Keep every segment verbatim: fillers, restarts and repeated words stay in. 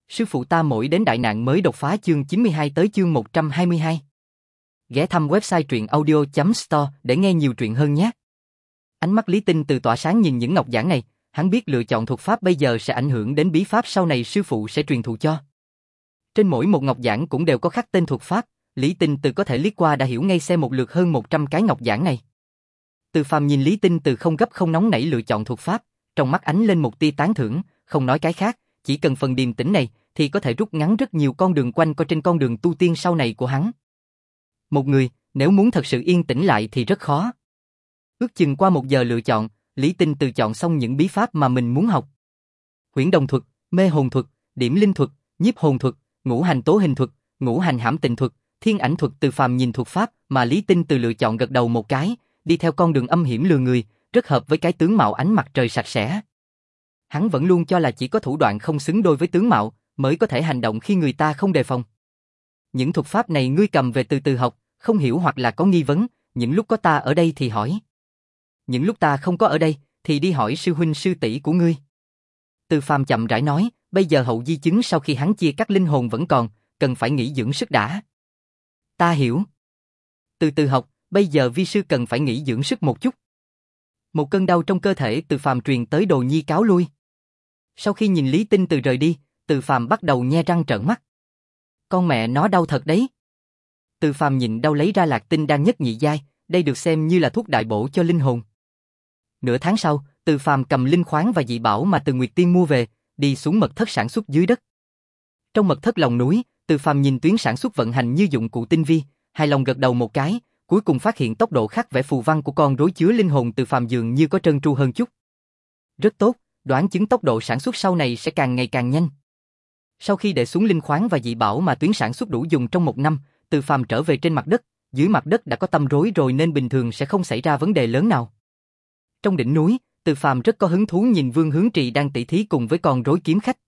Sư phụ ta mỗi đến đại nạn mới đột phá chương chín mươi hai tới chương một trăm hai mươi hai. Ghé thăm website truyện audio chấm store để nghe nhiều truyện hơn nhé. Ánh mắt Lý Tinh Từ tỏa sáng nhìn những ngọc giản này, hắn biết lựa chọn thuật pháp bây giờ sẽ ảnh hưởng đến bí pháp sau này sư phụ sẽ truyền thụ cho. Trên mỗi một ngọc giản cũng đều có khắc tên thuật pháp, Lý Tinh Từ có thể liếc qua đã hiểu ngay xem một lượt hơn một trăm cái ngọc giản này. Từ Phàm nhìn Lý Tinh Từ không gấp không nóng nảy lựa chọn thuật pháp, trong mắt ánh lên một tia tán thưởng, không nói cái khác, chỉ cần phần điềm tĩnh này thì có thể rút ngắn rất nhiều con đường quanh co trên con đường tu tiên sau này của hắn. Một người, nếu muốn thật sự yên tĩnh lại thì rất khó. Ước chừng qua một giờ lựa chọn, Lý Tinh Từ chọn xong những bí pháp mà mình muốn học. Huyễn đồng thuật, mê hồn thuật, điểm linh thuật, nhiếp hồn thuật, ngũ hành tố hình thuật, ngũ hành hãm tình thuật, thiên ảnh thuật. Từ Phàm nhìn thuật pháp mà Lý Tinh Từ lựa chọn gật đầu một cái, đi theo con đường âm hiểm lừa người, rất hợp với cái tướng mạo ánh mặt trời sạch sẽ. Hắn vẫn luôn cho là chỉ có thủ đoạn không xứng đôi với tướng mạo mới có thể hành động khi người ta không đề phòng. Những thuật pháp này ngươi cầm về từ từ học, không hiểu hoặc là có nghi vấn, những lúc có ta ở đây thì hỏi. Những lúc ta không có ở đây thì đi hỏi sư huynh sư tỷ của ngươi. Từ Phàm chậm rãi nói, bây giờ hậu di chứng sau khi hắn chia cắt linh hồn vẫn còn, cần phải nghỉ dưỡng sức đã. Ta hiểu. Từ từ học, bây giờ vi sư cần phải nghỉ dưỡng sức một chút. Một cơn đau trong cơ thể Từ Phàm truyền tới Đồ Nhi cáo lui. Sau khi nhìn Lý Tinh Từ rời đi, Từ Phàm bắt đầu nhe răng trợn mắt. Con mẹ nó đau thật đấy. Từ Phàm nhịn đau lấy ra lạc tinh đan nhất nhị giai, đây được xem như là thuốc đại bổ cho linh hồn. Nửa tháng sau, Từ Phàm cầm linh khoáng và dị bảo mà Từ Nguyệt Tiên mua về, đi xuống mật thất sản xuất dưới đất. Trong mật thất lòng núi, Từ Phàm nhìn tuyến sản xuất vận hành như dụng cụ tinh vi, hài lòng gật đầu một cái, cuối cùng phát hiện tốc độ khắc vẽ phù văn của con rối chứa linh hồn Từ Phàm dường như có trơn tru hơn chút. Rất tốt, đoán chứng tốc độ sản xuất sau này sẽ càng ngày càng nhanh. Sau khi để xuống linh khoáng và dị bảo mà tuyến sản xuất đủ dùng trong một năm, Từ Phàm trở về trên mặt đất, dưới mặt đất đã có tâm rối rồi nên bình thường sẽ không xảy ra vấn đề lớn nào. Trong đỉnh núi, Từ Phàm rất có hứng thú nhìn Vương Hướng Trì đang tỉ thí cùng với con rối kiếm khách.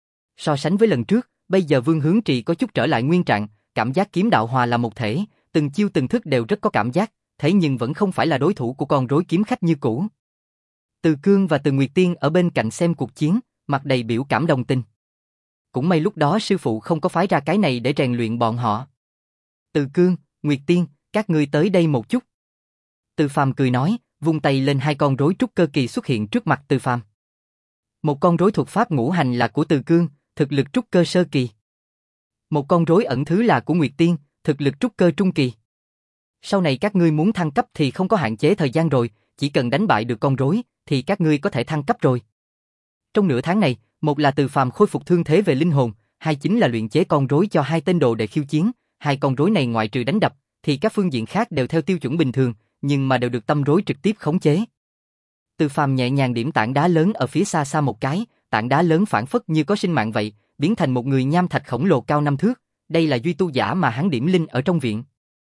So sánh với lần trước, bây giờ Vương Hướng Trì có chút trở lại nguyên trạng, cảm giác kiếm đạo hòa là một thể, từng chiêu từng thức đều rất có cảm giác, thế nhưng vẫn không phải là đối thủ của con rối kiếm khách như cũ. Từ Cương và Từ Nguyệt Tiên ở bên cạnh xem cuộc chiến, mặt đầy biểu cảm đồng tình. Cũng may lúc đó sư phụ không có phái ra cái này để rèn luyện bọn họ. Từ Cương, Nguyệt Tiên, các ngươi tới đây một chút. Từ Phàm cười nói, vung tay lên hai con rối trúc cơ kỳ xuất hiện trước mặt Từ Phàm. Một con rối thuật pháp ngũ hành là của Từ Cương, thực lực trúc cơ sơ kỳ. Một con rối ẩn thứ là của Nguyệt Tiên, thực lực trúc cơ trung kỳ. Sau này các ngươi muốn thăng cấp thì không có hạn chế thời gian rồi, chỉ cần đánh bại được con rối thì các ngươi có thể thăng cấp rồi. Trong nửa tháng này, một là Từ Phàm khôi phục thương thế về linh hồn, hai chính là luyện chế con rối cho hai tên đồ để khiêu chiến. Hai con rối này ngoại trừ đánh đập thì các phương diện khác đều theo tiêu chuẩn bình thường, nhưng mà đều được tâm rối trực tiếp khống chế. Từ Phàm nhẹ nhàng điểm tảng đá lớn ở phía xa xa một cái, tảng đá lớn phảng phất như có sinh mạng vậy, biến thành một người nham thạch khổng lồ cao năm thước. Đây là duy tu giả mà hắn điểm linh ở trong viện.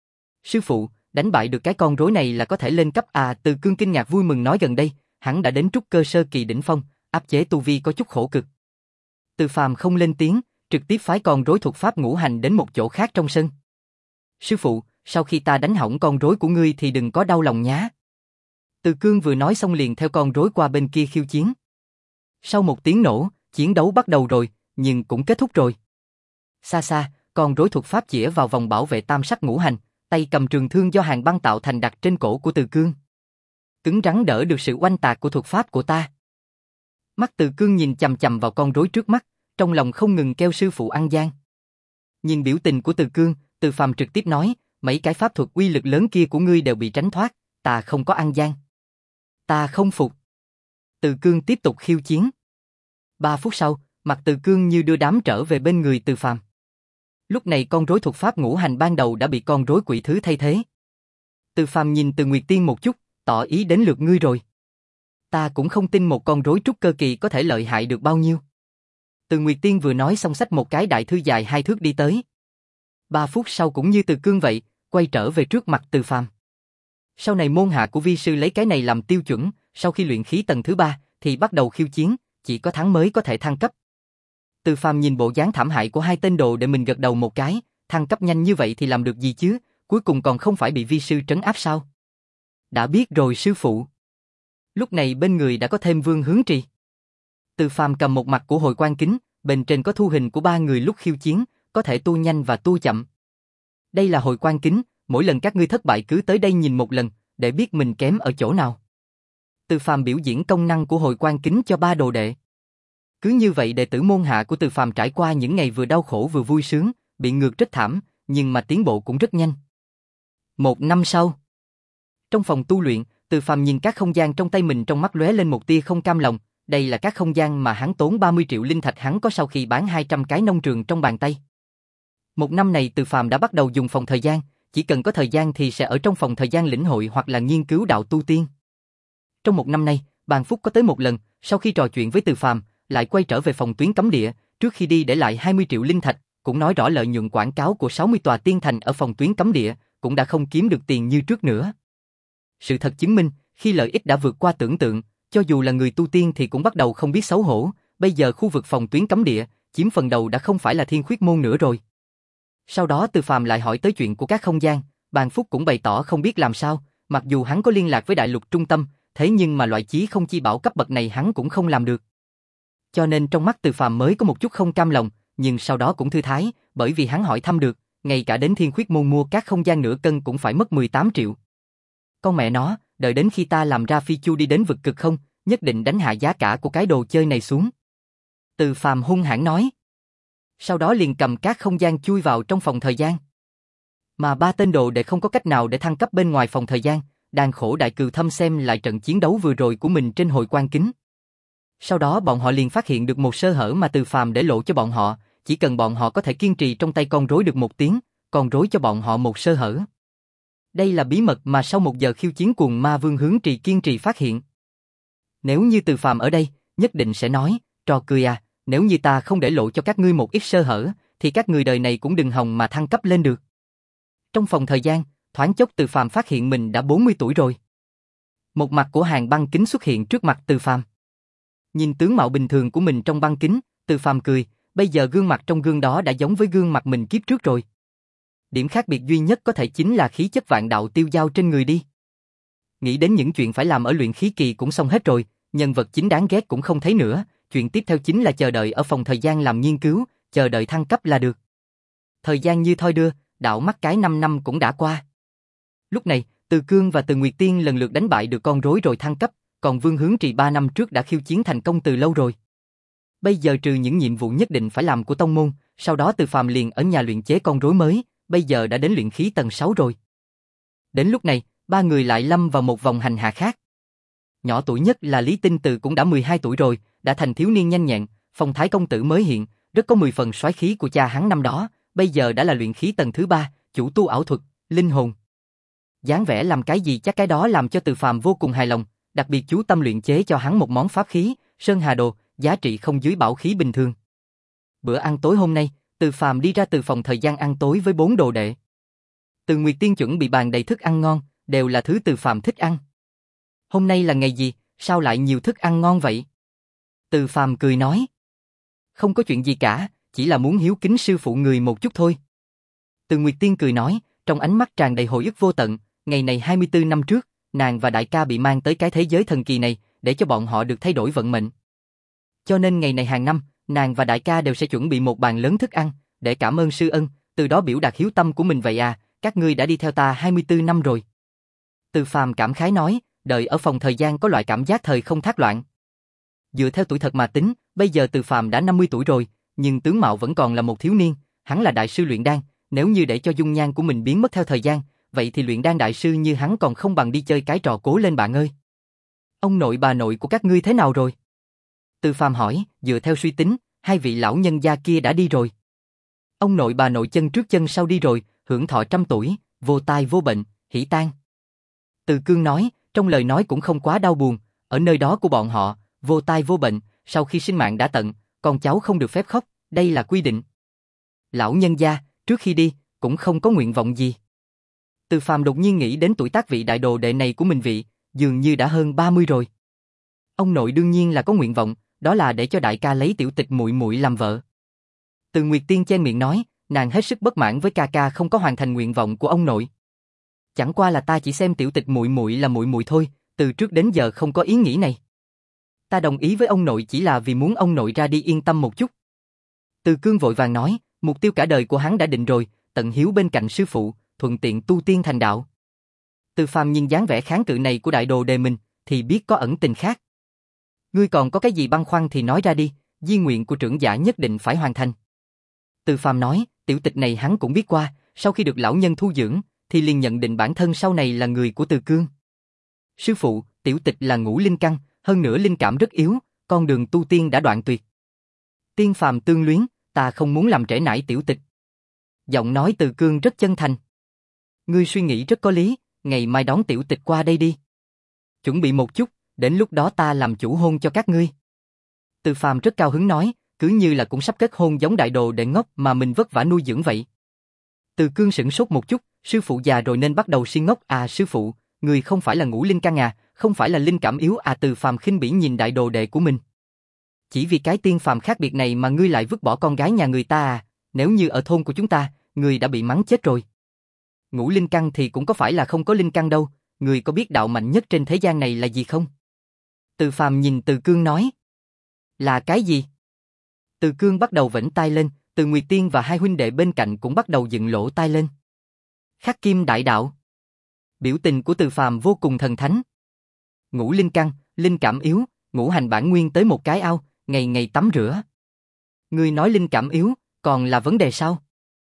Sư phụ, đánh bại được cái con rối này là có thể lên cấp à? Từ Cương kinh ngạc vui mừng nói gần đây, hắn đã đến trúc cơ sơ kỳ đỉnh phong, áp chế tu vi có chút khổ cực. Từ Phàm không lên tiếng, trực tiếp phái con rối thuật pháp ngũ hành đến một chỗ khác trong sân. Sư phụ, sau khi ta đánh hỏng con rối của ngươi thì đừng có đau lòng nhá. Từ Cương vừa nói xong liền theo con rối qua bên kia khiêu chiến. Sau một tiếng nổ, chiến đấu bắt đầu rồi, nhưng cũng kết thúc rồi. Xa xa, con rối thuật pháp chĩa vào vòng bảo vệ tam sắc ngũ hành, tay cầm trường thương do hàng băng tạo thành đặt trên cổ của Từ Cương. Cứng rắn đỡ được sự oanh tạc của thuật pháp của ta. Mắt Từ Cương nhìn chằm chằm vào con rối trước mắt, trong lòng không ngừng kêu sư phụ ăn gian. Nhìn biểu tình của Từ Cương, Từ Phàm trực tiếp nói, mấy cái pháp thuật uy lực lớn kia của ngươi đều bị tránh thoát, ta không có ăn gian. Ta không phục. Từ Cương tiếp tục khiêu chiến. Ba phút sau, mặt Từ Cương như đưa đám trở về bên người Từ Phàm. Lúc này con rối thuật pháp ngũ hành ban đầu đã bị con rối quỷ thứ thay thế. Từ Phàm nhìn Từ Nguyệt Tiên một chút, tỏ ý đến lượt ngươi rồi. Ta cũng không tin một con rối trúc cơ kỳ có thể lợi hại được bao nhiêu. Từ Nguyệt Tiên vừa nói xong xách một cái đại thư dài hai thước đi tới. Ba phút sau cũng như Từ Cương vậy, quay trở về trước mặt Từ Phàm. Sau này môn hạ của vi sư lấy cái này làm tiêu chuẩn, sau khi luyện khí tầng thứ ba thì bắt đầu khiêu chiến, chỉ có thắng mới có thể thăng cấp. Từ Phàm nhìn bộ dáng thảm hại của hai tên đồ để mình gật đầu một cái, thăng cấp nhanh như vậy thì làm được gì chứ, cuối cùng còn không phải bị vi sư trấn áp sao? Đã biết rồi sư phụ. Lúc này bên người đã có thêm Vương Hướng Trì. Từ Phàm cầm một mặt của hồi quang kính, Bên trên có thu hình của ba người lúc khiêu chiến, có thể tua nhanh và tua chậm. Đây là hồi quan kính, mỗi lần các ngươi thất bại cứ tới đây nhìn một lần, để biết mình kém ở chỗ nào. Từ Phàm biểu diễn công năng của hồi quan kính cho ba đồ đệ. Cứ như vậy đệ tử môn hạ của Từ Phàm trải qua những ngày vừa đau khổ vừa vui sướng, bị ngược rất thảm, nhưng mà tiến bộ cũng rất nhanh. Một năm sau, trong phòng tu luyện, Từ Phàm nhìn các không gian trong tay mình, trong mắt lóe lên một tia không cam lòng. Đây là các không gian mà hắn tốn ba mươi triệu linh thạch hắn có sau khi bán hai trăm cái nông trường trong bàn tay. Một năm này Từ Phàm đã bắt đầu dùng phòng thời gian, chỉ cần có thời gian thì sẽ ở trong phòng thời gian lĩnh hội hoặc là nghiên cứu đạo tu tiên. Trong một năm nay, Bàn Phúc có tới một lần, sau khi trò chuyện với Từ Phàm, lại quay trở về phòng tuyến cấm địa, trước khi đi để lại hai mươi triệu linh thạch, cũng nói rõ lợi nhuận quảng cáo của sáu mươi tòa tiên thành ở phòng tuyến cấm địa, cũng đã không kiếm được tiền như trước nữa. Sự thật chứng minh, khi lợi ích đã vượt qua tưởng tượng, cho dù là người tu tiên thì cũng bắt đầu không biết xấu hổ, bây giờ khu vực phòng tuyến cấm địa, chiếm phần đầu đã không phải là Thiên Khuyết môn nữa rồi. Sau đó Từ Phàm lại hỏi tới chuyện của các không gian, Bàn Phúc cũng bày tỏ không biết làm sao, mặc dù hắn có liên lạc với đại lục trung tâm, thế nhưng mà loại chí không chi bảo cấp bậc này hắn cũng không làm được. Cho nên trong mắt Từ Phàm mới có một chút không cam lòng, nhưng sau đó cũng thư thái, bởi vì hắn hỏi thăm được, ngay cả đến Thiên Khuyết môn mua các không gian nửa cân cũng phải mất mười tám triệu. Con mẹ nó, đợi đến khi ta làm ra phi chu đi đến vực cực không, nhất định đánh hạ giá cả của cái đồ chơi này xuống. Từ Phàm hung hãn nói. Sau đó liền cầm các không gian chui vào trong phòng thời gian. Mà ba tên đồ đệ không có cách nào để thăng cấp bên ngoài phòng thời gian, đang khổ đại cừu thâm xem lại trận chiến đấu vừa rồi của mình trên hồi quan kính. Sau đó bọn họ liền phát hiện được một sơ hở mà Từ Phàm để lộ cho bọn họ, chỉ cần bọn họ có thể kiên trì trong tay con rối được một tiếng, con rối cho bọn họ một sơ hở. Đây là bí mật mà sau một giờ khiêu chiến cuồng ma vương Hướng Trì kiên trì phát hiện. Nếu như Từ Phàm ở đây, nhất định sẽ nói, trò cười à, nếu như ta không để lộ cho các ngươi một ít sơ hở, thì các người đời này cũng đừng hòng mà thăng cấp lên được. Trong phòng thời gian, thoáng chốc Từ Phàm phát hiện mình đã bốn mươi tuổi rồi. Một mặt của Hàn Băng Kính xuất hiện trước mặt Từ Phàm. Nhìn tướng mạo bình thường của mình trong băng kính, Từ Phàm cười, bây giờ gương mặt trong gương đó đã giống với gương mặt mình kiếp trước rồi. Điểm khác biệt duy nhất có thể chính là khí chất vạn đạo tiêu dao trên người đi. Nghĩ đến những chuyện phải làm ở luyện khí kỳ cũng xong hết rồi, nhân vật chính đáng ghét cũng không thấy nữa, chuyện tiếp theo chính là chờ đợi ở phòng thời gian làm nghiên cứu, chờ đợi thăng cấp là được. Thời gian như thoi đưa, đảo mắt cái năm năm cũng đã qua. Lúc này, Từ Cương và Từ Nguyệt Tiên lần lượt đánh bại được con rối rồi thăng cấp, còn Vương Hướng Trì ba năm trước đã khiêu chiến thành công từ lâu rồi. Bây giờ trừ những nhiệm vụ nhất định phải làm của tông môn, sau đó Từ Phàm liền ở nhà luyện chế con rối mới, bây giờ đã đến luyện khí tầng sáu rồi. Đến lúc này, ba người lại lâm vào một vòng hành hạ khác. Nhỏ tuổi nhất là Lý Tinh Từ cũng đã mười hai tuổi rồi, đã thành thiếu niên nhanh nhẹn, phong thái công tử mới hiện, rất có mười phần soái khí của cha hắn năm đó, bây giờ đã là luyện khí tầng thứ ba, chủ tu ảo thuật, linh hồn. Dáng vẻ làm cái gì chắc cái đó làm cho Từ Phàm vô cùng hài lòng, đặc biệt chú tâm luyện chế cho hắn một món pháp khí, Sơn Hà Đồ, giá trị không dưới bảo khí bình thường. Bữa ăn tối hôm nay, Từ Phàm đi ra từ phòng thời gian ăn tối với bốn đồ đệ. Từ Nguyệt Tiên chuẩn bị bàn đầy thức ăn ngon, đều là thứ Từ Phàm thích ăn. Hôm nay là ngày gì, sao lại nhiều thức ăn ngon vậy? Từ Phàm cười nói. Không có chuyện gì cả, chỉ là muốn hiếu kính sư phụ người một chút thôi. Từ Nguyệt Tiên cười nói, trong ánh mắt tràn đầy hồi ức vô tận, ngày này hai mươi tư năm trước, nàng và đại ca bị mang tới cái thế giới thần kỳ này, để cho bọn họ được thay đổi vận mệnh. Cho nên ngày này hàng năm, nàng và đại ca đều sẽ chuẩn bị một bàn lớn thức ăn, để cảm ơn sư ân, từ đó biểu đạt hiếu tâm của mình vậy à, các ngươi đã đi theo ta hai mươi tư năm rồi. Từ Phàm cảm khái nói, đợi ở phòng thời gian có loại cảm giác thời không thác loạn. Dựa theo tuổi thật mà tính, bây giờ Từ Phàm đã năm mươi tuổi rồi, nhưng tướng mạo vẫn còn là một thiếu niên, hắn là đại sư luyện đan, nếu như để cho dung nhan của mình biến mất theo thời gian, vậy thì luyện đan đại sư như hắn còn không bằng đi chơi cái trò cố lên bạn ơi. Ông nội bà nội của các ngươi thế nào rồi? Từ Phàm hỏi, dựa theo suy tính, hai vị lão nhân gia kia đã đi rồi. Ông nội bà nội chân trước chân sau đi rồi, hưởng thọ trăm tuổi, vô tai vô bệnh, hỷ tang. Từ Cương nói, trong lời nói cũng không quá đau buồn, ở nơi đó của bọn họ, vô tai vô bệnh, sau khi sinh mạng đã tận, con cháu không được phép khóc, đây là quy định. Lão nhân gia, trước khi đi, cũng không có nguyện vọng gì. Từ Phàm đột nhiên nghĩ đến tuổi tác vị đại đồ đệ này của mình vị, dường như đã hơn ba mươi rồi. Ông nội đương nhiên là có nguyện vọng, đó là để cho đại ca lấy tiểu tịch muội muội làm vợ. Từ Nguyệt Tiên chen miệng nói, nàng hết sức bất mãn với ca ca không có hoàn thành nguyện vọng của ông nội. Chẳng qua là ta chỉ xem tiểu tịch muội muội là muội muội thôi, từ trước đến giờ không có ý nghĩ này. Ta đồng ý với ông nội chỉ là vì muốn ông nội ra đi yên tâm một chút. Từ Cương vội vàng nói, mục tiêu cả đời của hắn đã định rồi, tận hiếu bên cạnh sư phụ, thuận tiện tu tiên thành đạo. Từ Phàm nhìn dáng vẻ kháng cự này của đại đồ đề mình, thì biết có ẩn tình khác. Ngươi còn có cái gì băn khoăn thì nói ra đi, di nguyện của trưởng giả nhất định phải hoàn thành. Từ Phàm nói, tiểu tịch này hắn cũng biết qua, sau khi được lão nhân thu dưỡng, thì liền nhận định bản thân sau này là người của Từ Cương. Sư phụ, tiểu tịch là ngũ linh căn, hơn nữa linh cảm rất yếu, con đường tu tiên đã đoạn tuyệt. Tiên phàm tương luyến, ta không muốn làm trễ nải tiểu tịch. Giọng nói Từ Cương rất chân thành. Ngươi suy nghĩ rất có lý, ngày mai đón tiểu tịch qua đây đi. Chuẩn bị một chút, đến lúc đó ta làm chủ hôn cho các ngươi. Từ Phàm rất cao hứng nói, cứ như là cũng sắp kết hôn giống đại đồ đệ ngốc mà mình vất vả nuôi dưỡng vậy. Từ Cương sửng sốt một chút, sư phụ già rồi nên bắt đầu si ngốc à sư phụ, người không phải là ngũ linh căn à, không phải là linh cảm yếu à. Từ Phàm khinh bỉ nhìn đại đồ đệ của mình. Chỉ vì cái tiên phàm khác biệt này mà ngươi lại vứt bỏ con gái nhà người ta à, nếu như ở thôn của chúng ta, ngươi đã bị mắng chết rồi. Ngũ linh căn thì cũng có phải là không có linh căn đâu, ngươi có biết đạo mạnh nhất trên thế gian này là gì không? Từ Phàm nhìn Từ Cương nói. Là cái gì? Từ Cương bắt đầu vểnh tai lên, Từ Nguyệt Tiên và hai huynh đệ bên cạnh cũng bắt đầu dựng lỗ tai lên. Khắc kim đại đạo. Biểu tình của Từ Phàm vô cùng thần thánh. Ngũ linh căn, linh cảm yếu, ngũ hành bản nguyên tới một cái ao, ngày ngày tắm rửa. Ngươi nói linh cảm yếu, còn là vấn đề sao?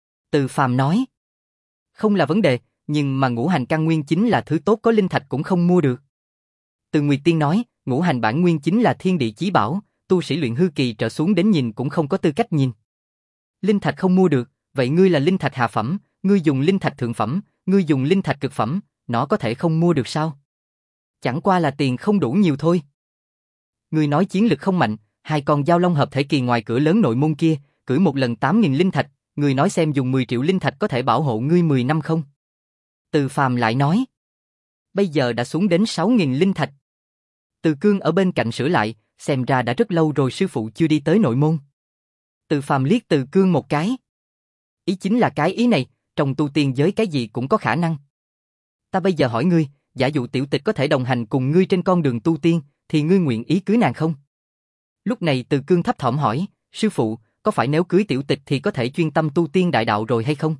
Từ Phàm nói. Không là vấn đề, nhưng mà ngũ hành căn nguyên chính là thứ tốt có linh thạch cũng không mua được. Từ Nguyệt Tiên nói, ngũ hành bản nguyên chính là thiên địa chí bảo, tu sĩ luyện hư kỳ trở xuống đến nhìn cũng không có tư cách nhìn. Linh thạch không mua được, vậy ngươi là linh thạch hạ phẩm, ngươi dùng linh thạch thượng phẩm, ngươi dùng linh thạch cực phẩm, nó có thể không mua được sao? Chẳng qua là tiền không đủ nhiều thôi. Ngươi nói chiến lực không mạnh, hai con giao long hợp thể kỳ ngoài cửa lớn nội môn kia, cưỡi một lần tám nghìn linh thạch, ngươi nói xem dùng mười triệu linh thạch có thể bảo hộ ngươi mười năm không? Từ Phàm lại nói. Bây giờ đã xuống đến sáu nghìn linh thạch. Từ Cương ở bên cạnh sửa lại, xem ra đã rất lâu rồi sư phụ chưa đi tới nội môn. Từ Phàm liếc Từ Cương một cái. Ý chính là cái ý này, trong tu tiên giới cái gì cũng có khả năng. Ta bây giờ hỏi ngươi, giả dụ tiểu tịch có thể đồng hành cùng ngươi trên con đường tu tiên, thì ngươi nguyện ý cưới nàng không? Lúc này Từ Cương thấp thỏm hỏi, sư phụ, có phải nếu cưới tiểu tịch thì có thể chuyên tâm tu tiên đại đạo rồi hay không?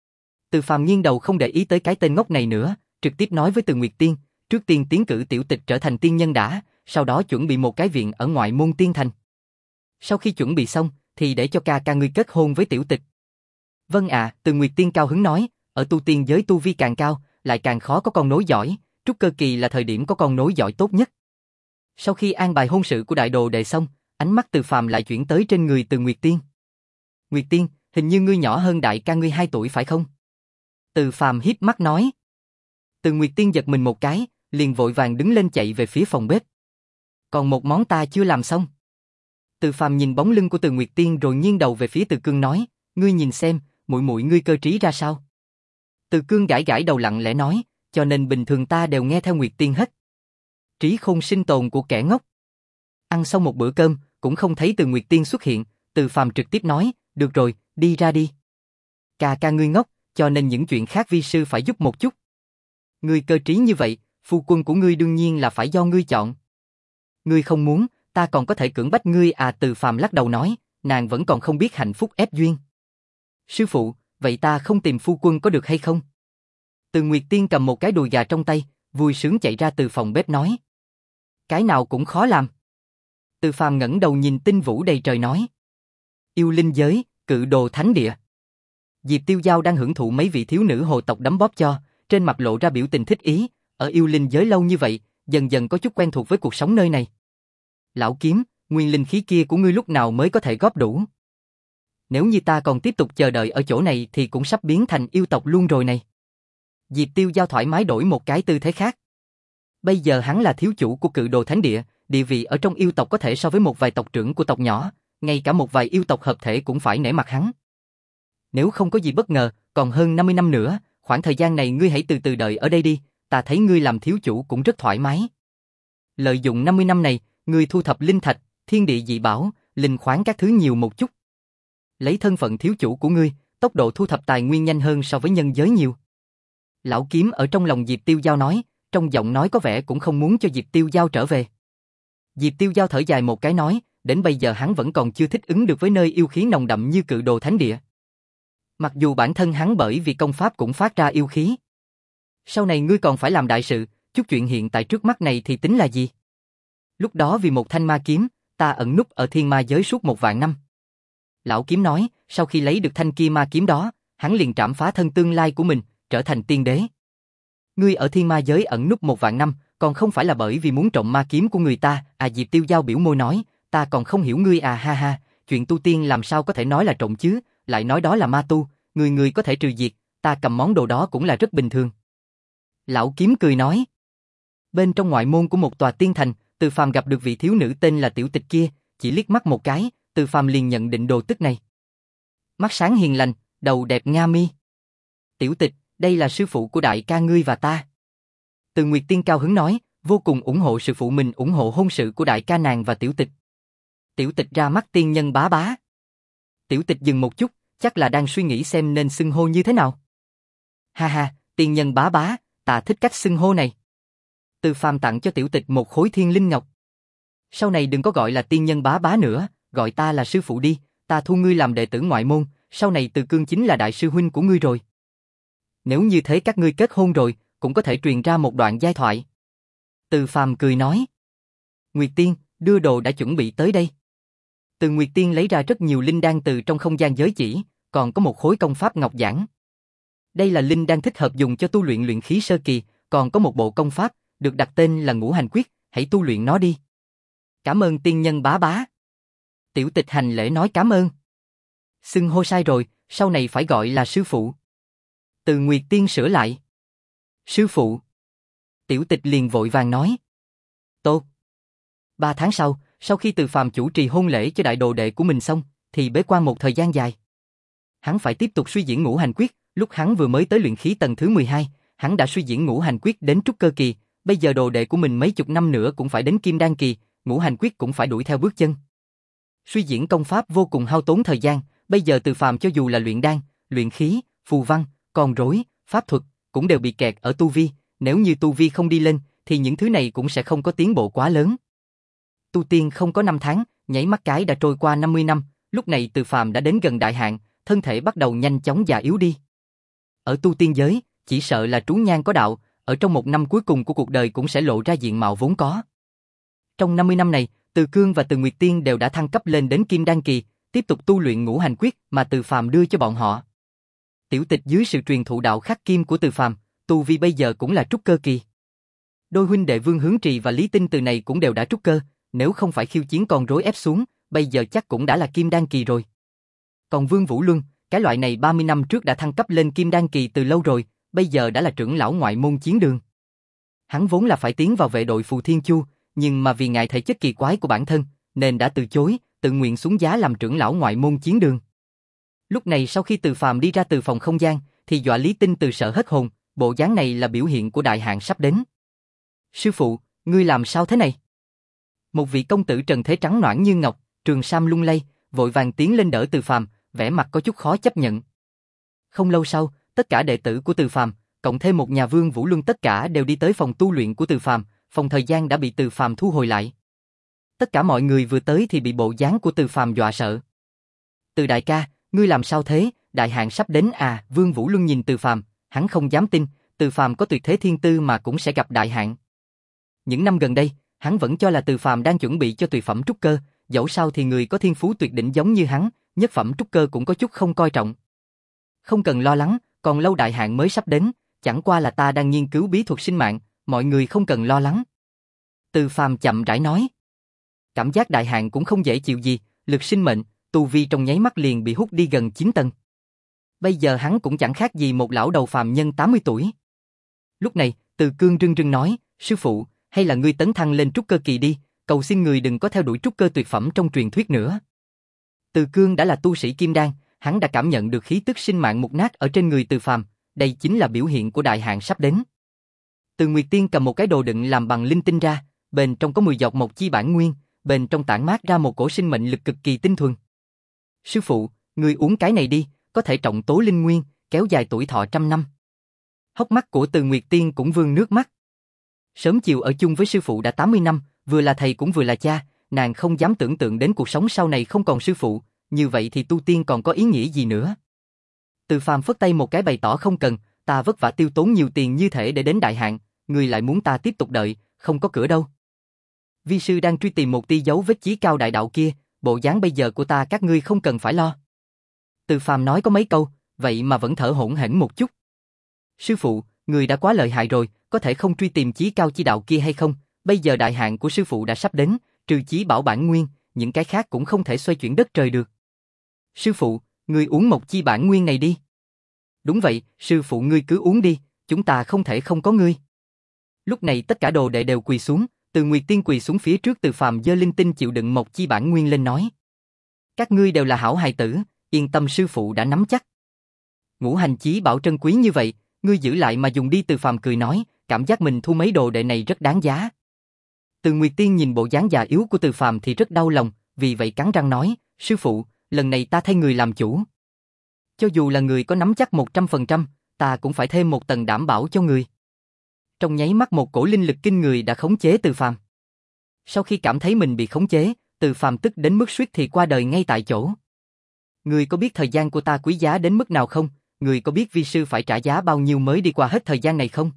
Từ Phàm nghiêng đầu không để ý tới cái tên ngốc này nữa, trực tiếp nói với Từ Nguyệt Tiên, trước tiên tiến cử tiểu tịch trở thành tiên nhân đã, sau đó chuẩn bị một cái viện ở ngoại môn tiên thành. Sau khi chuẩn bị xong, thì để cho ca ca ngươi kết hôn với tiểu tịch. Vâng ạ, à, Từ Nguyệt Tiên cao hứng nói, ở tu tiên giới tu vi càng cao, lại càng khó có con nối giỏi, trúc cơ kỳ là thời điểm có con nối giỏi tốt nhất. Sau khi an bài hôn sự của đại đồ đệ xong, ánh mắt Từ Phàm lại chuyển tới trên người Từ Nguyệt Tiên. Nguyệt Tiên, hình như ngươi nhỏ hơn đại ca ngươi hai tuổi phải không? Từ Phàm híp mắt nói. Từ Nguyệt Tiên giật mình một cái, liền vội vàng đứng lên chạy về phía phòng bếp. Còn một món ta chưa làm xong. Từ Phàm nhìn bóng lưng của Từ Nguyệt Tiên rồi nghiêng đầu về phía Từ Cương nói, ngươi nhìn xem, muội muội ngươi cơ trí ra sao? Từ Cương gãi gãi đầu lặng lẽ nói, cho nên bình thường ta đều nghe theo Nguyệt Tiên hết. Trí khôn sinh tồn của kẻ ngốc. Ăn xong một bữa cơm, cũng không thấy Từ Nguyệt Tiên xuất hiện, Từ Phàm trực tiếp nói, được rồi, đi ra đi. Ca ca ngươi ngốc, cho nên những chuyện khác vi sư phải giúp một chút. Ngươi cơ trí như vậy, phu quân của ngươi đương nhiên là phải do ngươi chọn. Ngươi không muốn, ta còn có thể cưỡng bách ngươi à? Từ Phàm lắc đầu nói, nàng vẫn còn không biết hạnh phúc ép duyên. Sư phụ, vậy ta không tìm phu quân có được hay không? Từ Nguyệt Tiên cầm một cái đùi gà trong tay, vui sướng chạy ra từ phòng bếp nói. Cái nào cũng khó làm. Từ Phàm ngẩng đầu nhìn tinh vũ đầy trời nói. Yêu linh giới, cự đồ thánh địa. Diệp Tiêu Giao đang hưởng thụ mấy vị thiếu nữ hồ tộc đấm bóp cho, trên mặt lộ ra biểu tình thích ý, ở yêu linh giới lâu như vậy, dần dần có chút quen thuộc với cuộc sống nơi này. Lão kiếm, nguyên linh khí kia của ngươi lúc nào mới có thể góp đủ? Nếu như ta còn tiếp tục chờ đợi ở chỗ này thì cũng sắp biến thành yêu tộc luôn rồi này. Diệp Tiêu Giao thoải mái đổi một cái tư thế khác. Bây giờ hắn là thiếu chủ của cự đồ thánh địa, địa vị ở trong yêu tộc có thể so với một vài tộc trưởng của tộc nhỏ, ngay cả một vài yêu tộc hợp thể cũng phải nể mặt hắn. Nếu không có gì bất ngờ, còn hơn năm mươi năm nữa, khoảng thời gian này ngươi hãy từ từ đợi ở đây đi, ta thấy ngươi làm thiếu chủ cũng rất thoải mái. Lợi dụng năm mươi năm này, ngươi thu thập linh thạch, thiên địa dị bảo, linh khoáng các thứ nhiều một chút. Lấy thân phận thiếu chủ của ngươi, tốc độ thu thập tài nguyên nhanh hơn so với nhân giới nhiều. Lão kiếm ở trong lòng Diệp Tiêu Giao nói, trong giọng nói có vẻ cũng không muốn cho Diệp Tiêu Giao trở về. Diệp Tiêu Giao thở dài một cái nói, đến bây giờ hắn vẫn còn chưa thích ứng được với nơi yêu khí nồng đậm như Cự Đồ Thánh Địa. Mặc dù bản thân hắn bởi vì công pháp cũng phát ra yêu khí. Sau này ngươi còn phải làm đại sự, chút chuyện hiện tại trước mắt này thì tính là gì? Lúc đó vì một thanh ma kiếm, ta ẩn núp ở thiên ma giới suốt một vạn năm. Lão kiếm nói, sau khi lấy được thanh kia ma kiếm đó, hắn liền trảm phá thân tương lai của mình, trở thành tiên đế. Ngươi ở thiên ma giới ẩn núp một vạn năm, còn không phải là bởi vì muốn trộm ma kiếm của người ta, à Diệp Tiêu Giao biểu môi nói, ta còn không hiểu ngươi à ha ha, chuyện tu tiên làm sao có thể nói là trộm chứ, lại nói đó là ma tu, người người có thể trừ diệt, ta cầm món đồ đó cũng là rất bình thường. Lão kiếm cười nói, bên trong ngoại môn của một tòa tiên thành, Từ Phàm gặp được vị thiếu nữ tên là Tiểu Tịch kia, chỉ liếc mắt một cái, Từ Phàm liền nhận định đồ tức này. Mắt sáng hiền lành, đầu đẹp nga mi. Tiểu Tịch, đây là sư phụ của đại ca ngươi và ta. Từ Nguyệt Tiên cao hứng nói, vô cùng ủng hộ sự phụ mình ủng hộ hôn sự của đại ca nàng và Tiểu Tịch. Tiểu Tịch ra mắt tiên nhân bá bá. Tiểu Tịch dừng một chút, chắc là đang suy nghĩ xem nên xưng hô như thế nào. Ha ha, tiên nhân bá bá, ta thích cách xưng hô này. Từ Phàm tặng cho Tiểu Tịch một khối thiên linh ngọc. Sau này đừng có gọi là tiên nhân bá bá nữa, gọi ta là sư phụ đi, ta thu ngươi làm đệ tử ngoại môn, sau này Từ Cương chính là đại sư huynh của ngươi rồi. Nếu như thế các ngươi kết hôn rồi, cũng có thể truyền ra một đoạn giai thoại. Từ Phàm cười nói. Nguyệt Tiên, đưa đồ đã chuẩn bị tới đây. Từ Nguyệt Tiên lấy ra rất nhiều linh đan từ trong không gian giới chỉ, còn có một khối công pháp ngọc giản. Đây là linh đan thích hợp dùng cho tu luyện luyện khí sơ kỳ, còn có một bộ công pháp, được đặt tên là Ngũ Hành Quyết, hãy tu luyện nó đi. Cảm ơn tiên nhân bá bá. Tiểu Tịch hành lễ nói cảm ơn. Xưng hô sai rồi, sau này phải gọi là sư phụ. Từ Nguyệt Tiên sửa lại. Sư phụ. Tiểu Tịch liền vội vàng nói. Tốt. Ba tháng sau, sau khi Từ Phàm chủ trì hôn lễ cho đại đồ đệ của mình xong, thì bế quan một thời gian dài. Hắn phải tiếp tục suy diễn Ngũ Hành Quyết, lúc hắn vừa mới tới luyện khí tầng thứ mười hai, hắn đã suy diễn Ngũ Hành Quyết đến trúc cơ kỳ, bây giờ đồ đệ của mình mấy chục năm nữa cũng phải đến kim đan kỳ, Ngũ Hành Quyết cũng phải đuổi theo bước chân. Suy diễn công pháp vô cùng hao tốn thời gian, bây giờ Từ Phàm cho dù là luyện đan, luyện khí, phù văn, con rối, pháp thuật, cũng đều bị kẹt ở tu vi, nếu như tu vi không đi lên, thì những thứ này cũng sẽ không có tiến bộ quá lớn. Tu tiên không có năm tháng, nhảy mắt cái đã trôi qua năm mươi năm, lúc này Từ Phàm đã đến gần đại hạn, thân thể bắt đầu nhanh chóng già yếu đi. Ở tu tiên giới, chỉ sợ là trú nhang có đạo, ở trong một năm cuối cùng của cuộc đời cũng sẽ lộ ra diện mạo vốn có. Trong năm mươi năm này, Từ Cương và Từ Nguyệt Tiên đều đã thăng cấp lên đến kim đan kỳ, tiếp tục tu luyện Ngũ Hành Quyết mà Từ Phàm đưa cho bọn họ. Tiểu Tịch dưới sự truyền thụ đạo khắc kim của Từ Phàm, tu vi bây giờ cũng là trúc cơ kỳ. Đôi huynh đệ Vương Hướng Trì và Lý Tinh từ này cũng đều đã trúc cơ, nếu không phải khiêu chiến con rối ép xuống, bây giờ chắc cũng đã là kim đan kỳ rồi. Còn Vương Vũ Luân, cái loại này ba mươi năm trước đã thăng cấp lên kim đan kỳ từ lâu rồi, bây giờ đã là trưởng lão ngoại môn chiến đường. Hắn vốn là phải tiến vào vệ đội Phù Thiên Chu, nhưng mà vì ngại thể chất kỳ quái của bản thân, nên đã từ chối, tự nguyện xuống giá làm trưởng lão ngoại môn chiến đường. Lúc này sau khi Từ Phàm đi ra từ phòng không gian, thì dọa Lý Tinh từ sợ hết hồn, bộ dáng này là biểu hiện của đại hạn sắp đến. Sư phụ, ngươi làm sao thế này? Một vị công tử trần thế trắng nõn như ngọc, trường sam lung lay, vội vàng tiến lên đỡ Từ Phàm, vẻ mặt có chút khó chấp nhận. Không lâu sau, tất cả đệ tử của Từ Phàm, cộng thêm một nhà Vương Vũ Luân tất cả đều đi tới phòng tu luyện của Từ Phàm, phòng thời gian đã bị Từ Phàm thu hồi lại. Tất cả mọi người vừa tới thì bị bộ dáng của Từ Phàm dọa sợ. Từ đại ca, ngươi làm sao thế, đại hạn sắp đến à? Vương Vũ Luân nhìn Từ Phàm, hắn không dám tin, Từ Phàm có tuyệt thế thiên tư mà cũng sẽ gặp đại hạn. Những năm gần đây, hắn vẫn cho là Từ Phàm đang chuẩn bị cho tuyệt phẩm trúc cơ, dẫu sao thì người có thiên phú tuyệt đỉnh giống như hắn, nhất phẩm trúc cơ cũng có chút không coi trọng. Không cần lo lắng, còn lâu đại hạn mới sắp đến, chẳng qua là ta đang nghiên cứu bí thuật sinh mạng, mọi người không cần lo lắng. Từ Phàm chậm rãi nói. Cảm giác đại hạn cũng không dễ chịu gì, lực sinh mệnh, tu vi trong nháy mắt liền bị hút đi gần chín tầng. Bây giờ hắn cũng chẳng khác gì một lão đầu phàm nhân tám mươi tuổi. Lúc này, Từ Cương rưng rưng nói, sư phụ, hay là ngươi tấn thăng lên trúc cơ kỳ đi, cầu xin người đừng có theo đuổi trúc cơ tuyệt phẩm trong truyền thuyết nữa. Từ Cương đã là tu sĩ kim đan, hắn đã cảm nhận được khí tức sinh mạng mục nát ở trên người Từ Phàm, đây chính là biểu hiện của đại hạn sắp đến. Từ Nguyệt Tiên cầm một cái đồ đựng làm bằng linh tinh ra, bên trong có mười giọt một chi bản nguyên, bên trong tản mát ra một cổ sinh mệnh lực cực kỳ tinh thuần. Sư phụ, người uống cái này đi, có thể trọng tố linh nguyên, kéo dài tuổi thọ trăm năm. Hốc mắt của Từ Nguyệt Tiên cũng vương nước mắt. Sớm chiều ở chung với sư phụ đã tám mươi năm, vừa là thầy cũng vừa là cha, nàng không dám tưởng tượng đến cuộc sống sau này không còn sư phụ, như vậy thì tu tiên còn có ý nghĩa gì nữa. Từ Phàm phất tay một cái bày tỏ không cần, ta vất vả tiêu tốn nhiều tiền như thể để đến đại hạn, ngươi lại muốn ta tiếp tục đợi, không có cửa đâu. Vi sư đang truy tìm một tia dấu vết chí cao đại đạo kia, bộ dáng bây giờ của ta các ngươi không cần phải lo. Từ Phàm nói có mấy câu, vậy mà vẫn thở hổn hển một chút. Sư phụ, người đã quá lợi hại rồi, có thể không truy tìm chí cao chi đạo kia hay không? Bây giờ đại hạn của sư phụ đã sắp đến, trừ chí bảo bản nguyên, những cái khác cũng không thể xoay chuyển đất trời được. Sư phụ, ngươi uống một chi bản nguyên này đi. Đúng vậy, sư phụ ngươi cứ uống đi, chúng ta không thể không có ngươi. Lúc này tất cả đồ đệ đều quỳ xuống, Từ Nguyệt Tiên quỳ xuống phía trước Từ Phàm giơ linh tinh chịu đựng một chi bản nguyên lên nói. Các ngươi đều là hảo hài tử, yên tâm sư phụ đã nắm chắc. Ngũ hành chí bảo trân quý như vậy, ngươi giữ lại mà dùng đi. Từ Phàm cười nói, cảm giác mình thu mấy đồ đệ này rất đáng giá. Từ Nguyệt Tiên nhìn bộ dáng già yếu của Từ Phàm thì rất đau lòng, vì vậy cắn răng nói, sư phụ, lần này ta thay người làm chủ. Cho dù là người có nắm chắc một trăm phần trăm, ta cũng phải thêm một tầng đảm bảo cho người. Trong nháy mắt một cổ linh lực kinh người đã khống chế Từ Phàm. Sau khi cảm thấy mình bị khống chế, Từ Phàm tức đến mức suýt thì qua đời ngay tại chỗ. Người có biết thời gian của ta quý giá đến mức nào không? Người có biết vi sư phải trả giá bao nhiêu mới đi qua hết thời gian này không?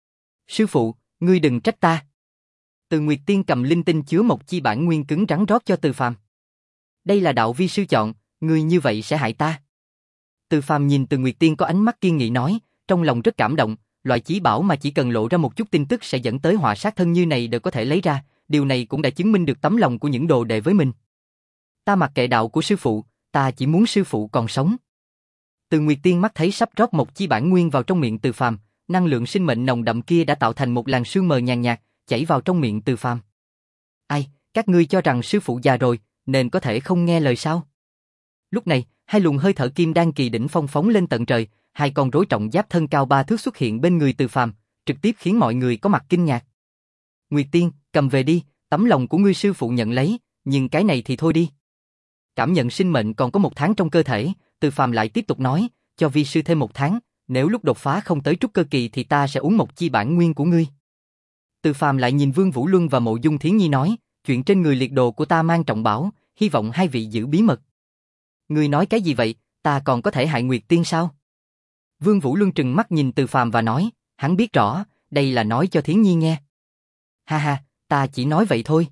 Sư phụ, ngươi đừng trách ta. Từ Nguyệt Tiên cầm linh tinh chứa một chi bản nguyên cứng rắn rót cho Từ Phàm. Đây là đạo vi sư chọn, ngươi như vậy sẽ hại ta. Từ Phàm nhìn Từ Nguyệt Tiên có ánh mắt kiên nghị nói, trong lòng rất cảm động, loại chí bảo mà chỉ cần lộ ra một chút tin tức sẽ dẫn tới họa sát thân như này đều có thể lấy ra, điều này cũng đã chứng minh được tấm lòng của những đồ đệ với mình. Ta mặc kệ đạo của sư phụ, ta chỉ muốn sư phụ còn sống. Từ Nguyệt Tiên mắt thấy sắp rót một chi bản nguyên vào trong miệng Từ Phàm, năng lượng sinh mệnh nồng đậm kia đã tạo thành một làn sương mờ nhàn nhạt, chảy vào trong miệng Từ Phàm. Ai, các ngươi cho rằng sư phụ già rồi, nên có thể không nghe lời sao? Lúc này, hai luồng hơi thở kim đan kỳ đỉnh phong phóng lên tận trời, hai con rối trọng giáp thân cao ba thước xuất hiện bên người Từ Phàm, trực tiếp khiến mọi người có mặt kinh ngạc. Nguyệt Tiên, cầm về đi, tấm lòng của ngươi sư phụ nhận lấy, nhưng cái này thì thôi đi. Cảm nhận sinh mệnh còn có một tháng trong cơ thể, Từ Phàm lại tiếp tục nói, cho vi sư thêm một tháng, nếu lúc đột phá không tới trúc cơ kỳ thì ta sẽ uống một chi bản nguyên của ngươi. Từ Phàm lại nhìn Vương Vũ Luân và Mộ Dung Thiến Nhi nói, chuyện trên người liệt đồ của ta mang trọng bảo, hy vọng hai vị giữ bí mật. Ngươi nói cái gì vậy, ta còn có thể hại Nguyệt Tiên sao? Vương Vũ Luân trừng mắt nhìn Từ Phàm và nói, hắn biết rõ, đây là nói cho Thiến Nhi nghe. Ha ha, ta chỉ nói vậy thôi.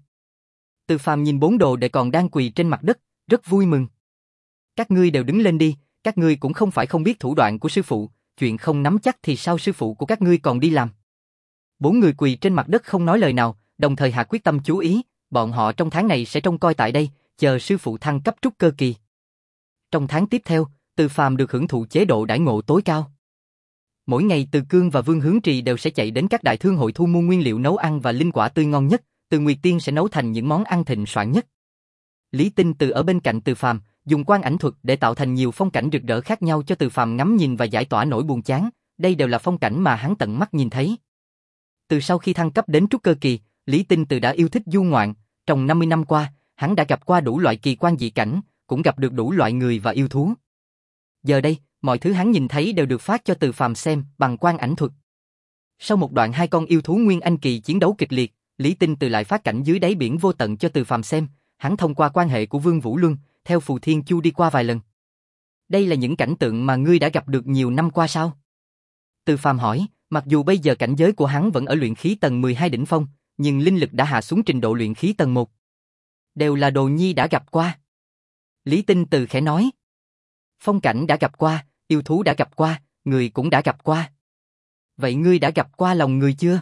Từ Phàm nhìn bốn đồ đệ còn đang quỳ trên mặt đất, rất vui mừng. Các ngươi đều đứng lên đi, các ngươi cũng không phải không biết thủ đoạn của sư phụ, chuyện không nắm chắc thì sao sư phụ của các ngươi còn đi làm. Bốn người quỳ trên mặt đất không nói lời nào, đồng thời hạ quyết tâm chú ý, bọn họ trong tháng này sẽ trông coi tại đây, chờ sư phụ thăng cấp trúc cơ kỳ. Trong tháng tiếp theo, Từ Phàm được hưởng thụ chế độ đãi ngộ tối cao. Mỗi ngày Từ Cương và Vương Hướng Trì đều sẽ chạy đến các đại thương hội thu mua nguyên liệu nấu ăn và linh quả tươi ngon nhất, Từ Nguyệt Tiên sẽ nấu thành những món ăn thịnh soạn nhất. Lý Tinh Từ ở bên cạnh Từ Phàm, dùng quang ảnh thuật để tạo thành nhiều phong cảnh rực rỡ khác nhau cho Từ Phàm ngắm nhìn và giải tỏa nỗi buồn chán, đây đều là phong cảnh mà hắn tận mắt nhìn thấy. Từ sau khi thăng cấp đến trúc cơ kỳ, Lý Tinh Từ đã yêu thích du ngoạn, trong năm mươi năm qua, hắn đã gặp qua đủ loại kỳ quan dị cảnh, cũng gặp được đủ loại người và yêu thú. Giờ đây, mọi thứ hắn nhìn thấy đều được phát cho Từ Phàm xem bằng quang ảnh thuật. Sau một đoạn hai con yêu thú Nguyên Anh kỳ chiến đấu kịch liệt, Lý Tinh Từ lại phát cảnh dưới đáy biển vô tận cho Từ Phàm xem, hắn thông qua quan hệ của Vương Vũ Luân, theo Phù Thiên Chu đi qua vài lần. Đây là những cảnh tượng mà ngươi đã gặp được nhiều năm qua sao? Từ Phàm hỏi, mặc dù bây giờ cảnh giới của hắn vẫn ở luyện khí tầng mười hai đỉnh phong, nhưng linh lực đã hạ xuống trình độ luyện khí tầng một. Đều là đồ nhi đã gặp qua. Lý Tinh Từ khẽ nói. Phong cảnh đã gặp qua, yêu thú đã gặp qua, người cũng đã gặp qua. Vậy ngươi đã gặp qua lòng người chưa?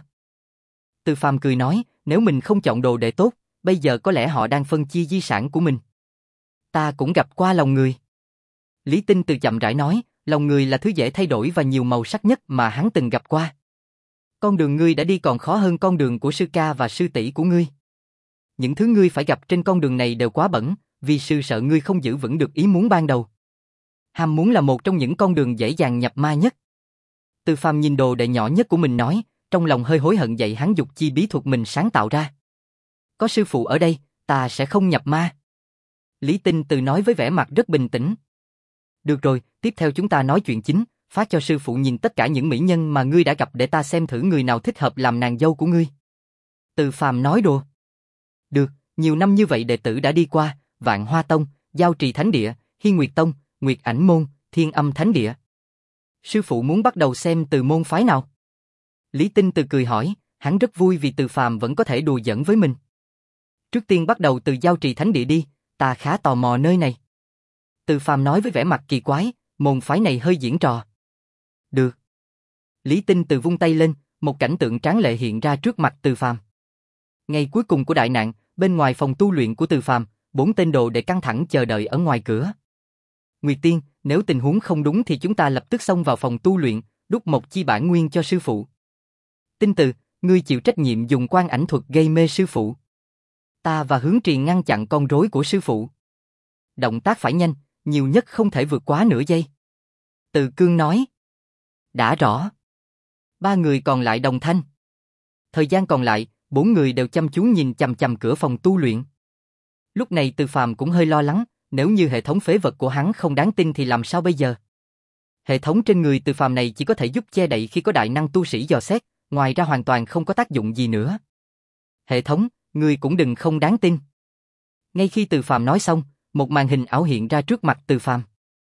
Từ Phàm cười nói, nếu mình không chọn đồ đệ tốt, bây giờ có lẽ họ đang phân chia di sản của mình. Ta cũng gặp qua lòng người. Lý Tinh Từ chậm rãi nói, lòng người là thứ dễ thay đổi và nhiều màu sắc nhất mà hắn từng gặp qua. Con đường ngươi đã đi còn khó hơn con đường của sư ca và sư tỷ của ngươi. Những thứ ngươi phải gặp trên con đường này đều quá bẩn, vì sư sợ ngươi không giữ vững được ý muốn ban đầu. Ham muốn là một trong những con đường dễ dàng nhập ma nhất. Từ Phàm nhìn đồ đệ nhỏ nhất của mình nói, trong lòng hơi hối hận dạy hắn dục chi bí thuật mình sáng tạo ra. Có sư phụ ở đây, ta sẽ không nhập ma. Lý Tinh Từ nói với vẻ mặt rất bình tĩnh. Được rồi, tiếp theo chúng ta nói chuyện chính, phát cho sư phụ nhìn tất cả những mỹ nhân mà ngươi đã gặp để ta xem thử người nào thích hợp làm nàng dâu của ngươi. Từ Phàm nói đùa. Được, Nhiều năm như vậy đệ tử đã đi qua, Vạn Hoa Tông, Giao Trì Thánh Địa, Hiên Nguyệt Tông, Nguyệt Ảnh Môn, Thiên Âm Thánh Địa. Sư phụ muốn bắt đầu xem từ môn phái nào? Lý Tinh Từ cười hỏi, hắn rất vui vì Từ Phàm vẫn có thể đùa giỡn với mình. Trước tiên bắt đầu từ Giao Trì Thánh Địa đi, ta khá tò mò nơi này. Từ Phàm nói với vẻ mặt kỳ quái, môn phái này hơi diễn trò. Được. Lý Tinh Từ vung tay lên, một cảnh tượng tráng lệ hiện ra trước mặt Từ Phàm. Ngày cuối cùng của đại nạn, bên ngoài phòng tu luyện của Từ Phàm, bốn tên đồ đệ căng thẳng chờ đợi ở ngoài cửa. Nguyệt Tiên, nếu tình huống không đúng thì chúng ta lập tức xông vào phòng tu luyện, đúc một chi bản nguyên cho sư phụ. Tinh Từ, ngươi chịu trách nhiệm dùng quan ảnh thuật gây mê sư phụ. Ta và Hướng Triền ngăn chặn con rối của sư phụ. Động tác phải nhanh, nhiều nhất không thể vượt quá nửa giây. Từ Cương nói. Đã rõ. Ba người còn lại đồng thanh. Thời gian còn lại, bốn người đều chăm chú nhìn chằm chằm cửa phòng tu luyện. Lúc này Từ Phàm cũng hơi lo lắng, nếu như hệ thống phế vật của hắn không đáng tin thì làm sao bây giờ? Hệ thống trên người Từ Phàm này chỉ có thể giúp che đậy khi có đại năng tu sĩ dò xét, ngoài ra hoàn toàn không có tác dụng gì nữa. Hệ thống, ngươi cũng đừng không đáng tin. Ngay khi Từ Phàm nói xong, một màn hình ảo hiện ra trước mặt Từ Phàm.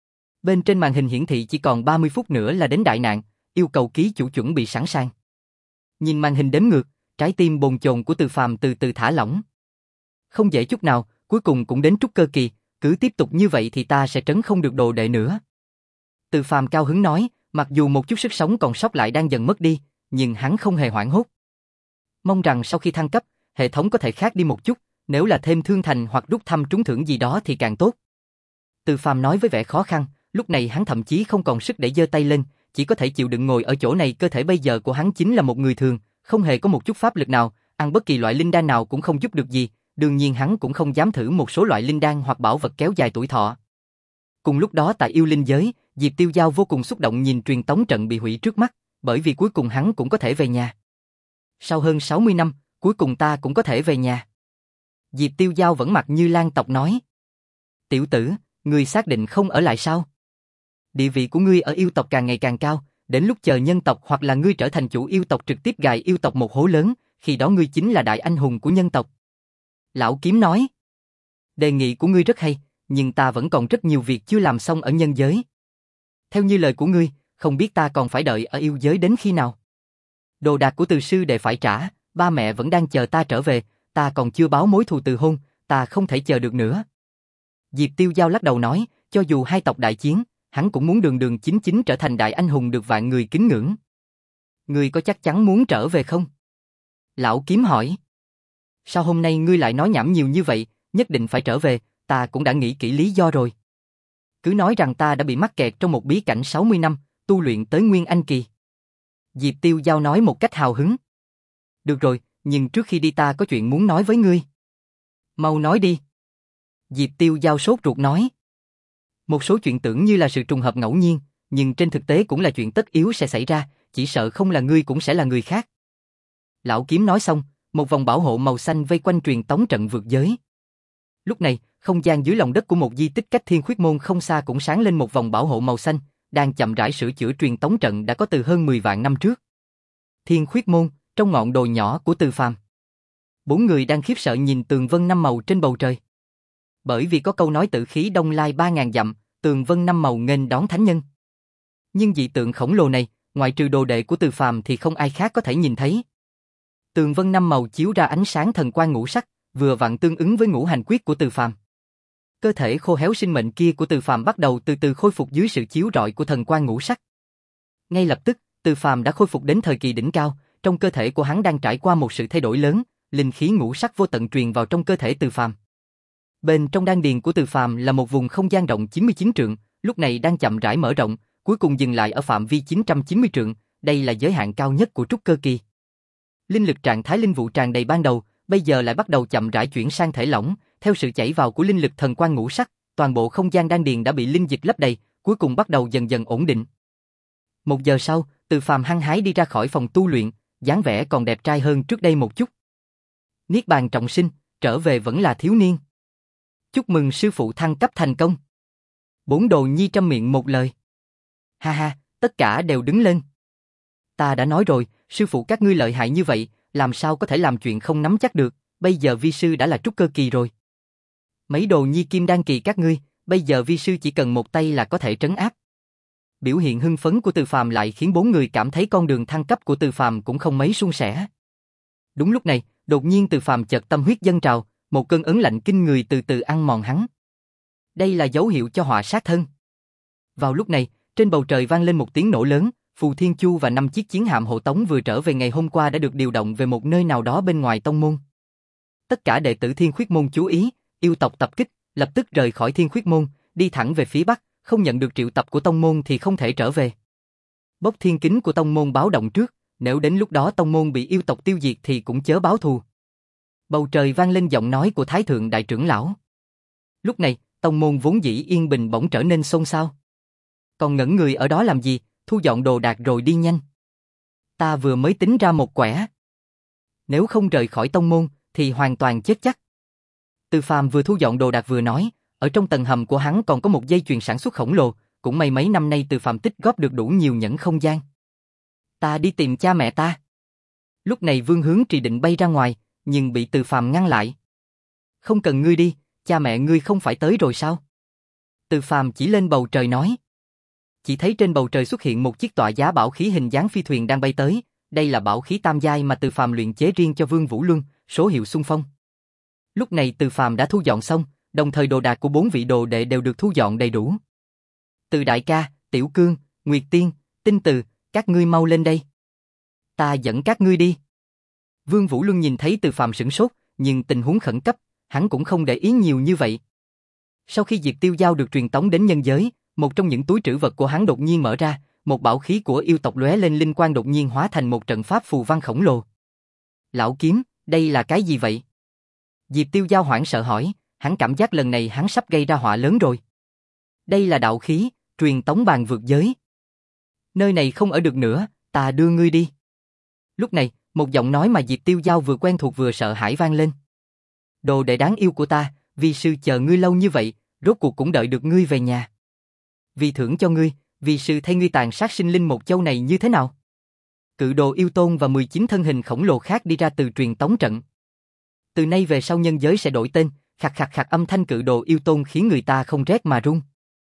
Bên trên màn hình hiển thị chỉ còn ba mươi phút nữa là đến đại nạn, yêu cầu ký chủ chuẩn bị sẵn sàng. Nhìn màn hình đếm ngược, trái tim bồn chồn của Từ Phàm từ từ thả lỏng. Không dễ chút nào, cuối cùng cũng đến trúc cơ kỳ, cứ tiếp tục như vậy thì ta sẽ trấn không được đồ đệ nữa. Từ Phàm cao hứng nói, mặc dù một chút sức sống còn sót lại đang dần mất đi, nhưng hắn không hề hoảng hốt. Mong rằng sau khi thăng cấp, hệ thống có thể khác đi một chút, nếu là thêm thương thành hoặc rút thăm trúng thưởng gì đó thì càng tốt. Từ Phàm nói với vẻ khó khăn, lúc này hắn thậm chí không còn sức để giơ tay lên, chỉ có thể chịu đựng ngồi ở chỗ này. Cơ thể bây giờ của hắn chính là một người thường, không hề có một chút pháp lực nào, ăn bất kỳ loại linh đan nào cũng không giúp được gì, đương nhiên hắn cũng không dám thử một số loại linh đan hoặc bảo vật kéo dài tuổi thọ. Cùng lúc đó tại yêu linh giới, Diệp Tiêu Giao vô cùng xúc động nhìn truyền tống trận bị hủy trước mắt, bởi vì cuối cùng hắn cũng có thể về nhà. Sau hơn sáu mươi năm, cuối cùng ta cũng có thể về nhà. Diệp Tiêu Giao vẫn mặt như lan tộc nói. Tiểu tử, ngươi xác định không ở lại sao? Địa vị của ngươi ở yêu tộc càng ngày càng cao, đến lúc chờ nhân tộc hoặc là ngươi trở thành chủ yêu tộc trực tiếp gài yêu tộc một hố lớn, khi đó ngươi chính là đại anh hùng của nhân tộc. Lão Kiếm nói. Đề nghị của ngươi rất hay, nhưng ta vẫn còn rất nhiều việc chưa làm xong ở nhân giới. Theo như lời của ngươi, không biết ta còn phải đợi ở yêu giới đến khi nào. Đồ đạc của từ sư đệ phải trả, ba mẹ vẫn đang chờ ta trở về, ta còn chưa báo mối thù từ hôn, ta không thể chờ được nữa. Diệp Tiêu Giao lắc đầu nói, cho dù hai tộc đại chiến, hắn cũng muốn đường đường chính chính trở thành đại anh hùng được vạn người kính ngưỡng. Ngươi có chắc chắn muốn trở về không? Lão Kiếm hỏi. Sao hôm nay ngươi lại nói nhảm nhiều như vậy, nhất định phải trở về, ta cũng đã nghĩ kỹ lý do rồi. Cứ nói rằng ta đã bị mắc kẹt trong một bí cảnh sáu mươi năm, tu luyện tới Nguyên Anh Kỳ. Diệp Tiêu Giao nói một cách hào hứng. Được rồi, nhưng trước khi đi ta có chuyện muốn nói với ngươi. Mau nói đi. Diệp Tiêu Giao sốt ruột nói. Một số chuyện tưởng như là sự trùng hợp ngẫu nhiên, nhưng trên thực tế cũng là chuyện tất yếu sẽ xảy ra, chỉ sợ không là ngươi cũng sẽ là người khác. Lão Kiếm nói xong, một vòng bảo hộ màu xanh vây quanh truyền tống trận vượt giới. Lúc này, không gian dưới lòng đất của một di tích cách Thiên Khuyết Môn không xa cũng sáng lên một vòng bảo hộ màu xanh, đang chậm rãi sửa chữa truyền tống trận đã có từ hơn mười vạn năm trước. Thiên Khuyết Môn, trong ngọn đồi nhỏ của Từ Phàm. Bốn người đang khiếp sợ nhìn tường vân năm màu trên bầu trời. Bởi vì có câu nói tử khí đông lai ba ngàn dặm, tường vân năm màu nghênh đón thánh nhân. Nhưng dị tượng khổng lồ này, ngoại trừ đồ đệ của Từ Phàm thì không ai khác có thể nhìn thấy. Tường vân năm màu chiếu ra ánh sáng thần quang ngũ sắc, vừa vặn tương ứng với ngũ hành quyết của Từ Phàm. Cơ thể khô héo sinh mệnh kia của Từ Phàm bắt đầu từ từ khôi phục dưới sự chiếu rọi của thần quang ngũ sắc. Ngay lập tức, Từ Phàm đã khôi phục đến thời kỳ đỉnh cao, trong cơ thể của hắn đang trải qua một sự thay đổi lớn, linh khí ngũ sắc vô tận truyền vào trong cơ thể Từ Phàm. Bên trong đan điền của Từ Phàm là một vùng không gian rộng chín mươi chín trượng, lúc này đang chậm rãi mở rộng, cuối cùng dừng lại ở phạm vi chín trăm chín mươi trượng, đây là giới hạn cao nhất của trúc cơ kỳ. Linh lực trạng thái linh vụ tràn đầy ban đầu, bây giờ lại bắt đầu chậm rãi chuyển sang thể lỏng, theo sự chảy vào của linh lực thần quang ngũ sắc, toàn bộ không gian đan điền đã bị linh dịch lấp đầy, cuối cùng bắt đầu dần dần ổn định. Một giờ sau, Từ Phàm hăng hái đi ra khỏi phòng tu luyện, dáng vẻ còn đẹp trai hơn trước đây một chút. Niết bàn trọng sinh, trở về vẫn là thiếu niên. Chúc mừng sư phụ thăng cấp thành công. Bốn đồ nhi trăm miệng một lời. Ha ha, tất cả đều đứng lên. Ta đã nói rồi, sư phụ các ngươi lợi hại như vậy, làm sao có thể làm chuyện không nắm chắc được, bây giờ vi sư đã là trúc cơ kỳ rồi. Mấy đồ nhi kim đan kỳ các ngươi, bây giờ vi sư chỉ cần một tay là có thể trấn áp. Biểu hiện hưng phấn của Từ Phàm lại khiến bốn người cảm thấy con đường thăng cấp của Từ Phàm cũng không mấy suôn sẻ. Đúng lúc này, đột nhiên Từ Phàm chợt tâm huyết dâng trào, một cơn ấn lạnh kinh người từ từ ăn mòn hắn. Đây là dấu hiệu cho họa sát thân. Vào lúc này, trên bầu trời vang lên một tiếng nổ lớn, Phù Thiên Chu và năm chiếc chiến hạm hộ tống vừa trở về ngày hôm qua đã được điều động về một nơi nào đó bên ngoài tông môn. Tất cả đệ tử Thiên Khuyết môn chú ý, yêu tộc tập kích, lập tức rời khỏi Thiên Khuyết môn, đi thẳng về phía bắc, không nhận được triệu tập của tông môn thì không thể trở về. Bốc thiên kính của tông môn báo động trước, nếu đến lúc đó tông môn bị yêu tộc tiêu diệt thì cũng chớ báo thù. Bầu trời vang lên giọng nói của Thái thượng đại trưởng lão. Lúc này, tông môn vốn dĩ yên bình bỗng trở nên xôn xao. Còn ngẩn người ở đó làm gì, thu dọn đồ đạc rồi đi nhanh. Ta vừa mới tính ra một quẻ. Nếu không rời khỏi tông môn, thì hoàn toàn chết chắc. Từ Phàm vừa thu dọn đồ đạc vừa nói, ở trong tầng hầm của hắn còn có một dây chuyền sản xuất khổng lồ, cũng may mấy năm nay Từ Phàm tích góp được đủ nhiều nhẫn không gian. Ta đi tìm cha mẹ ta. Lúc này Vương Hướng Trì định bay ra ngoài, nhưng bị Từ Phàm ngăn lại. Không cần ngươi đi, cha mẹ ngươi không phải tới rồi sao? Từ Phàm chỉ lên bầu trời nói. Chỉ thấy trên bầu trời xuất hiện một chiếc tọa giá bảo khí hình dáng phi thuyền đang bay tới, đây là bảo khí tam giai mà Từ Phàm luyện chế riêng cho Vương Vũ Luân, số hiệu Xung Phong. Lúc này Từ Phàm đã thu dọn xong, đồng thời đồ đạc của bốn vị đồ đệ đều được thu dọn đầy đủ. Từ đại ca, Tiểu Cương, Nguyệt Tiên, Tinh Từ, các ngươi mau lên đây. Ta dẫn các ngươi đi. Vương Vũ Luân nhìn thấy Từ Phàm sửng sốt, nhưng tình huống khẩn cấp, hắn cũng không để ý nhiều như vậy. Sau khi Diệt Tiêu Giao được truyền tống đến nhân giới, một trong những túi trữ vật của hắn đột nhiên mở ra, một bảo khí của yêu tộc lóe lên linh quang đột nhiên hóa thành một trận pháp phù văn khổng lồ. Lão kiếm, đây là cái gì vậy? Diệp Tiêu Giao hoảng sợ hỏi, hắn cảm giác lần này hắn sắp gây ra họa lớn rồi. Đây là đạo khí, truyền tống bàn vượt giới. Nơi này không ở được nữa, ta đưa ngươi đi. Lúc này, một giọng nói mà Diệp Tiêu Giao vừa quen thuộc vừa sợ hãi vang lên. Đồ đệ đáng yêu của ta, vi sư chờ ngươi lâu như vậy, rốt cuộc cũng đợi được ngươi về nhà. Vì thưởng cho ngươi, vi sư thay ngươi tàn sát sinh linh một châu này như thế nào? Cự đồ yêu tôn và mười chín thân hình khổng lồ khác đi ra từ truyền tống trận. Từ nay về sau nhân giới sẽ đổi tên, khạc khạc khạc âm thanh cự đồ yêu tôn khiến người ta không rét mà run.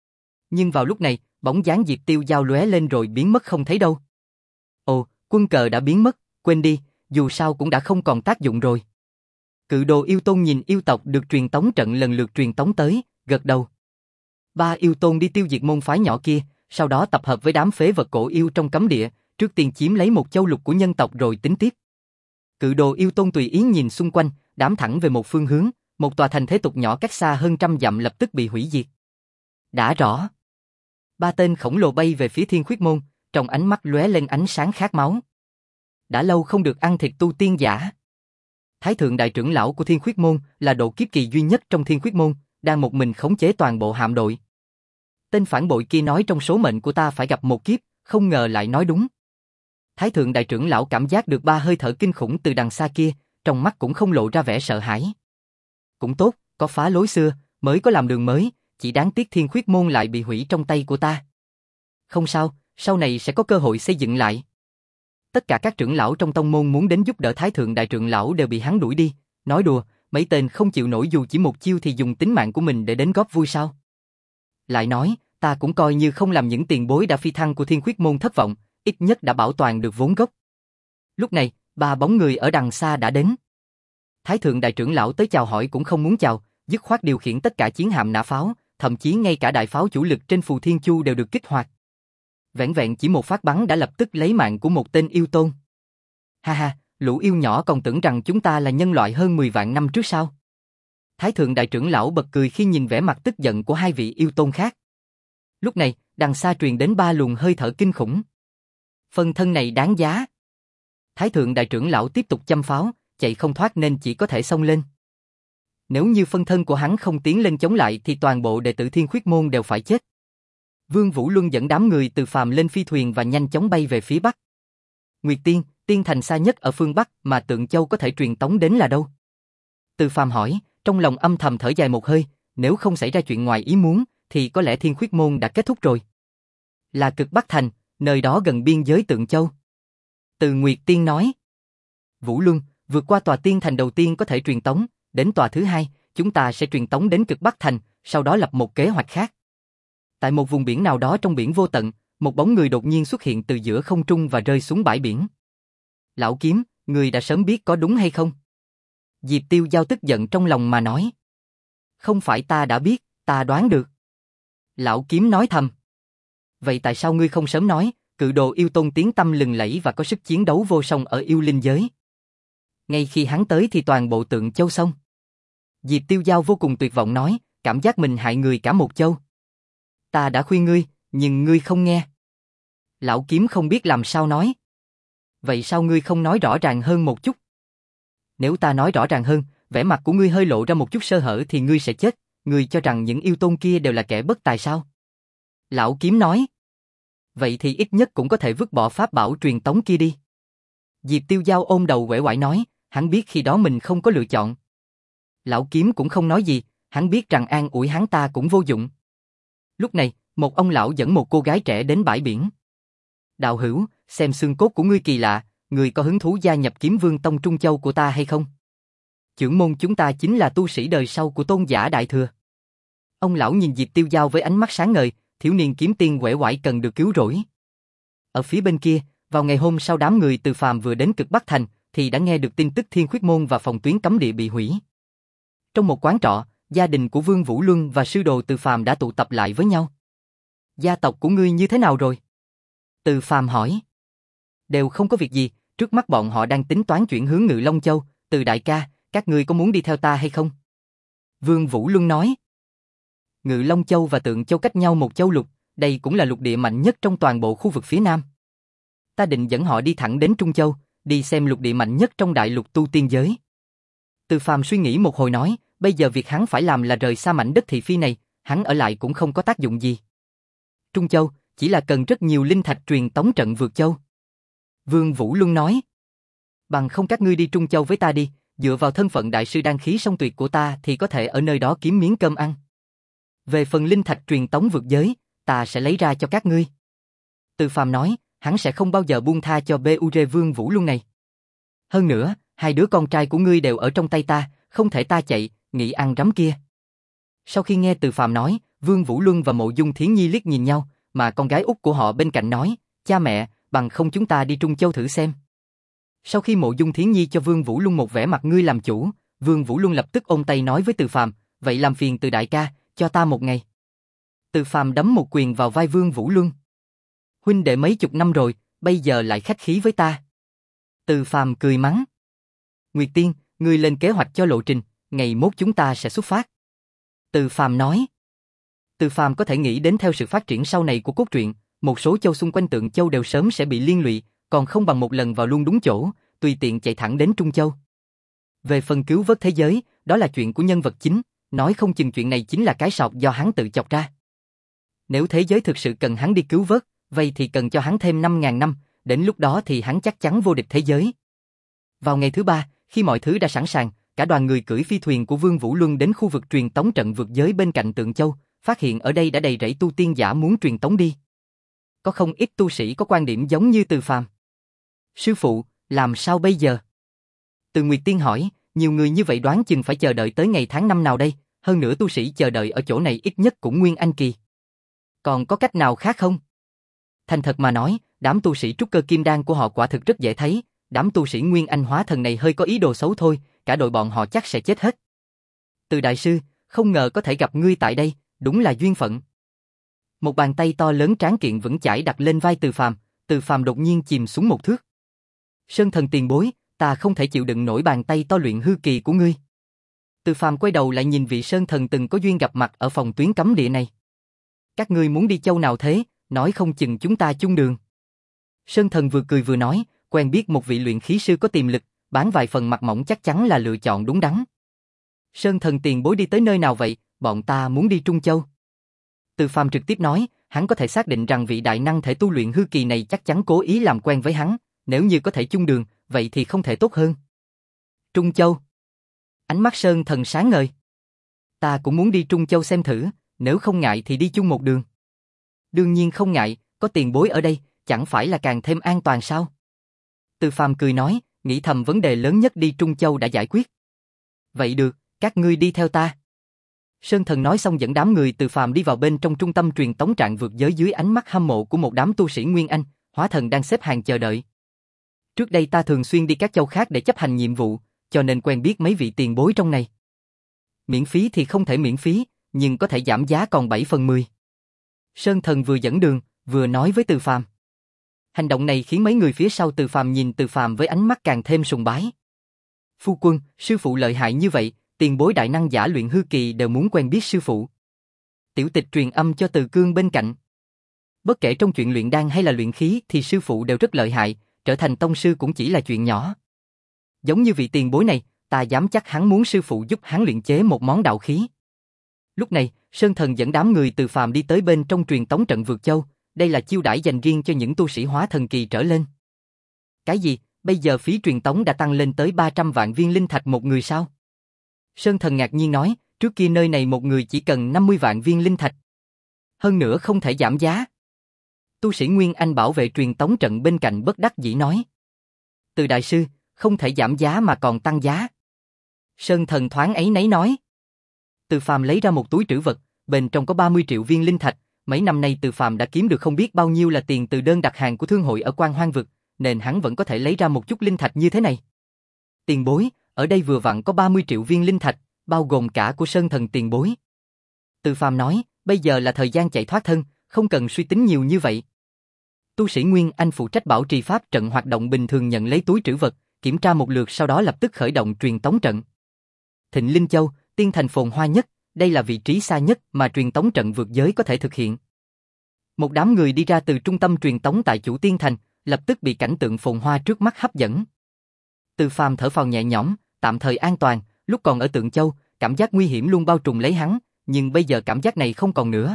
Nhưng vào lúc này, bóng dáng Diệp Tiêu Giao lóe lên rồi biến mất không thấy đâu. Ồ, quân cờ đã biến mất, quên đi, dù sao cũng đã không còn tác dụng rồi. Cự đồ yêu tôn nhìn yêu tộc được truyền tống trận lần lượt truyền tống tới, gật đầu. Ba yêu tôn đi tiêu diệt môn phái nhỏ kia, sau đó tập hợp với đám phế vật cổ yêu trong cấm địa, trước tiên chiếm lấy một châu lục của nhân tộc rồi tính tiếp. Cự đồ yêu tôn tùy ý nhìn xung quanh, đám thẳng về một phương hướng, một tòa thành thế tục nhỏ cách xa hơn trăm dặm lập tức bị hủy diệt. Đã rõ. Ba tên khổng lồ bay về phía Thiên Khuyết môn, trong ánh mắt lóe lên ánh sáng khát máu. Đã lâu không được ăn thịt tu tiên giả. Thái thượng đại trưởng lão của Thiên Khuyết môn là độ kiếp kỳ duy nhất trong Thiên Khuyết môn, đang một mình khống chế toàn bộ hạm đội. Tên phản bội kia nói trong số mệnh của ta phải gặp một kiếp, không ngờ lại nói đúng. Thái thượng đại trưởng lão cảm giác được ba hơi thở kinh khủng từ đằng xa kia, trong mắt cũng không lộ ra vẻ sợ hãi. Cũng tốt, có phá lối xưa, mới có làm đường mới, chỉ đáng tiếc Thiên Khuyết môn lại bị hủy trong tay của ta. Không sao, sau này sẽ có cơ hội xây dựng lại. Tất cả các trưởng lão trong tông môn muốn đến giúp đỡ Thái thượng đại trưởng lão đều bị hắn đuổi đi, nói đùa, mấy tên không chịu nổi dù chỉ một chiêu thì dùng tính mạng của mình để đến góp vui sao? Lại nói, ta cũng coi như không làm những tiền bối đã phi thăng của Thiên Khuyết môn thất vọng, ít nhất đã bảo toàn được vốn gốc. Lúc này, ba bóng người ở đằng xa đã đến. Thái thượng đại trưởng lão tới chào hỏi cũng không muốn chào, dứt khoát điều khiển tất cả chiến hạm nã pháo, thậm chí ngay cả đại pháo chủ lực trên Phù Thiên Chu đều được kích hoạt. Vẻn vẹn chỉ một phát bắn đã lập tức lấy mạng của một tên yêu tôn. Ha ha, lũ yêu nhỏ còn tưởng rằng chúng ta là nhân loại hơn mười vạn năm trước sao? Thái thượng đại trưởng lão bật cười khi nhìn vẻ mặt tức giận của hai vị yêu tôn khác. Lúc này, đằng xa truyền đến ba luồng hơi thở kinh khủng. Phân thân này đáng giá. Thái thượng đại trưởng lão tiếp tục châm pháo, chạy không thoát nên chỉ có thể xông lên. Nếu như phân thân của hắn không tiến lên chống lại thì toàn bộ đệ tử Thiên Khuyết môn đều phải chết. Vương Vũ Luân dẫn đám người từ phàm lên phi thuyền và nhanh chóng bay về phía bắc. Nguyệt Tiên, tiên thành xa nhất ở phương bắc mà Tượng Châu có thể truyền tống đến là đâu? Từ phàm hỏi, trong lòng âm thầm thở dài một hơi, nếu không xảy ra chuyện ngoài ý muốn, thì có lẽ Thiên Khuyết môn đã kết thúc rồi. Là Cực Bắc Thành, nơi đó gần biên giới Tượng Châu. Từ Nguyệt Tiên nói. Vũ Luân, Vượt qua tòa tiên thành đầu tiên có thể truyền tống, đến tòa thứ hai, chúng ta sẽ truyền tống đến cực Bắc thành, sau đó lập một kế hoạch khác. Tại một vùng biển nào đó trong biển vô tận, một bóng người đột nhiên xuất hiện từ giữa không trung và rơi xuống bãi biển. Lão Kiếm, người đã sớm biết có đúng hay không? Diệp Tiêu Giao tức giận trong lòng mà nói. Không phải ta đã biết, ta đoán được. Lão Kiếm nói thầm. Vậy tại sao ngươi không sớm nói, cự đồ yêu tôn tiếng tăm lừng lẫy và có sức chiến đấu vô song ở yêu linh giới? Ngay khi hắn tới thì toàn bộ Tượng Châu xong. Diệp Tiêu Giao vô cùng tuyệt vọng nói, cảm giác mình hại người cả một châu. Ta đã khuyên ngươi, nhưng ngươi không nghe. Lão Kiếm không biết làm sao nói. Vậy sao ngươi không nói rõ ràng hơn một chút? Nếu ta nói rõ ràng hơn, vẻ mặt của ngươi hơi lộ ra một chút sơ hở thì ngươi sẽ chết. Ngươi cho rằng những yêu tôn kia đều là kẻ bất tài sao? Lão Kiếm nói. Vậy thì ít nhất cũng có thể vứt bỏ pháp bảo truyền tống kia đi. Diệp Tiêu Giao ôm đầu uể oải nói, hắn biết khi đó mình không có lựa chọn. Lão Kiếm cũng không nói gì, hắn biết rằng an ủi hắn ta cũng vô dụng. Lúc này, một ông lão dẫn một cô gái trẻ đến bãi biển. Đạo hữu, xem xương cốt của ngươi kỳ lạ, ngươi có hứng thú gia nhập Kiếm Vương Tông Trung Châu của ta hay không? Chưởng môn chúng ta chính là tu sĩ đời sau của Tôn giả Đại Thừa. Ông lão nhìn Diệp Tiêu Giao với ánh mắt sáng ngời, thiếu niên kiếm tiên uể oải cần được cứu rỗi. Ở phía bên kia, vào ngày hôm sau đám người từ phàm vừa đến cực Bắc thành, thì đã nghe được tin tức Thiên Khuyết môn và phòng tuyến cấm địa bị hủy. Trong một quán trọ, gia đình của Vương Vũ Luân và sư đồ Từ Phàm đã tụ tập lại với nhau. Gia tộc của ngươi như thế nào rồi? Từ Phàm hỏi. Đều không có việc gì, trước mắt bọn họ đang tính toán chuyển hướng Ngự Long Châu. Từ đại ca, các ngươi có muốn đi theo ta hay không? Vương Vũ Luân nói. Ngự Long Châu và Tượng Châu cách nhau một châu lục, đây cũng là lục địa mạnh nhất trong toàn bộ khu vực phía Nam. Ta định dẫn họ đi thẳng đến Trung Châu, đi xem lục địa mạnh nhất trong đại lục tu tiên giới. Từ Phàm suy nghĩ một hồi nói, bây giờ việc hắn phải làm là rời xa mảnh đất thị phi này, hắn ở lại cũng không có tác dụng gì. Trung Châu chỉ là cần rất nhiều linh thạch truyền tống trận vượt châu. Vương Vũ Luân nói. Bằng không các ngươi đi Trung Châu với ta đi, dựa vào thân phận đại sư đan khí song tuyệt của ta thì có thể ở nơi đó kiếm miếng cơm ăn. Về phần linh thạch truyền tống vượt giới, ta sẽ lấy ra cho các ngươi. Từ Phàm nói, hắn sẽ không bao giờ buông tha cho bê u rê Vương Vũ Luân này. Hơn nữa, hai đứa con trai của ngươi đều ở trong tay ta, không thể ta chạy, nghĩ ăn rắm kia. Sau khi nghe Từ Phàm nói, Vương Vũ Luân và Mộ Dung Thiến Nhi liếc nhìn nhau, mà con gái út của họ bên cạnh nói, cha mẹ, bằng không chúng ta đi Trung Châu thử xem. Sau khi Mộ Dung Thiến Nhi cho Vương Vũ Luân một vẻ mặt ngươi làm chủ, Vương Vũ Luân lập tức ôm tay nói với Từ Phàm, vậy làm phiền Từ đại ca, cho ta một ngày. Từ Phàm đấm một quyền vào vai Vương Vũ Luân. Huynh đệ mấy chục năm rồi, bây giờ lại khách khí với ta. Từ Phàm cười mắng. Nguyệt Tiên, ngươi lên kế hoạch cho lộ trình, ngày mốt chúng ta sẽ xuất phát. Từ Phàm nói. Từ Phàm có thể nghĩ đến theo sự phát triển sau này của cốt truyện, một số châu xung quanh Tượng Châu đều sớm sẽ bị liên lụy, còn không bằng một lần vào luôn đúng chỗ, tùy tiện chạy thẳng đến Trung Châu. Về phần cứu vớt thế giới, đó là chuyện của nhân vật chính, nói không chừng chuyện này chính là cái sọt do hắn tự chọc ra. Nếu thế giới thực sự cần hắn đi cứu vớt, vậy thì cần cho hắn thêm năm ngàn năm, đến lúc đó thì hắn chắc chắn vô địch thế giới. Vào ngày thứ ba, khi mọi thứ đã sẵn sàng, cả đoàn người cưỡi phi thuyền của Vương Vũ Luân đến khu vực truyền tống trận vượt giới bên cạnh Tượng Châu, phát hiện ở đây đã đầy rẫy tu tiên giả muốn truyền tống đi. Có không ít tu sĩ có quan điểm giống như Từ Phàm. Sư phụ, làm sao bây giờ? Từ Nguyệt Tiên hỏi, nhiều người như vậy đoán chừng phải chờ đợi tới ngày tháng năm nào đây, hơn nữa tu sĩ chờ đợi ở chỗ này ít nhất cũng nguyên anh kỳ. Còn có cách nào khác không? Thành thật mà nói, đám tu sĩ trúc cơ kim đan của họ quả thực rất dễ thấy, đám tu sĩ nguyên anh hóa thần này hơi có ý đồ xấu thôi, cả đội bọn họ chắc sẽ chết hết. Từ đại sư, không ngờ có thể gặp ngươi tại đây, đúng là duyên phận. Một bàn tay to lớn tráng kiện vững chãi đặt lên vai Từ Phàm, Từ Phàm đột nhiên chìm xuống một thước. Sơn thần tiền bối, ta không thể chịu đựng nổi bàn tay to luyện hư kỳ của ngươi. Từ Phàm quay đầu lại nhìn vị sơn thần từng có duyên gặp mặt ở phòng tuyến cấm địa này. Các ngươi muốn đi châu nào thế, nói không chừng chúng ta chung đường. Sơn thần vừa cười vừa nói, quen biết một vị luyện khí sư có tiềm lực, bán vài phần mặt mỏng chắc chắn là lựa chọn đúng đắn. Sơn thần tiền bối đi tới nơi nào vậy, bọn ta muốn đi Trung Châu. Từ Phàm trực tiếp nói, hắn có thể xác định rằng vị đại năng thể tu luyện hư kỳ này chắc chắn cố ý làm quen với hắn, nếu như có thể chung đường, vậy thì không thể tốt hơn. Trung Châu. Ánh mắt Sơn thần sáng ngời. Ta cũng muốn đi Trung Châu xem thử, nếu không ngại thì đi chung một đường. Đương nhiên không ngại, có tiền bối ở đây, chẳng phải là càng thêm an toàn sao? Từ Phàm cười nói, nghĩ thầm vấn đề lớn nhất đi Trung Châu đã giải quyết. Vậy được, các ngươi đi theo ta. Sơn Thần nói xong dẫn đám người Từ Phàm đi vào bên trong trung tâm truyền tống trạng vượt giới dưới ánh mắt hâm mộ của một đám tu sĩ Nguyên Anh, Hóa Thần đang xếp hàng chờ đợi. Trước đây ta thường xuyên đi các châu khác để chấp hành nhiệm vụ, cho nên quen biết mấy vị tiền bối trong này. Miễn phí thì không thể miễn phí, nhưng có thể giảm giá còn bảy phần mười. Sơn Thần vừa dẫn đường, vừa nói với Từ Phàm. Hành động này khiến mấy người phía sau Từ Phàm nhìn Từ Phàm với ánh mắt càng thêm sùng bái. Phu quân, sư phụ lợi hại như vậy, tiền bối đại năng giả luyện hư kỳ đều muốn quen biết sư phụ. Tiểu Tịch truyền âm cho Từ Cương bên cạnh. Bất kể trong chuyện luyện đan hay là luyện khí thì sư phụ đều rất lợi hại, trở thành tông sư cũng chỉ là chuyện nhỏ. Giống như vị tiền bối này, ta dám chắc hắn muốn sư phụ giúp hắn luyện chế một món đạo khí. Lúc này, Sơn Thần dẫn đám người Từ Phàm đi tới bên trong truyền tống trận vượt châu, đây là chiêu đãi dành riêng cho những tu sĩ hóa thần kỳ trở lên. Cái gì, bây giờ phí truyền tống đã tăng lên tới ba trăm vạn viên linh thạch một người sao? Sơn Thần ngạc nhiên nói, trước kia nơi này một người chỉ cần năm mươi vạn viên linh thạch. Hơn nữa không thể giảm giá. Tu sĩ Nguyên Anh bảo vệ truyền tống trận bên cạnh bất đắc dĩ nói. Từ đại sư, không thể giảm giá mà còn tăng giá. Sơn Thần thoáng áy náy nói. Từ Phàm lấy ra một túi trữ vật, bên trong có ba mươi triệu viên linh thạch. Mấy năm nay Từ Phàm đã kiếm được không biết bao nhiêu là tiền từ đơn đặt hàng của thương hội ở Quan Hoang Vực, nên hắn vẫn có thể lấy ra một chút linh thạch như thế này. Tiền bối, ở đây vừa vặn có ba mươi triệu viên linh thạch, bao gồm cả của Sơn Thần tiền bối. Từ Phàm nói, bây giờ là thời gian chạy thoát thân, không cần suy tính nhiều như vậy. Tu sĩ Nguyên Anh phụ trách bảo trì pháp trận hoạt động bình thường nhận lấy túi trữ vật, kiểm tra một lượt sau đó lập tức khởi động truyền tống trận. Thịnh Linh Châu, tiên thành phồn hoa nhất, đây là vị trí xa nhất mà truyền tống trận vượt giới có thể thực hiện. Một đám người đi ra từ trung tâm truyền tống tại Chủ Tiên Thành, lập tức bị cảnh tượng phồn hoa trước mắt hấp dẫn. Từ Phàm thở phào nhẹ nhõm, tạm thời an toàn, lúc còn ở Tượng Châu, cảm giác nguy hiểm luôn bao trùm lấy hắn, nhưng bây giờ cảm giác này không còn nữa.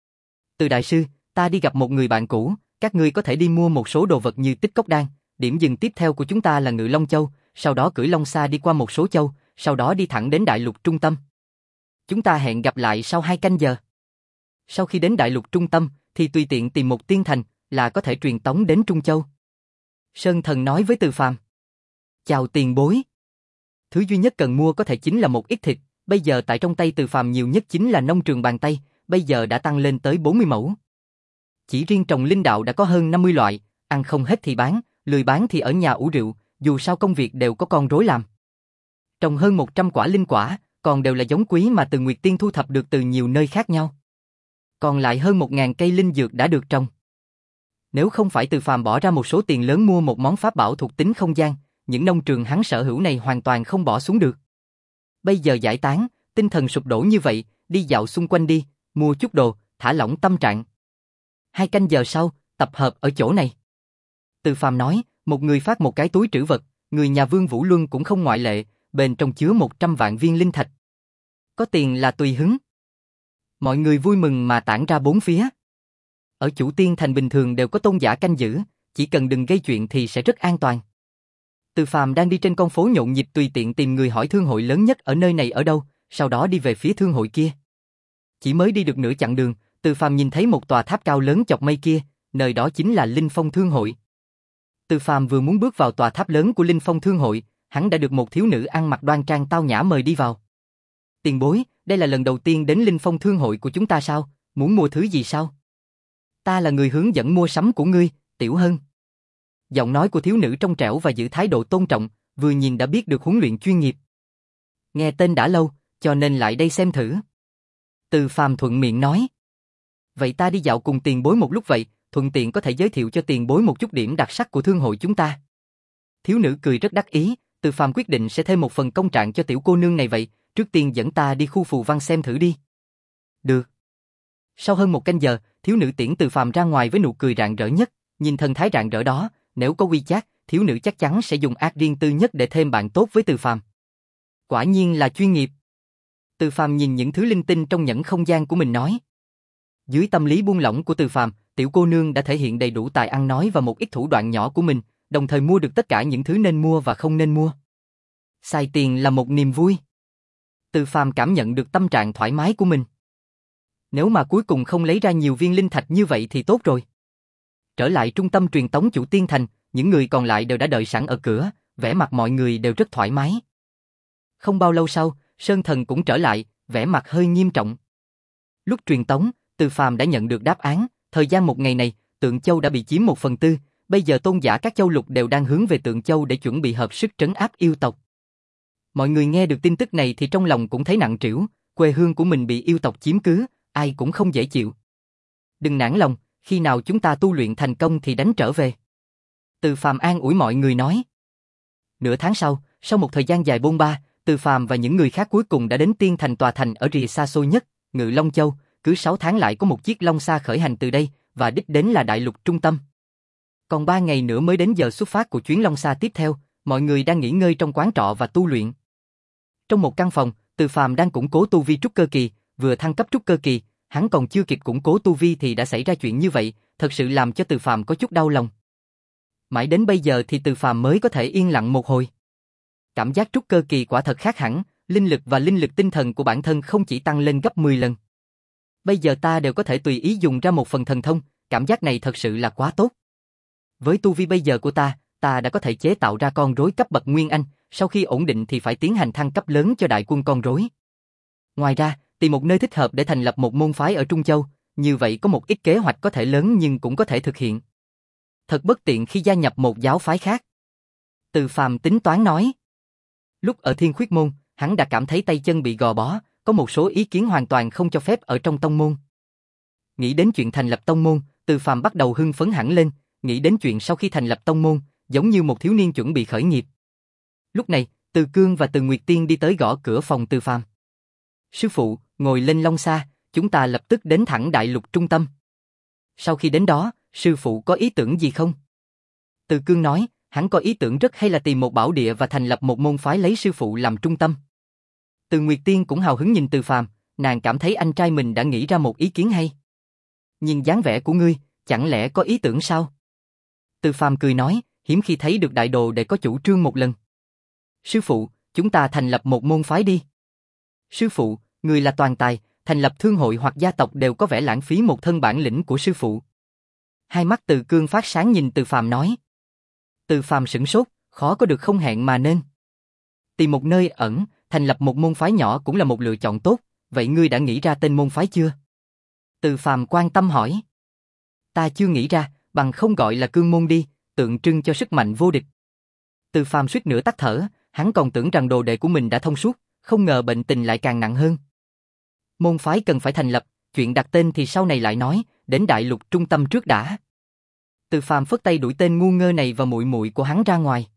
Từ đại sư, ta đi gặp một người bạn cũ, các ngươi có thể đi mua một số đồ vật như tích cốc đan, điểm dừng tiếp theo của chúng ta là Ngự Long Châu, sau đó cưỡi Long Xa đi qua một số châu, sau đó đi thẳng đến đại lục trung tâm. Chúng ta hẹn gặp lại sau hai canh giờ. Sau khi đến đại lục trung tâm, thì tùy tiện tìm một tiên thành, là có thể truyền tống đến Trung Châu. Sơn Thần nói với Từ Phàm. Chào tiền bối. Thứ duy nhất cần mua có thể chính là một ít thịt, bây giờ tại trong tay Từ Phàm nhiều nhất chính là nông trường bàn tay, bây giờ đã tăng lên tới bốn mươi mẫu. Chỉ riêng trồng linh đạo đã có hơn năm mươi loại, ăn không hết thì bán, lười bán thì ở nhà ủ rượu, dù sao công việc đều có con rối làm. Trồng hơn một trăm quả linh quả, còn đều là giống quý mà từ Nguyệt Tiên thu thập được từ nhiều nơi khác nhau. Còn lại hơn một nghìn cây linh dược đã được trồng. Nếu không phải Từ Phàm bỏ ra một số tiền lớn mua một món pháp bảo thuộc tính không gian, những nông trường hắn sở hữu này hoàn toàn không bỏ xuống được. Bây giờ giải tán, tinh thần sụp đổ như vậy, đi dạo xung quanh đi, mua chút đồ, thả lỏng tâm trạng. Hai canh giờ sau, tập hợp ở chỗ này. Từ Phàm nói, một người phát một cái túi trữ vật, người nhà Vương Vũ Luân cũng không ngoại lệ, bên trong chứa một trăm vạn viên linh thạch. Có tiền là tùy hứng. Mọi người vui mừng mà tản ra bốn phía. Ở Chủ Tiên Thành bình thường đều có tôn giả canh giữ, chỉ cần đừng gây chuyện thì sẽ rất an toàn. Từ Phàm đang đi trên con phố nhộn nhịp tùy tiện tìm người hỏi thương hội lớn nhất ở nơi này ở đâu, sau đó đi về phía thương hội kia. Chỉ mới đi được nửa chặng đường, Từ Phàm nhìn thấy một tòa tháp cao lớn chọc mây kia, nơi đó chính là Linh Phong Thương hội. Từ Phàm vừa muốn bước vào tòa tháp lớn của Linh Phong Thương hội, hắn đã được một thiếu nữ ăn mặc đoan trang tao nhã mời đi vào. Tiền bối, đây là lần đầu tiên đến Linh Phong Thương hội của chúng ta sao? Muốn mua thứ gì sao? Ta là người hướng dẫn mua sắm của ngươi, Tiểu Hân. Giọng nói của thiếu nữ trong trẻo và giữ thái độ tôn trọng, vừa nhìn đã biết được huấn luyện chuyên nghiệp. Nghe tên đã lâu, cho nên lại đây xem thử. Từ Phàm thuận miệng nói. Vậy ta đi dạo cùng tiền bối một lúc vậy, thuận tiện có thể giới thiệu cho tiền bối một chút điểm đặc sắc của thương hội chúng ta. Thiếu nữ cười rất đắc ý, Từ Phàm quyết định sẽ thêm một phần công trạng cho tiểu cô nương này vậy, trước tiên dẫn ta đi khu phù văn xem thử đi. Được. Sau hơn một canh giờ, thiếu nữ tiễn Từ Phàm ra ngoài với nụ cười rạng rỡ nhất, nhìn thần thái rạng rỡ đó, nếu có WeChat, thiếu nữ chắc chắn sẽ dùng ad riêng tư nhất để thêm bạn tốt với Từ Phàm. Quả nhiên là chuyên nghiệp. Từ Phàm nhìn những thứ linh tinh trong nhẫn không gian của mình nói. Dưới tâm lý buông lỏng của Từ Phàm, tiểu cô nương đã thể hiện đầy đủ tài ăn nói và một ít thủ đoạn nhỏ của mình, đồng thời mua được tất cả những thứ nên mua và không nên mua. Xài tiền là một niềm vui. Từ Phàm cảm nhận được tâm trạng thoải mái của mình. Nếu mà cuối cùng không lấy ra nhiều viên linh thạch như vậy thì tốt rồi. Trở lại trung tâm truyền tống Chủ Tiên Thành, những người còn lại đều đã đợi sẵn ở cửa, vẻ mặt mọi người đều rất thoải mái. Không bao lâu sau, Sơn Thần cũng trở lại, vẻ mặt hơi nghiêm trọng. Lúc truyền tống, Từ Phàm đã nhận được đáp án, thời gian một ngày này, Tượng Châu đã bị chiếm một phần tư, bây giờ tôn giả các châu lục đều đang hướng về Tượng Châu để chuẩn bị hợp sức trấn áp yêu tộc. Mọi người nghe được tin tức này thì trong lòng cũng thấy nặng trĩu, quê hương của mình bị yêu tộc chiếm cứ, ai cũng không dễ chịu. Đừng nản lòng, khi nào chúng ta tu luyện thành công thì đánh trở về. Từ Phàm an ủi mọi người nói. Nửa tháng sau, sau một thời gian dài bôn ba, Từ Phàm và những người khác cuối cùng đã đến Tiên Thành, tòa thành ở rìa xa xôi nhất, Ngự Long Châu. Cứ sáu tháng lại có một chiếc long xa khởi hành từ đây, và đích đến là đại lục trung tâm. Còn ba ngày nữa mới đến giờ xuất phát của chuyến long xa tiếp theo, mọi người đang nghỉ ngơi trong quán trọ và tu luyện. Trong một căn phòng, Từ Phàm đang củng cố tu vi trúc cơ kỳ, vừa thăng cấp trúc cơ kỳ, hắn còn chưa kịp củng cố tu vi thì đã xảy ra chuyện như vậy, thật sự làm cho Từ Phàm có chút đau lòng. Mãi đến bây giờ thì Từ Phàm mới có thể yên lặng một hồi. Cảm giác trúc cơ kỳ quả thật khác hẳn, linh lực và linh lực tinh thần của bản thân không chỉ tăng lên gấp mười lần. Bây giờ ta đều có thể tùy ý dùng ra một phần thần thông, cảm giác này thật sự là quá tốt. Với tu vi bây giờ của ta, ta đã có thể chế tạo ra con rối cấp bậc Nguyên Anh, sau khi ổn định thì phải tiến hành thăng cấp lớn cho đại quân con rối. Ngoài ra, tìm một nơi thích hợp để thành lập một môn phái ở Trung Châu, như vậy có một ít kế hoạch có thể lớn nhưng cũng có thể thực hiện. Thật bất tiện khi gia nhập một giáo phái khác. Từ Phàm tính toán nói. Lúc ở Thiên Khuyết Môn, hắn đã cảm thấy tay chân bị gò bó, có một số ý kiến hoàn toàn không cho phép ở trong tông môn. Nghĩ đến chuyện thành lập tông môn, Từ Phàm bắt đầu hưng phấn hẳn lên, nghĩ đến chuyện sau khi thành lập tông môn, giống như một thiếu niên chuẩn bị khởi nghiệp. Lúc này, Từ Cương và Từ Nguyệt Tiên đi tới gõ cửa phòng Từ Phàm. Sư phụ, ngồi lên long xa, chúng ta lập tức đến thẳng đại lục trung tâm. Sau khi đến đó, sư phụ có ý tưởng gì không? Từ Cương nói, hắn có ý tưởng rất hay là tìm một bảo địa và thành lập một môn phái lấy sư phụ làm trung tâm. Từ Nguyệt Tiên cũng hào hứng nhìn Từ Phàm, nàng cảm thấy anh trai mình đã nghĩ ra một ý kiến hay. Nhìn dáng vẻ của ngươi, chẳng lẽ có ý tưởng sao? Từ Phàm cười nói, hiếm khi thấy được đại đồ để có chủ trương một lần. Sư phụ, chúng ta thành lập một môn phái đi. Sư phụ, người là toàn tài, thành lập thương hội hoặc gia tộc đều có vẻ lãng phí một thân bản lĩnh của sư phụ. Hai mắt Từ Cương phát sáng nhìn Từ Phàm nói. Từ Phàm sửng sốt, khó có được không hẹn mà nên. Tìm một nơi ẩn, thành lập một môn phái nhỏ cũng là một lựa chọn tốt, vậy ngươi đã nghĩ ra tên môn phái chưa? Từ Phàm quan tâm hỏi. Ta chưa nghĩ ra, bằng không gọi là Cương môn đi, tượng trưng cho sức mạnh vô địch. Từ Phàm suýt nữa tắt thở, hắn còn tưởng rằng đồ đệ của mình đã thông suốt, không ngờ bệnh tình lại càng nặng hơn. Môn phái cần phải thành lập, chuyện đặt tên thì sau này lại nói, đến đại lục trung tâm trước đã. Từ Phàm phất tay đuổi tên ngu ngơ này và muội muội của hắn ra ngoài.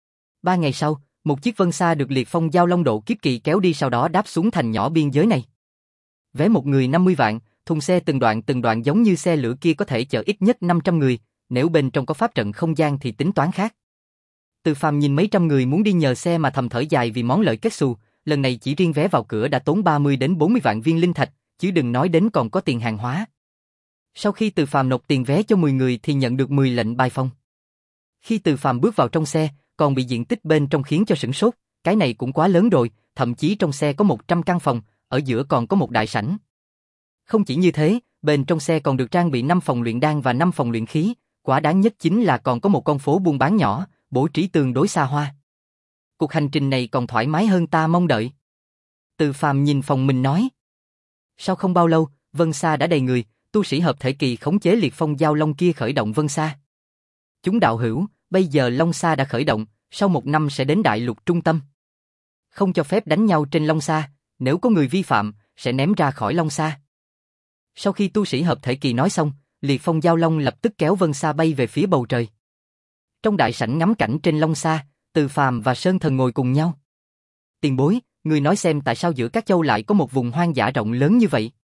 Ba ngày sau, một chiếc vân xa được Liệt Phong Giao Long độ kiếp kỳ kéo đi, sau đó đáp xuống thành nhỏ biên giới này. Vé một người năm mươi vạn, thùng xe từng đoạn từng đoạn giống như xe lửa kia có thể chở ít nhất năm trăm người, nếu bên trong có pháp trận không gian thì tính toán khác. Từ Phàm nhìn mấy trăm người muốn đi nhờ xe mà thầm thở dài vì món lợi kết xù, lần này chỉ riêng vé vào cửa đã tốn ba mươi đến bốn mươi vạn viên linh thạch, chứ đừng nói đến còn có tiền hàng hóa. Sau khi Từ Phàm nộp tiền vé cho mười người thì nhận được mười lệnh bài phong. Khi Từ Phàm bước vào trong xe, còn bị diện tích bên trong khiến cho sửng sốt, cái này cũng quá lớn rồi, thậm chí trong xe có một trăm căn phòng, ở giữa còn có một đại sảnh. Không chỉ như thế, bên trong xe còn được trang bị năm phòng luyện đan và năm phòng luyện khí, quả đáng nhất chính là còn có một con phố buôn bán nhỏ, bố trí tương đối xa hoa. Cuộc hành trình này còn thoải mái hơn ta mong đợi. Từ Phàm nhìn phòng mình nói. Sau không bao lâu, vân xa đã đầy người, tu sĩ hợp thể kỳ khống chế Liệt Phong Giao Long kia khởi động vân xa. Chúng đạo hữu, bây giờ long xa đã khởi động, sau một năm sẽ đến đại lục trung tâm. Không cho phép đánh nhau trên long xa, nếu có người vi phạm, sẽ ném ra khỏi long xa. Sau khi tu sĩ hợp thể kỳ nói xong, Liệt Phong Giao Long lập tức kéo vân xa bay về phía bầu trời. Trong đại sảnh ngắm cảnh trên long xa, Từ Phàm và Sơn Thần ngồi cùng nhau. Tiền bối, người nói xem tại sao giữa các châu lại có một vùng hoang dã rộng lớn như vậy?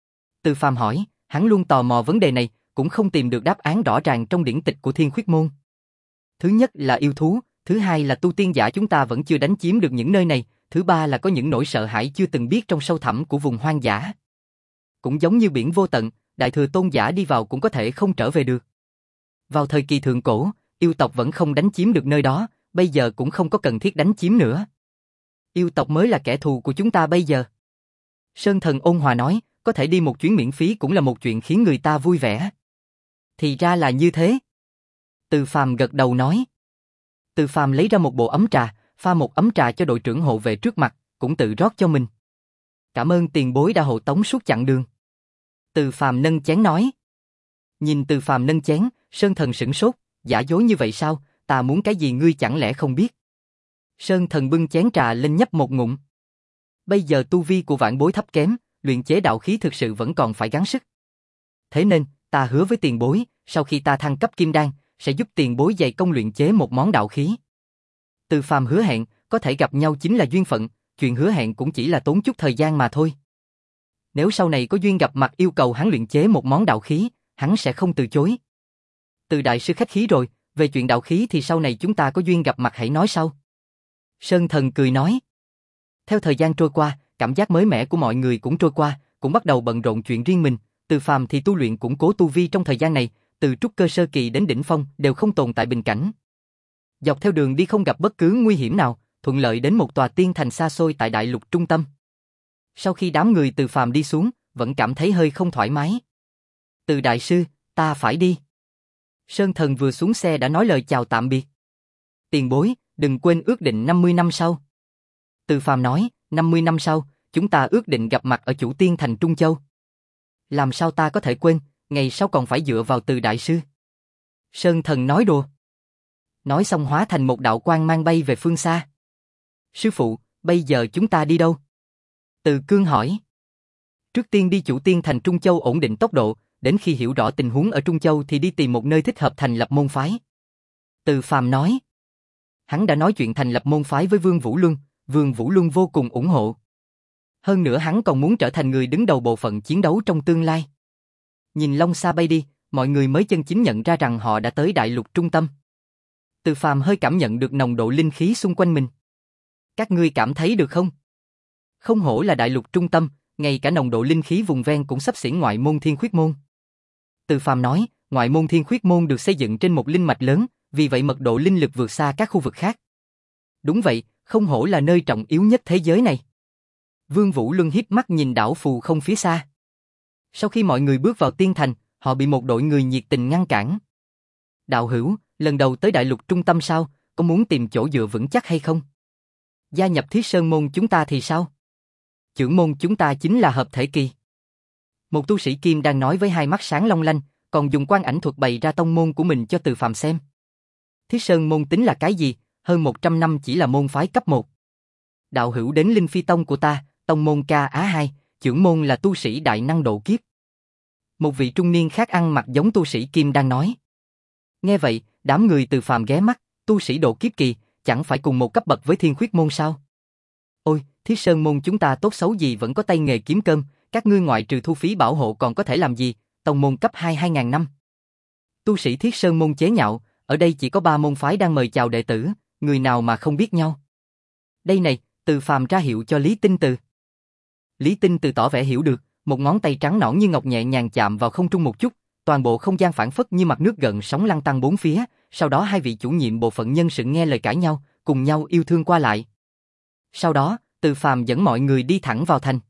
Từ Phàm hỏi, hắn luôn tò mò vấn đề này, cũng không tìm được đáp án rõ ràng trong điển tịch của Thiên Khuyết Môn. Thứ nhất là yêu thú, thứ hai là tu tiên giả chúng ta vẫn chưa đánh chiếm được những nơi này, thứ ba là có những nỗi sợ hãi chưa từng biết trong sâu thẳm của vùng hoang dã. Cũng giống như biển vô tận, đại thừa tôn giả đi vào cũng có thể không trở về được. Vào thời kỳ thượng cổ, yêu tộc vẫn không đánh chiếm được nơi đó, bây giờ cũng không có cần thiết đánh chiếm nữa. Yêu tộc mới là kẻ thù của chúng ta bây giờ. Sơn Thần ôn hòa nói, có thể đi một chuyến miễn phí cũng là một chuyện khiến người ta vui vẻ. Thì ra là như thế. Từ Phàm gật đầu nói. Từ Phàm lấy ra một bộ ấm trà, pha một ấm trà cho đội trưởng hộ vệ trước mặt, cũng tự rót cho mình. Cảm ơn tiền bối đã hộ tống suốt chặng đường. Từ Phàm nâng chén nói. Nhìn Từ Phàm nâng chén, Sơn Thần sửng sốt, giả dối như vậy sao, ta muốn cái gì ngươi chẳng lẽ không biết. Sơn Thần bưng chén trà lên nhấp một ngụm. Bây giờ tu vi của vãn bối thấp kém, luyện chế đạo khí thực sự vẫn còn phải gắng sức. Thế nên, ta hứa với tiền bối, sau khi ta thăng cấp kim đan, sẽ giúp tiền bối dày công luyện chế một món đạo khí. Từ Phàm hứa hẹn, có thể gặp nhau chính là duyên phận, chuyện hứa hẹn cũng chỉ là tốn chút thời gian mà thôi. Nếu sau này có duyên gặp mặt yêu cầu hắn luyện chế một món đạo khí, hắn sẽ không từ chối. Từ đại sư khách khí rồi, về chuyện đạo khí thì sau này chúng ta có duyên gặp mặt hãy nói sau. Sơn Thần cười nói. Theo thời gian trôi qua, cảm giác mới mẻ của mọi người cũng trôi qua, cũng bắt đầu bận rộn chuyện riêng mình. Từ Phàm thì tu luyện củng cố tu vi trong thời gian này, từ trúc cơ sơ kỳ đến đỉnh phong đều không tồn tại bình cảnh. Dọc theo đường đi không gặp bất cứ nguy hiểm nào, thuận lợi đến một tòa tiên thành xa xôi tại đại lục trung tâm. Sau khi đám người Từ Phàm đi xuống, vẫn cảm thấy hơi không thoải mái. Từ đại sư, ta phải đi. Sơn Thần vừa xuống xe đã nói lời chào tạm biệt. Tiền bối, đừng quên ước định năm mươi năm sau. Từ Phàm nói, năm mươi năm sau, chúng ta ước định gặp mặt ở Chủ Tiên Thành Trung Châu. Làm sao ta có thể quên, ngày sau còn phải dựa vào Từ đại sư. Sơn Thần nói đùa. Nói xong hóa thành một đạo quang mang bay về phương xa. Sư phụ, bây giờ chúng ta đi đâu? Từ Cương hỏi. Trước tiên đi Chủ Tiên Thành Trung Châu ổn định tốc độ, đến khi hiểu rõ tình huống ở Trung Châu thì đi tìm một nơi thích hợp thành lập môn phái. Từ Phàm nói. Hắn đã nói chuyện thành lập môn phái với Vương Vũ Luân, Vương Vũ Luân vô cùng ủng hộ. Hơn nữa hắn còn muốn trở thành người đứng đầu bộ phận chiến đấu trong tương lai. Nhìn Long Sa bay đi, mọi người mới chân chính nhận ra rằng họ đã tới đại lục trung tâm. Từ Phàm hơi cảm nhận được nồng độ linh khí xung quanh mình. Các ngươi cảm thấy được không? Không hổ là đại lục trung tâm, ngay cả nồng độ linh khí vùng ven cũng xấp xỉ ngoại môn Thiên Khuyết Môn. Từ Phàm nói, ngoại môn Thiên Khuyết Môn được xây dựng trên một linh mạch lớn, vì vậy mật độ linh lực vượt xa các khu vực khác. Đúng vậy, không hổ là nơi trọng yếu nhất thế giới này. Vương Vũ Luân híp mắt nhìn đảo phù không phía xa. Sau khi mọi người bước vào tiên thành, họ bị một đội người nhiệt tình ngăn cản. Đạo hữu, lần đầu tới đại lục trung tâm sao, có muốn tìm chỗ dựa vững chắc hay không? Gia nhập Thiết Sơn môn chúng ta thì sao? Chưởng môn chúng ta chính là hợp thể kỳ. Một tu sĩ kim đang nói với hai mắt sáng long lanh, còn dùng quan ảnh thuật bày ra tông môn của mình cho Từ Phàm xem. Thiết Sơn môn tính là cái gì, hơn một trăm năm chỉ là môn phái cấp một. Đạo hữu đến Linh Phi tông của ta, tông môn Ca Á hai, chưởng môn là tu sĩ đại năng độ kiếp. Một vị trung niên khác ăn mặc giống tu sĩ kim đang nói. Nghe vậy, đám người Từ Phàm ghé mắt, tu sĩ độ kiếp kỳ, chẳng phải cùng một cấp bậc với Thiên Khuyết môn sao? Ôi, Thiết Sơn môn chúng ta tốt xấu gì vẫn có tay nghề kiếm cơm, các ngươi ngoại trừ thu phí bảo hộ còn có thể làm gì, tông môn cấp hai hai ngàn năm. Tu sĩ Thiết Sơn môn chế nhạo, ở đây chỉ có ba môn phái đang mời chào đệ tử, người nào mà không biết nhau. Đây này, Từ Phàm ra hiệu cho Lý Tinh Từ. Lý Tinh Từ tỏ vẻ hiểu được, một ngón tay trắng nõn như ngọc nhẹ nhàng chạm vào không trung một chút, toàn bộ không gian phảng phất như mặt nước gợn sóng lăn tăn bốn phía, sau đó hai vị chủ nhiệm bộ phận nhân sự nghe lời cãi nhau, cùng nhau yêu thương qua lại. Sau đó, Từ Phàm dẫn mọi người đi thẳng vào thành.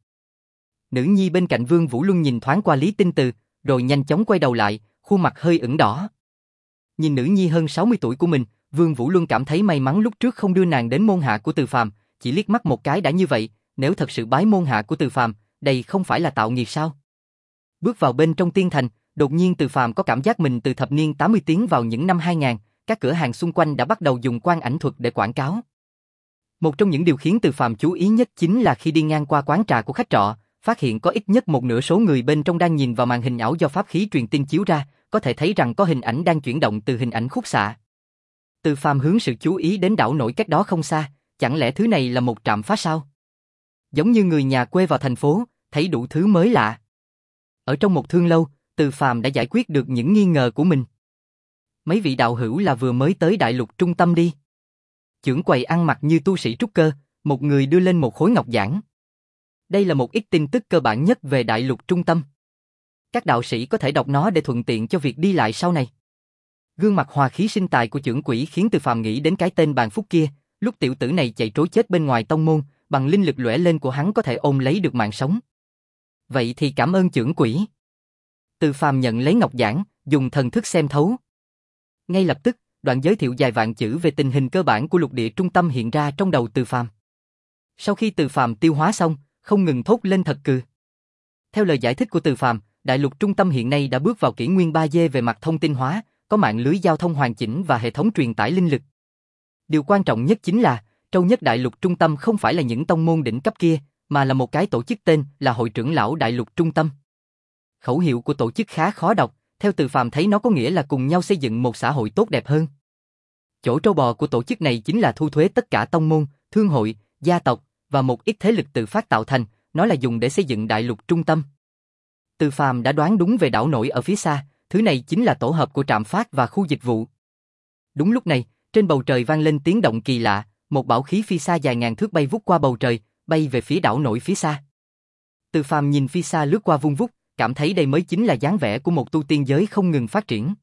Nữ nhi bên cạnh Vương Vũ Luân nhìn thoáng qua Lý Tinh Từ, rồi nhanh chóng quay đầu lại, khuôn mặt hơi ửng đỏ. Nhìn nữ nhi hơn sáu mươi tuổi của mình, Vương Vũ Luân cảm thấy may mắn lúc trước không đưa nàng đến môn hạ của Từ Phàm, chỉ liếc mắt một cái đã như vậy, nếu thật sự bái môn hạ của Từ Phàm, đây không phải là tạo nghiệp sao? Bước vào bên trong tiên thành, đột nhiên Từ Phàm có cảm giác mình từ thập niên tám mươi tiến vào những năm hai nghìn, các cửa hàng xung quanh đã bắt đầu dùng quan ảnh thuật để quảng cáo. Một trong những điều khiến Từ Phàm chú ý nhất chính là khi đi ngang qua quán trà của khách trọ, phát hiện có ít nhất một nửa số người bên trong đang nhìn vào màn hình ảo do pháp khí truyền tin chiếu ra, có thể thấy rằng có hình ảnh đang chuyển động từ hình ảnh khúc xạ. Từ Phàm hướng sự chú ý đến đảo nổi cách đó không xa, chẳng lẽ thứ này là một trạm phá sao? Giống như người nhà quê vào thành phố, thấy đủ thứ mới lạ. Ở trong một thương lâu, Từ Phàm đã giải quyết được những nghi ngờ của mình. Mấy vị đạo hữu là vừa mới tới đại lục trung tâm đi. Chưởng quầy ăn mặc như tu sĩ trúc cơ, một người đưa lên một khối ngọc giản. Đây là một ít tin tức cơ bản nhất về đại lục trung tâm. Các đạo sĩ có thể đọc nó để thuận tiện cho việc đi lại sau này. Gương mặt hòa khí sinh tài của chưởng quỷ khiến Từ Phàm nghĩ đến cái tên Bàn Phúc kia, lúc tiểu tử này chạy trối chết bên ngoài tông môn, bằng linh lực lóe lên của hắn có thể ôm lấy được mạng sống. Vậy thì cảm ơn chưởng quỷ. Từ Phàm nhận lấy ngọc giản, dùng thần thức xem thấu. Ngay lập tức, đoạn giới thiệu dài vạn chữ về tình hình cơ bản của lục địa trung tâm hiện ra trong đầu Từ Phàm. Sau khi Từ Phàm tiêu hóa xong, không ngừng thốt lên thật cừ. Theo lời giải thích của Từ Phàm, đại lục trung tâm hiện nay đã bước vào kỷ nguyên ba D về mặt thông tin hóa, có mạng lưới giao thông hoàn chỉnh và hệ thống truyền tải linh lực. Điều quan trọng nhất chính là, Trâu Nhất đại lục trung tâm không phải là những tông môn đỉnh cấp kia, mà là một cái tổ chức tên là Hội trưởng lão đại lục trung tâm. Khẩu hiệu của tổ chức khá khó đọc, theo Từ Phàm thấy nó có nghĩa là cùng nhau xây dựng một xã hội tốt đẹp hơn. Chỗ trâu bò của tổ chức này chính là thu thuế tất cả tông môn, thương hội, gia tộc và một ít thế lực tự phát tạo thành, nó là dùng để xây dựng đại lục trung tâm. Từ Phàm đã đoán đúng về đảo nổi ở phía xa, thứ này chính là tổ hợp của trạm phát và khu dịch vụ. Đúng lúc này, trên bầu trời vang lên tiếng động kỳ lạ, một bảo khí phi xa dài ngàn thước bay vút qua bầu trời, bay về phía đảo nổi phía xa. Từ Phàm nhìn phi xa lướt qua vung vút, cảm thấy đây mới chính là dáng vẻ của một tu tiên giới không ngừng phát triển.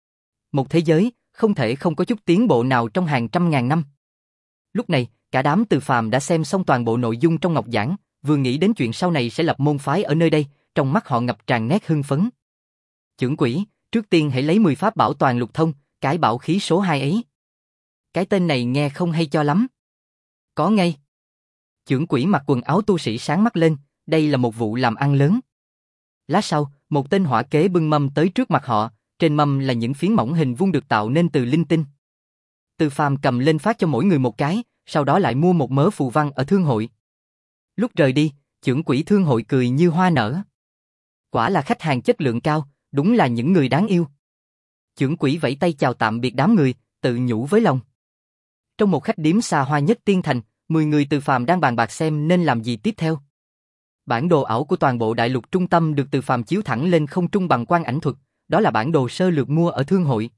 Một thế giới, không thể không có chút tiến bộ nào trong hàng trăm ngàn năm. Lúc này, cả đám Từ Phàm đã xem xong toàn bộ nội dung trong ngọc giảng, vừa nghĩ đến chuyện sau này sẽ lập môn phái ở nơi đây, trong mắt họ ngập tràn nét hưng phấn. Chưởng quỷ, trước tiên hãy lấy mười pháp bảo toàn lục thông, cái bảo khí số hai ấy. Cái tên này nghe không hay cho lắm. Có ngay. Chưởng quỷ mặc quần áo tu sĩ sáng mắt lên, đây là một vụ làm ăn lớn. Lát sau, một tên hỏa kế bưng mâm tới trước mặt họ, trên mâm là những phiến mỏng hình vuông được tạo nên từ linh tinh. Từ Phàm cầm lên phát cho mỗi người một cái, sau đó lại mua một mớ phù văn ở thương hội. Lúc rời đi, chưởng quỷ thương hội cười như hoa nở. Quả là khách hàng chất lượng cao, đúng là những người đáng yêu. Chưởng quỷ vẫy tay chào tạm biệt đám người, tự nhủ với lòng. Trong một khách điếm xa hoa nhất Tiên Thành, mười người Từ Phàm đang bàn bạc xem nên làm gì tiếp theo. Bản đồ ảo của toàn bộ đại lục trung tâm được Từ Phàm chiếu thẳng lên không trung bằng quang ảnh thuật, đó là bản đồ sơ lược mua ở thương hội.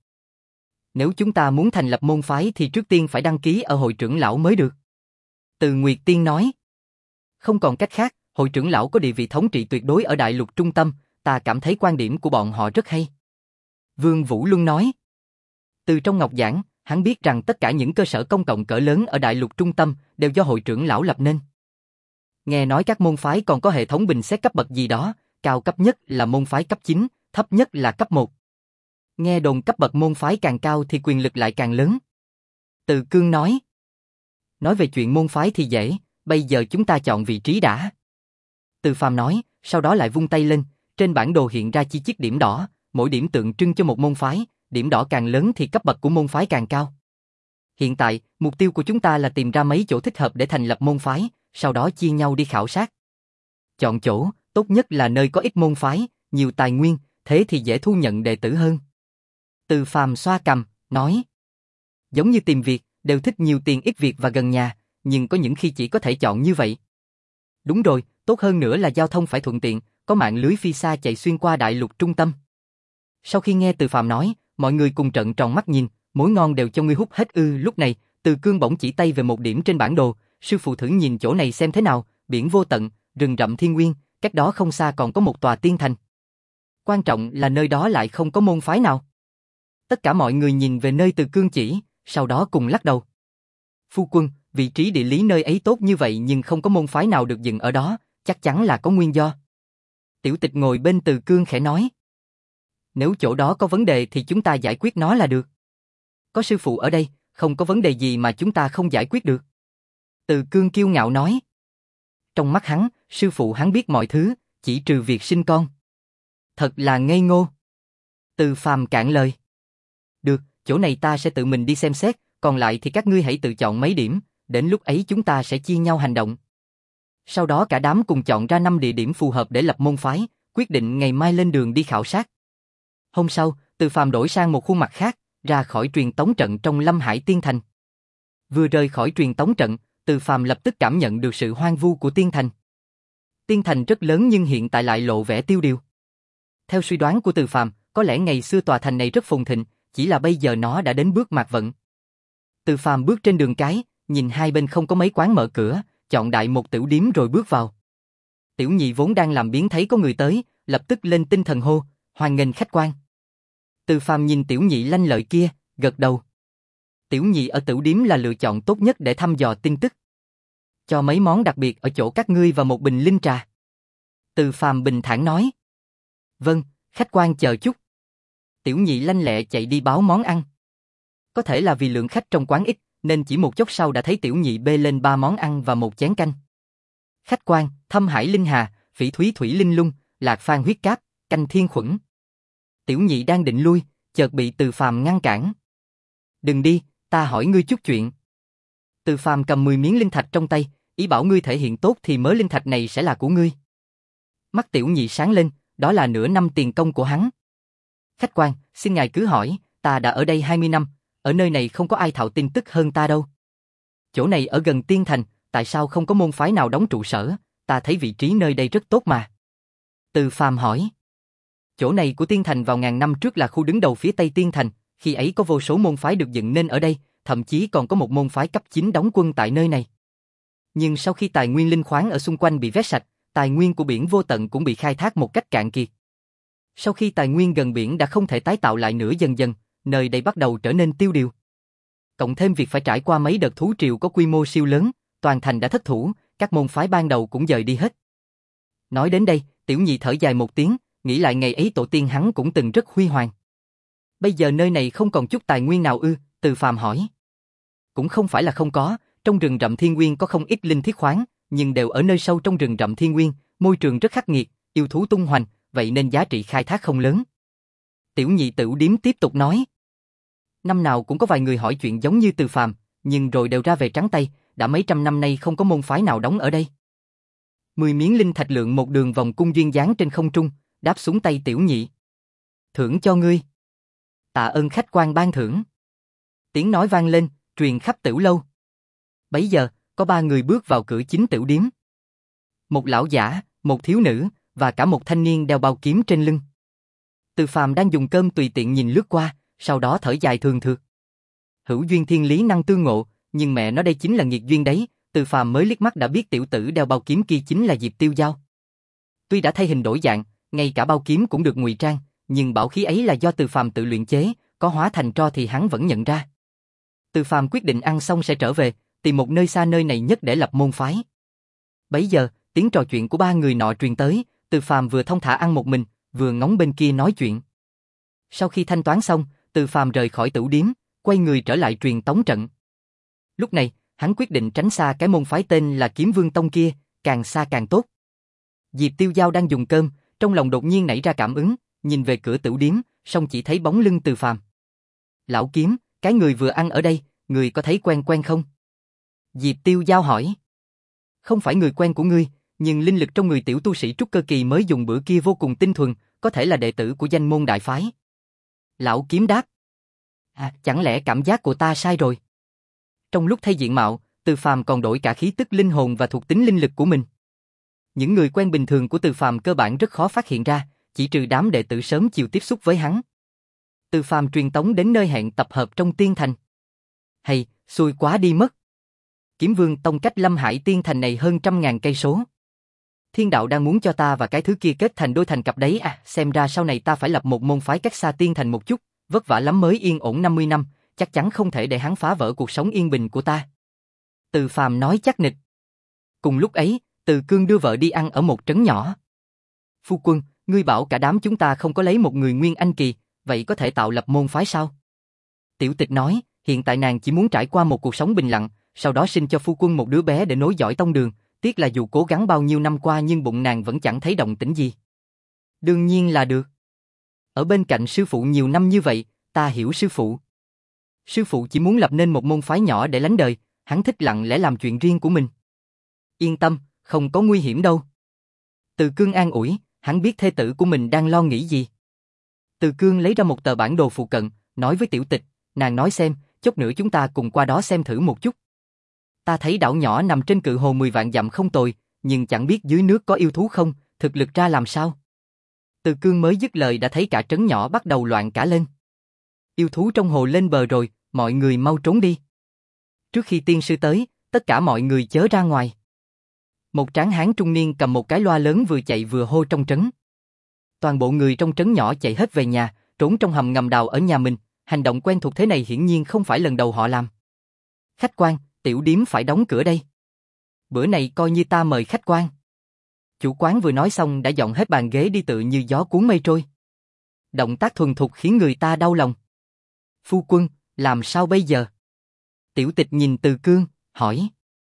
Nếu chúng ta muốn thành lập môn phái thì trước tiên phải đăng ký ở hội trưởng lão mới được. Từ Nguyệt Tiên nói. Không còn cách khác, hội trưởng lão có địa vị thống trị tuyệt đối ở đại lục trung tâm, ta cảm thấy quan điểm của bọn họ rất hay. Vương Vũ Luân nói. Từ trong ngọc giảng, hắn biết rằng tất cả những cơ sở công cộng cỡ lớn ở đại lục trung tâm đều do hội trưởng lão lập nên. Nghe nói các môn phái còn có hệ thống bình xét cấp bậc gì đó, cao cấp nhất là môn phái cấp chín, thấp nhất là cấp một. Nghe đồn cấp bậc môn phái càng cao thì quyền lực lại càng lớn. Từ Cương nói. Nói về chuyện môn phái thì dễ, bây giờ chúng ta chọn vị trí đã. Từ Phàm nói, sau đó lại vung tay lên, trên bản đồ hiện ra chi chít điểm đỏ, mỗi điểm tượng trưng cho một môn phái, điểm đỏ càng lớn thì cấp bậc của môn phái càng cao. Hiện tại, mục tiêu của chúng ta là tìm ra mấy chỗ thích hợp để thành lập môn phái, sau đó chia nhau đi khảo sát. Chọn chỗ, tốt nhất là nơi có ít môn phái, nhiều tài nguyên, thế thì dễ thu nhận đệ tử hơn. Từ Phàm xoa cằm, nói. Giống như tìm việc, đều thích nhiều tiền ít việc và gần nhà, nhưng có những khi chỉ có thể chọn như vậy. Đúng rồi, tốt hơn nữa là giao thông phải thuận tiện, có mạng lưới phi xa chạy xuyên qua đại lục trung tâm. Sau khi nghe Từ Phàm nói, mọi người cùng trợn tròn mắt nhìn, mối ngon đều cho ngươi hút hết ư. Lúc này, Từ Cương bỗng chỉ tay về một điểm trên bản đồ, sư phụ thử nhìn chỗ này xem thế nào, biển vô tận, rừng rậm thiên nguyên, cách đó không xa còn có một tòa tiên thành. Quan trọng là nơi đó lại không có môn phái nào. Tất cả mọi người nhìn về nơi Từ Cương chỉ, sau đó cùng lắc đầu. Phu quân, vị trí địa lý nơi ấy tốt như vậy nhưng không có môn phái nào được dựng ở đó, chắc chắn là có nguyên do. Tiểu Tịch ngồi bên Từ Cương khẽ nói. Nếu chỗ đó có vấn đề thì chúng ta giải quyết nó là được. Có sư phụ ở đây, không có vấn đề gì mà chúng ta không giải quyết được. Từ Cương kiêu ngạo nói. Trong mắt hắn, sư phụ hắn biết mọi thứ, chỉ trừ việc sinh con. Thật là ngây ngô. Từ Phàm cạn lời. Được, chỗ này ta sẽ tự mình đi xem xét, còn lại thì các ngươi hãy tự chọn mấy điểm, đến lúc ấy chúng ta sẽ chia nhau hành động. Sau đó cả đám cùng chọn ra năm địa điểm phù hợp để lập môn phái, quyết định ngày mai lên đường đi khảo sát. Hôm sau, Từ Phàm đổi sang một khuôn mặt khác, ra khỏi truyền tống trận trong Lâm Hải Tiên Thành. Vừa rời khỏi truyền tống trận, Từ Phàm lập tức cảm nhận được sự hoang vu của Tiên Thành. Tiên Thành rất lớn nhưng hiện tại lại lộ vẻ tiêu điều. Theo suy đoán của Từ Phàm, có lẽ ngày xưa tòa thành này rất phồn thịnh, chỉ là bây giờ nó đã đến bước mạt vận. Từ Phàm bước trên đường cái, nhìn hai bên không có mấy quán mở cửa, chọn đại một tiểu điếm rồi bước vào. Tiểu Nhị vốn đang làm biếng thấy có người tới, lập tức lên tinh thần hô, hoan nghênh khách quan. Từ Phàm nhìn Tiểu Nhị lanh lợi kia, gật đầu. Tiểu Nhị ở tiểu điếm là lựa chọn tốt nhất để thăm dò tin tức. Cho mấy món đặc biệt ở chỗ các ngươi và một bình linh trà. Từ Phàm bình thản nói. Vâng, khách quan chờ chút. Tiểu Nhị lanh lẹ chạy đi báo món ăn. Có thể là vì lượng khách trong quán ít, nên chỉ một chốc sau đã thấy tiểu nhị bê lên ba món ăn và một chén canh. Khách quan, Thâm Hải Linh Hà, Phỉ Thúy Thủy Linh Lung, Lạc Phan Huyết Cáp, canh thiên khuẩn. Tiểu nhị đang định lui, chợt bị Từ Phàm ngăn cản. Đừng đi, ta hỏi ngươi chút chuyện. Từ Phàm cầm mười miếng linh thạch trong tay, ý bảo ngươi thể hiện tốt thì mớ linh thạch này sẽ là của ngươi. Mắt tiểu nhị sáng lên, đó là nửa năm tiền công của hắn. Khách quan, xin ngài cứ hỏi, ta đã ở đây hai mươi năm, ở nơi này không có ai thạo tin tức hơn ta đâu. Chỗ này ở gần Tiên Thành, tại sao không có môn phái nào đóng trụ sở, ta thấy vị trí nơi đây rất tốt mà. Từ Phàm hỏi. Chỗ này của Tiên Thành vào ngàn năm trước là khu đứng đầu phía tây Tiên Thành, khi ấy có vô số môn phái được dựng nên ở đây, thậm chí còn có một môn phái cấp chín đóng quân tại nơi này. Nhưng sau khi tài nguyên linh khoáng ở xung quanh bị vét sạch, tài nguyên của biển vô tận cũng bị khai thác một cách cạn kiệt. Sau khi tài nguyên gần biển đã không thể tái tạo lại nữa, dần dần, nơi đây bắt đầu trở nên tiêu điều. Cộng thêm việc phải trải qua mấy đợt thú triều có quy mô siêu lớn, toàn thành đã thất thủ, các môn phái ban đầu cũng dời đi hết. Nói đến đây, tiểu nhị thở dài một tiếng, nghĩ lại ngày ấy tổ tiên hắn cũng từng rất huy hoàng. Bây giờ nơi này không còn chút tài nguyên nào ư? Từ Phàm hỏi. Cũng không phải là không có, trong rừng rậm Thiên Nguyên có không ít linh thiết khoáng, nhưng đều ở nơi sâu trong rừng rậm Thiên Nguyên, môi trường rất khắc nghiệt, yêu thú tung hoành, vậy nên giá trị khai thác không lớn. Tiểu nhị Tửu Điếm tiếp tục nói. Năm nào cũng có vài người hỏi chuyện giống như Từ Phàm, nhưng rồi đều ra về trắng tay, đã mấy trăm năm nay không có môn phái nào đóng ở đây. Mười miếng linh thạch lượng một đường vòng cung duyên dáng trên không trung, đáp xuống tay tiểu nhị. Thưởng cho ngươi. Tạ ơn khách quan ban thưởng. Tiếng nói vang lên, truyền khắp tiểu lâu. Bấy giờ, có ba người bước vào cửa chính tiểu điếm. Một lão giả, một thiếu nữ, và cả một thanh niên đeo bao kiếm trên lưng. Từ Phàm đang dùng cơm tùy tiện nhìn lướt qua, sau đó thở dài thường thượt. Hữu duyên thiên lý năng tương ngộ, nhưng mẹ nó đây chính là nghiệt duyên đấy. Từ Phàm mới liếc mắt đã biết tiểu tử đeo bao kiếm kia chính là Diệp Tiêu Giao. Tuy đã thay hình đổi dạng, ngay cả bao kiếm cũng được ngụy trang, nhưng bảo khí ấy là do Từ Phàm tự luyện chế, có hóa thành tro thì hắn vẫn nhận ra. Từ Phàm quyết định ăn xong sẽ trở về, tìm một nơi xa nơi này nhất để lập môn phái. Bấy giờ, tiếng trò chuyện của ba người nọ truyền tới, Từ Phàm vừa thong thả ăn một mình, vừa ngóng bên kia nói chuyện. Sau khi thanh toán xong, Từ Phàm rời khỏi tửu điếm, quay người trở lại truyền tống trận. Lúc này, hắn quyết định tránh xa cái môn phái tên là Kiếm Vương Tông kia, càng xa càng tốt. Diệp Tiêu Giao đang dùng cơm, trong lòng đột nhiên nảy ra cảm ứng, nhìn về cửa tửu điếm, song chỉ thấy bóng lưng Từ Phàm. Lão Kiếm, cái người vừa ăn ở đây, người có thấy quen quen không? Diệp Tiêu Giao hỏi. Không phải người quen của ngươi, nhưng linh lực trong người tiểu tu sĩ trúc cơ kỳ mới dùng bữa kia vô cùng tinh thuần, có thể là đệ tử của danh môn đại phái. Lão Kiếm đáp. À, chẳng lẽ cảm giác của ta sai rồi? Trong lúc thay diện mạo, Từ Phàm còn đổi cả khí tức linh hồn và thuộc tính linh lực của mình. Những người quen bình thường của Từ Phàm cơ bản rất khó phát hiện ra, chỉ trừ đám đệ tử sớm chiều tiếp xúc với hắn. Từ Phàm truyền tống đến nơi hẹn tập hợp trong Tiên Thành. Hay, xui quá đi mất. Kiếm Vương Tông cách Lâm Hải Tiên Thành này hơn trăm ngàn cây số. Thiên đạo đang muốn cho ta và cái thứ kia kết thành đôi thành cặp đấy à, xem ra sau này ta phải lập một môn phái cách xa Tiên Thành một chút, vất vả lắm mới yên ổn năm mươi năm, chắc chắn không thể để hắn phá vỡ cuộc sống yên bình của ta. Từ Phàm nói chắc nịch. Cùng lúc ấy, Từ Cương đưa vợ đi ăn ở một trấn nhỏ. Phu quân, ngươi bảo cả đám chúng ta không có lấy một người nguyên anh kỳ, vậy có thể tạo lập môn phái sao? Tiểu Tịch nói, hiện tại nàng chỉ muốn trải qua một cuộc sống bình lặng, sau đó sinh cho phu quân một đứa bé để nối dõi tông đường, tiếc là dù cố gắng bao nhiêu năm qua nhưng bụng nàng vẫn chẳng thấy động tĩnh gì. Đương nhiên là được. Ở bên cạnh sư phụ nhiều năm như vậy, ta hiểu sư phụ. Sư phụ chỉ muốn lập nên một môn phái nhỏ để lánh đời, hắn thích lặng lẽ làm chuyện riêng của mình. Yên tâm, không có nguy hiểm đâu. Từ Cương an ủi, hắn biết thê tử của mình đang lo nghĩ gì. Từ Cương lấy ra một tờ bản đồ phụ cận, nói với Tiểu Tịch, nàng nói xem, chút nữa chúng ta cùng qua đó xem thử một chút. Ta thấy đảo nhỏ nằm trên cự hồ mười vạn dặm không tồi, nhưng chẳng biết dưới nước có yêu thú không, thực lực ra làm sao. Từ Cương mới dứt lời đã thấy cả trấn nhỏ bắt đầu loạn cả lên. Yêu thú trong hồ lên bờ rồi, mọi người mau trốn đi. Trước khi tiên sư tới, tất cả mọi người chớ ra ngoài. Một tráng hán trung niên cầm một cái loa lớn vừa chạy vừa hô trong trấn. Toàn bộ người trong trấn nhỏ chạy hết về nhà, trốn trong hầm ngầm đào ở nhà mình, hành động quen thuộc thế này hiển nhiên không phải lần đầu họ làm. Khách quan, tiểu điếm phải đóng cửa đây. Bữa này coi như ta mời khách quan. Chủ quán vừa nói xong đã dọn hết bàn ghế đi tự như gió cuốn mây trôi. Động tác thuần thục khiến người ta đau lòng. Phu quân, làm sao bây giờ? Tiểu Tịch nhìn Từ Cương, hỏi.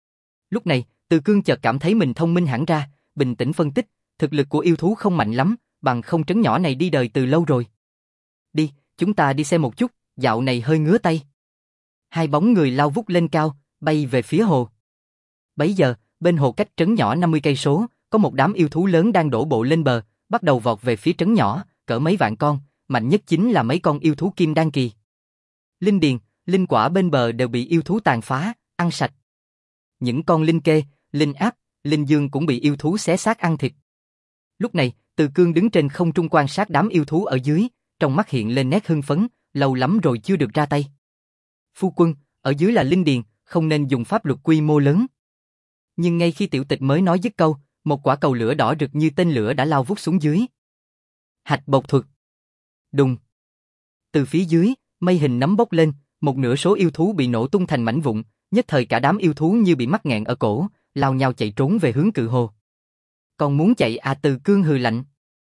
Lúc này, Từ Cương chợt cảm thấy mình thông minh hẳn ra, bình tĩnh phân tích, thực lực của yêu thú không mạnh lắm, bằng không trấn nhỏ này đi đời từ lâu rồi. Đi, chúng ta đi xem một chút, dạo này hơi ngứa tay. Hai bóng người lao vút lên cao, bay về phía hồ. Bấy giờ, bên hồ cách trấn nhỏ năm mươi cây số, có một đám yêu thú lớn đang đổ bộ lên bờ, bắt đầu vọt về phía trấn nhỏ, cỡ mấy vạn con, mạnh nhất chính là mấy con yêu thú kim đan kỳ. Linh điền, linh quả bên bờ đều bị yêu thú tàn phá, ăn sạch. Những con linh kê, linh áp, linh dương cũng bị yêu thú xé xác ăn thịt. Lúc này, Từ Cương đứng trên không trung quan sát đám yêu thú ở dưới, trong mắt hiện lên nét hưng phấn, lâu lắm rồi chưa được ra tay. Phu quân, ở dưới là linh điền, không nên dùng pháp luật quy mô lớn. Nhưng ngay khi Tiểu Tịch mới nói dứt câu, một quả cầu lửa đỏ rực như tên lửa đã lao vút xuống dưới. Hạch bộc thuật. Đùng. Từ phía dưới, mây hình nấm bốc lên, một nửa số yêu thú bị nổ tung thành mảnh vụn, nhất thời cả đám yêu thú như bị mắc nghẹn ở cổ, lao nhau chạy trốn về hướng cự hồ. Còn muốn chạy à? Từ Cương hừ lạnh.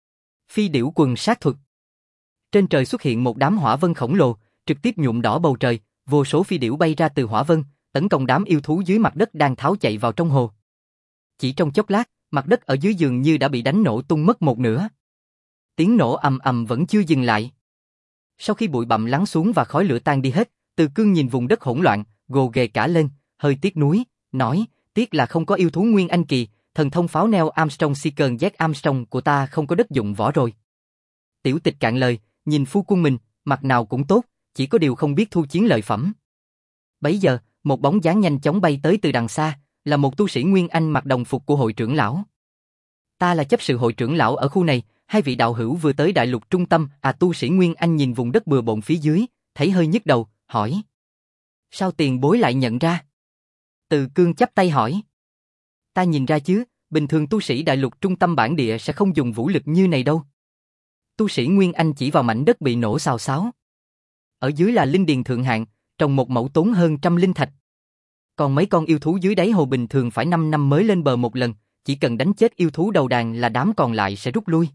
Phi điểu quần sát thuật. Trên trời xuất hiện một đám hỏa vân khổng lồ, trực tiếp nhuộm đỏ bầu trời, vô số phi điểu bay ra từ hỏa vân, tấn công đám yêu thú dưới mặt đất đang tháo chạy vào trong hồ. Chỉ trong chốc lát, mặt đất ở dưới dường như đã bị đánh nổ tung mất một nửa. Tiếng nổ ầm ầm vẫn chưa dừng lại. Sau khi bụi bặm lắng xuống và khói lửa tan đi hết, Từ Cương nhìn vùng đất hỗn loạn, gồ ghề cả lên, hơi tiếc nuối, nói, tiếc là không có yêu thú Nguyên Anh kỳ, thần thông pháo neo Armstrong Seeker Z Armstrong của ta không có đất dụng võ rồi. Tiểu Tịch cạn lời, nhìn phu quân mình, mặt nào cũng tốt, chỉ có điều không biết thu chiến lợi phẩm. Bấy giờ, một bóng dáng nhanh chóng bay tới từ đằng xa, là một tu sĩ Nguyên Anh mặc đồng phục của hội trưởng lão. Ta là chấp sự hội trưởng lão ở khu này, hai vị đạo hữu vừa tới đại lục trung tâm. À, tu sĩ Nguyên Anh nhìn vùng đất bừa bộn phía dưới, thấy hơi nhức đầu, hỏi. Sao tiền bối lại nhận ra? Từ Cương chắp tay hỏi. Ta nhìn ra chứ, bình thường tu sĩ đại lục trung tâm bản địa sẽ không dùng vũ lực như này đâu. Tu sĩ Nguyên Anh chỉ vào mảnh đất bị nổ xào xáo. Ở dưới là linh điền thượng hạng, trồng một mẫu tốn hơn trăm linh thạch. Còn mấy con yêu thú dưới đáy hồ bình thường phải năm năm mới lên bờ một lần, chỉ cần đánh chết yêu thú đầu đàn là đám còn lại sẽ rút lui.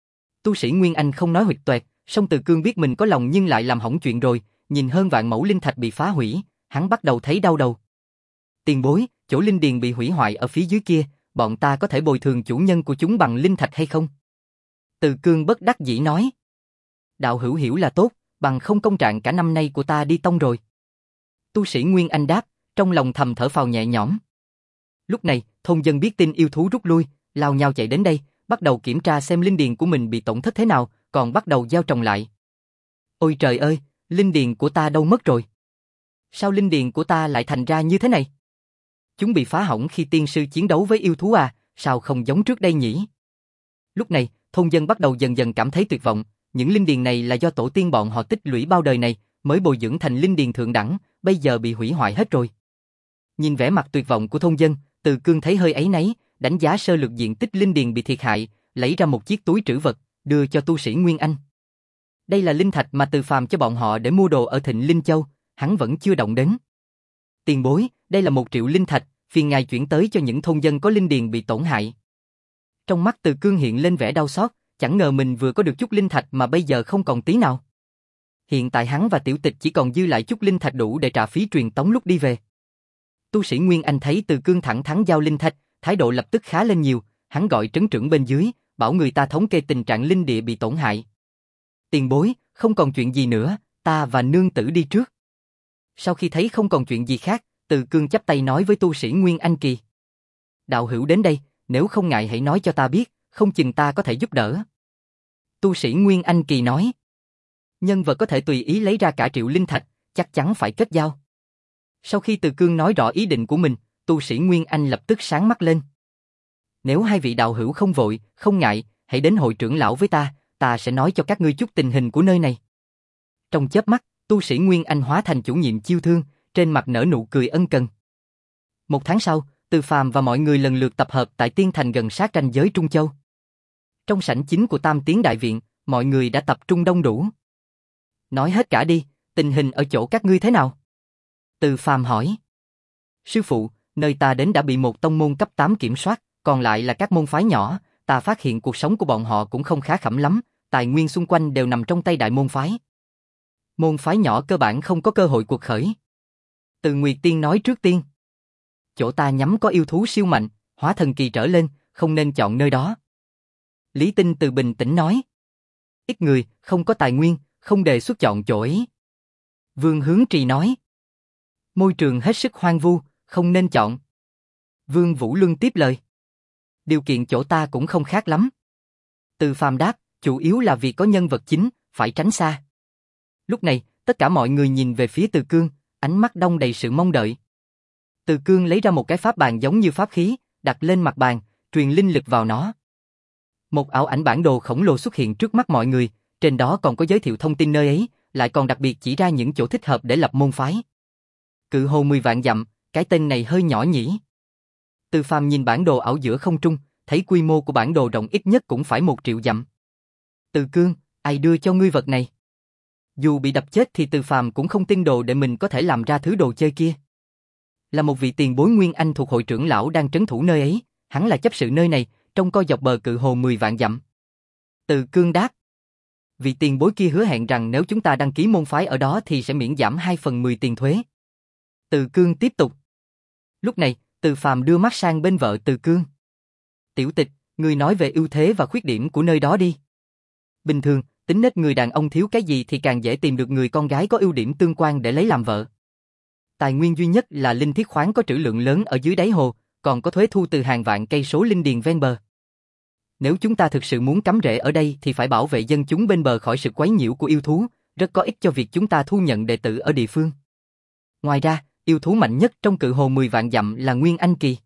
Tu sĩ Nguyên Anh không nói huỵch toẹt, song Từ Cương biết mình có lòng nhưng lại làm hỏng chuyện rồi, nhìn hơn vạn mẫu linh thạch bị phá hủy, hắn bắt đầu thấy đau đầu. Tiền bối, chỗ linh điền bị hủy hoại ở phía dưới kia, bọn ta có thể bồi thường chủ nhân của chúng bằng linh thạch hay không? Từ Cương bất đắc dĩ nói. Đạo hữu hiểu là tốt, bằng không công trạng cả năm nay của ta đi tông rồi. Tu sĩ Nguyên Anh đáp, trong lòng thầm thở phào nhẹ nhõm. Lúc này, thôn dân biết tin yêu thú rút lui, lao nhau chạy đến đây, bắt đầu kiểm tra xem linh điền của mình bị tổn thất thế nào, còn bắt đầu gieo trồng lại. Ôi trời ơi, linh điền của ta đâu mất rồi? Sao linh điền của ta lại thành ra như thế này? Chúng bị phá hỏng khi tiên sư chiến đấu với yêu thú à, sao không giống trước đây nhỉ? Lúc này, thôn dân bắt đầu dần dần cảm thấy tuyệt vọng, những linh điền này là do tổ tiên bọn họ tích lũy bao đời này, mới bồi dưỡng thành linh điền thượng đẳng, bây giờ bị hủy hoại hết rồi. Nhìn vẻ mặt tuyệt vọng của thôn dân, Từ Cương thấy hơi áy náy, đánh giá sơ lược diện tích linh điền bị thiệt hại, lấy ra một chiếc túi trữ vật, đưa cho tu sĩ Nguyên Anh. Đây là linh thạch mà Từ Phàm cho bọn họ để mua đồ ở Thịnh Linh Châu, hắn vẫn chưa động đến. Tiền bối, đây là một triệu linh thạch, phiền ngài chuyển tới cho những thôn dân có linh điền bị tổn hại. Trong mắt Từ Cương hiện lên vẻ đau xót, chẳng ngờ mình vừa có được chút linh thạch mà bây giờ không còn tí nào. Hiện tại hắn và Tiểu Tịch chỉ còn dư lại chút linh thạch đủ để trả phí truyền tống lúc đi về. Tu sĩ Nguyên Anh thấy Từ Cương thẳng thắn giao linh thạch, thái độ lập tức khá lên nhiều, hắn gọi trấn trưởng bên dưới, bảo người ta thống kê tình trạng linh địa bị tổn hại. Tiền bối, không còn chuyện gì nữa, ta và nương tử đi trước. Sau khi thấy không còn chuyện gì khác, Từ Cương chắp tay nói với tu sĩ Nguyên Anh Kỳ. Đạo hữu đến đây, nếu không ngại hãy nói cho ta biết, không chừng ta có thể giúp đỡ. Tu sĩ Nguyên Anh Kỳ nói. Nhân vật có thể tùy ý lấy ra cả triệu linh thạch, chắc chắn phải kết giao. Sau khi Từ Cương nói rõ ý định của mình, tu sĩ Nguyên Anh lập tức sáng mắt lên. Nếu hai vị đạo hữu không vội, không ngại, hãy đến hội trưởng lão với ta, ta sẽ nói cho các ngươi chút tình hình của nơi này. Trong chớp mắt, tu sĩ Nguyên Anh hóa thành chủ nhiệm chiêu thương, trên mặt nở nụ cười ân cần. Một tháng sau, Từ Phàm và mọi người lần lượt tập hợp tại Tiên Thành gần sát ranh giới Trung Châu. Trong sảnh chính của Tam Tiến Đại Viện, mọi người đã tập trung đông đủ. Nói hết cả đi, tình hình ở chỗ các ngươi thế nào? Từ Phàm hỏi. Sư phụ, nơi ta đến đã bị một tông môn cấp tám kiểm soát, còn lại là các môn phái nhỏ, ta phát hiện cuộc sống của bọn họ cũng không khá khẩm lắm, tài nguyên xung quanh đều nằm trong tay đại môn phái. Môn phái nhỏ cơ bản không có cơ hội cuộc khởi. Từ Nguyệt Tiên nói trước tiên. Chỗ ta nhắm có yêu thú siêu mạnh, hóa thần kỳ trở lên, không nên chọn nơi đó. Lý Tinh từ bình tĩnh nói. Ít người, không có tài nguyên, không đề xuất chọn chỗ ấy. Vương Hướng Trì nói. Môi trường hết sức hoang vu, không nên chọn. Vương Vũ Luân tiếp lời. Điều kiện chỗ ta cũng không khác lắm. Từ Phàm đáp, chủ yếu là vì có nhân vật chính, phải tránh xa. Lúc này, tất cả mọi người nhìn về phía Từ Cương, ánh mắt đong đầy sự mong đợi. Từ Cương lấy ra một cái pháp bàn giống như pháp khí, đặt lên mặt bàn, truyền linh lực vào nó. Một ảo ảnh bản đồ khổng lồ xuất hiện trước mắt mọi người, trên đó còn có giới thiệu thông tin nơi ấy, lại còn đặc biệt chỉ ra những chỗ thích hợp để lập môn phái. Cự hồ mười vạn dặm, cái tên này hơi nhỏ nhỉ. Từ Phàm nhìn bản đồ ảo giữa không trung, thấy quy mô của bản đồ rộng ít nhất cũng phải một triệu dặm. Từ Cương, ai đưa cho ngươi vật này? Dù bị đập chết thì Từ Phàm cũng không tin đồ để mình có thể làm ra thứ đồ chơi kia. Là một vị tiền bối Nguyên Anh thuộc hội trưởng lão đang trấn thủ nơi ấy, hắn là chấp sự nơi này, trông coi dọc bờ cự hồ mười vạn dặm. Từ Cương đáp. Vị tiền bối kia hứa hẹn rằng nếu chúng ta đăng ký môn phái ở đó thì sẽ miễn giảm hai phần mười tiền thuế. Từ Cương tiếp tục. Lúc này, Từ Phàm đưa mắt sang bên vợ Từ Cương. Tiểu Tịch, ngươi nói về ưu thế và khuyết điểm của nơi đó đi. Bình thường, tính nết người đàn ông thiếu cái gì thì càng dễ tìm được người con gái có ưu điểm tương quan để lấy làm vợ. Tài nguyên duy nhất là linh thiết khoáng có trữ lượng lớn ở dưới đáy hồ, còn có thuế thu từ hàng vạn cây số linh điền ven bờ. Nếu chúng ta thực sự muốn cắm rễ ở đây thì phải bảo vệ dân chúng bên bờ khỏi sự quấy nhiễu của yêu thú, rất có ích cho việc chúng ta thu nhận đệ tử ở địa phương. Ngoài ra, yêu thú mạnh nhất trong cự hồ mười vạn dặm là Nguyên Anh Kỳ.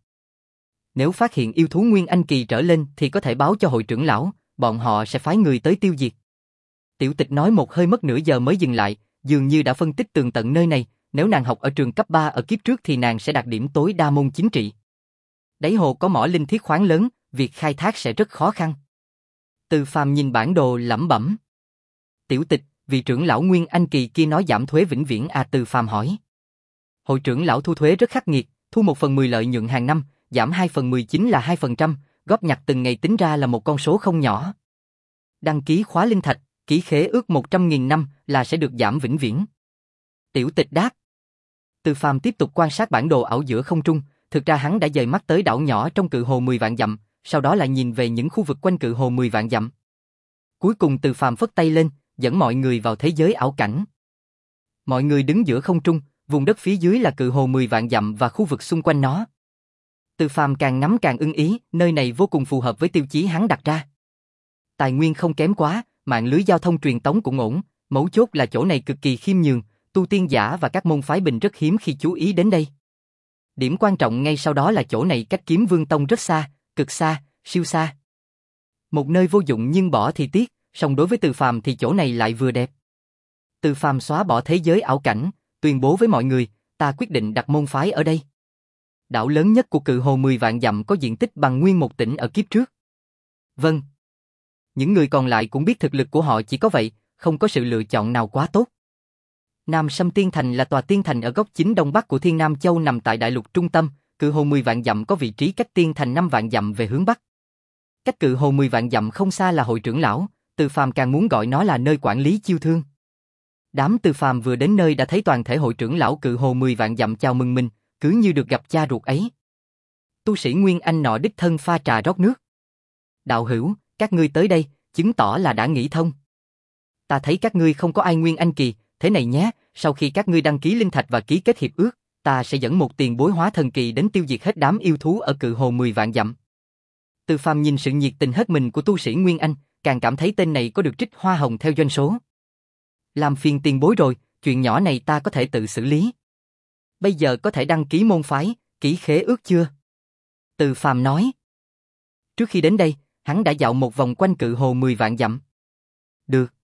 Nếu phát hiện yêu thú Nguyên Anh Kỳ trở lên thì có thể báo cho hội trưởng lão, bọn họ sẽ phái người tới tiêu diệt. Tiểu Tịch nói một hơi mất nửa giờ mới dừng lại, dường như đã phân tích tường tận nơi này, nếu nàng học ở trường cấp ba ở kiếp trước thì nàng sẽ đạt điểm tối đa môn chính trị. Đáy hồ có mỏ linh thiết khoáng lớn, việc khai thác sẽ rất khó khăn. Từ Phàm nhìn bản đồ lẩm bẩm. Tiểu Tịch, vị trưởng lão Nguyên Anh Kỳ kia nói giảm thuế vĩnh viễn à? Từ Phàm hỏi. Hội trưởng lão thu thuế rất khắc nghiệt, thu một phần mười lợi nhuận hàng năm, giảm hai phần mười chính là hai phần trăm, góp nhặt từng ngày tính ra là một con số không nhỏ. Đăng ký khóa linh thạch, ký khế ước một trăm nghìn năm là sẽ được giảm vĩnh viễn. Tiểu Tịch đáp. Từ Phàm tiếp tục quan sát bản đồ ảo giữa không trung, thực ra hắn đã dời mắt tới đảo nhỏ trong cự hồ mười vạn dặm, sau đó lại nhìn về những khu vực quanh cự hồ mười vạn dặm. Cuối cùng Từ Phàm phất tay lên, dẫn mọi người vào thế giới ảo cảnh. Mọi người đứng giữa không trung, vùng đất phía dưới là cự hồ mười vạn dặm và khu vực xung quanh nó. Từ Phàm càng ngắm càng ưng ý, nơi này vô cùng phù hợp với tiêu chí hắn đặt ra. Tài nguyên không kém quá, mạng lưới giao thông truyền tống cũng ổn, mấu chốt là chỗ này cực kỳ khiêm nhường, tu tiên giả và các môn phái bình rất hiếm khi chú ý đến đây. Điểm quan trọng ngay sau đó là chỗ này cách Kiếm Vương Tông rất xa, cực xa, siêu xa. Một nơi vô dụng nhưng bỏ thì tiếc, song đối với Từ Phàm thì chỗ này lại vừa đẹp. Từ Phàm xóa bỏ thế giới ảo cảnh, tuyên bố với mọi người, ta quyết định đặt môn phái ở đây. Đảo lớn nhất của cự hồ mười vạn dặm có diện tích bằng nguyên một tỉnh ở kiếp trước. Vâng. Những người còn lại cũng biết thực lực của họ chỉ có vậy, không có sự lựa chọn nào quá tốt. Nam Sâm Tiên Thành là tòa tiên thành ở góc chính đông bắc của Thiên Nam Châu nằm tại đại lục trung tâm, cự hồ mười vạn dặm có vị trí cách tiên thành năm vạn dặm về hướng bắc. Cách cự hồ mười vạn dặm không xa là hội trưởng lão, Từ Phàm càng muốn gọi nó là nơi quản lý chiêu thương. Đám Từ Phàm vừa đến nơi đã thấy toàn thể hội trưởng lão cự hồ mười vạn dặm chào mừng mình, cứ như được gặp cha ruột ấy. Tu sĩ Nguyên Anh nọ đích thân pha trà rót nước. Đạo hữu, các ngươi tới đây, chứng tỏ là đã nghĩ thông. Ta thấy các ngươi không có ai Nguyên Anh Kỳ, thế này nhé, sau khi các ngươi đăng ký linh thạch và ký kết hiệp ước, ta sẽ dẫn một tiền bối hóa thần kỳ đến tiêu diệt hết đám yêu thú ở cự hồ mười vạn dặm. Từ Phàm nhìn sự nhiệt tình hết mình của tu sĩ Nguyên Anh, càng cảm thấy tên này có được trích hoa hồng theo doanh số. Làm phiền tiền bối rồi, chuyện nhỏ này ta có thể tự xử lý. Bây giờ có thể đăng ký môn phái, ký khế ước chưa? Từ Phàm nói. Trước khi đến đây, hắn đã dạo một vòng quanh cự hồ mười vạn dặm. Được.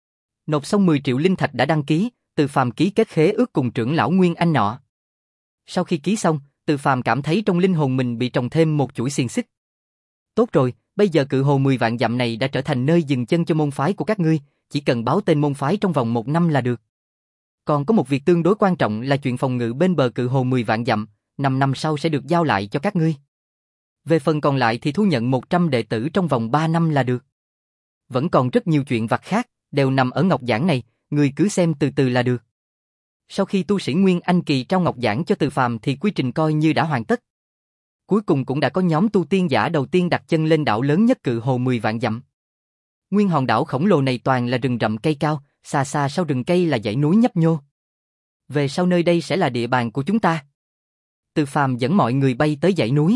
Nộp xong mười triệu linh thạch đã đăng ký, Từ Phàm ký kết khế ước cùng trưởng lão Nguyên Anh nọ. Sau khi ký xong, Từ Phàm cảm thấy trong linh hồn mình bị trồng thêm một chuỗi xiềng xích. Tốt rồi, bây giờ cự hồ mười vạn dặm này đã trở thành nơi dừng chân cho môn phái của các ngươi, chỉ cần báo tên môn phái trong vòng một năm là được. Còn có một việc tương đối quan trọng là chuyện phòng ngự bên bờ cự hồ mười vạn dặm, năm năm sau sẽ được giao lại cho các ngươi. Về phần còn lại thì thu nhận một trăm đệ tử trong vòng ba năm là được. Vẫn còn rất nhiều chuyện vặt khác, đều nằm ở ngọc giản này, ngươi cứ xem từ từ là được. Sau khi tu sĩ Nguyên Anh Kỳ trao ngọc giản cho Từ Phàm thì quy trình coi như đã hoàn tất. Cuối cùng cũng đã có nhóm tu tiên giả đầu tiên đặt chân lên đảo lớn nhất Cự Hồ mười vạn dặm. Nguyên hòn đảo khổng lồ này toàn là rừng rậm cây cao, xa xa sau rừng cây là dãy núi nhấp nhô. Về sau nơi đây sẽ là địa bàn của chúng ta. Từ Phàm dẫn mọi người bay tới dãy núi.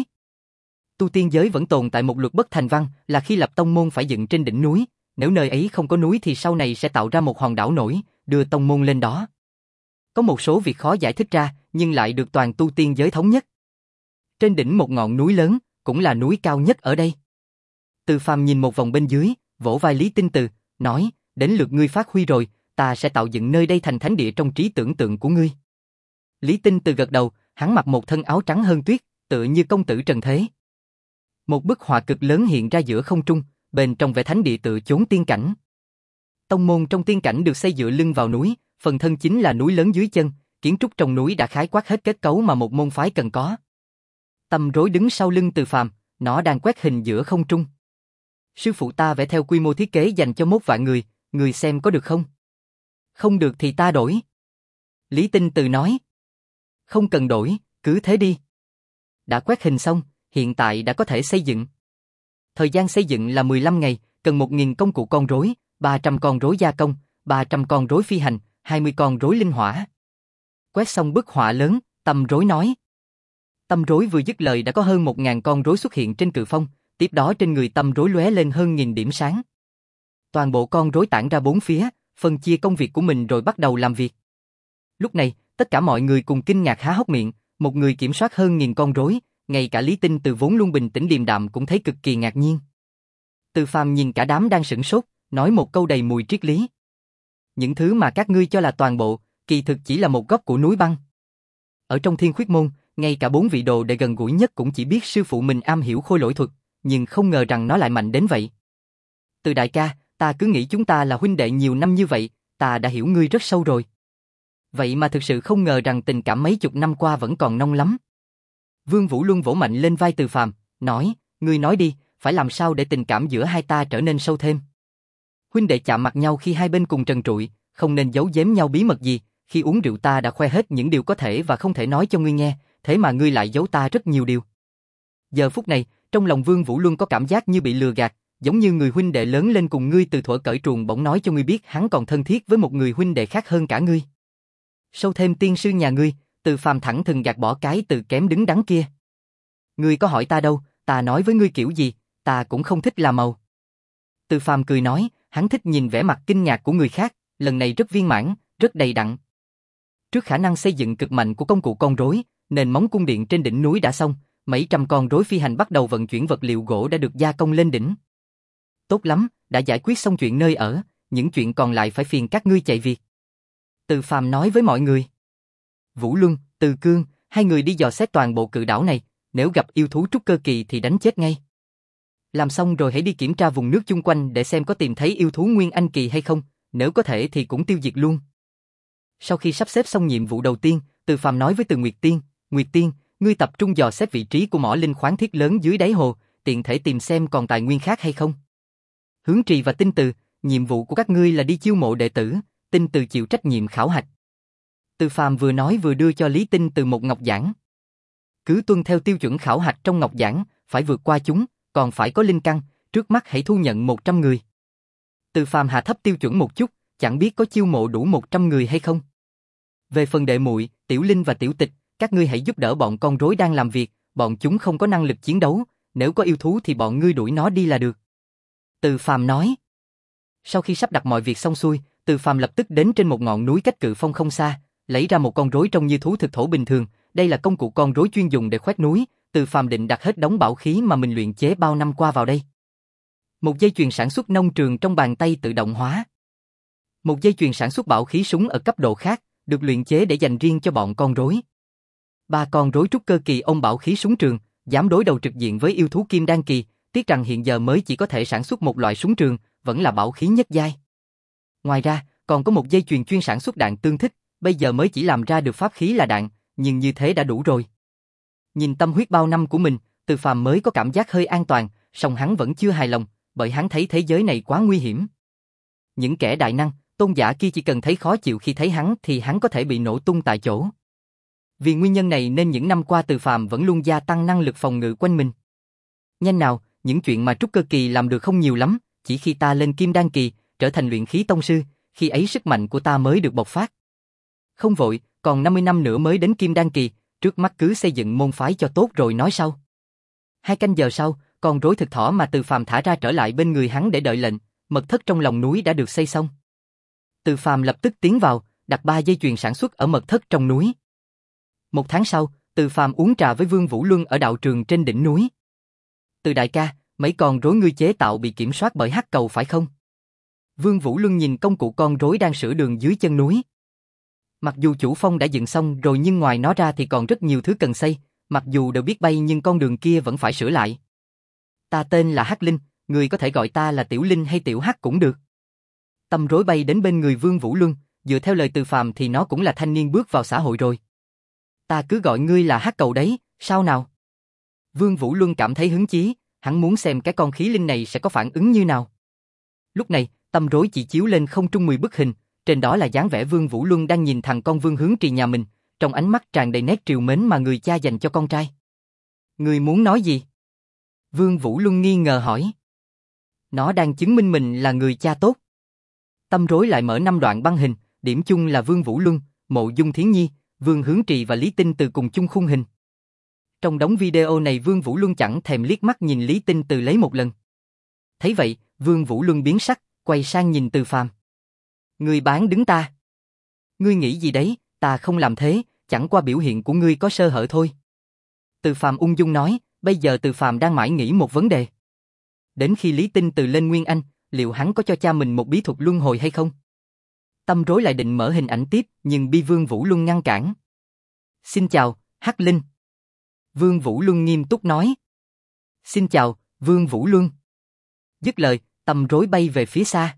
Tu tiên giới vẫn tồn tại một luật bất thành văn là khi lập tông môn phải dựng trên đỉnh núi, nếu nơi ấy không có núi thì sau này sẽ tạo ra một hòn đảo nổi, đưa tông môn lên đó. Có một số việc khó giải thích ra, nhưng lại được toàn tu tiên giới thống nhất. Trên đỉnh một ngọn núi lớn, cũng là núi cao nhất ở đây. Từ Phàm nhìn một vòng bên dưới, vỗ vai Lý Tinh Từ, nói, đến lượt ngươi phát huy rồi, ta sẽ tạo dựng nơi đây thành thánh địa trong trí tưởng tượng của ngươi. Lý Tinh Từ gật đầu, hắn mặc một thân áo trắng hơn tuyết, tựa như công tử trần thế. Một bức họa cực lớn hiện ra giữa không trung, bên trong vẽ thánh địa tựa chốn tiên cảnh. Tông môn trong tiên cảnh được xây dựa lưng vào núi, phần thân chính là núi lớn dưới chân, kiến trúc trong núi đã khái quát hết kết cấu mà một môn phái cần có. Tâm Rối đứng sau lưng Từ Phàm, nó đang quét hình giữa không trung. Sư phụ ta vẽ theo quy mô thiết kế dành cho mốt vạn người, người xem có được không? Không được thì ta đổi. Lý Tinh Từ nói. Không cần đổi, cứ thế đi. Đã quét hình xong, hiện tại đã có thể xây dựng. Thời gian xây dựng là mười lăm ngày, cần một nghìn công cụ con rối, ba trăm con rối gia công, ba trăm con rối phi hành, hai mươi con rối linh hỏa. Quét xong bức họa lớn, Tâm Rối nói. Tâm Rối vừa dứt lời đã có hơn một ngàn con rối xuất hiện trên cự phong, tiếp đó trên người Tâm Rối lóe lên hơn nghìn điểm sáng. Toàn bộ con rối tản ra bốn phía, phân chia công việc của mình rồi bắt đầu làm việc. Lúc này, tất cả mọi người cùng kinh ngạc há hốc miệng, một người kiểm soát hơn nghìn con rối, ngay cả Lý Tinh Từ vốn luôn bình tĩnh điềm đạm cũng thấy cực kỳ ngạc nhiên. Từ Phàm nhìn cả đám đang sửng sốt, nói một câu đầy mùi triết lý. Những thứ mà các ngươi cho là toàn bộ, kỳ thực chỉ là một góc của núi băng. Ở trong Thiên Khuyết Môn, ngay cả bốn vị đồ đệ gần gũi nhất cũng chỉ biết sư phụ mình am hiểu khôi lỗi thuật, nhưng không ngờ rằng nó lại mạnh đến vậy. Từ đại ca, ta cứ nghĩ chúng ta là huynh đệ nhiều năm như vậy, ta đã hiểu ngươi rất sâu rồi. Vậy mà thực sự không ngờ rằng tình cảm mấy chục năm qua vẫn còn nông lắm. Vương Vũ Luân vỗ mạnh lên vai Từ Phàm, nói, ngươi nói đi, phải làm sao để tình cảm giữa hai ta trở nên sâu thêm. Huynh đệ chạm mặt nhau khi hai bên cùng trần trụi, không nên giấu giếm nhau bí mật gì, khi uống rượu ta đã khoe hết những điều có thể và không thể nói cho ngươi nghe, thế mà ngươi lại giấu ta rất nhiều điều. Giờ phút này, trong lòng Vương Vũ Luân có cảm giác như bị lừa gạt, giống như người huynh đệ lớn lên cùng ngươi từ thuở cởi truồng bỗng nói cho ngươi biết hắn còn thân thiết với một người huynh đệ khác hơn cả ngươi. Sâu thêm tiên sư nhà ngươi, Từ Phàm thẳng thừng gạt bỏ cái từ kém đứng đắn kia. Ngươi có hỏi ta đâu, ta nói với ngươi kiểu gì, ta cũng không thích làm màu. Từ Phàm cười nói, hắn thích nhìn vẻ mặt kinh ngạc của người khác, lần này rất viên mãn, rất đầy đặn. Trước khả năng xây dựng cực mạnh của công cụ con rối, nền móng cung điện trên đỉnh núi đã xong, mấy trăm con rối phi hành bắt đầu vận chuyển vật liệu gỗ đã được gia công lên đỉnh. Tốt lắm, đã giải quyết xong chuyện nơi ở, những chuyện còn lại phải phiền các ngươi chạy việc. Từ Phàm nói với mọi người. Vũ Luân, Từ Cương, hai người đi dò xét toàn bộ cự đảo này, nếu gặp yêu thú trúc cơ kỳ thì đánh chết ngay. Làm xong rồi hãy đi kiểm tra vùng nước chung quanh để xem có tìm thấy yêu thú Nguyên Anh kỳ hay không, nếu có thể thì cũng tiêu diệt luôn. Sau khi sắp xếp xong nhiệm vụ đầu tiên, Từ Phàm nói với Từ Nguyệt Tiên, Nguyệt Tiên, ngươi tập trung dò xét vị trí của mỏ linh khoáng thiết lớn dưới đáy hồ, tiện thể tìm xem còn tài nguyên khác hay không. Hướng Trì và Tinh Từ, nhiệm vụ của các ngươi là đi chiêu mộ đệ tử, Tinh Từ chịu trách nhiệm khảo hạch. Từ Phàm vừa nói vừa đưa cho Lý Tinh Từ một ngọc giản. Cứ tuân theo tiêu chuẩn khảo hạch trong ngọc giản, phải vượt qua chúng, còn phải có linh căn, trước mắt hãy thu nhận một trăm người. Từ Phàm hạ thấp tiêu chuẩn một chút, chẳng biết có chiêu mộ đủ một trăm người hay không. Về phần đệ muội, Tiểu Linh và Tiểu Tịch, các ngươi hãy giúp đỡ bọn con rối đang làm việc, bọn chúng không có năng lực chiến đấu, nếu có yêu thú thì bọn ngươi đuổi nó đi là được. Từ Phàm nói. Sau khi sắp đặt mọi việc xong xuôi, Từ Phàm lập tức đến trên một ngọn núi cách cự phong không xa, lấy ra một con rối trông như thú thực thổ bình thường, đây là công cụ con rối chuyên dùng để khoét núi, Từ Phàm định đặt hết đống bảo khí mà mình luyện chế bao năm qua vào đây. Một dây chuyền sản xuất nông trường trong bàn tay tự động hóa. Một dây chuyền sản xuất bảo khí súng ở cấp độ khác, được luyện chế để dành riêng cho bọn con rối. Ba con rối trúc cơ kỳ ôm bảo khí súng trường, dám đối đầu trực diện với yêu thú kim đan kỳ, tiếc rằng hiện giờ mới chỉ có thể sản xuất một loại súng trường, vẫn là bảo khí nhất giai. Ngoài ra, còn có một dây chuyền chuyên sản xuất đạn tương thích, bây giờ mới chỉ làm ra được pháp khí là đạn, nhưng như thế đã đủ rồi. Nhìn tâm huyết bao năm của mình, Từ Phàm mới có cảm giác hơi an toàn, song hắn vẫn chưa hài lòng, bởi hắn thấy thế giới này quá nguy hiểm. Những kẻ đại năng, tôn giả kia chỉ cần thấy khó chịu khi thấy hắn thì hắn có thể bị nổ tung tại chỗ. Vì nguyên nhân này nên những năm qua Từ Phàm vẫn luôn gia tăng năng lực phòng ngự quanh mình. Nhanh nào, những chuyện mà trúc cơ kỳ làm được không nhiều lắm, chỉ khi ta lên kim đan kỳ, trở thành luyện khí tông sư, khi ấy sức mạnh của ta mới được bộc phát. Không vội, còn năm mươi năm nữa mới đến kim đan kỳ, trước mắt cứ xây dựng môn phái cho tốt rồi nói sau. Hai canh giờ sau, con rối thực thỏ mà Từ Phàm thả ra trở lại bên người hắn để đợi lệnh, mật thất trong lòng núi đã được xây xong. Từ Phàm lập tức tiến vào, đặt ba dây chuyền sản xuất ở mật thất trong núi. Một tháng sau, Từ Phàm uống trà với Vương Vũ Luân ở đạo trường trên đỉnh núi. Từ đại ca, mấy con rối ngươi chế tạo bị kiểm soát bởi hắc cầu phải không? Vương Vũ Luân nhìn công cụ con rối đang sửa đường dưới chân núi. Mặc dù chủ phong đã dựng xong rồi nhưng ngoài nó ra thì còn rất nhiều thứ cần xây, mặc dù đều biết bay nhưng con đường kia vẫn phải sửa lại. Ta tên là Hắc Linh, người có thể gọi ta là Tiểu Linh hay Tiểu Hắc cũng được. Tâm rối bay đến bên người Vương Vũ Luân, dựa theo lời Từ Phàm thì nó cũng là thanh niên bước vào xã hội rồi. Ta cứ gọi ngươi là Hắc Cầu đấy, sao nào? Vương Vũ Luân cảm thấy hứng chí, hắn muốn xem cái con khí linh này sẽ có phản ứng như nào. Lúc này, tâm rối chỉ chiếu lên không trung mười bức hình, trên đó là dáng vẻ Vương Vũ Luân đang nhìn thằng con Vương Hướng Trì nhà mình, trong ánh mắt tràn đầy nét trìu mến mà người cha dành cho con trai. Ngươi muốn nói gì? Vương Vũ Luân nghi ngờ hỏi. Nó đang chứng minh mình là người cha tốt. Tâm rối lại mở năm đoạn băng hình, điểm chung là Vương Vũ Luân, Mộ Dung Thiến Nhi, Vương Hướng Trì và Lý Tinh Từ cùng chung khung hình. Trong đống video này Vương Vũ Luân chẳng thèm liếc mắt nhìn Lý Tinh Từ lấy một lần. Thấy vậy, Vương Vũ Luân biến sắc, quay sang nhìn Từ Phàm. Ngươi bán đứng ta. Ngươi nghĩ gì đấy, ta không làm thế, chẳng qua biểu hiện của ngươi có sơ hở thôi. Từ Phàm ung dung nói, bây giờ Từ Phàm đang mãi nghĩ một vấn đề. Đến khi Lý Tinh Từ lên Nguyên Anh, liệu hắn có cho cha mình một bí thuật luân hồi hay không? Tâm rối lại định mở hình ảnh tiếp, nhưng bị Vương Vũ Luân ngăn cản. Xin chào, Hắc Linh. Vương Vũ Luân nghiêm túc nói. Xin chào, Vương Vũ Luân. Dứt lời, tâm rối bay về phía xa.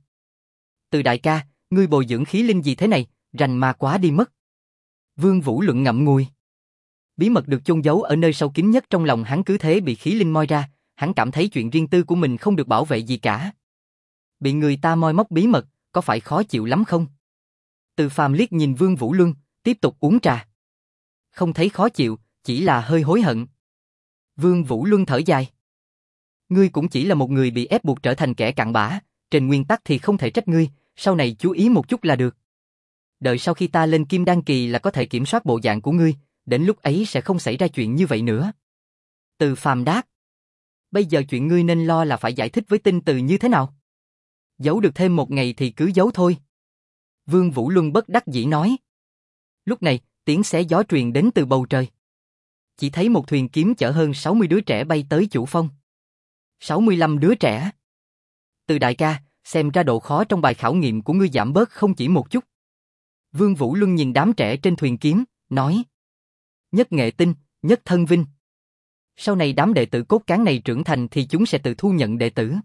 Từ đại ca, ngươi bồi dưỡng khí linh gì thế này, rành ma quá đi mất. Vương Vũ Luận ngậm ngùi. Bí mật được chôn giấu ở nơi sâu kín nhất trong lòng hắn cứ thế bị khí linh moi ra, hắn cảm thấy chuyện riêng tư của mình không được bảo vệ gì cả. Bị người ta moi móc bí mật, có phải khó chịu lắm không? Từ Phàm liếc nhìn Vương Vũ Luân, tiếp tục uống trà. Không thấy khó chịu, chỉ là hơi hối hận. Vương Vũ Luân thở dài. Ngươi cũng chỉ là một người bị ép buộc trở thành kẻ cặn bã, trên nguyên tắc thì không thể trách ngươi, sau này chú ý một chút là được. Đợi sau khi ta lên kim đan kỳ là có thể kiểm soát bộ dạng của ngươi, đến lúc ấy sẽ không xảy ra chuyện như vậy nữa. Từ Phàm đáp. Bây giờ chuyện ngươi nên lo là phải giải thích với Tinh Từ như thế nào? Giấu được thêm một ngày thì cứ giấu thôi. Vương Vũ Luân bất đắc dĩ nói. Lúc này, tiếng xé gió truyền đến từ bầu trời. Chỉ thấy một thuyền kiếm chở hơn sáu mươi đứa trẻ bay tới chủ phong. sáu mươi lăm đứa trẻ. Từ đại ca, xem ra độ khó trong bài khảo nghiệm của ngươi giảm bớt không chỉ một chút. Vương Vũ Luân nhìn đám trẻ trên thuyền kiếm, nói. Nhất nghệ tinh, nhất thân vinh. Sau này đám đệ tử cốt cán này trưởng thành thì chúng sẽ tự thu nhận đệ tử.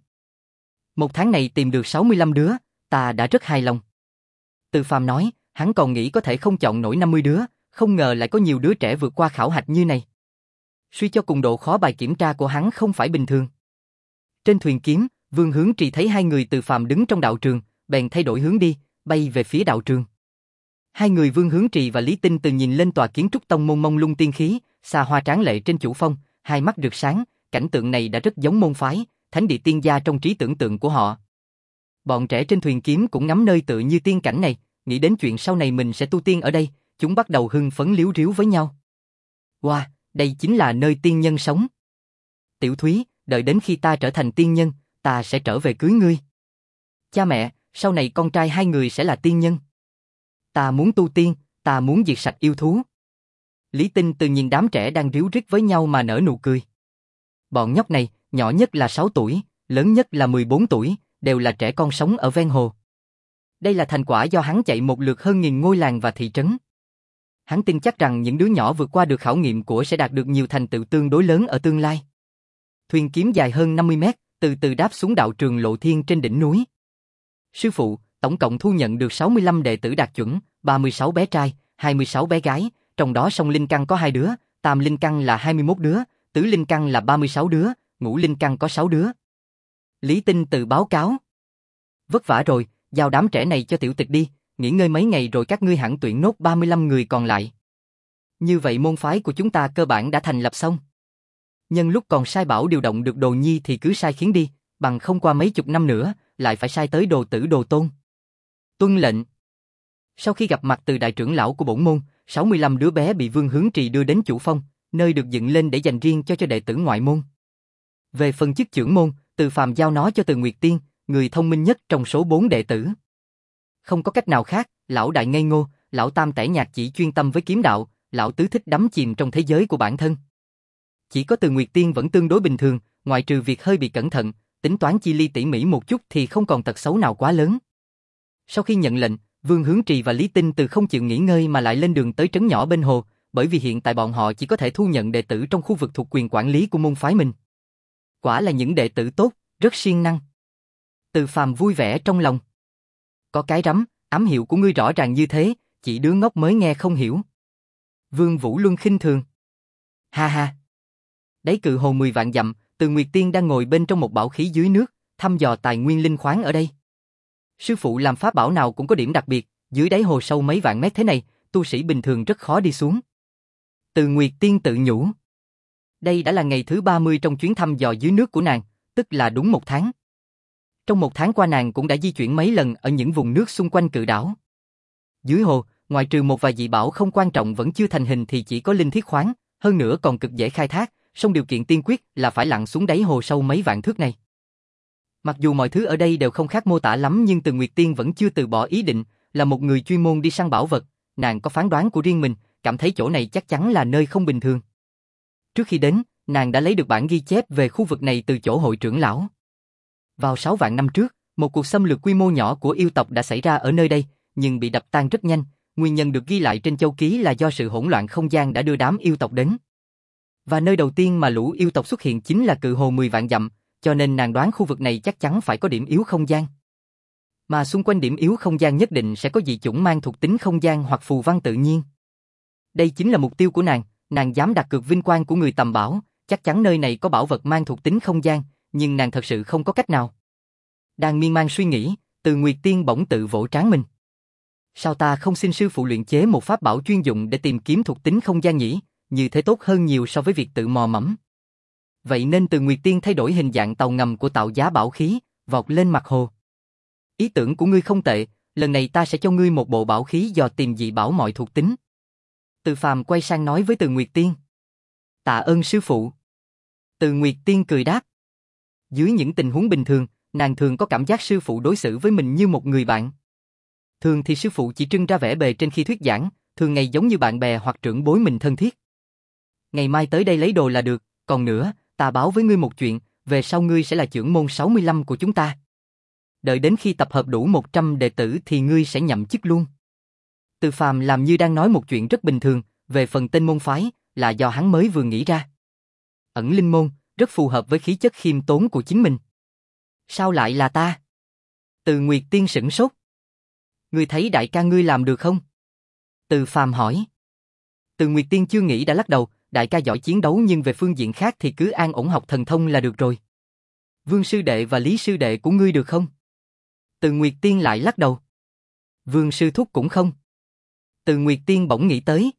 Một tháng này tìm được sáu mươi lăm đứa, ta đã rất hài lòng. Từ Phàm nói, hắn còn nghĩ có thể không chọn nổi năm mươi đứa, không ngờ lại có nhiều đứa trẻ vượt qua khảo hạch như này. Suy cho cùng độ khó bài kiểm tra của hắn không phải bình thường. Trên thuyền kiếm, Vương Hướng Trì thấy hai người Từ Phàm đứng trong đạo trường, bèn thay đổi hướng đi, bay về phía đạo trường. Hai người Vương Hướng Trì và Lý Tinh Từ nhìn lên tòa kiến trúc tông môn mông lung tiên khí, xa hoa tráng lệ trên chủ phong, hai mắt rực sáng, cảnh tượng này đã rất giống môn phái, thánh địa tiên gia trong trí tưởng tượng của họ. Bọn trẻ trên thuyền kiếm cũng ngắm nơi tựa như tiên cảnh này, nghĩ đến chuyện sau này mình sẽ tu tiên ở đây, chúng bắt đầu hưng phấn líu ríu với nhau. Wow, đây chính là nơi tiên nhân sống. Tiểu Thúy, đợi đến khi ta trở thành tiên nhân, ta sẽ trở về cưới ngươi. Cha mẹ, sau này con trai hai người sẽ là tiên nhân. Ta muốn tu tiên, ta muốn diệt sạch yêu thú. Lý Tinh Từ nhìn đám trẻ đang ríu rít với nhau mà nở nụ cười. Bọn nhóc này, nhỏ nhất là sáu tuổi, lớn nhất là mười bốn tuổi, đều là trẻ con sống ở ven hồ. Đây là thành quả do hắn chạy một lượt hơn nghìn ngôi làng và thị trấn. Hắn tin chắc rằng những đứa nhỏ vượt qua được khảo nghiệm của sẽ đạt được nhiều thành tựu tương đối lớn ở tương lai. Thuyền kiếm dài hơn năm mươi mét, từ từ đáp xuống đạo trường Lộ Thiên trên đỉnh núi. Sư phụ, tổng cộng thu nhận được sáu mươi lăm đệ tử đạt chuẩn, ba mươi sáu bé trai, hai mươi sáu bé gái, trong đó song linh căn có hai đứa, tam linh căn là hai mươi mốt đứa, tứ linh căn là ba mươi sáu đứa, ngũ linh căn có sáu đứa. Lý Tinh Từ báo cáo. Vất vả rồi, giao đám trẻ này cho tiểu tịch đi, nghỉ ngơi mấy ngày rồi các ngươi hẳn tuyển nốt ba mươi lăm người còn lại. Như vậy môn phái của chúng ta cơ bản đã thành lập xong. Nhân lúc còn sai bảo điều động được Đồ Nhi thì cứ sai khiến đi, bằng không qua mấy chục năm nữa, lại phải sai tới Đồ Tử Đồ Tôn. Tuân lệnh. Sau khi gặp mặt từ đại trưởng lão của bổn môn, sáu mươi lăm đứa bé bị Vương Hướng Trì đưa đến chủ phong, nơi được dựng lên để dành riêng cho cho đệ tử ngoại môn. Về phần chức trưởng môn, Từ Phàm giao nó cho Từ Nguyệt Tiên, người thông minh nhất trong số bốn đệ tử. Không có cách nào khác, lão đại ngây ngô, lão tam tẻ nhạt chỉ chuyên tâm với kiếm đạo, lão tứ thích đắm chìm trong thế giới của bản thân. Chỉ có Từ Nguyệt Tiên vẫn tương đối bình thường, ngoại trừ việc hơi bị cẩn thận, tính toán chi ly tỉ mỉ một chút thì không còn tật xấu nào quá lớn. Sau khi nhận lệnh, Vương Hướng Trì và Lý Tinh Từ không chịu nghỉ ngơi mà lại lên đường tới trấn nhỏ bên hồ, bởi vì hiện tại bọn họ chỉ có thể thu nhận đệ tử trong khu vực thuộc quyền quản lý của môn phái mình. Quả là những đệ tử tốt, rất siêng năng. Từ Phàm vui vẻ trong lòng. Có cái rắm, ám hiệu của ngươi rõ ràng như thế, chỉ đứa ngốc mới nghe không hiểu. Vương Vũ Luân khinh thường. Ha ha. Đáy cự hồ mười vạn dặm, Từ Nguyệt Tiên đang ngồi bên trong một bảo khí dưới nước, thăm dò tài nguyên linh khoáng ở đây. Sư phụ làm pháp bảo nào cũng có điểm đặc biệt, dưới đáy hồ sâu mấy vạn mét thế này, tu sĩ bình thường rất khó đi xuống. Từ Nguyệt Tiên tự nhủ. Đây đã là ngày thứ ba mươi trong chuyến thăm dò dưới nước của nàng, tức là đúng một tháng. Trong một tháng qua nàng cũng đã di chuyển mấy lần ở những vùng nước xung quanh cự đảo. Dưới hồ, ngoài trừ một vài dị bảo không quan trọng vẫn chưa thành hình thì chỉ có linh thiết khoáng, hơn nữa còn cực dễ khai thác, song điều kiện tiên quyết là phải lặn xuống đáy hồ sâu mấy vạn thước này. Mặc dù mọi thứ ở đây đều không khác mô tả lắm nhưng Từ Nguyệt Tiên vẫn chưa từ bỏ ý định, là một người chuyên môn đi săn bảo vật, nàng có phán đoán của riêng mình, cảm thấy chỗ này chắc chắn là nơi không bình thường. Trước khi đến, nàng đã lấy được bản ghi chép về khu vực này từ chỗ hội trưởng lão. Vào sáu vạn năm trước, một cuộc xâm lược quy mô nhỏ của yêu tộc đã xảy ra ở nơi đây, nhưng bị đập tan rất nhanh, nguyên nhân được ghi lại trên châu ký là do sự hỗn loạn không gian đã đưa đám yêu tộc đến. Và nơi đầu tiên mà lũ yêu tộc xuất hiện chính là cự hồ mười vạn dặm, cho nên nàng đoán khu vực này chắc chắn phải có điểm yếu không gian. Mà xung quanh điểm yếu không gian nhất định sẽ có dị chủng mang thuộc tính không gian hoặc phù văn tự nhiên. Đây chính là mục tiêu của nàng, nàng dám đặt cược vinh quang của người tầm bảo, chắc chắn nơi này có bảo vật mang thuộc tính không gian, nhưng nàng thật sự không có cách nào. Đang miên man suy nghĩ, Từ Nguyệt Tiên bỗng tự vỗ trán mình. Sao ta không xin sư phụ luyện chế một pháp bảo chuyên dụng để tìm kiếm thuộc tính không gian nhỉ, như thế tốt hơn nhiều so với việc tự mò mẫm. Vậy nên Từ Nguyệt Tiên thay đổi hình dạng tàu ngầm của tạo giá bảo khí, vọt lên mặt hồ. Ý tưởng của ngươi không tệ, lần này ta sẽ cho ngươi một bộ bảo khí dò tìm dị bảo mọi thuộc tính. Từ Phàm quay sang nói với Từ Nguyệt Tiên. Tạ ơn sư phụ. Từ Nguyệt Tiên cười đáp. Dưới những tình huống bình thường, nàng thường có cảm giác sư phụ đối xử với mình như một người bạn. Thường thì sư phụ chỉ trưng ra vẻ bề trên khi thuyết giảng, thường ngày giống như bạn bè hoặc trưởng bối mình thân thiết. Ngày mai tới đây lấy đồ là được, còn nữa, ta báo với ngươi một chuyện, về sau ngươi sẽ là trưởng môn sáu mươi lăm của chúng ta. Đợi đến khi tập hợp đủ một trăm đệ tử thì ngươi sẽ nhậm chức luôn. Từ Phàm làm như đang nói một chuyện rất bình thường, về phần tên môn phái, là do hắn mới vừa nghĩ ra. Ẩn linh môn, rất phù hợp với khí chất khiêm tốn của chính mình. Sao lại là ta? Từ Nguyệt Tiên sửng sốt. Ngươi thấy đại ca ngươi làm được không? Từ Phàm hỏi. Từ Nguyệt Tiên chưa nghĩ đã lắc đầu, đại ca giỏi chiến đấu nhưng về phương diện khác thì cứ an ổn học thần thông là được rồi. Vương sư đệ và Lý sư đệ của ngươi được không? Từ Nguyệt Tiên lại lắc đầu. Vương sư thúc cũng không. Từ Nguyệt Tiên bỗng nghĩ tới.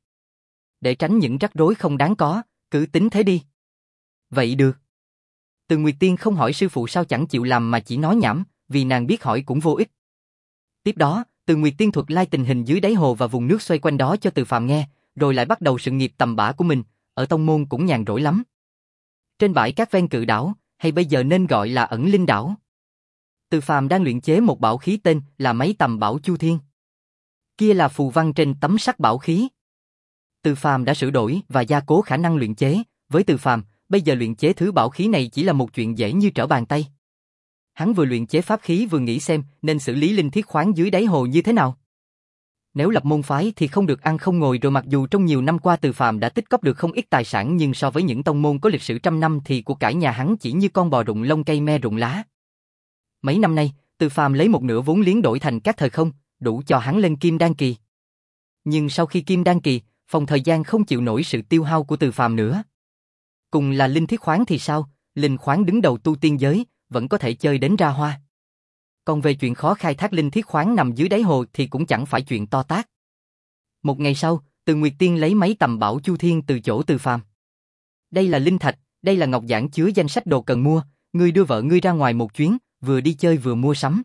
Để tránh những rắc rối không đáng có, cứ tính thế đi. Vậy được. Từ Nguyệt Tiên không hỏi sư phụ sao chẳng chịu làm mà chỉ nói nhảm, vì nàng biết hỏi cũng vô ích. Tiếp đó, Từ Nguyệt Tiên thuật lai tình hình dưới đáy hồ và vùng nước xoay quanh đó cho Từ Phàm nghe, rồi lại bắt đầu sự nghiệp tầm bã của mình, ở tông môn cũng nhàn rỗi lắm. Trên bãi cát ven cự đảo, hay bây giờ nên gọi là Ẩn Linh đảo. Từ Phàm đang luyện chế một bảo khí tên là Máy Tầm Bảo Chu Thiên. Kia là phù văn trên tấm sắt bảo khí. Từ Phàm đã sửa đổi và gia cố khả năng luyện chế, với Từ Phàm, bây giờ luyện chế thứ bảo khí này chỉ là một chuyện dễ như trở bàn tay. Hắn vừa luyện chế pháp khí vừa nghĩ xem nên xử lý linh thiết khoáng dưới đáy hồ như thế nào. Nếu lập môn phái thì không được ăn không ngồi, rồi mặc dù trong nhiều năm qua Từ Phàm đã tích cóp được không ít tài sản nhưng so với những tông môn có lịch sử trăm năm thì của cải nhà hắn chỉ như con bò rụng lông cây me rụng lá. Mấy năm nay, Từ Phàm lấy một nửa vốn liếng đổi thành các thời không, đủ cho hắn lên kim đan kỳ. Nhưng sau khi kim đan kỳ, phòng thời gian không chịu nổi sự tiêu hao của Từ Phàm nữa. Cùng là linh thiết khoáng thì sao, linh khoáng đứng đầu tu tiên giới, vẫn có thể chơi đến ra hoa. Còn về chuyện khó khai thác linh thiết khoáng nằm dưới đáy hồ thì cũng chẳng phải chuyện to tát. Một ngày sau, Từ Nguyệt Tiên lấy máy tầm bảo Chu Thiên từ chỗ Từ Phàm. Đây là linh thạch, đây là ngọc giản chứa danh sách đồ cần mua, ngươi đưa vợ ngươi ra ngoài một chuyến, vừa đi chơi vừa mua sắm.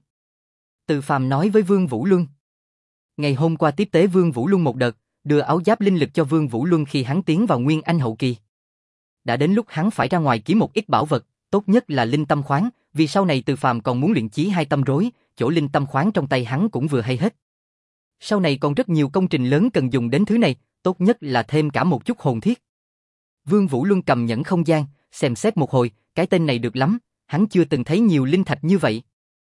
Từ Phàm nói với Vương Vũ Luân. Ngày hôm qua tiếp tế Vương Vũ Luân một đợt, đưa áo giáp linh lực cho Vương Vũ Luân khi hắn tiến vào Nguyên Anh hậu kỳ. Đã đến lúc hắn phải ra ngoài kiếm một ít bảo vật, tốt nhất là linh tâm khoáng, vì sau này Từ Phàm còn muốn luyện chí hai tâm rối, chỗ linh tâm khoáng trong tay hắn cũng vừa hay hết. Sau này còn rất nhiều công trình lớn cần dùng đến thứ này, tốt nhất là thêm cả một chút hồn thiết. Vương Vũ Luân cầm nhẫn không gian, xem xét một hồi, cái tên này được lắm, hắn chưa từng thấy nhiều linh thạch như vậy.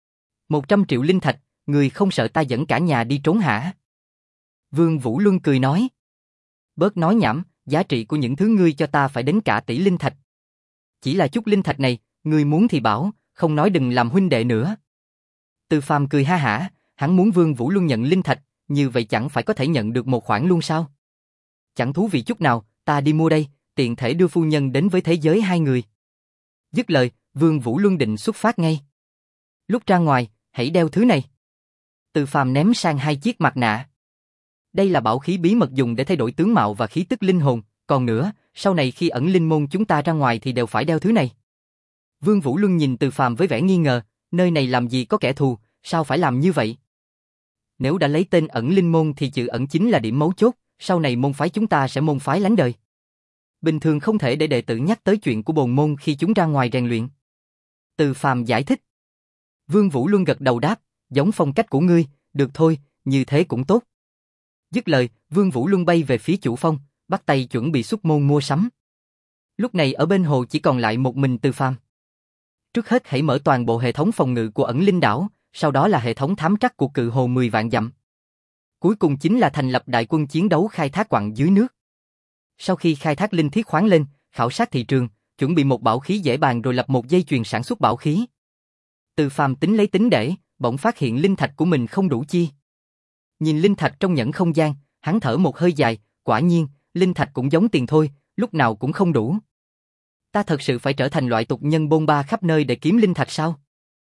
Một trăm triệu linh thạch, người không sợ ta dẫn cả nhà đi trốn hả? Vương Vũ Luân cười nói. Bớt nói nhảm, giá trị của những thứ ngươi cho ta phải đến cả tỷ linh thạch. Chỉ là chút linh thạch này, ngươi muốn thì bảo, không nói đừng làm huynh đệ nữa. Từ Phàm cười ha hả, hắn muốn Vương Vũ Luân nhận linh thạch, như vậy chẳng phải có thể nhận được một khoản luôn sao? Chẳng thú vị chút nào, ta đi mua đây, tiện thể đưa phu nhân đến với thế giới hai người. Dứt lời, Vương Vũ Luân định xuất phát ngay. Lúc ra ngoài, hãy đeo thứ này. Từ Phàm ném sang hai chiếc mặt nạ. Đây là bảo khí bí mật dùng để thay đổi tướng mạo và khí tức linh hồn, còn nữa, sau này khi ẩn linh môn chúng ta ra ngoài thì đều phải đeo thứ này. Vương Vũ Luân nhìn Từ Phàm với vẻ nghi ngờ, nơi này làm gì có kẻ thù, sao phải làm như vậy? Nếu đã lấy tên ẩn linh môn thì chữ ẩn chính là điểm mấu chốt, sau này môn phái chúng ta sẽ môn phái lánh đời. Bình thường không thể để đệ tử nhắc tới chuyện của bồn môn khi chúng ra ngoài rèn luyện. Từ Phàm giải thích. Vương Vũ Luân gật đầu đáp, giống phong cách của ngươi, được thôi, như thế cũng tốt. Dứt lời, Vương Vũ Luân bay về phía chủ phong, bắt tay chuẩn bị xuất môn mua sắm. Lúc này ở bên hồ chỉ còn lại một mình Từ Phàm. Trước hết hãy mở toàn bộ hệ thống phòng ngự của ẩn linh đảo, sau đó là hệ thống thám trắc của cự hồ mười vạn dặm. Cuối cùng chính là thành lập đại quân chiến đấu khai thác quặng dưới nước. Sau khi khai thác linh thiết khoáng lên, khảo sát thị trường, chuẩn bị một bảo khí dễ bàn rồi lập một dây chuyền sản xuất bảo khí. Từ Phàm tính lấy tính để, bỗng phát hiện linh thạch của mình không đủ chi. Nhìn linh thạch trong nhẫn không gian, hắn thở một hơi dài, quả nhiên, linh thạch cũng giống tiền thôi, lúc nào cũng không đủ. Ta thật sự phải trở thành loại tục nhân bôn ba khắp nơi để kiếm linh thạch sao?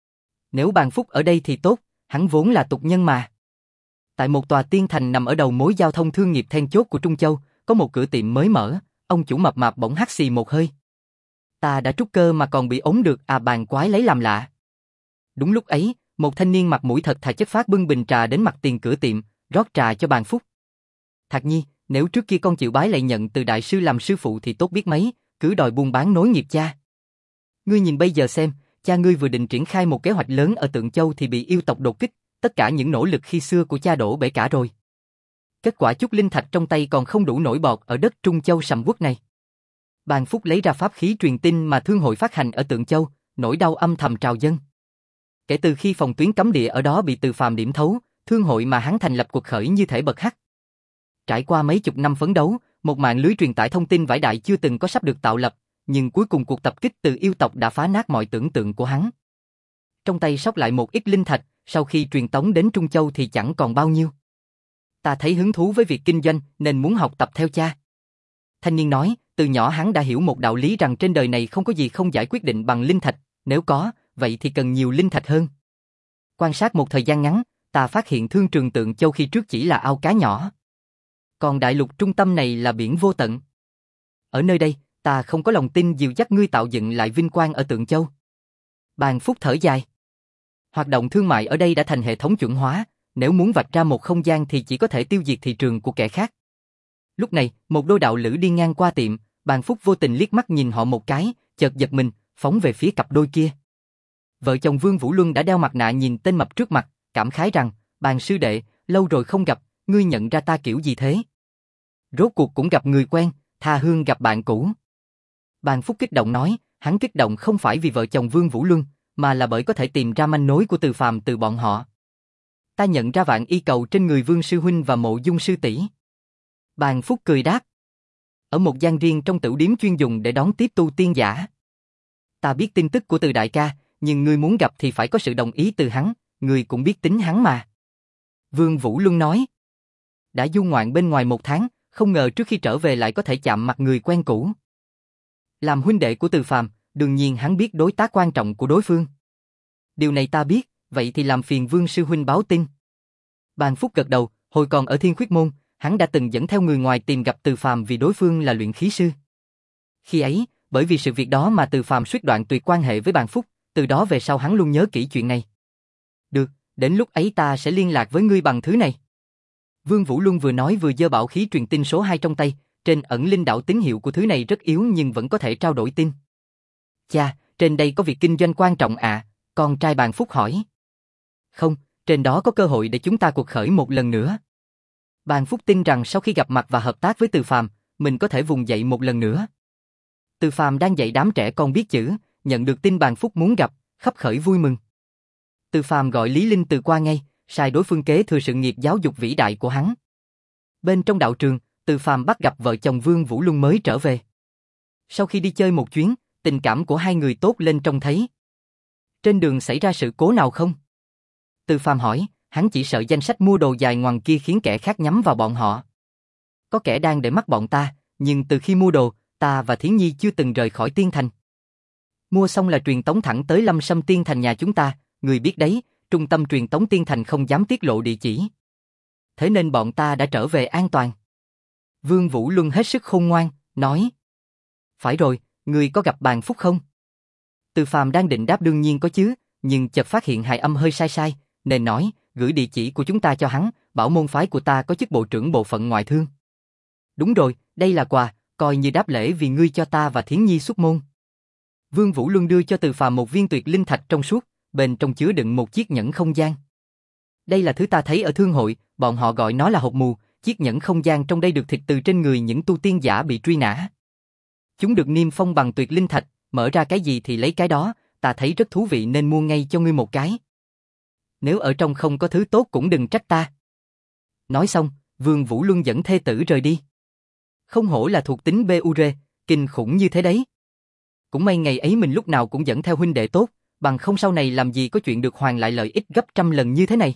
Nếu Bàn Phúc ở đây thì tốt, hắn vốn là tục nhân mà. Tại một tòa tiên thành nằm ở đầu mối giao thông thương nghiệp then chốt của Trung Châu, có một cửa tiệm mới mở, ông chủ mập mạp bỗng hắt xì một hơi. Ta đã trúc cơ mà còn bị ốm được à, Bàn quái lấy làm lạ. Đúng lúc ấy, một thanh niên mặt mũi thật thà chất phác bưng bình trà đến mặt tiền cửa tiệm, rót trà cho Bàn Phúc. Thạc Nhi, nếu trước kia con chịu bái lại nhận từ đại sư làm sư phụ thì tốt biết mấy, cứ đòi buôn bán nối nghiệp cha. Ngươi nhìn bây giờ xem, cha ngươi vừa định triển khai một kế hoạch lớn ở Tượng Châu thì bị yêu tộc đột kích, tất cả những nỗ lực khi xưa của cha đổ bể cả rồi. Kết quả chút linh thạch trong tay còn không đủ nổi bọt ở đất Trung Châu sầm uất này. Bàn Phúc lấy ra pháp khí truyền tin mà thương hội phát hành ở Tượng Châu, nỗi đau âm thầm trào dâng. Kể từ khi phòng tuyến cấm địa ở đó bị Từ Phàm điểm thấu, thương hội mà hắn thành lập cuộc khởi như thể bật hắc. Trải qua mấy chục năm phấn đấu, một mạng lưới truyền tải thông tin vĩ đại chưa từng có sắp được tạo lập, nhưng cuối cùng cuộc tập kích từ yêu tộc đã phá nát mọi tưởng tượng của hắn. Trong tay sót lại một ít linh thạch, sau khi truyền tống đến Trung Châu thì chẳng còn bao nhiêu. Ta thấy hứng thú với việc kinh doanh nên muốn học tập theo cha. Thanh niên nói, từ nhỏ hắn đã hiểu một đạo lý rằng trên đời này không có gì không giải quyết định bằng linh thạch, nếu có, vậy thì cần nhiều linh thạch hơn. Quan sát một thời gian ngắn, ta phát hiện thương trường Tượng Châu khi trước chỉ là ao cá nhỏ. Còn đại lục trung tâm này là biển vô tận. Ở nơi đây, ta không có lòng tin dìu dắt ngươi tạo dựng lại vinh quang ở Tượng Châu. Bàn Phúc thở dài. Hoạt động thương mại ở đây đã thành hệ thống chuẩn hóa, nếu muốn vạch ra một không gian thì chỉ có thể tiêu diệt thị trường của kẻ khác. Lúc này, một đôi đạo lữ đi ngang qua tiệm, Bàn Phúc vô tình liếc mắt nhìn họ một cái, chợt giật mình, phóng về phía cặp đôi kia. Vợ chồng Vương Vũ Luân đã đeo mặt nạ nhìn tên mập trước mặt, cảm khái rằng, Bàn sư đệ, lâu rồi không gặp, ngươi nhận ra ta kiểu gì thế? Rốt cuộc cũng gặp người quen, tha hương gặp bạn cũ. Bàn Phúc kích động nói, hắn kích động không phải vì vợ chồng Vương Vũ Luân, mà là bởi có thể tìm ra manh mối của Từ Phàm từ bọn họ. Ta nhận ra vạn y cầu trên người Vương sư huynh và Mộ Dung sư tỷ. Bàn Phúc cười đáp. Ở một gian riêng trong tửu điếm chuyên dùng để đón tiếp tu tiên giả. Ta biết tin tức của Từ đại ca, nhưng ngươi muốn gặp thì phải có sự đồng ý từ hắn, ngươi cũng biết tính hắn mà. Vương Vũ Luân nói. Đã du ngoạn bên ngoài một tháng, không ngờ trước khi trở về lại có thể chạm mặt người quen cũ. Làm huynh đệ của Từ Phàm, đương nhiên hắn biết đối tác quan trọng của đối phương. Điều này ta biết, vậy thì làm phiền Vương sư huynh báo tin. Bàn Phúc gật đầu, hồi còn ở Thiên Khuyết Môn, hắn đã từng dẫn theo người ngoài tìm gặp Từ Phàm vì đối phương là luyện khí sư. Khi ấy, bởi vì sự việc đó mà Từ Phàm suýt đoạn tuyệt quan hệ với Bàn Phúc, từ đó về sau hắn luôn nhớ kỹ chuyện này. Được, đến lúc ấy ta sẽ liên lạc với ngươi bằng thứ này. Vương Vũ Luân vừa nói vừa giơ bảo khí truyền tin số hai trong tay, trên ẩn linh đạo tín hiệu của thứ này rất yếu nhưng vẫn có thể trao đổi tin. Cha, trên đây có việc kinh doanh quan trọng à? Con trai Bàn Phúc hỏi. Không, trên đó có cơ hội để chúng ta cuộc khởi một lần nữa. Bàn Phúc tin rằng sau khi gặp mặt và hợp tác với Từ Phàm, mình có thể vùng dậy một lần nữa. Từ Phàm đang dạy đám trẻ con biết chữ, nhận được tin Bàn Phúc muốn gặp, khắp khởi vui mừng. Từ Phàm gọi Lý Linh Từ qua ngay, sai đối phương kế thừa sự nghiệp giáo dục vĩ đại của hắn. Bên trong đạo trường, Từ Phàm bắt gặp vợ chồng Vương Vũ Luân mới trở về. Sau khi đi chơi một chuyến, tình cảm của hai người tốt lên trông thấy. Trên đường xảy ra sự cố nào không? Từ Phàm hỏi, hắn chỉ sợ danh sách mua đồ dài ngoằng kia khiến kẻ khác nhắm vào bọn họ. Có kẻ đang để mắt bọn ta, nhưng từ khi mua đồ, ta và Thiến Nhi chưa từng rời khỏi Tiên Thành. Mua xong là truyền tống thẳng tới Lâm Sâm Tiên Thành nhà chúng ta, người biết đấy, trung tâm truyền tống Tiên Thành không dám tiết lộ địa chỉ. Thế nên bọn ta đã trở về an toàn. Vương Vũ Luân hết sức khôn ngoan, nói. Phải rồi, người có gặp Bàn Phúc không? Từ Phàm đang định đáp đương nhiên có chứ, nhưng chợt phát hiện hài âm hơi sai sai, nên nói, gửi địa chỉ của chúng ta cho hắn, bảo môn phái của ta có chức bộ trưởng bộ phận ngoại thương. Đúng rồi, đây là quà, coi như đáp lễ vì ngươi cho ta và Thiến Nhi xuất môn. Vương Vũ Luân đưa cho Từ Phàm một viên tuyệt linh thạch trong suốt, bên trong chứa đựng một chiếc nhẫn không gian. Đây là thứ ta thấy ở thương hội, bọn họ gọi nó là hộp mù, chiếc nhẫn không gian trong đây được thịt từ trên người những tu tiên giả bị truy nã. Chúng được niêm phong bằng tuyệt linh thạch, mở ra cái gì thì lấy cái đó, ta thấy rất thú vị nên mua ngay cho ngươi một cái. Nếu ở trong không có thứ tốt cũng đừng trách ta. Nói xong, Vương Vũ Luân dẫn thê tử rời đi. Không hổ là thuộc tính bê u rê, kinh khủng như thế đấy. Cũng may ngày ấy mình lúc nào cũng dẫn theo huynh đệ tốt, bằng không sau này làm gì có chuyện được hoàn lại lợi ích gấp trăm lần như thế này.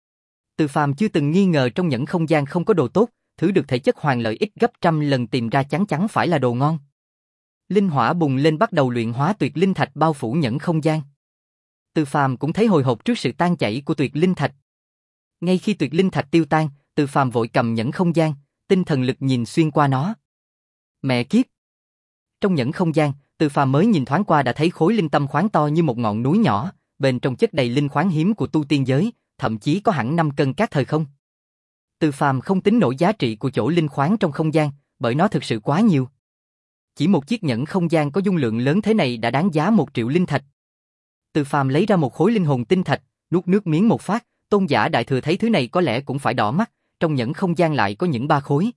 Từ Phàm chưa từng nghi ngờ trong nhẫn không gian không có đồ tốt, thứ được thể chất hoàn lợi ích gấp trăm lần tìm ra chắn chắn phải là đồ ngon. Linh hỏa bùng lên bắt đầu luyện hóa tuyệt linh thạch bao phủ nhẫn không gian. Từ Phàm cũng thấy hồi hộp trước sự tan chảy của tuyệt linh thạch. Ngay khi tuyệt linh thạch tiêu tan, Từ Phàm vội cầm nhẫn không gian, tinh thần lực nhìn xuyên qua nó. Mẹ kiếp! Trong nhẫn không gian, Từ Phàm mới nhìn thoáng qua đã thấy khối linh tâm khoáng to như một ngọn núi nhỏ, bên trong chất đầy linh khoáng hiếm của tu tiên giới, thậm chí có hẳn năm cân cát thời không. Từ Phàm không tính nổi giá trị của chỗ linh khoáng trong không gian, bởi nó thực sự quá nhiều. Chỉ một chiếc nhẫn không gian có dung lượng lớn thế này đã đáng giá một triệu linh thạch. Từ Phàm lấy ra một khối linh hồn tinh thạch, nuốt nước miếng một phát, Tôn giả đại thừa thấy thứ này có lẽ cũng phải đỏ mắt, trong nhẫn không gian lại có những ba khối.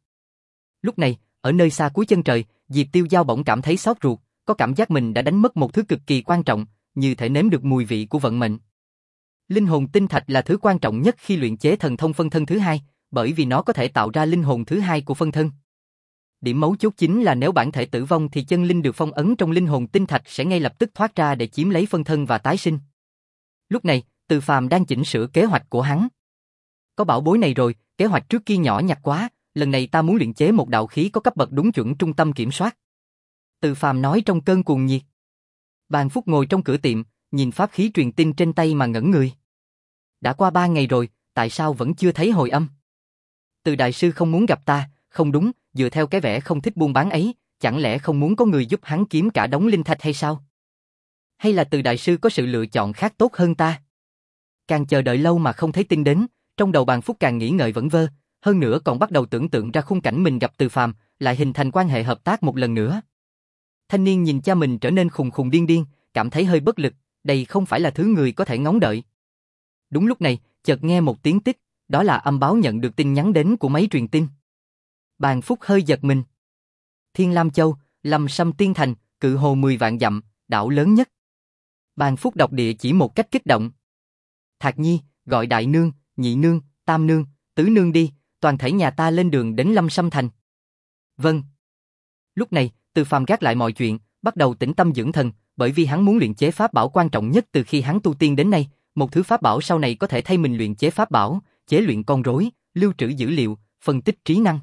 Lúc này, ở nơi xa cuối chân trời, Diệp Tiêu Giao bỗng cảm thấy xót ruột, có cảm giác mình đã đánh mất một thứ cực kỳ quan trọng, như thể nếm được mùi vị của vận mệnh. Linh hồn tinh thạch là thứ quan trọng nhất khi luyện chế thần thông phân thân thứ hai, bởi vì nó có thể tạo ra linh hồn thứ hai của phân thân. Điểm mấu chốt chính là nếu bản thể tử vong thì chân linh được phong ấn trong linh hồn tinh thạch sẽ ngay lập tức thoát ra để chiếm lấy phân thân và tái sinh. Lúc này, Từ Phàm đang chỉnh sửa kế hoạch của hắn. Có bảo bối này rồi, kế hoạch trước kia nhỏ nhặt quá, lần này ta muốn luyện chế một đạo khí có cấp bậc đúng chuẩn trung tâm kiểm soát. Từ Phàm nói trong cơn cuồng nhiệt. Bàn Phúc ngồi trong cửa tiệm, nhìn pháp khí truyền tin trên tay mà ngẩn người. Đã qua ba ngày rồi, tại sao vẫn chưa thấy hồi âm? Từ đại sư không muốn gặp ta, không đúng, dựa theo cái vẻ không thích buôn bán ấy, chẳng lẽ không muốn có người giúp hắn kiếm cả đống linh thạch hay sao? Hay là Từ đại sư có sự lựa chọn khác tốt hơn ta? Càng chờ đợi lâu mà không thấy tin đến, trong đầu Bàn Phúc càng nghĩ ngợi vẩn vơ, hơn nữa còn bắt đầu tưởng tượng ra khung cảnh mình gặp Từ Phàm, lại hình thành quan hệ hợp tác một lần nữa. Thanh niên nhìn cha mình trở nên khùng khùng điên điên, cảm thấy hơi bất lực, đây không phải là thứ người có thể ngóng đợi. Đúng lúc này, chợt nghe một tiếng tích, đó là âm báo nhận được tin nhắn đến của máy truyền tin. Bàn Phúc hơi giật mình. Thiên Lam Châu, Lâm Sâm Tiên Thành, cự hồ mười vạn dặm, đảo lớn nhất. Bàn Phúc đọc địa chỉ một cách kích động. Thạc Nhi, gọi đại nương, nhị nương, tam nương, tứ nương đi, toàn thể nhà ta lên đường đến Lâm Sâm Thành. Vâng. Lúc này, Từ Phàm gác lại mọi chuyện, bắt đầu tĩnh tâm dưỡng thần, bởi vì hắn muốn luyện chế pháp bảo quan trọng nhất từ khi hắn tu tiên đến nay, một thứ pháp bảo sau này có thể thay mình luyện chế pháp bảo, chế luyện con rối, lưu trữ dữ liệu, phân tích trí năng.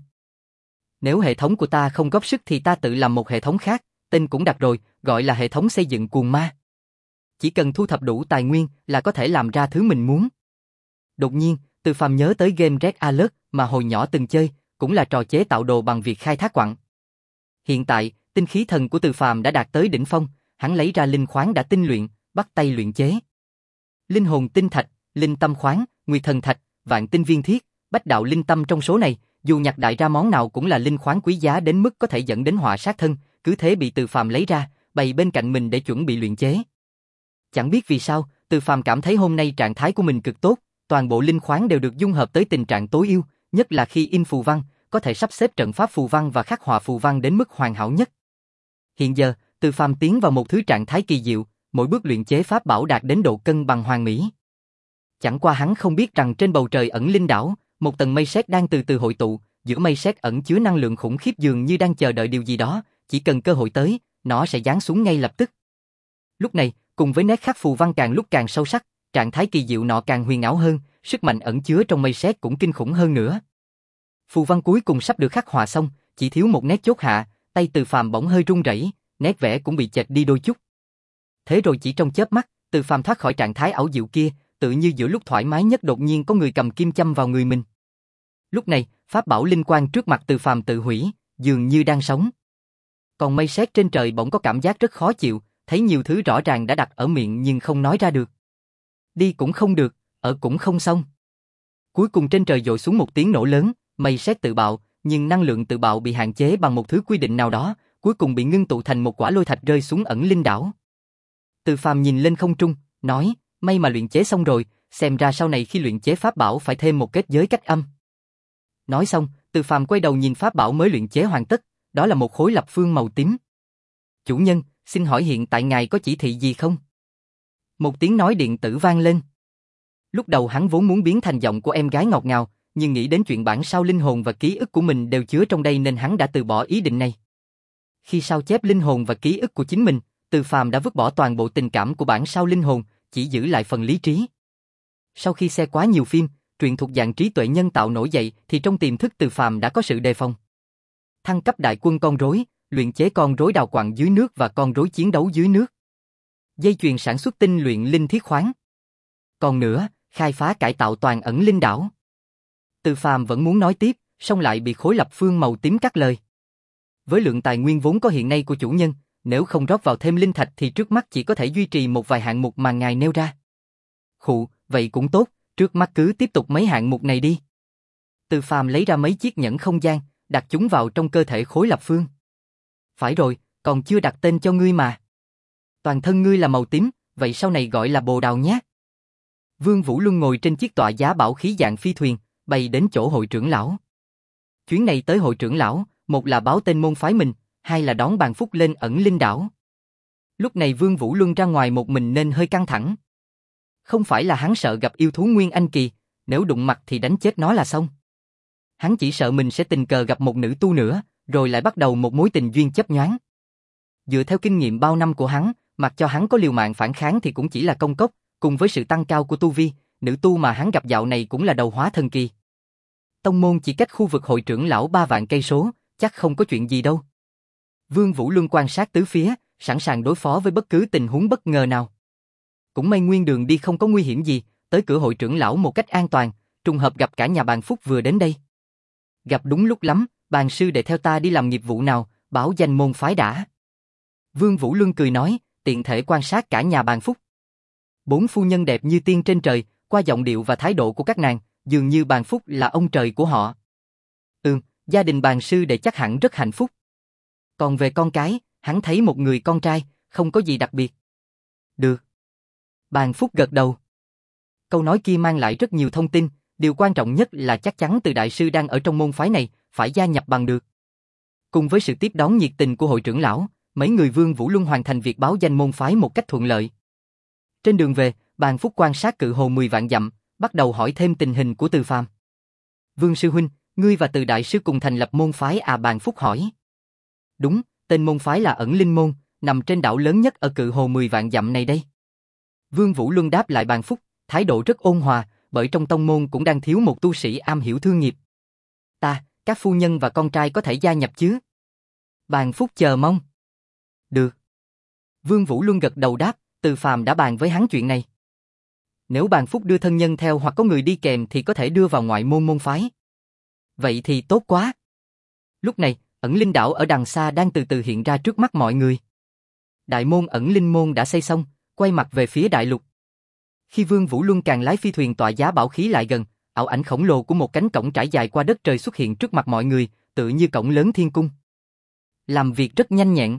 Nếu hệ thống của ta không góp sức thì ta tự làm một hệ thống khác, tên cũng đặt rồi, gọi là hệ thống xây dựng cuồng ma. chỉ cần thu thập đủ tài nguyên là có thể làm ra thứ mình muốn. Đột nhiên, Từ Phàm nhớ tới game Red Alert mà hồi nhỏ từng chơi, cũng là trò chế tạo đồ bằng việc khai thác quặng. Hiện tại, tinh khí thần của Từ Phàm đã đạt tới đỉnh phong, hắn lấy ra linh khoáng đã tinh luyện, bắt tay luyện chế. Linh hồn tinh thạch, linh tâm khoáng, nguyệt thần thạch, vạn tinh viên thiết, bách đạo linh tâm trong số này, dù nhặt đại ra món nào cũng là linh khoáng quý giá đến mức có thể dẫn đến họa sát thân, cứ thế bị Từ Phàm lấy ra, bày bên cạnh mình để chuẩn bị luyện chế. Chẳng biết vì sao, Từ Phàm cảm thấy hôm nay trạng thái của mình cực tốt, toàn bộ linh khoáng đều được dung hợp tới tình trạng tối ưu, nhất là khi in phù văn, có thể sắp xếp trận pháp phù văn và khắc họa phù văn đến mức hoàn hảo nhất. Hiện giờ, Từ Phàm tiến vào một thứ trạng thái kỳ diệu, mỗi bước luyện chế pháp bảo đạt đến độ cân bằng hoàn mỹ. Chẳng qua hắn không biết rằng trên bầu trời ẩn linh đảo, một tầng mây sét đang từ từ hội tụ, giữa mây sét ẩn chứa năng lượng khủng khiếp dường như đang chờ đợi điều gì đó, chỉ cần cơ hội tới, nó sẽ giáng xuống ngay lập tức. Lúc này, cùng với nét khắc phù văn càng lúc càng sâu sắc, trạng thái kỳ diệu nọ càng huyền ảo hơn, sức mạnh ẩn chứa trong mây sét cũng kinh khủng hơn nữa. Phù văn cuối cùng sắp được khắc họa xong, chỉ thiếu một nét chốt hạ, tay Từ Phàm bỗng hơi run rẩy, nét vẽ cũng bị chệch đi đôi chút. Thế rồi chỉ trong chớp mắt, Từ Phàm thoát khỏi trạng thái ảo diệu kia, tự như giữa lúc thoải mái nhất đột nhiên có người cầm kim châm vào người mình. Lúc này, pháp bảo linh quang trước mặt Từ Phàm tự hủy, dường như đang sống. Còn mây sét trên trời bỗng có cảm giác rất khó chịu, thấy nhiều thứ rõ ràng đã đặt ở miệng nhưng không nói ra được. Đi cũng không được, ở cũng không xong. Cuối cùng trên trời dội xuống một tiếng nổ lớn, mây sét tự bạo, nhưng năng lượng tự bạo bị hạn chế bằng một thứ quy định nào đó, cuối cùng bị ngưng tụ thành một quả lôi thạch rơi xuống ẩn linh đảo. Từ Phàm nhìn lên không trung, nói, may mà luyện chế xong rồi, xem ra sau này khi luyện chế pháp bảo phải thêm một kết giới cách âm. Nói xong, Từ Phàm quay đầu nhìn pháp bảo mới luyện chế hoàn tất, đó là một khối lập phương màu tím. Chủ nhân, xin hỏi hiện tại ngài có chỉ thị gì không? Một tiếng nói điện tử vang lên. Lúc đầu hắn vốn muốn biến thành giọng của em gái ngọt ngào, nhưng nghĩ đến chuyện bản sao linh hồn và ký ức của mình đều chứa trong đây nên hắn đã từ bỏ ý định này. Khi sao chép linh hồn và ký ức của chính mình, Từ Phàm đã vứt bỏ toàn bộ tình cảm của bản sao linh hồn, chỉ giữ lại phần lý trí. Sau khi xem quá nhiều phim, truyện thuộc dạng trí tuệ nhân tạo nổi dậy thì trong tiềm thức Từ Phàm đã có sự đề phòng. Thăng cấp đại quân con rối, luyện chế con rối đào quặng dưới nước và con rối chiến đấu dưới nước. Dây chuyền sản xuất tinh luyện linh thiết khoáng. Còn nữa, khai phá cải tạo toàn ẩn linh đảo. Từ Phàm vẫn muốn nói tiếp, song lại bị khối lập phương màu tím cắt lời. Với lượng tài nguyên vốn có hiện nay của chủ nhân, nếu không rót vào thêm linh thạch thì trước mắt chỉ có thể duy trì một vài hạng mục mà ngài nêu ra. Khụ, vậy cũng tốt, trước mắt cứ tiếp tục mấy hạng mục này đi. Từ Phàm lấy ra mấy chiếc nhẫn không gian, đặt chúng vào trong cơ thể khối lập phương. Phải rồi, còn chưa đặt tên cho ngươi mà. Toàn thân ngươi là màu tím, vậy sau này gọi là Bồ Đào nhé. Vương Vũ Luân ngồi trên chiếc tọa giá bảo khí dạng phi thuyền, bay đến chỗ hội trưởng lão. Chuyến này tới hội trưởng lão, một là báo tên môn phái mình, hai là đón Bàn Phúc lên ẩn linh đảo. Lúc này Vương Vũ Luân ra ngoài một mình nên hơi căng thẳng. Không phải là hắn sợ gặp yêu thú Nguyên Anh Kỳ, nếu đụng mặt thì đánh chết nó là xong. Hắn chỉ sợ mình sẽ tình cờ gặp một nữ tu nữa, rồi lại bắt đầu một mối tình duyên chấp nhoáng. Dựa theo kinh nghiệm bao năm của hắn, mặc cho hắn có liều mạng phản kháng thì cũng chỉ là công cốc, cùng với sự tăng cao của tu vi, nữ tu mà hắn gặp dạo này cũng là đầu hóa thần kỳ. Tông môn chỉ cách khu vực hội trưởng lão ba vạn cây số, chắc không có chuyện gì đâu. Vương Vũ Luân quan sát tứ phía, sẵn sàng đối phó với bất cứ tình huống bất ngờ nào. Cũng may nguyên đường đi không có nguy hiểm gì, tới cửa hội trưởng lão một cách an toàn, trùng hợp gặp cả nhà Bàn Phúc vừa đến đây. Gặp đúng lúc lắm, Bàn sư đệ theo ta đi làm nghiệp vụ nào, báo danh môn phái đã. Vương Vũ Luân cười nói, tiện thể quan sát cả nhà Bàn Phúc. Bốn phu nhân đẹp như tiên trên trời, qua giọng điệu và thái độ của các nàng, dường như Bàn Phúc là ông trời của họ. Ừm, gia đình Bàn sư đệ chắc hẳn rất hạnh phúc. Còn về con cái, hắn thấy một người con trai, không có gì đặc biệt. Được. Bàn Phúc gật đầu. Câu nói kia mang lại rất nhiều thông tin, điều quan trọng nhất là chắc chắn từ đại sư đang ở trong môn phái này, phải gia nhập bằng được. Cùng với sự tiếp đón nhiệt tình của hội trưởng lão, mấy người Vương Vũ Luân hoàn thành việc báo danh môn phái một cách thuận lợi. Trên đường về, Bàn Phúc quan sát cự hồ mười vạn dặm, bắt đầu hỏi thêm tình hình của Từ Phàm. Vương sư huynh, ngươi và Từ đại sư cùng thành lập môn phái à? Bàn Phúc hỏi. Đúng, tên môn phái là Ẩn Linh môn, nằm trên đảo lớn nhất ở cự hồ mười vạn dặm này đây. Vương Vũ Luân đáp lại Bàn Phúc, thái độ rất ôn hòa, bởi trong tông môn cũng đang thiếu một tu sĩ am hiểu thương nghiệp. Ta, các phu nhân và con trai có thể gia nhập chứ? Bàn Phúc chờ mong. Được. Vương Vũ Luân gật đầu đáp, Từ Phàm đã bàn với hắn chuyện này. Nếu Bàn Phúc đưa thân nhân theo hoặc có người đi kèm thì có thể đưa vào ngoại môn môn phái. Vậy thì tốt quá. Lúc này, ẩn linh đảo ở đằng xa đang từ từ hiện ra trước mắt mọi người. Đại môn ẩn linh môn đã xây xong, quay mặt về phía đại lục. Khi Vương Vũ Luân càng lái phi thuyền tọa giá bảo khí lại gần, ảo ảnh khổng lồ của một cánh cổng trải dài qua đất trời xuất hiện trước mặt mọi người, tựa như cổng lớn thiên cung. Làm việc rất nhanh nhẹn.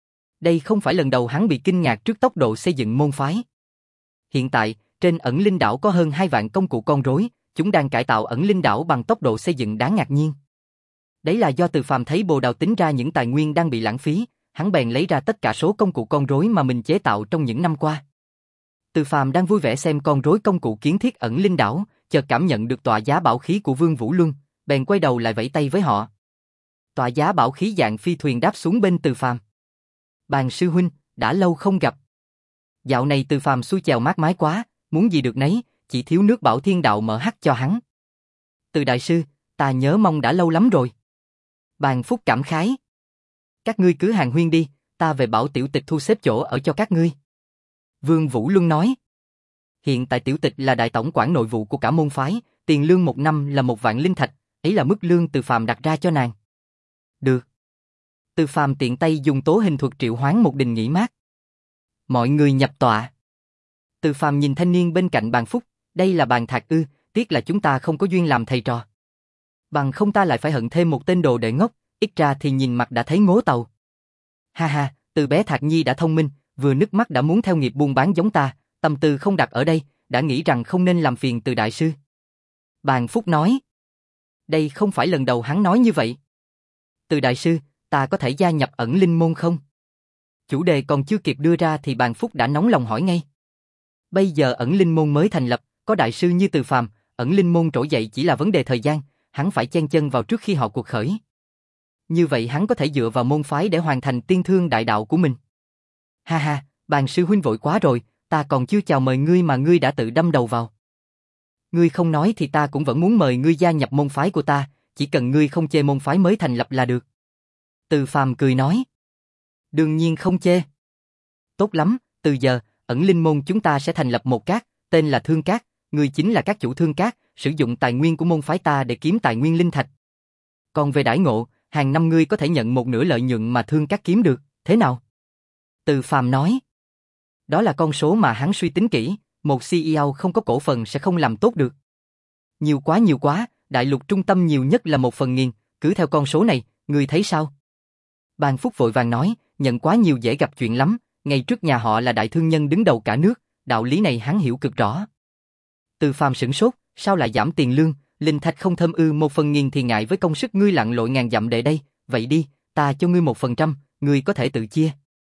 Đây không phải lần đầu hắn bị kinh ngạc trước tốc độ xây dựng môn phái. Hiện tại, trên ẩn linh đảo có hơn hai vạn công cụ con rối, chúng đang cải tạo ẩn linh đảo bằng tốc độ xây dựng đáng ngạc nhiên. Đấy là do Từ Phàm thấy Bồ Đào tính ra những tài nguyên đang bị lãng phí, hắn bèn lấy ra tất cả số công cụ con rối mà mình chế tạo trong những năm qua. Từ Phàm đang vui vẻ xem con rối công cụ kiến thiết ẩn linh đảo, chợt cảm nhận được tọa giá bảo khí của Vương Vũ Luân, bèn quay đầu lại vẫy tay với họ. Tọa giá bảo khí dạng phi thuyền đáp xuống bên Từ Phàm. Bàn sư huynh, đã lâu không gặp. Dạo này Từ Phàm xuôi chèo mát mái quá, muốn gì được nấy, chỉ thiếu nước Bảo Thiên Đạo mở hắt cho hắn. Từ đại sư, ta nhớ mong đã lâu lắm rồi. Bàn Phúc cảm khái. Các ngươi cứ hàng huyên đi, ta về bảo tiểu tịch thu xếp chỗ ở cho các ngươi. Vương Vũ Luân nói. Hiện tại tiểu tịch là đại tổng quản nội vụ của cả môn phái, tiền lương một năm là một vạn linh thạch, ấy là mức lương Từ Phàm đặt ra cho nàng. Được. Từ Phàm tiện tay dùng tố hình thuật triệu hoán một đình nghỉ mát. Mọi người nhập tọa. Từ Phàm nhìn thanh niên bên cạnh Bàn Phúc, đây là Bàn Thạc ư, tiếc là chúng ta không có duyên làm thầy trò. Bằng không ta lại phải hận thêm một tên đồ đệ ngốc, ít ra thì nhìn mặt đã thấy ngố tàu. Ha ha, từ bé Thạc Nhi đã thông minh, vừa nứt mắt đã muốn theo nghiệp buôn bán giống ta, tâm tư không đặt ở đây, đã nghĩ rằng không nên làm phiền Từ đại sư. Bàn Phúc nói. Đây không phải lần đầu hắn nói như vậy. Từ đại sư, ta có thể gia nhập ẩn linh môn không? Chủ đề còn chưa kịp đưa ra thì Bàn Phúc đã nóng lòng hỏi ngay. Bây giờ ẩn linh môn mới thành lập, có đại sư như Từ Phàm, ẩn linh môn trỗi dậy chỉ là vấn đề thời gian, hắn phải chen chân vào trước khi họ cuộc khởi. Như vậy hắn có thể dựa vào môn phái để hoàn thành tiên thương đại đạo của mình. Ha ha, Bàn sư huynh vội quá rồi, ta còn chưa chào mời ngươi mà ngươi đã tự đâm đầu vào. Ngươi không nói thì ta cũng vẫn muốn mời ngươi gia nhập môn phái của ta, chỉ cần ngươi không chê môn phái mới thành lập là được. Từ Phàm cười nói. Đương nhiên không chê. Tốt lắm, từ giờ, ẩn linh môn chúng ta sẽ thành lập một cát, tên là Thương Cát, ngươi chính là các chủ Thương Cát, sử dụng tài nguyên của môn phái ta để kiếm tài nguyên linh thạch. Còn về đãi ngộ, hàng năm ngươi có thể nhận một nửa lợi nhuận mà Thương Cát kiếm được, thế nào? Từ Phàm nói. Đó là con số mà hắn suy tính kỹ, một xê e ô không có cổ phần sẽ không làm tốt được. Nhiều quá nhiều quá, đại lục trung tâm nhiều nhất là một phần nghìn, cứ theo con số này, ngươi thấy sao? Bàn Phúc vội vàng nói, nhận quá nhiều dễ gặp chuyện lắm, ngày trước nhà họ là đại thương nhân đứng đầu cả nước, đạo lý này hắn hiểu cực rõ. Từ Phàm sửng sốt, sao lại giảm tiền lương, linh thạch không thơm ư, một phần nghìn thì ngại với công sức ngươi lặn lội ngàn dặm để đây, vậy đi, ta cho ngươi một phần trăm, ngươi có thể tự chia.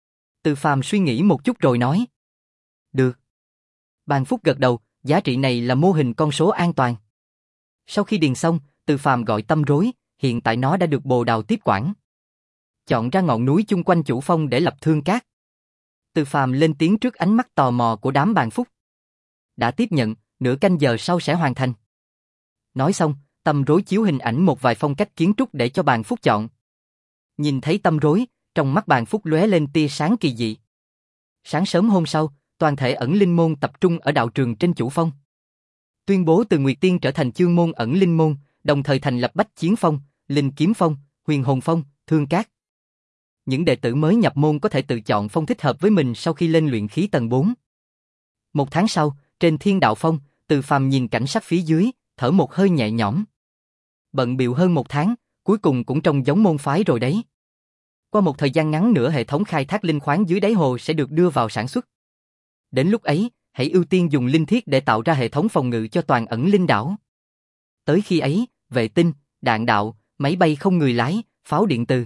Từ Phàm suy nghĩ một chút rồi nói. Được. Bàn Phúc gật đầu, giá trị này là mô hình con số an toàn. Sau khi điền xong, Từ Phàm gọi tâm rối, hiện tại nó đã được Bồ Đào tiếp quản. Chọn ra ngọn núi chung quanh chủ phong để lập Thương Cát. Từ Phàm lên tiếng trước ánh mắt tò mò của đám Bàn Phúc. Đã tiếp nhận, nửa canh giờ sau sẽ hoàn thành. Nói xong, tâm rối chiếu hình ảnh một vài phong cách kiến trúc để cho Bàn Phúc chọn. Nhìn thấy tâm rối, trong mắt Bàn Phúc lóe lên tia sáng kỳ dị. Sáng sớm hôm sau, toàn thể ẩn linh môn tập trung ở đạo trường trên chủ phong. Tuyên bố từ Nguyệt Tiên trở thành chương môn ẩn linh môn, đồng thời thành lập Bách Chiến Phong, Linh Kiếm Phong, Huyền Hồn Phong, Thương Cát. Những đệ tử mới nhập môn có thể tự chọn phong thích hợp với mình sau khi lên luyện khí tầng bốn. Một tháng sau, trên Thiên Đạo Phong, Từ Phàm nhìn cảnh sắc phía dưới, thở một hơi nhẹ nhõm. Bận bịu hơn một tháng, cuối cùng cũng trông giống môn phái rồi đấy. Qua một thời gian ngắn nữa hệ thống khai thác linh khoáng dưới đáy hồ sẽ được đưa vào sản xuất. Đến lúc ấy, hãy ưu tiên dùng linh thiết để tạo ra hệ thống phòng ngự cho toàn ẩn linh đảo. Tới khi ấy, vệ tinh, đạn đạo, máy bay không người lái, pháo điện từ.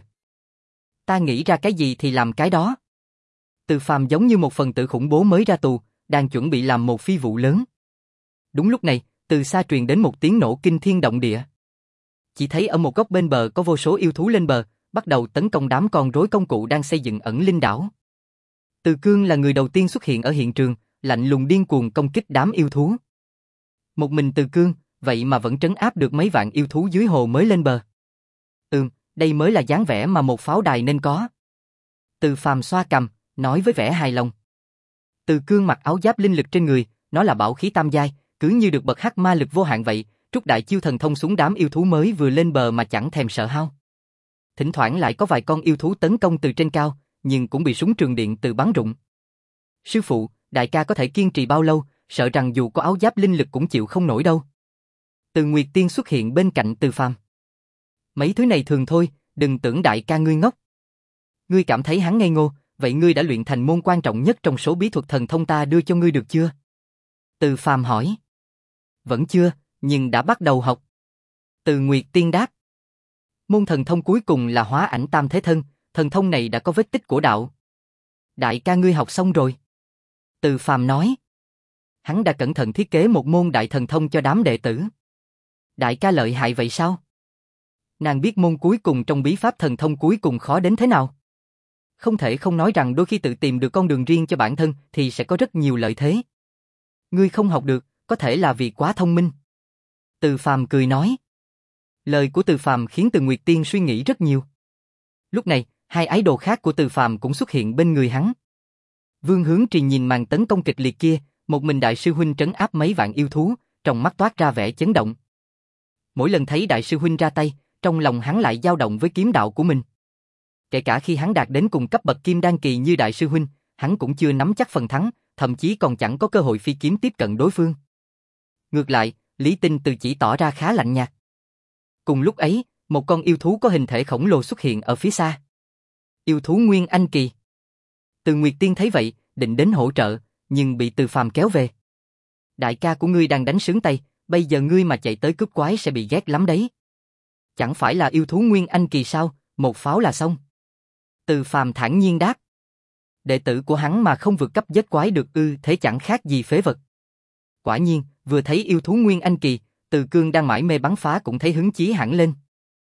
Ta nghĩ ra cái gì thì làm cái đó. Từ Phàm giống như một phần tử khủng bố mới ra tù, đang chuẩn bị làm một phi vụ lớn. Đúng lúc này, từ xa truyền đến một tiếng nổ kinh thiên động địa. Chỉ thấy ở một góc bên bờ có vô số yêu thú lên bờ, bắt đầu tấn công đám con rối công cụ đang xây dựng ẩn linh đảo. Từ Cương là người đầu tiên xuất hiện ở hiện trường, lạnh lùng điên cuồng công kích đám yêu thú. Một mình Từ Cương, vậy mà vẫn trấn áp được mấy vạn yêu thú dưới hồ mới lên bờ. Ừm, đây mới là dáng vẻ mà một pháo đài nên có. Từ Phàm xoa cằm, nói với vẻ hài lòng. Từ Cương mặc áo giáp linh lực trên người, nó là bảo khí tam giai, cứ như được bậc hắc ma lực vô hạn vậy, trút đại chiêu thần thông xuống đám yêu thú mới vừa lên bờ mà chẳng thèm sợ hao. Thỉnh thoảng lại có vài con yêu thú tấn công từ trên cao, nhưng cũng bị súng trường điện từ bắn rụng. Sư phụ, đại ca có thể kiên trì bao lâu, sợ rằng dù có áo giáp linh lực cũng chịu không nổi đâu. Từ Nguyệt Tiên xuất hiện bên cạnh Từ Phàm. Mấy thứ này thường thôi, đừng tưởng đại ca ngươi ngốc. Ngươi cảm thấy hắn ngây ngô, vậy ngươi đã luyện thành môn quan trọng nhất trong số bí thuật thần thông ta đưa cho ngươi được chưa? Từ Phàm hỏi. Vẫn chưa, nhưng đã bắt đầu học. Từ Nguyệt Tiên đáp. Môn thần thông cuối cùng là hóa ảnh tam thế thân, thần thông này đã có vết tích của đạo. Đại ca ngươi học xong rồi. Từ Phàm nói. Hắn đã cẩn thận thiết kế một môn đại thần thông cho đám đệ tử. Đại ca lợi hại vậy sao? Nàng biết môn cuối cùng trong bí pháp thần thông cuối cùng khó đến thế nào. Không thể không nói rằng đôi khi tự tìm được con đường riêng cho bản thân thì sẽ có rất nhiều lợi thế. Ngươi không học được, có thể là vì quá thông minh. Từ Phàm cười nói. Lời của Từ Phàm khiến Từ Nguyệt Tiên suy nghĩ rất nhiều. Lúc này, hai ái đồ khác của Từ Phàm cũng xuất hiện bên người hắn. Vương Hướng Trì nhìn màn tấn công kịch liệt kia, một mình đại sư huynh trấn áp mấy vạn yêu thú, trong mắt toát ra vẻ chấn động. Mỗi lần thấy đại sư huynh ra tay, trong lòng hắn lại dao động với kiếm đạo của mình. Kể cả khi hắn đạt đến cùng cấp bậc kim đan kỳ như đại sư huynh, hắn cũng chưa nắm chắc phần thắng, thậm chí còn chẳng có cơ hội phi kiếm tiếp cận đối phương. Ngược lại, Lý Tinh Từ chỉ tỏ ra khá lạnh nhạt. Cùng lúc ấy, một con yêu thú có hình thể khổng lồ xuất hiện ở phía xa. Yêu thú Nguyên Anh kỳ. Từ Nguyệt Tiên thấy vậy, định đến hỗ trợ, nhưng bị Từ Phàm kéo về. Đại ca của ngươi đang đánh sướng tay, bây giờ ngươi mà chạy tới cướp quái sẽ bị ghét lắm đấy. Chẳng phải là yêu thú Nguyên Anh kỳ sao, một pháo là xong. Từ Phàm thản nhiên đáp. Đệ tử của hắn mà không vượt cấp giết quái được ư, thế chẳng khác gì phế vật. Quả nhiên, vừa thấy yêu thú Nguyên Anh kỳ, Từ Cương đang mải mê bắn phá cũng thấy hứng chí hẳn lên.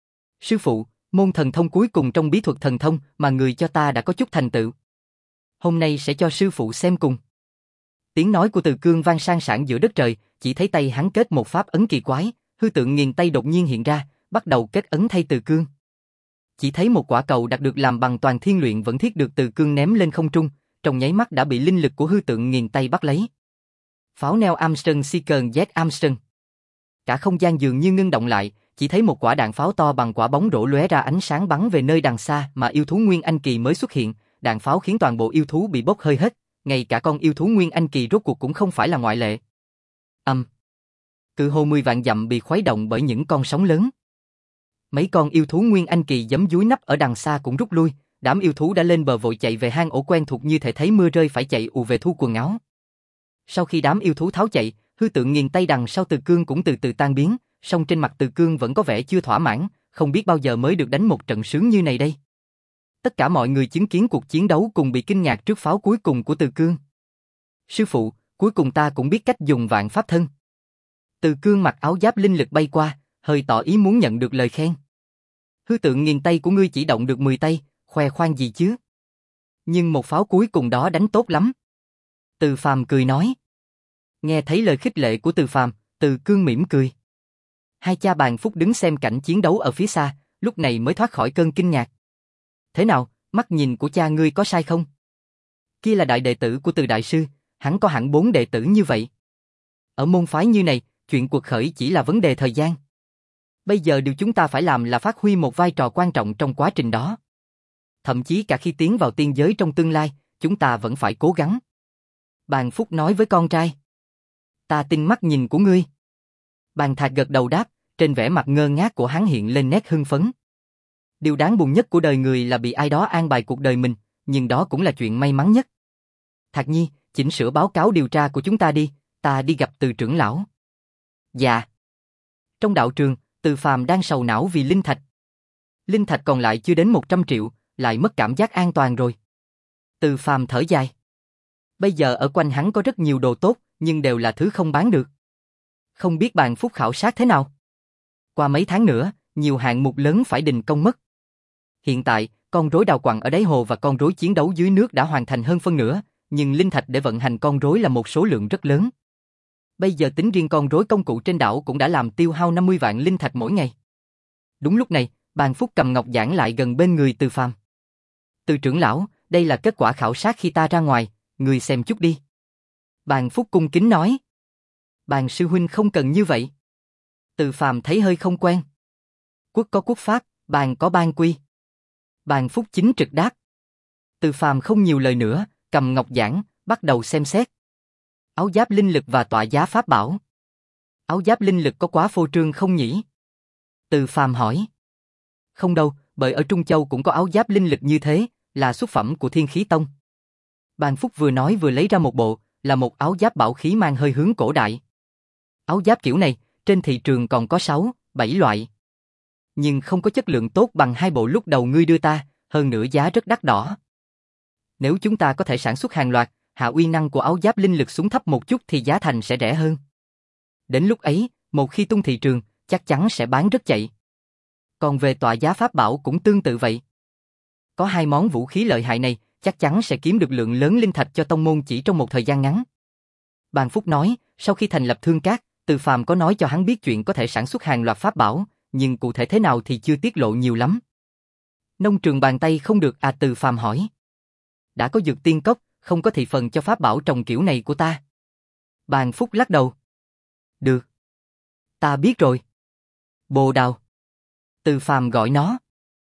Sư phụ, môn thần thông cuối cùng trong bí thuật thần thông mà người cho ta đã có chút thành tựu. Hôm nay sẽ cho sư phụ xem cùng. Tiếng nói của Từ Cương vang sang sảng giữa đất trời, chỉ thấy tay hắn kết một pháp ấn kỳ quái, hư tượng nghiền tay đột nhiên hiện ra, bắt đầu kết ấn thay Từ Cương. Chỉ thấy một quả cầu đặt được làm bằng toàn thiên luyện vẫn thiết được Từ Cương ném lên không trung, trong nháy mắt đã bị linh lực của hư tượng nghiền tay bắt lấy. Pháo Neil Armstrong Seeker Z Armstrong. Cả không gian dường như ngưng động lại, chỉ thấy một quả đạn pháo to bằng quả bóng rổ lóe ra ánh sáng bắn về nơi đằng xa mà yêu thú Nguyên Anh kỳ mới xuất hiện, đạn pháo khiến toàn bộ yêu thú bị bốc hơi hết, ngay cả con yêu thú Nguyên Anh kỳ rốt cuộc cũng không phải là ngoại lệ. Âm. Um. Cự hồ mười vạn dặm bị khuấy động bởi những con sóng lớn. Mấy con yêu thú Nguyên Anh kỳ giấm dúi nấp ở đằng xa cũng rút lui, đám yêu thú đã lên bờ vội chạy về hang ổ quen thuộc như thể thấy mưa rơi phải chạy ù về thu quần áo. Sau khi đám yêu thú tháo chạy, hư tượng nghiền tay đằng sau Từ Cương cũng từ từ tan biến, song trên mặt Từ Cương vẫn có vẻ chưa thỏa mãn, không biết bao giờ mới được đánh một trận sướng như này đây. Tất cả mọi người chứng kiến cuộc chiến đấu cùng bị kinh ngạc trước pháo cuối cùng của Từ Cương. Sư phụ, cuối cùng ta cũng biết cách dùng vạn pháp thân. Từ Cương mặc áo giáp linh lực bay qua, hơi tỏ ý muốn nhận được lời khen. Hư tượng nghiền tay của ngươi chỉ động được mười tay, khoe khoang gì chứ? Nhưng một pháo cuối cùng đó đánh tốt lắm. Từ Phàm cười nói. Nghe thấy lời khích lệ của Từ Phàm, Từ Cương mỉm cười. Hai cha bàn phúc đứng xem cảnh chiến đấu ở phía xa, lúc này mới thoát khỏi cơn kinh ngạc. Thế nào, mắt nhìn của cha ngươi có sai không? Kia là đại đệ tử của Từ đại sư, hắn có hẳn bốn đệ tử như vậy. Ở môn phái như này, chuyện cuộc khởi chỉ là vấn đề thời gian. Bây giờ điều chúng ta phải làm là phát huy một vai trò quan trọng trong quá trình đó. Thậm chí cả khi tiến vào tiên giới trong tương lai, chúng ta vẫn phải cố gắng. Bàn Phúc nói với con trai. Ta tin mắt nhìn của ngươi. Bàn Thạc gật đầu đáp, trên vẻ mặt ngơ ngác của hắn hiện lên nét hưng phấn. Điều đáng buồn nhất của đời người là bị ai đó an bài cuộc đời mình, nhưng đó cũng là chuyện may mắn nhất. Thạc Nhi, chỉnh sửa báo cáo điều tra của chúng ta đi, ta đi gặp Từ trưởng lão. Dạ. Trong đạo trường, Từ Phàm đang sầu não vì linh thạch. Linh thạch còn lại chưa đến một trăm triệu, lại mất cảm giác an toàn rồi. Từ Phàm thở dài. Bây giờ ở quanh hắn có rất nhiều đồ tốt, nhưng đều là thứ không bán được. Không biết Bàn Phúc khảo sát thế nào? Qua mấy tháng nữa, nhiều hạng mục lớn phải đình công mất. Hiện tại, con rối đào quặng ở đáy hồ và con rối chiến đấu dưới nước đã hoàn thành hơn phân nửa, nhưng linh thạch để vận hành con rối là một số lượng rất lớn. Bây giờ tính riêng con rối công cụ trên đảo cũng đã làm tiêu hao năm mươi vạn linh thạch mỗi ngày. Đúng lúc này, Bàn Phúc cầm ngọc giản lại gần bên người Từ Phàm. Từ trưởng lão, đây là kết quả khảo sát khi ta ra ngoài, người xem chút đi. Bàn Phúc cung kính nói. Bàn sư huynh không cần như vậy. Từ Phàm thấy hơi không quen. Quốc có quốc pháp, bàn có ban quy. Bàn Phúc chính trực đáp. Từ Phàm không nhiều lời nữa, cầm ngọc giản, bắt đầu xem xét. Áo giáp linh lực và tọa giá pháp bảo. Áo giáp linh lực có quá phô trương không nhỉ? Từ Phàm hỏi. Không đâu, bởi ở Trung Châu cũng có áo giáp linh lực như thế, là xuất phẩm của Thiên Khí Tông. Bàn Phúc vừa nói vừa lấy ra một bộ, là một áo giáp bảo khí mang hơi hướng cổ đại. Áo giáp kiểu này, trên thị trường còn có sáu, bảy loại. Nhưng không có chất lượng tốt bằng hai bộ lúc đầu ngươi đưa ta, hơn nữa giá rất đắt đỏ. Nếu chúng ta có thể sản xuất hàng loạt, hạ uy năng của áo giáp linh lực xuống thấp một chút thì giá thành sẽ rẻ hơn. Đến lúc ấy, một khi tung thị trường, chắc chắn sẽ bán rất chạy. Còn về tọa giá pháp bảo cũng tương tự vậy. Có hai món vũ khí lợi hại này, chắc chắn sẽ kiếm được lượng lớn linh thạch cho tông môn chỉ trong một thời gian ngắn. Bàn Phúc nói, sau khi thành lập Thương Cát, Từ Phàm có nói cho hắn biết chuyện có thể sản xuất hàng loạt pháp bảo, nhưng cụ thể thế nào thì chưa tiết lộ nhiều lắm. Nông trường bàn tay không được à? Từ Phàm hỏi. Đã có dược tiên cốc, không có thị phần cho pháp bảo trồng kiểu này của ta. Bàn Phúc lắc đầu. Được. Ta biết rồi. Bồ đào. Từ Phàm gọi nó.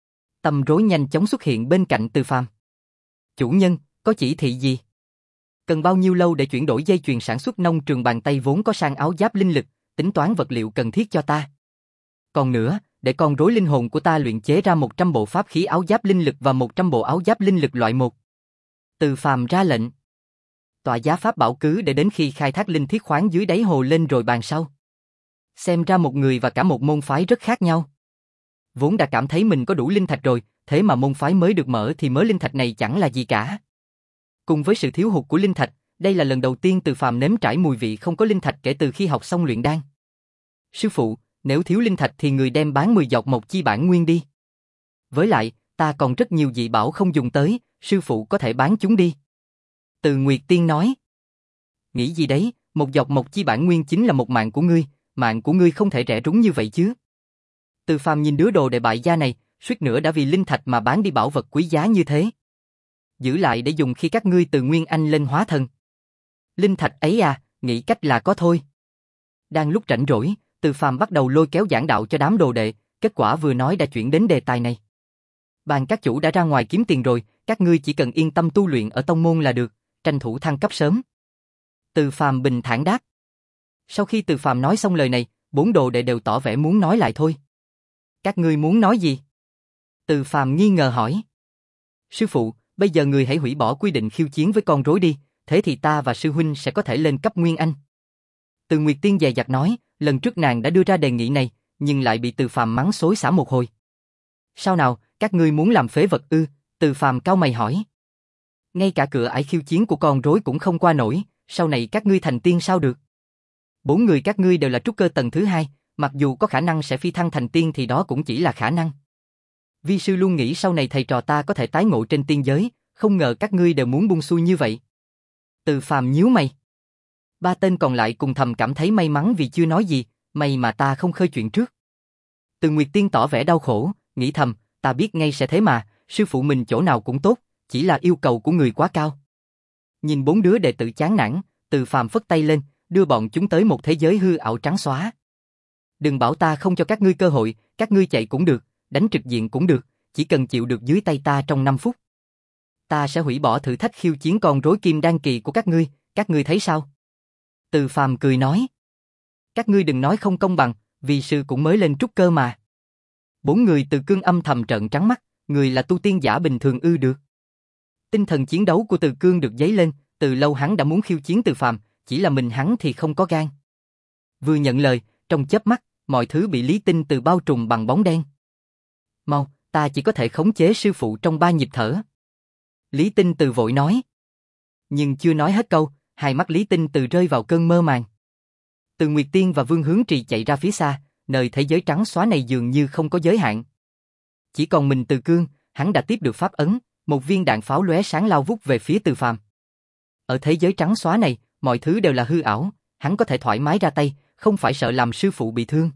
Tâm rối nhanh chóng xuất hiện bên cạnh Từ Phàm. Chủ nhân, có chỉ thị gì? Cần bao nhiêu lâu để chuyển đổi dây chuyền sản xuất nông trường bàn tay vốn có sang áo giáp linh lực, tính toán vật liệu cần thiết cho ta. Còn nữa, để con rối linh hồn của ta luyện chế ra một trăm bộ pháp khí áo giáp linh lực và một trăm bộ áo giáp linh lực loại một. Từ Phàm ra lệnh. Tọa giá pháp bảo cứ để đến khi khai thác linh thiết khoáng dưới đáy hồ lên rồi bàn sau. Xem ra một người và cả một môn phái rất khác nhau. Vốn đã cảm thấy mình có đủ linh thạch rồi, thế mà môn phái mới được mở thì mớ linh thạch này chẳng là gì cả. Cùng với sự thiếu hụt của linh thạch, đây là lần đầu tiên Từ Phàm nếm trải mùi vị không có linh thạch kể từ khi học xong luyện đan. Sư phụ, nếu thiếu linh thạch thì người đem bán mười giọt một chi bản nguyên đi. Với lại, ta còn rất nhiều dị bảo không dùng tới, sư phụ có thể bán chúng đi. Từ Nguyệt Tiên nói. Nghĩ gì đấy, một giọt một chi bản nguyên chính là một mạng của ngươi, mạng của ngươi không thể rẻ rúng như vậy chứ. Từ Phàm nhìn đứa đồ đệ bại gia này, suýt nữa đã vì linh thạch mà bán đi bảo vật quý giá như thế. Giữ lại để dùng khi các ngươi từ Nguyên Anh lên hóa thần. Linh thạch ấy à, nghĩ cách là có thôi. Đang lúc rảnh rỗi, Từ Phàm bắt đầu lôi kéo giảng đạo cho đám đồ đệ, kết quả vừa nói đã chuyển đến đề tài này. Bàn các chủ đã ra ngoài kiếm tiền rồi, các ngươi chỉ cần yên tâm tu luyện ở tông môn là được, tranh thủ thăng cấp sớm. Từ Phàm bình thản đáp. Sau khi Từ Phàm nói xong lời này, bốn đồ đệ đều tỏ vẻ muốn nói lại thôi. Các ngươi muốn nói gì? Từ Phàm nghi ngờ hỏi. Sư phụ, bây giờ người hãy hủy bỏ quy định khiêu chiến với con rối đi, thế thì ta và sư huynh sẽ có thể lên cấp Nguyên Anh. Từ Nguyệt Tiên dè dặt nói, lần trước nàng đã đưa ra đề nghị này, nhưng lại bị Từ Phàm mắng xối xả một hồi. Sao nào, các ngươi muốn làm phế vật ư? Từ Phàm cau mày hỏi. Ngay cả cửa ải khiêu chiến của con rối cũng không qua nổi, sau này các ngươi thành tiên sao được? Bốn người các ngươi đều là trúc cơ tầng thứ hai, mặc dù có khả năng sẽ phi thăng thành tiên thì đó cũng chỉ là khả năng. Vi sư luôn nghĩ sau này thầy trò ta có thể tái ngộ trên tiên giới, không ngờ các ngươi đều muốn buông xuôi như vậy. Từ Phàm nhíu mày. Ba tên còn lại cùng thầm cảm thấy may mắn vì chưa nói gì, may mà ta không khơi chuyện trước. Từ Nguyệt Tiên tỏ vẻ đau khổ, nghĩ thầm, ta biết ngay sẽ thế mà, sư phụ mình chỗ nào cũng tốt, chỉ là yêu cầu của người quá cao. Nhìn bốn đứa đệ tử chán nản, Từ Phàm phất tay lên, đưa bọn chúng tới một thế giới hư ảo trắng xóa. Đừng bảo ta không cho các ngươi cơ hội, các ngươi chạy cũng được, đánh trực diện cũng được, chỉ cần chịu được dưới tay ta trong năm phút. Ta sẽ hủy bỏ thử thách khiêu chiến con rối kim đan kỳ của các ngươi, các ngươi thấy sao? Từ Phàm cười nói. Các ngươi đừng nói không công bằng, vì sư cũng mới lên trúc cơ mà. Bốn người Từ Cương âm thầm trợn trắng mắt, người là tu tiên giả bình thường ư được. Tinh thần chiến đấu của Từ Cương được dấy lên, từ lâu hắn đã muốn khiêu chiến Từ Phàm, chỉ là mình hắn thì không có gan. Vừa nhận lời, trong chớp mắt, mọi thứ bị Lý Tinh Từ bao trùm bằng bóng đen. Mau, ta chỉ có thể khống chế sư phụ trong ba nhịp thở. Lý Tinh Từ vội nói. Nhưng chưa nói hết câu, hai mắt Lý Tinh Từ rơi vào cơn mơ màng. Từ Nguyệt Tiên và Vương Hướng Trì chạy ra phía xa, nơi thế giới trắng xóa này dường như không có giới hạn. Chỉ còn mình Từ Cương, hắn đã tiếp được pháp ấn, một viên đạn pháo lóe sáng lao vút về phía Từ Phàm. Ở thế giới trắng xóa này, mọi thứ đều là hư ảo, hắn có thể thoải mái ra tay, không phải sợ làm sư phụ bị thương.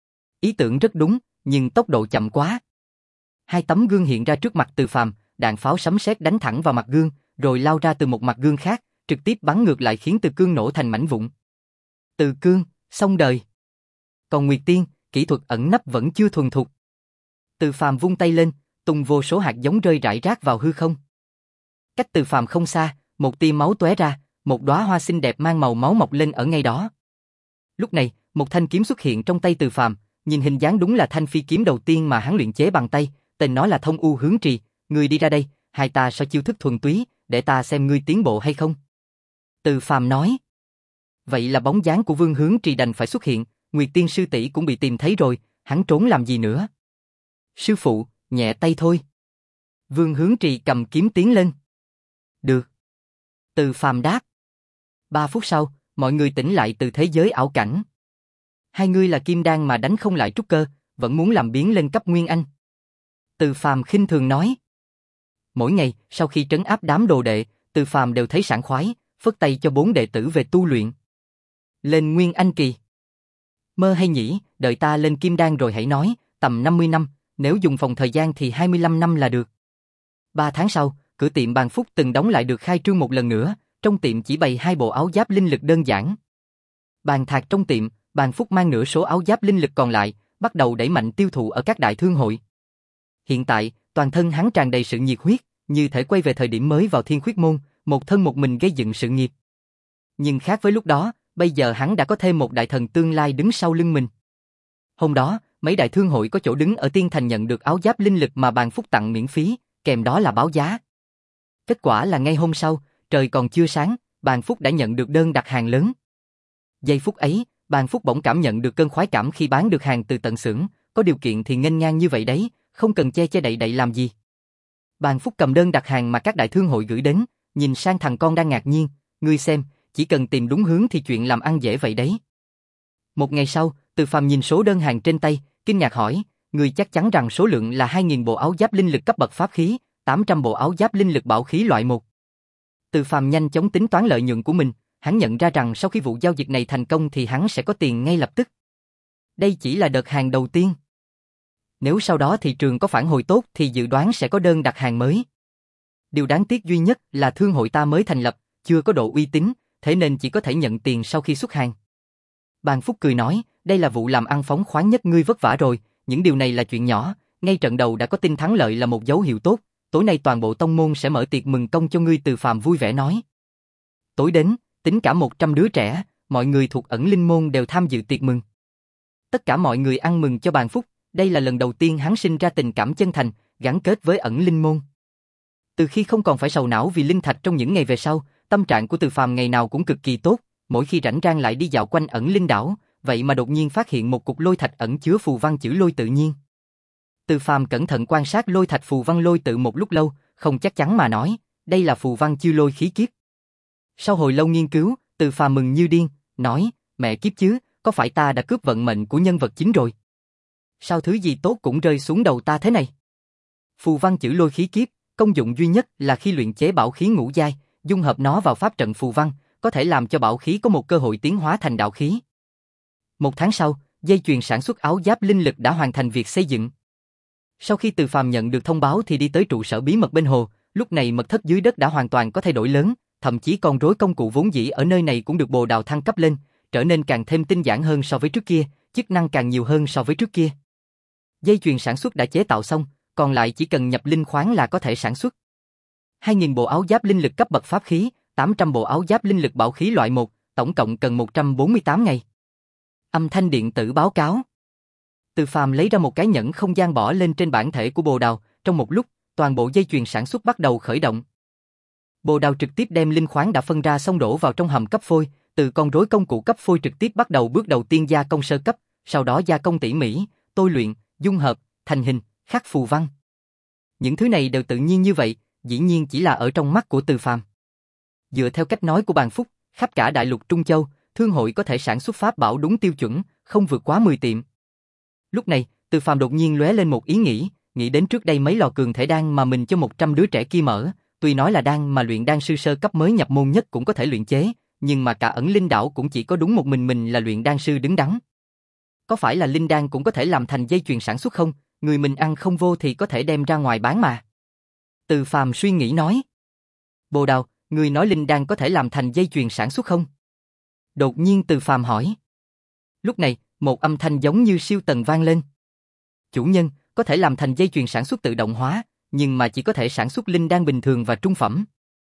Ý tưởng rất đúng, nhưng tốc độ chậm quá. Hai tấm gương hiện ra trước mặt Từ Phàm, đạn pháo sấm sét đánh thẳng vào mặt gương, rồi lao ra từ một mặt gương khác, trực tiếp bắn ngược lại khiến Từ Cương nổ thành mảnh vụn. Từ Cương, xong đời. Còn Nguyệt Tiên, kỹ thuật ẩn nấp vẫn chưa thuần thục. Từ Phàm vung tay lên, tung vô số hạt giống rơi rải rác vào hư không. Cách Từ Phàm không xa, một tia máu tóe ra, một đóa hoa xinh đẹp mang màu máu mọc lên ở ngay đó. Lúc này, một thanh kiếm xuất hiện trong tay Từ Phàm, nhìn hình dáng đúng là thanh phi kiếm đầu tiên mà hắn luyện chế bằng tay, tên nó là Thông U Hướng Trì, ngươi đi ra đây, hai ta so chiêu thức thuần túy, để ta xem ngươi tiến bộ hay không. Từ Phàm nói. Vậy là bóng dáng của Vương Hướng Trì đành phải xuất hiện, Nguyệt Tiên sư tỷ cũng bị tìm thấy rồi, hắn trốn làm gì nữa. Sư phụ, nhẹ tay thôi. Vương Hướng Trì cầm kiếm tiến lên. Được. Từ Phàm đáp. Ba phút sau, mọi người tỉnh lại từ thế giới ảo cảnh. Hai ngươi là kim đan mà đánh không lại trúc cơ, vẫn muốn làm biến lên cấp nguyên anh. Từ Phàm khinh thường nói. Mỗi ngày, sau khi trấn áp đám đồ đệ, Từ Phàm đều thấy sảng khoái, phất tay cho bốn đệ tử về tu luyện. Lên nguyên anh kỳ. Mơ hay nhỉ, đợi ta lên kim đan rồi hãy nói, tầm năm mươi năm, nếu dùng phòng thời gian thì hai mươi lăm năm là được. Ba tháng sau, cửa tiệm Bàn Phúc từng đóng lại được khai trương một lần nữa, trong tiệm chỉ bày hai bộ áo giáp linh lực đơn giản. Bàn thạc trong tiệm, Bàn Phúc mang nửa số áo giáp linh lực còn lại, bắt đầu đẩy mạnh tiêu thụ ở các đại thương hội. Hiện tại, toàn thân hắn tràn đầy sự nhiệt huyết, như thể quay về thời điểm mới vào Thiên Khuyết Môn, một thân một mình gây dựng sự nghiệp. Nhưng khác với lúc đó, bây giờ hắn đã có thêm một đại thần tương lai đứng sau lưng mình. Hôm đó, mấy đại thương hội có chỗ đứng ở Tiên Thành nhận được áo giáp linh lực mà Bàn Phúc tặng miễn phí, kèm đó là báo giá. Kết quả là ngay hôm sau, trời còn chưa sáng, Bàn Phúc đã nhận được đơn đặt hàng lớn. Giây phút ấy, Bàn Phúc bỗng cảm nhận được cơn khoái cảm khi bán được hàng từ tận xưởng, có điều kiện thì nghênh ngang như vậy đấy, không cần che che đậy đậy làm gì. Bàn Phúc cầm đơn đặt hàng mà các đại thương hội gửi đến, nhìn sang thằng con đang ngạc nhiên, ngươi xem, chỉ cần tìm đúng hướng thì chuyện làm ăn dễ vậy đấy. Một ngày sau, Từ Phàm nhìn số đơn hàng trên tay, kinh ngạc hỏi, ngươi chắc chắn rằng số lượng là hai nghìn bộ áo giáp linh lực cấp bậc pháp khí, tám trăm bộ áo giáp linh lực bảo khí loại một. Từ Phàm nhanh chóng tính toán lợi nhuận của mình, hắn nhận ra rằng sau khi vụ giao dịch này thành công thì hắn sẽ có tiền ngay lập tức. Đây chỉ là đợt hàng đầu tiên. Nếu sau đó thị trường có phản hồi tốt thì dự đoán sẽ có đơn đặt hàng mới. Điều đáng tiếc duy nhất là thương hội ta mới thành lập, chưa có độ uy tín, thế nên chỉ có thể nhận tiền sau khi xuất hàng. Bàn Phúc cười nói, đây là vụ làm ăn phóng khoáng nhất ngươi vất vả rồi, những điều này là chuyện nhỏ, ngay trận đầu đã có tin thắng lợi là một dấu hiệu tốt, tối nay toàn bộ tông môn sẽ mở tiệc mừng công cho ngươi. Từ Phàm vui vẻ nói. Tối đến, tính cả một trăm đứa trẻ, mọi người thuộc ẩn linh môn đều tham dự tiệc mừng. Tất cả mọi người ăn mừng cho Bàn Phúc, đây là lần đầu tiên hắn sinh ra tình cảm chân thành, gắn kết với ẩn linh môn. Từ khi không còn phải sầu não vì linh thạch trong những ngày về sau, tâm trạng của Từ Phàm ngày nào cũng cực kỳ tốt, mỗi khi rảnh rang lại đi dạo quanh ẩn linh đảo, vậy mà đột nhiên phát hiện một cục lôi thạch ẩn chứa phù văn chữ lôi tự nhiên. Từ Phàm cẩn thận quan sát lôi thạch phù văn lôi tự một lúc lâu, không chắc chắn mà nói, đây là phù văn chư lôi khí kiếp. Sau hồi lâu nghiên cứu, Từ Phàm mừng như điên, nói, mẹ kiếp chứ, có phải ta đã cướp vận mệnh của nhân vật chính rồi? Sao thứ gì tốt cũng rơi xuống đầu ta thế này? Phù văn chữ lôi khí kiếp, công dụng duy nhất là khi luyện chế bảo khí ngũ giai, dung hợp nó vào pháp trận phù văn, có thể làm cho bảo khí có một cơ hội tiến hóa thành đạo khí. Một tháng sau, dây chuyền sản xuất áo giáp linh lực đã hoàn thành việc xây dựng. Sau khi Từ Phàm nhận được thông báo thì đi tới trụ sở bí mật bên hồ, lúc này mật thất dưới đất đã hoàn toàn có thay đổi lớn, thậm chí con rối công cụ vốn dĩ ở nơi này cũng được bồ đào thăng cấp lên, trở nên càng thêm tinh giản hơn so với trước kia, chức năng càng nhiều hơn so với trước kia. Dây chuyền sản xuất đã chế tạo xong, còn lại chỉ cần nhập linh khoáng là có thể sản xuất. hai nghìn bộ áo giáp linh lực cấp bậc pháp khí, tám trăm bộ áo giáp linh lực bảo khí loại một, tổng cộng cần một trăm bốn mươi tám ngày. Âm thanh điện tử báo cáo. Từ Phàm lấy ra một cái nhẫn không gian bỏ lên trên bản thể của bồ đào, trong một lúc, toàn bộ dây chuyền sản xuất bắt đầu khởi động. Bồ đào trực tiếp đem linh khoáng đã phân ra xong đổ vào trong hầm cấp phôi, từ con rối công cụ cấp phôi trực tiếp bắt đầu bước đầu tiên gia công sơ cấp, sau đó gia công tỉ mỉ, tôi luyện, dung hợp, thành hình, khắc phù văn. Những thứ này đều tự nhiên như vậy, dĩ nhiên chỉ là ở trong mắt của Từ Phàm. Dựa theo cách nói của Bàn Phúc, khắp cả đại lục Trung Châu, thương hội có thể sản xuất pháp bảo đúng tiêu chuẩn, không vượt quá mười tiệm. Lúc này, Từ Phàm đột nhiên lóe lên một ý nghĩ, nghĩ đến trước đây mấy lò cường thể đan mà mình cho một trăm đứa trẻ kia mở, tuy nói là đan mà luyện đan sư sơ cấp mới nhập môn nhất cũng có thể luyện chế, nhưng mà cả ẩn linh đảo cũng chỉ có đúng một mình mình là luyện đan sư đứng đắn. Có phải là linh đan cũng có thể làm thành dây chuyền sản xuất không? Người mình ăn không vô thì có thể đem ra ngoài bán mà. Từ Phàm suy nghĩ nói. Bồ đào, ngươi nói linh đan có thể làm thành dây chuyền sản xuất không? Đột nhiên Từ Phàm hỏi. Lúc này, một âm thanh giống như siêu tần vang lên. Chủ nhân, có thể làm thành dây chuyền sản xuất tự động hóa, nhưng mà chỉ có thể sản xuất linh đan bình thường và trung phẩm.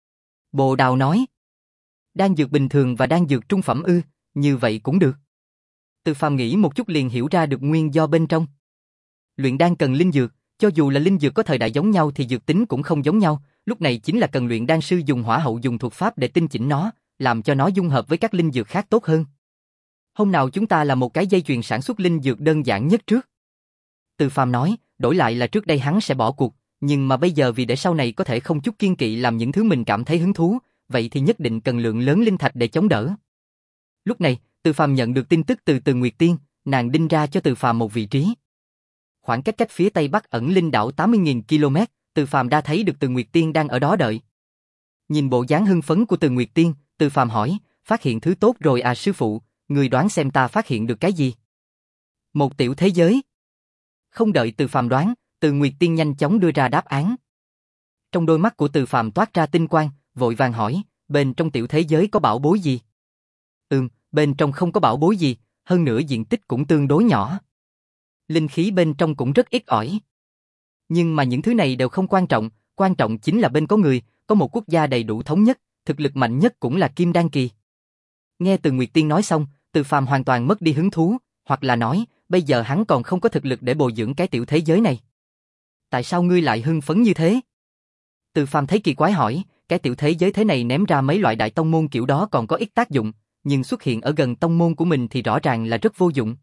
Bồ Đào nói. Đan dược bình thường và đan dược trung phẩm ư, như vậy cũng được. Từ Phàm nghĩ một chút liền hiểu ra được nguyên do bên trong. Luyện đan cần linh dược, cho dù là linh dược có thời đại giống nhau thì dược tính cũng không giống nhau, lúc này chính là cần luyện đan sư dùng hỏa hậu dùng thuật pháp để tinh chỉnh nó, làm cho nó dung hợp với các linh dược khác tốt hơn. Hôm nào chúng ta làm một cái dây chuyền sản xuất linh dược đơn giản nhất trước. Từ Phàm nói, đổi lại là trước đây hắn sẽ bỏ cuộc, nhưng mà bây giờ vì để sau này có thể không chút kiêng kỵ làm những thứ mình cảm thấy hứng thú, vậy thì nhất định cần lượng lớn linh thạch để chống đỡ. Lúc này, Từ Phàm nhận được tin tức từ Từ Nguyệt Tiên, nàng đinh ra cho Từ Phàm một vị trí. Khoảng cách cách phía tây bắc ẩn linh đảo tám mươi nghìn ki lô mét, Từ Phàm đã thấy được Từ Nguyệt Tiên đang ở đó đợi. Nhìn bộ dáng hưng phấn của Từ Nguyệt Tiên, Từ Phàm hỏi, phát hiện thứ tốt rồi à sư phụ, người đoán xem ta phát hiện được cái gì? Một tiểu thế giới. Không đợi Từ Phàm đoán, Từ Nguyệt Tiên nhanh chóng đưa ra đáp án. Trong đôi mắt của Từ Phàm toát ra tinh quang, vội vàng hỏi, bên trong tiểu thế giới có bảo bối gì? Ừm, bên trong không có bảo bối gì, hơn nữa diện tích cũng tương đối nhỏ. Linh khí bên trong cũng rất ít ỏi. Nhưng mà những thứ này đều không quan trọng, quan trọng chính là bên có người, có một quốc gia đầy đủ thống nhất, thực lực mạnh nhất cũng là Kim Đan Kỳ. Nghe Từ Nguyệt Tiên nói xong, Từ Phàm hoàn toàn mất đi hứng thú, hoặc là nói, bây giờ hắn còn không có thực lực để bồi dưỡng cái tiểu thế giới này. Tại sao ngươi lại hưng phấn như thế? Từ Phàm thấy kỳ quái hỏi, cái tiểu thế giới thế này ném ra mấy loại đại tông môn kiểu đó còn có ít tác dụng, nhưng xuất hiện ở gần tông môn của mình thì rõ ràng là rất vô dụng.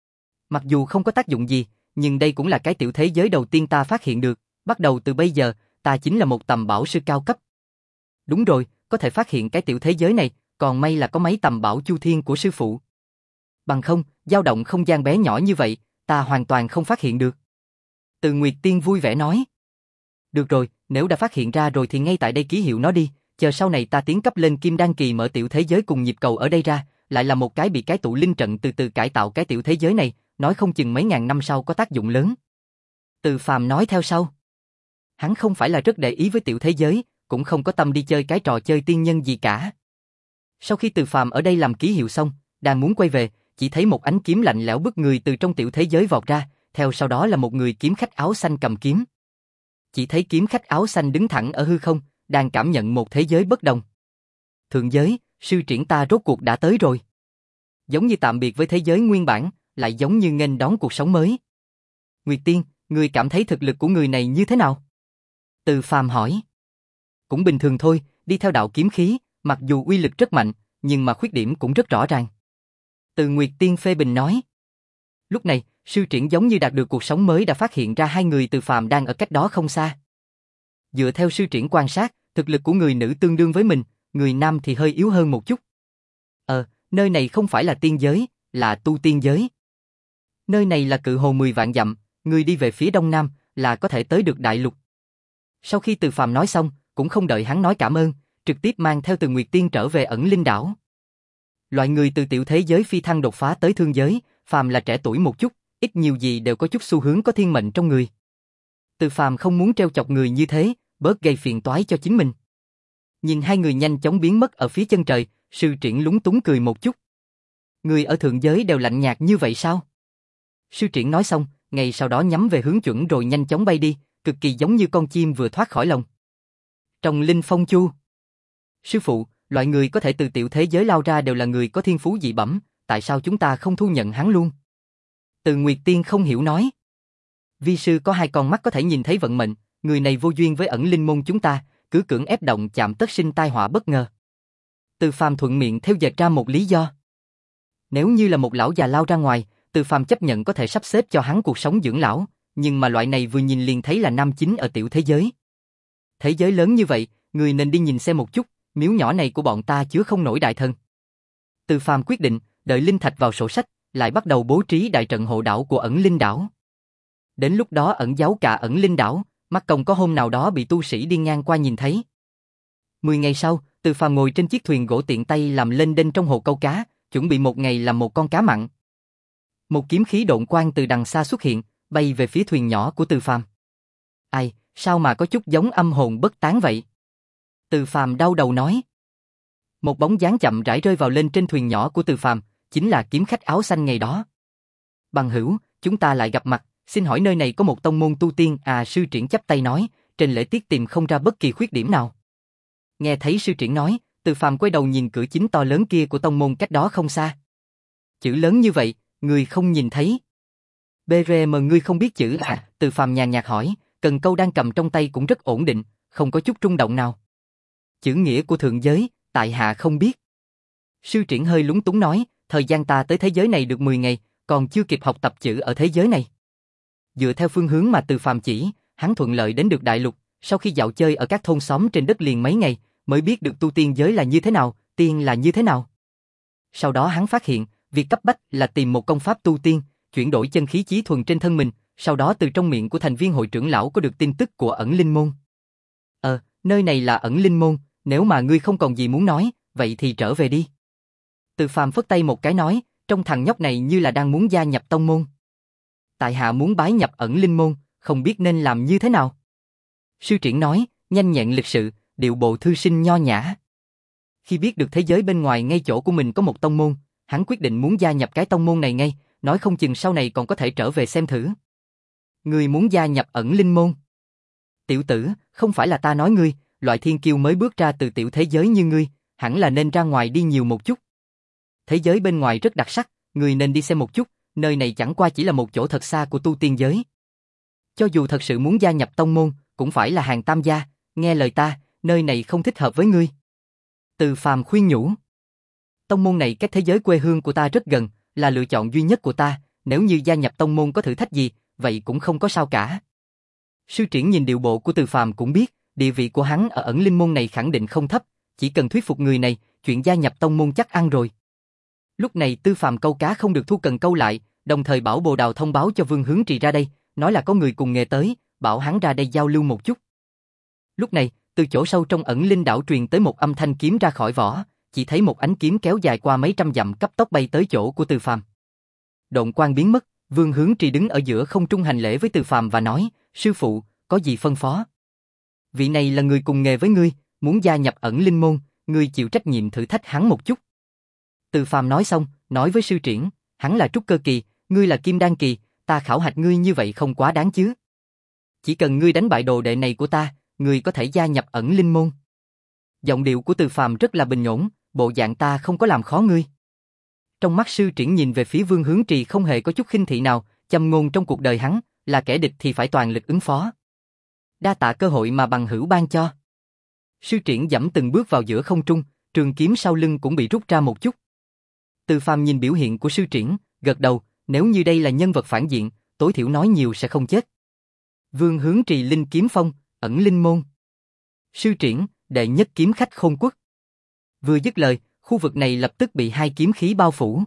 Mặc dù không có tác dụng gì, nhưng đây cũng là cái tiểu thế giới đầu tiên ta phát hiện được, bắt đầu từ bây giờ, ta chính là một tầm bảo sư cao cấp. Đúng rồi, có thể phát hiện cái tiểu thế giới này, còn may là có mấy tầm bảo chu thiên của sư phụ. Bằng không, dao động không gian bé nhỏ như vậy, ta hoàn toàn không phát hiện được. Từ Nguyệt Tiên vui vẻ nói. Được rồi, nếu đã phát hiện ra rồi thì ngay tại đây ký hiệu nó đi, chờ sau này ta tiến cấp lên Kim Đan Kỳ mở tiểu thế giới cùng nhịp cầu ở đây ra, lại là một cái bị cái tụ linh trận từ từ cải tạo cái tiểu thế giới này, nói không chừng mấy ngàn năm sau có tác dụng lớn. Từ Phàm nói theo sau. Hắn không phải là rất để ý với tiểu thế giới, cũng không có tâm đi chơi cái trò chơi tiên nhân gì cả. Sau khi Từ Phàm ở đây làm ký hiệu xong, đang muốn quay về, chỉ thấy một ánh kiếm lạnh lẽo bức người từ trong tiểu thế giới vọt ra, theo sau đó là một người kiếm khách áo xanh cầm kiếm. Chỉ thấy kiếm khách áo xanh đứng thẳng ở hư không, đang cảm nhận một thế giới bất đồng. Thượng giới, sư triển ta rốt cuộc đã tới rồi. Giống như tạm biệt với thế giới nguyên bản, lại giống như nghênh đón cuộc sống mới. Nguyệt Tiên, ngươi cảm thấy thực lực của người này như thế nào? Từ Phàm hỏi. Cũng bình thường thôi, đi theo đạo kiếm khí, mặc dù uy lực rất mạnh, nhưng mà khuyết điểm cũng rất rõ ràng. Từ Nguyệt Tiên phê bình nói. Lúc này, sư triển giống như đạt được cuộc sống mới đã phát hiện ra hai người Từ Phàm đang ở cách đó không xa. Dựa theo sư triển quan sát, thực lực của người nữ tương đương với mình, người nam thì hơi yếu hơn một chút. Ờ, nơi này không phải là tiên giới, là tu tiên giới. Nơi này là cự hồ mười vạn dặm, người đi về phía đông nam là có thể tới được đại lục. Sau khi Từ Phàm nói xong, cũng không đợi hắn nói cảm ơn, trực tiếp mang theo Từ Nguyệt Tiên trở về ẩn linh đảo. Loại người từ tiểu thế giới phi thăng đột phá tới thương giới, phàm là trẻ tuổi một chút, ít nhiều gì đều có chút xu hướng có thiên mệnh trong người. Từ Phàm không muốn trêu chọc người như thế, bớt gây phiền toái cho chính mình. Nhìn hai người nhanh chóng biến mất ở phía chân trời, sư triển lúng túng cười một chút. Người ở thượng giới đều lạnh nhạt như vậy sao? Sư triển nói xong, ngay sau đó nhắm về hướng chuẩn rồi nhanh chóng bay đi, cực kỳ giống như con chim vừa thoát khỏi lồng. Trong Linh Phong Chu. Sư phụ, loại người có thể từ tiểu thế giới lao ra đều là người có thiên phú dị bẩm, tại sao chúng ta không thu nhận hắn luôn? Từ Nguyệt Tiên không hiểu nói. Vi sư có hai con mắt có thể nhìn thấy vận mệnh, người này vô duyên với ẩn linh môn chúng ta, cứ cưỡng ép động chạm tất sinh tai họa bất ngờ. Từ Phàm thuận miệng theo dệt ra một lý do. Nếu như là một lão già lao ra ngoài, Từ Phàm chấp nhận có thể sắp xếp cho hắn cuộc sống dưỡng lão, nhưng mà loại này vừa nhìn liền thấy là nam chính ở tiểu thế giới. Thế giới lớn như vậy, người nên đi nhìn xem một chút, miếu nhỏ này của bọn ta chứa không nổi đại thần. Từ Phàm quyết định, đợi linh thạch vào sổ sách, lại bắt đầu bố trí đại trận hộ đảo của ẩn linh đảo. Đến lúc đó ẩn giấu cả ẩn linh đảo, mắc công có hôm nào đó bị tu sĩ đi ngang qua nhìn thấy. Mười ngày sau, Từ Phàm ngồi trên chiếc thuyền gỗ tiện tay làm lên đên trong hồ câu cá, chuẩn bị một ngày làm một con cá mặn. Một kiếm khí độn quang từ đằng xa xuất hiện, bay về phía thuyền nhỏ của Từ Phàm. Ai, sao mà có chút giống âm hồn bất tán vậy? Từ Phàm đau đầu nói. Một bóng dáng chậm rãi rơi vào lên trên thuyền nhỏ của Từ Phàm, chính là kiếm khách áo xanh ngày đó. Bằng hữu, chúng ta lại gặp mặt, xin hỏi nơi này có một tông môn tu tiên à? Sư Triển chắp tay nói, trên lễ tiết tìm không ra bất kỳ khuyết điểm nào. Nghe thấy sư Triển nói, Từ Phàm quay đầu nhìn cửa chính to lớn kia của tông môn cách đó không xa. Chữ lớn như vậy, người không nhìn thấy. bê rờ em ngươi không biết chữ à? Từ Phàm nhàn nhạt hỏi, cần câu đang cầm trong tay cũng rất ổn định, không có chút rung động nào. Chữ nghĩa của thượng giới, tại hạ không biết. Sư Triển hơi lúng túng nói, thời gian ta tới thế giới này được mười ngày, còn chưa kịp học tập chữ ở thế giới này. Dựa theo phương hướng mà Từ Phàm chỉ, hắn thuận lợi đến được đại lục, sau khi dạo chơi ở các thôn xóm trên đất liền mấy ngày, mới biết được tu tiên giới là như thế nào, tiên là như thế nào. Sau đó hắn phát hiện, việc cấp bách là tìm một công pháp tu tiên, chuyển đổi chân khí chí thuần trên thân mình, sau đó từ trong miệng của thành viên hội trưởng lão có được tin tức của ẩn linh môn. Ờ, nơi này là ẩn linh môn, nếu mà ngươi không còn gì muốn nói, vậy thì trở về đi. Từ Phàm phất tay một cái nói, trong thằng nhóc này như là đang muốn gia nhập tông môn. Tại hạ muốn bái nhập ẩn linh môn, không biết nên làm như thế nào. Sư Triển nói, nhanh nhẹn lịch sự, điệu bộ thư sinh nho nhã. Khi biết được thế giới bên ngoài ngay chỗ của mình có một tông môn, hắn quyết định muốn gia nhập cái tông môn này ngay, nói không chừng sau này còn có thể trở về xem thử. Ngươi muốn gia nhập ẩn linh môn? Tiểu tử, không phải là ta nói ngươi, loại thiên kiêu mới bước ra từ tiểu thế giới như ngươi, hẳn là nên ra ngoài đi nhiều một chút. Thế giới bên ngoài rất đặc sắc, ngươi nên đi xem một chút, nơi này chẳng qua chỉ là một chỗ thật xa của tu tiên giới. Cho dù thật sự muốn gia nhập tông môn, cũng phải là hàng tam gia, nghe lời ta, nơi này không thích hợp với ngươi. Từ Phàm khuyên nhủ. Tông môn này cách thế giới quê hương của ta rất gần, là lựa chọn duy nhất của ta, nếu như gia nhập tông môn có thử thách gì, vậy cũng không có sao cả. Sư Triển nhìn điệu bộ của Từ Phàm cũng biết, địa vị của hắn ở ẩn linh môn này khẳng định không thấp, chỉ cần thuyết phục người này, chuyện gia nhập tông môn chắc ăn rồi. Lúc này Từ Phàm câu cá không được thu cần câu lại, đồng thời bảo Bồ Đào thông báo cho Vương Hướng Trì ra đây, nói là có người cùng nghề tới, bảo hắn ra đây giao lưu một chút. Lúc này, từ chỗ sâu trong ẩn linh đảo truyền tới một âm thanh kiếm ra khỏi vỏ, chỉ thấy một ánh kiếm kéo dài qua mấy trăm dặm cấp tốc bay tới chỗ của Từ Phàm. Độn quang biến mất, Vương Hướng Trì đứng ở giữa không trung hành lễ với Từ Phàm và nói, sư phụ, có gì phân phó? Vị này là người cùng nghề với ngươi, muốn gia nhập ẩn linh môn, ngươi chịu trách nhiệm thử thách hắn một chút. Từ Phàm nói xong, nói với sư Triển, hắn là trúc cơ kỳ, ngươi là kim đan kỳ, ta khảo hạch ngươi như vậy không quá đáng chứ? Chỉ cần ngươi đánh bại đồ đệ này của ta, ngươi có thể gia nhập ẩn linh môn. Giọng điệu của Từ Phàm rất là bình ổn, bộ dạng ta không có làm khó ngươi. Trong mắt sư Triển nhìn về phía Vương Hướng Trì không hề có chút khinh thị nào, châm ngôn trong cuộc đời hắn, là kẻ địch thì phải toàn lực ứng phó. Đa tạ cơ hội mà bằng hữu ban cho. Sư Triển dẫm từng bước vào giữa không trung, trường kiếm sau lưng cũng bị rút ra một chút. Từ Phàm nhìn biểu hiện của sư Triển, gật đầu, nếu như đây là nhân vật phản diện, tối thiểu nói nhiều sẽ không chết. Vương Hướng Trì linh kiếm phong, ẩn linh môn. Sư Triển, đệ nhất kiếm khách Khôn Quốc. Vừa dứt lời, khu vực này lập tức bị hai kiếm khí bao phủ.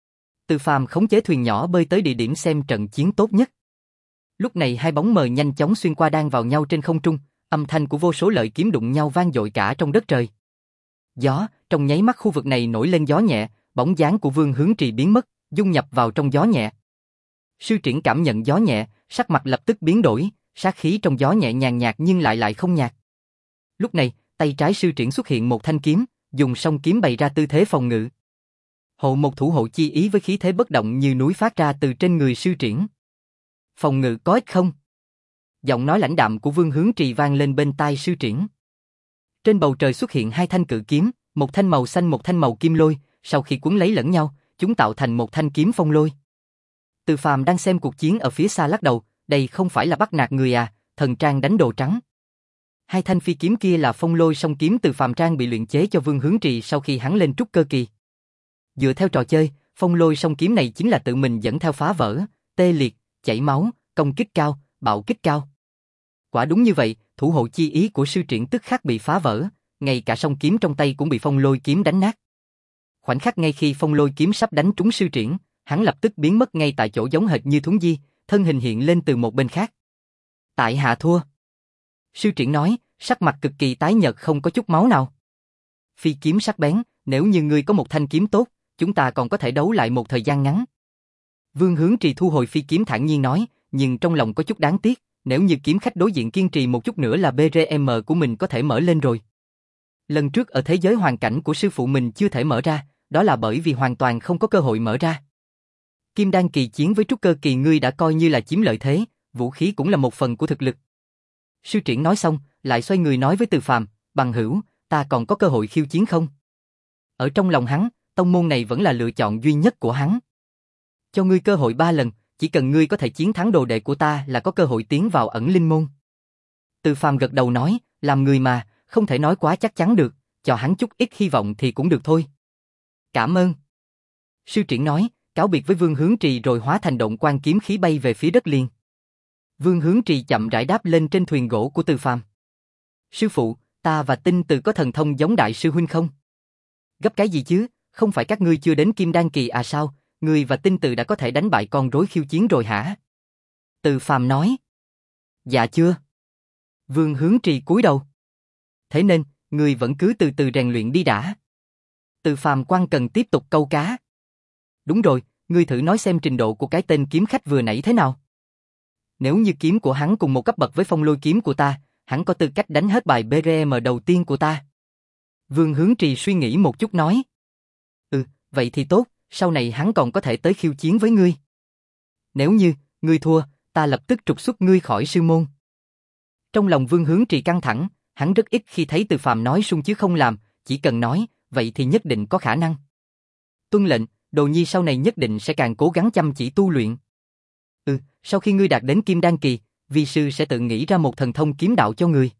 Từ Phàm khống chế thuyền nhỏ bơi tới địa điểm xem trận chiến tốt nhất. Lúc này hai bóng mờ nhanh chóng xuyên qua đan vào nhau trên không trung, âm thanh của vô số lợi kiếm đụng nhau vang dội cả trong đất trời. Gió, trong nháy mắt khu vực này nổi lên gió nhẹ, bóng dáng của Vương Hướng Trì biến mất, dung nhập vào trong gió nhẹ. Sư Triển cảm nhận gió nhẹ, sắc mặt lập tức biến đổi, sát khí trong gió nhẹ nhàn nhạt nhưng lại lại không nhạt. Lúc này, tay trái sư Triển xuất hiện một thanh kiếm, dùng song kiếm bày ra tư thế phòng ngự. Hộ một thủ hộ chi ý với khí thế bất động như núi phát ra từ trên người sư Triển. Phòng ngự có ích không? Giọng nói lãnh đạm của Vương Hướng Trì vang lên bên tai sư Triển. Trên bầu trời xuất hiện hai thanh cự kiếm, một thanh màu xanh một thanh màu kim lôi, sau khi cuốn lấy lẫn nhau, chúng tạo thành một thanh kiếm phong lôi. Từ Phàm đang xem cuộc chiến ở phía xa lắc đầu, đây không phải là bắt nạt người à, thần trang đánh đồ trắng. Hai thanh phi kiếm kia là phong lôi song kiếm từ Phàm trang bị luyện chế cho Vương Hướng Trì sau khi hắn lên trúc cơ kỳ. Dựa theo trò chơi, phong lôi song kiếm này chính là tự mình dẫn theo phá vỡ, tê liệt, chảy máu, công kích cao, bạo kích cao. Quả đúng như vậy, thủ hộ chi ý của sư Triển tức khắc bị phá vỡ, ngay cả song kiếm trong tay cũng bị phong lôi kiếm đánh nát. Khoảnh khắc ngay khi phong lôi kiếm sắp đánh trúng sư Triển, hắn lập tức biến mất ngay tại chỗ giống hệt như thuấn di, thân hình hiện lên từ một bên khác. Tại hạ thua. Sư Triển nói, sắc mặt cực kỳ tái nhợt không có chút máu nào. Phi kiếm sắc bén, nếu như ngươi có một thanh kiếm tốt, chúng ta còn có thể đấu lại một thời gian ngắn. Vương Hướng Trì thu hồi phi kiếm thản nhiên nói, nhưng trong lòng có chút đáng tiếc, nếu như kiếm khách đối diện kiên trì một chút nữa là bê rờ em của mình có thể mở lên rồi. Lần trước ở thế giới hoàn cảnh của sư phụ mình chưa thể mở ra, đó là bởi vì hoàn toàn không có cơ hội mở ra. Kim đan kỳ chiến với trúc cơ kỳ ngươi đã coi như là chiếm lợi thế, vũ khí cũng là một phần của thực lực. Sư Triển nói xong, lại xoay người nói với Từ Phàm, bằng hữu, ta còn có cơ hội khiêu chiến không? Ở trong lòng hắn, tông môn này vẫn là lựa chọn duy nhất của hắn. Cho ngươi cơ hội ba lần, chỉ cần ngươi có thể chiến thắng đồ đệ của ta là có cơ hội tiến vào ẩn linh môn. Từ Phàm gật đầu nói, làm người mà, không thể nói quá chắc chắn được, cho hắn chút ít hy vọng thì cũng được thôi. Cảm ơn. Sư Triển nói, cáo biệt với Vương Hướng Trì rồi hóa thành động quan kiếm khí bay về phía đất liền. Vương Hướng Trì chậm rãi đáp lên trên thuyền gỗ của Từ Phàm. Sư phụ, ta và Tinh Từ có thần thông giống đại sư huynh không? Gấp cái gì chứ, không phải các ngươi chưa đến Kim Đan kỳ à sao, ngươi và Tinh Từ đã có thể đánh bại con rối khiêu chiến rồi hả? Từ Phàm nói. Dạ chưa. Vương Hướng Trì cúi đầu. Thế nên, ngươi vẫn cứ từ từ rèn luyện đi đã. Từ Phàm quan cần tiếp tục câu cá. Đúng rồi, ngươi thử nói xem trình độ của cái tên kiếm khách vừa nãy thế nào. Nếu như kiếm của hắn cùng một cấp bậc với phong lôi kiếm của ta, hắn có tư cách đánh hết bài bê rờ em đầu tiên của ta. Vương Hướng Trì suy nghĩ một chút nói. Ừ, vậy thì tốt, sau này hắn còn có thể tới khiêu chiến với ngươi. Nếu như, ngươi thua, ta lập tức trục xuất ngươi khỏi sư môn. Trong lòng Vương Hướng Trì căng thẳng, hắn rất ít khi thấy Từ Phàm nói suông chứ không làm, chỉ cần nói, vậy thì nhất định có khả năng. Tuân lệnh, Đồ Nhi sau này nhất định sẽ càng cố gắng chăm chỉ tu luyện. Ừ, sau khi ngươi đạt đến Kim Đan kỳ, vi sư sẽ tự nghĩ ra một thần thông kiếm đạo cho ngươi.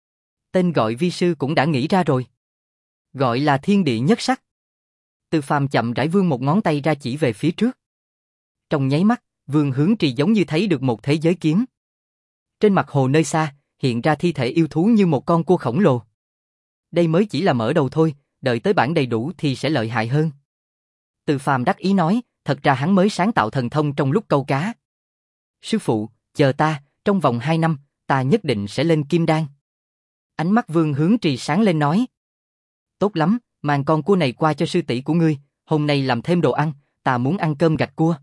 Tên gọi vi sư cũng đã nghĩ ra rồi. Gọi là Thiên Địa Nhất Sắc. Từ Phàm chậm rãi vươn một ngón tay ra chỉ về phía trước. Trong nháy mắt, Vương Hướng Trì giống như thấy được một thế giới kiếm. Trên mặt hồ nơi xa, hiện ra thi thể yêu thú như một con cua khổng lồ. Đây mới chỉ là mở đầu thôi, đợi tới bản đầy đủ thì sẽ lợi hại hơn. Từ Phàm đắc ý nói, thật ra hắn mới sáng tạo thần thông trong lúc câu cá. Sư phụ, chờ ta, trong vòng hai năm, ta nhất định sẽ lên Kim Đan. Ánh mắt Vương Hướng Trì sáng lên nói. Tốt lắm, mang con cua này qua cho sư tỷ của ngươi, hôm nay làm thêm đồ ăn, ta muốn ăn cơm gạch cua.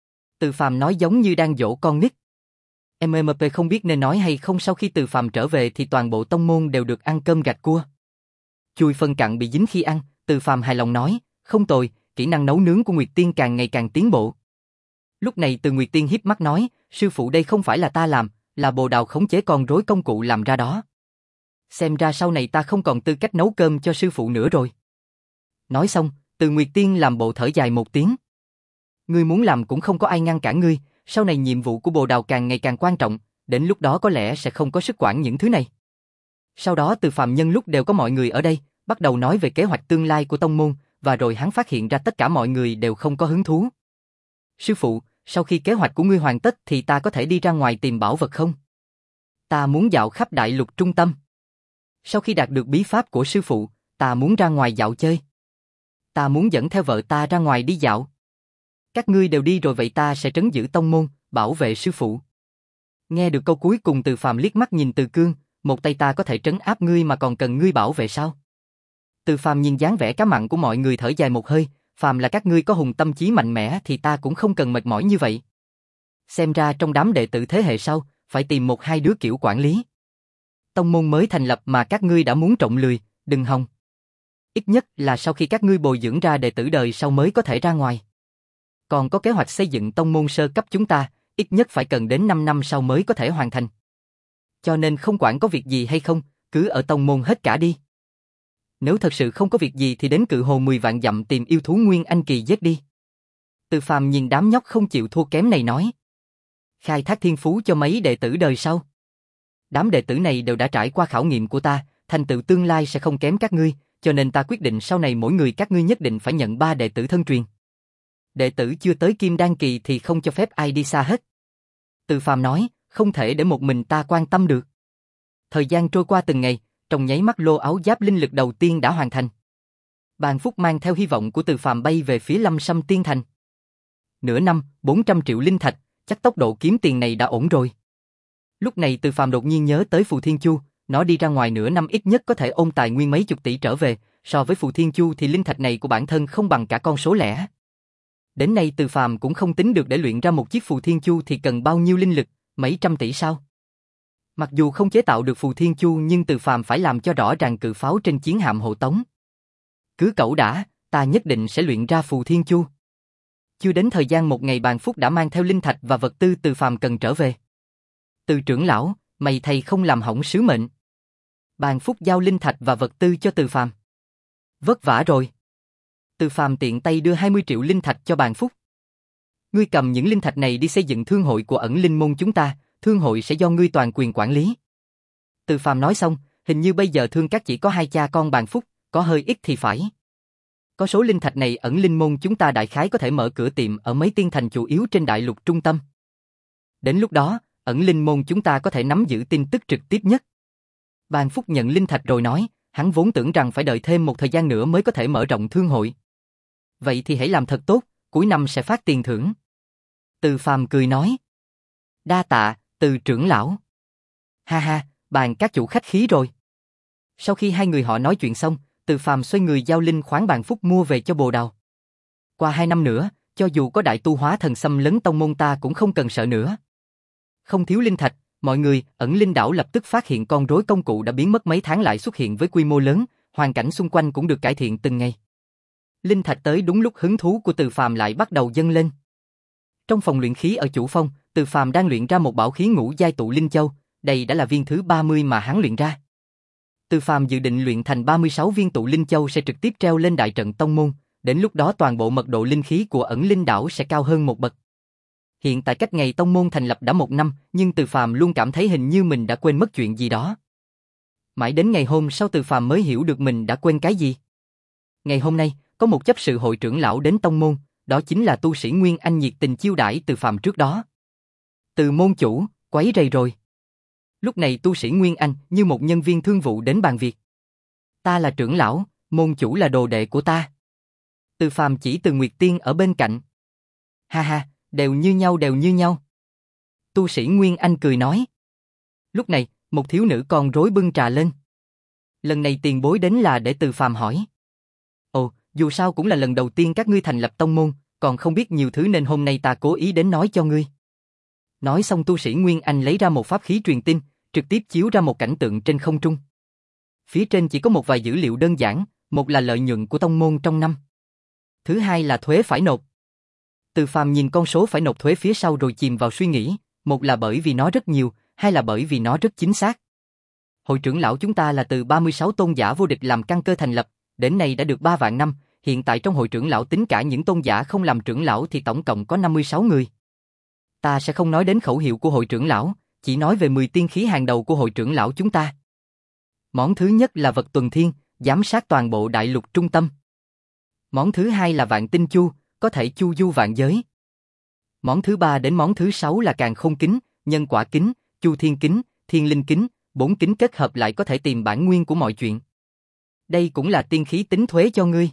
Từ Phàm nói giống như đang dỗ con nít. em em pê không biết nên nói hay không, sau khi Từ Phàm trở về thì toàn bộ tông môn đều được ăn cơm gạch cua. Chùi phân cặn bị dính khi ăn, Từ Phàm hài lòng nói, không tồi, kỹ năng nấu nướng của Nguyệt Tiên càng ngày càng tiến bộ. Lúc này Từ Nguyệt Tiên híp mắt nói, sư phụ đây không phải là ta làm, là Bồ Đào khống chế con rối công cụ làm ra đó. Xem ra sau này ta không còn tư cách nấu cơm cho sư phụ nữa rồi. Nói xong, Từ Nguyệt Tiên làm bộ thở dài một tiếng. Ngươi muốn làm cũng không có ai ngăn cản ngươi, sau này nhiệm vụ của Bồ Đào càng ngày càng quan trọng, đến lúc đó có lẽ sẽ không có sức quản những thứ này. Sau đó Từ Phàm nhân lúc đều có mọi người ở đây, bắt đầu nói về kế hoạch tương lai của tông môn, và rồi hắn phát hiện ra tất cả mọi người đều không có hứng thú. Sư phụ, sau khi kế hoạch của ngươi hoàn tất thì ta có thể đi ra ngoài tìm bảo vật không? Ta muốn dạo khắp đại lục trung tâm. Sau khi đạt được bí pháp của sư phụ, ta muốn ra ngoài dạo chơi. Ta muốn dẫn theo vợ ta ra ngoài đi dạo. Các ngươi đều đi rồi vậy ta sẽ trấn giữ tông môn, bảo vệ sư phụ. Nghe được câu cuối cùng Từ Phàm liếc mắt nhìn Từ Cương, một tay ta có thể trấn áp ngươi mà còn cần ngươi bảo vệ sao? Từ Phàm nhìn dáng vẻ cá mặn của mọi người thở dài một hơi, phàm là các ngươi có hùng tâm chí mạnh mẽ thì ta cũng không cần mệt mỏi như vậy. Xem ra trong đám đệ tử thế hệ sau, phải tìm một hai đứa kiểu quản lý. Tông môn mới thành lập mà các ngươi đã muốn trộn lười, đừng hòng. Ít nhất là sau khi các ngươi bồi dưỡng ra đệ tử đời sau mới có thể ra ngoài. Còn có kế hoạch xây dựng tông môn sơ cấp chúng ta, ít nhất phải cần đến năm năm sau mới có thể hoàn thành. Cho nên không quản có việc gì hay không, cứ ở tông môn hết cả đi. Nếu thật sự không có việc gì thì đến Cự Hồ mười vạn dặm tìm yêu thú Nguyên Anh kỳ giết đi. Từ Phàm nhìn đám nhóc không chịu thua kém này nói. Khai thác thiên phú cho mấy đệ tử đời sau. Đám đệ tử này đều đã trải qua khảo nghiệm của ta, thành tựu tương lai sẽ không kém các ngươi, cho nên ta quyết định sau này mỗi người các ngươi nhất định phải nhận ba đệ tử thân truyền. Đệ tử chưa tới Kim Đan kỳ thì không cho phép ai đi xa hết. Từ Phàm nói, không thể để một mình ta quan tâm được. Thời gian trôi qua từng ngày, trong nháy mắt lô áo giáp linh lực đầu tiên đã hoàn thành. Bàn Phúc mang theo hy vọng của Từ Phàm bay về phía Lâm Sâm Tiên Thành. Nửa năm, bốn trăm triệu linh thạch, chắc tốc độ kiếm tiền này đã ổn rồi. Lúc này Từ Phàm đột nhiên nhớ tới Phù Thiên Chu, nó đi ra ngoài nửa năm ít nhất có thể ôm tài nguyên mấy chục tỷ trở về, so với Phù Thiên Chu thì linh thạch này của bản thân không bằng cả con số lẻ. Đến nay Từ Phàm cũng không tính được để luyện ra một chiếc Phù Thiên Chu thì cần bao nhiêu linh lực, mấy trăm tỷ sao? Mặc dù không chế tạo được phù thiên chu nhưng Từ Phàm phải làm cho rõ ràng cự pháo trên chiến hạm hộ tống. Cứ cẩu đã, ta nhất định sẽ luyện ra phù thiên chu. Chưa đến thời gian một ngày Bàn Phúc đã mang theo linh thạch và vật tư Từ Phàm cần trở về. Từ trưởng lão, mày thầy không làm hỏng sứ mệnh. Bàn Phúc giao linh thạch và vật tư cho Từ Phàm. Vất vả rồi. Từ Phàm tiện tay đưa hai mươi triệu linh thạch cho Bàn Phúc. Ngươi cầm những linh thạch này đi xây dựng thương hội của ẩn linh môn chúng ta, thương hội sẽ do ngươi toàn quyền quản lý. Từ Phàm nói xong, hình như bây giờ thương các chỉ có hai cha con Bàn Phúc, có hơi ít thì phải. Có số linh thạch này ẩn linh môn chúng ta đại khái có thể mở cửa tiệm ở mấy tiên thành chủ yếu trên đại lục trung tâm. Đến lúc đó, ẩn linh môn chúng ta có thể nắm giữ tin tức trực tiếp nhất. Bàn Phúc nhận linh thạch rồi nói, hắn vốn tưởng rằng phải đợi thêm một thời gian nữa mới có thể mở rộng thương hội. Vậy thì hãy làm thật tốt, cuối năm sẽ phát tiền thưởng. Từ Phàm cười nói. Đa tạ, Từ trưởng lão. Ha ha, Bàn các chủ khách khí rồi. Sau khi hai người họ nói chuyện xong, Từ Phàm xoay người giao linh khoáng Bàn Phúc mua về cho Bồ Đào. Qua hai năm nữa, cho dù có đại tu hóa thần xâm lấn tông môn ta cũng không cần sợ nữa. Không thiếu linh thạch, mọi người, ẩn linh đảo lập tức phát hiện con rối công cụ đã biến mất mấy tháng lại xuất hiện với quy mô lớn, hoàn cảnh xung quanh cũng được cải thiện từng ngày. Linh thạch tới đúng lúc hứng thú của Từ Phàm lại bắt đầu dâng lên. Trong phòng luyện khí ở chủ phong, Từ Phàm đang luyện ra một bảo khí ngũ giai tụ linh châu, đây đã là viên thứ ba mươi mà hắn luyện ra. Từ Phàm dự định luyện thành ba mươi sáu viên tụ linh châu sẽ trực tiếp treo lên đại trận tông môn, đến lúc đó toàn bộ mật độ linh khí của ẩn linh đảo sẽ cao hơn một bậc. Hiện tại cách ngày tông môn thành lập đã một năm, nhưng Từ Phàm luôn cảm thấy hình như mình đã quên mất chuyện gì đó. Mãi đến ngày hôm sau Từ Phàm mới hiểu được mình đã quên cái gì. Ngày hôm nay, có một chấp sự hội trưởng lão đến tông môn, đó chính là tu sĩ Nguyên Anh nhiệt tình chiêu đãi Từ Phàm trước đó. Từ môn chủ, quấy rầy rồi. Lúc này tu sĩ Nguyên Anh như một nhân viên thương vụ đến bàn việc. Ta là trưởng lão, môn chủ là đồ đệ của ta. Từ Phàm chỉ Từ Nguyệt Tiên ở bên cạnh. Ha ha, đều như nhau đều như nhau. Tu sĩ Nguyên Anh cười nói. Lúc này, một thiếu nữ con rối bưng trà lên. Lần này tiền bối đến là để Từ Phàm hỏi. Ồ, dù sao cũng là lần đầu tiên các ngươi thành lập tông môn, còn không biết nhiều thứ nên hôm nay ta cố ý đến nói cho ngươi. Nói xong tu sĩ Nguyên Anh lấy ra một pháp khí truyền tin, trực tiếp chiếu ra một cảnh tượng trên không trung. Phía trên chỉ có một vài dữ liệu đơn giản, một là lợi nhuận của tông môn trong năm. Thứ hai là thuế phải nộp. Từ Phàm nhìn con số phải nộp thuế phía sau rồi chìm vào suy nghĩ, một là bởi vì nó rất nhiều, hai là bởi vì nó rất chính xác. Hội trưởng lão chúng ta là từ ba mươi sáu tôn giả vô địch làm căn cơ thành lập, đến nay đã được ba vạn năm, hiện tại trong hội trưởng lão tính cả những tôn giả không làm trưởng lão thì tổng cộng có năm mươi sáu người. Ta sẽ không nói đến khẩu hiệu của hội trưởng lão, chỉ nói về mười tiên khí hàng đầu của hội trưởng lão chúng ta. Món thứ nhất là vật tuần thiên, giám sát toàn bộ đại lục trung tâm. Món thứ hai là vạn tinh chu, có thể chu du vạn giới. Món thứ ba đến món thứ sáu là càn khôn kính, nhân quả kính, chu thiên kính, thiên linh kính, bốn kính kết hợp lại có thể tìm bản nguyên của mọi chuyện. Đây cũng là tiên khí tính thuế cho ngươi.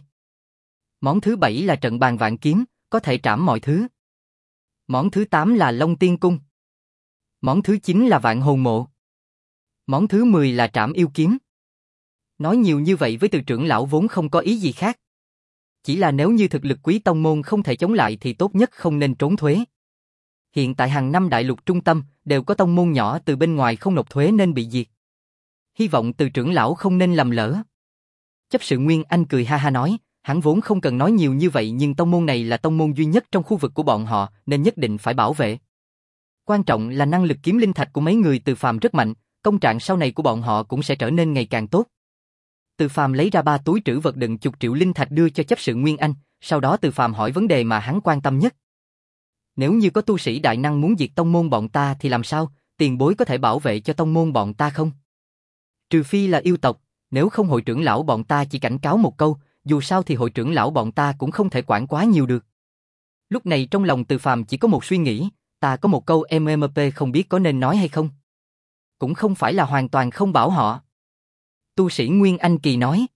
Món thứ bảy là trận bàn vạn kiếm, có thể trảm mọi thứ. Món thứ tám là Long Tiên Cung. Món thứ chín là Vạn Hồn Mộ. Món thứ mười là Trảm Yêu Kiếm. Nói nhiều như vậy với Từ trưởng lão vốn không có ý gì khác. Chỉ là nếu như thực lực quý tông môn không thể chống lại thì tốt nhất không nên trốn thuế. Hiện tại hàng năm đại lục trung tâm đều có tông môn nhỏ từ bên ngoài không nộp thuế nên bị diệt. Hy vọng Từ trưởng lão không nên lầm lỡ. Chấp sự Nguyên Anh cười ha ha nói, hắn vốn không cần nói nhiều như vậy nhưng tông môn này là tông môn duy nhất trong khu vực của bọn họ nên nhất định phải bảo vệ. Quan trọng là năng lực kiếm linh thạch của mấy người Từ Phàm rất mạnh, công trạng sau này của bọn họ cũng sẽ trở nên ngày càng tốt. Từ Phàm lấy ra ba túi trữ vật đựng chục triệu linh thạch đưa cho chấp sự Nguyên Anh, sau đó Từ Phàm hỏi vấn đề mà hắn quan tâm nhất. Nếu như có tu sĩ đại năng muốn diệt tông môn bọn ta thì làm sao, tiền bối có thể bảo vệ cho tông môn bọn ta không? Trừ phi là yêu tộc, nếu không hội trưởng lão bọn ta chỉ cảnh cáo một câu, dù sao thì hội trưởng lão bọn ta cũng không thể quản quá nhiều được. Lúc này trong lòng Từ Phàm chỉ có một suy nghĩ, ta có một câu em em pê không biết có nên nói hay không. Cũng không phải là hoàn toàn không bảo họ. Tu sĩ Nguyên Anh Kỳ nói.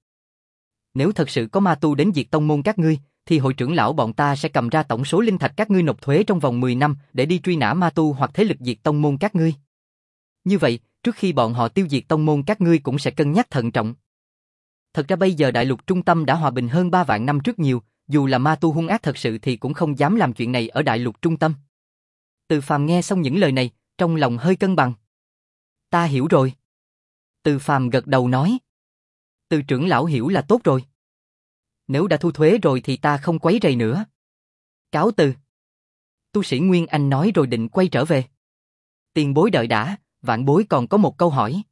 Nếu thật sự có ma tu đến diệt tông môn các ngươi, thì hội trưởng lão bọn ta sẽ cầm ra tổng số linh thạch các ngươi nộp thuế trong vòng mười năm để đi truy nã ma tu hoặc thế lực diệt tông môn các ngươi. Như vậy, trước khi bọn họ tiêu diệt tông môn các ngươi cũng sẽ cân nhắc thận trọng. Thật ra bây giờ đại lục trung tâm đã hòa bình hơn ba vạn năm trước nhiều, dù là ma tu hung ác thật sự thì cũng không dám làm chuyện này ở đại lục trung tâm. Từ Phàm nghe xong những lời này, trong lòng hơi cân bằng. Ta hiểu rồi. Từ Phàm gật đầu nói. Từ trưởng lão hiểu là tốt rồi. Nếu đã thu thuế rồi thì ta không quấy rầy nữa. Cáo từ. Tu sĩ Nguyên Anh nói rồi định quay trở về. Tiền bối đợi đã, vạn bối còn có một câu hỏi.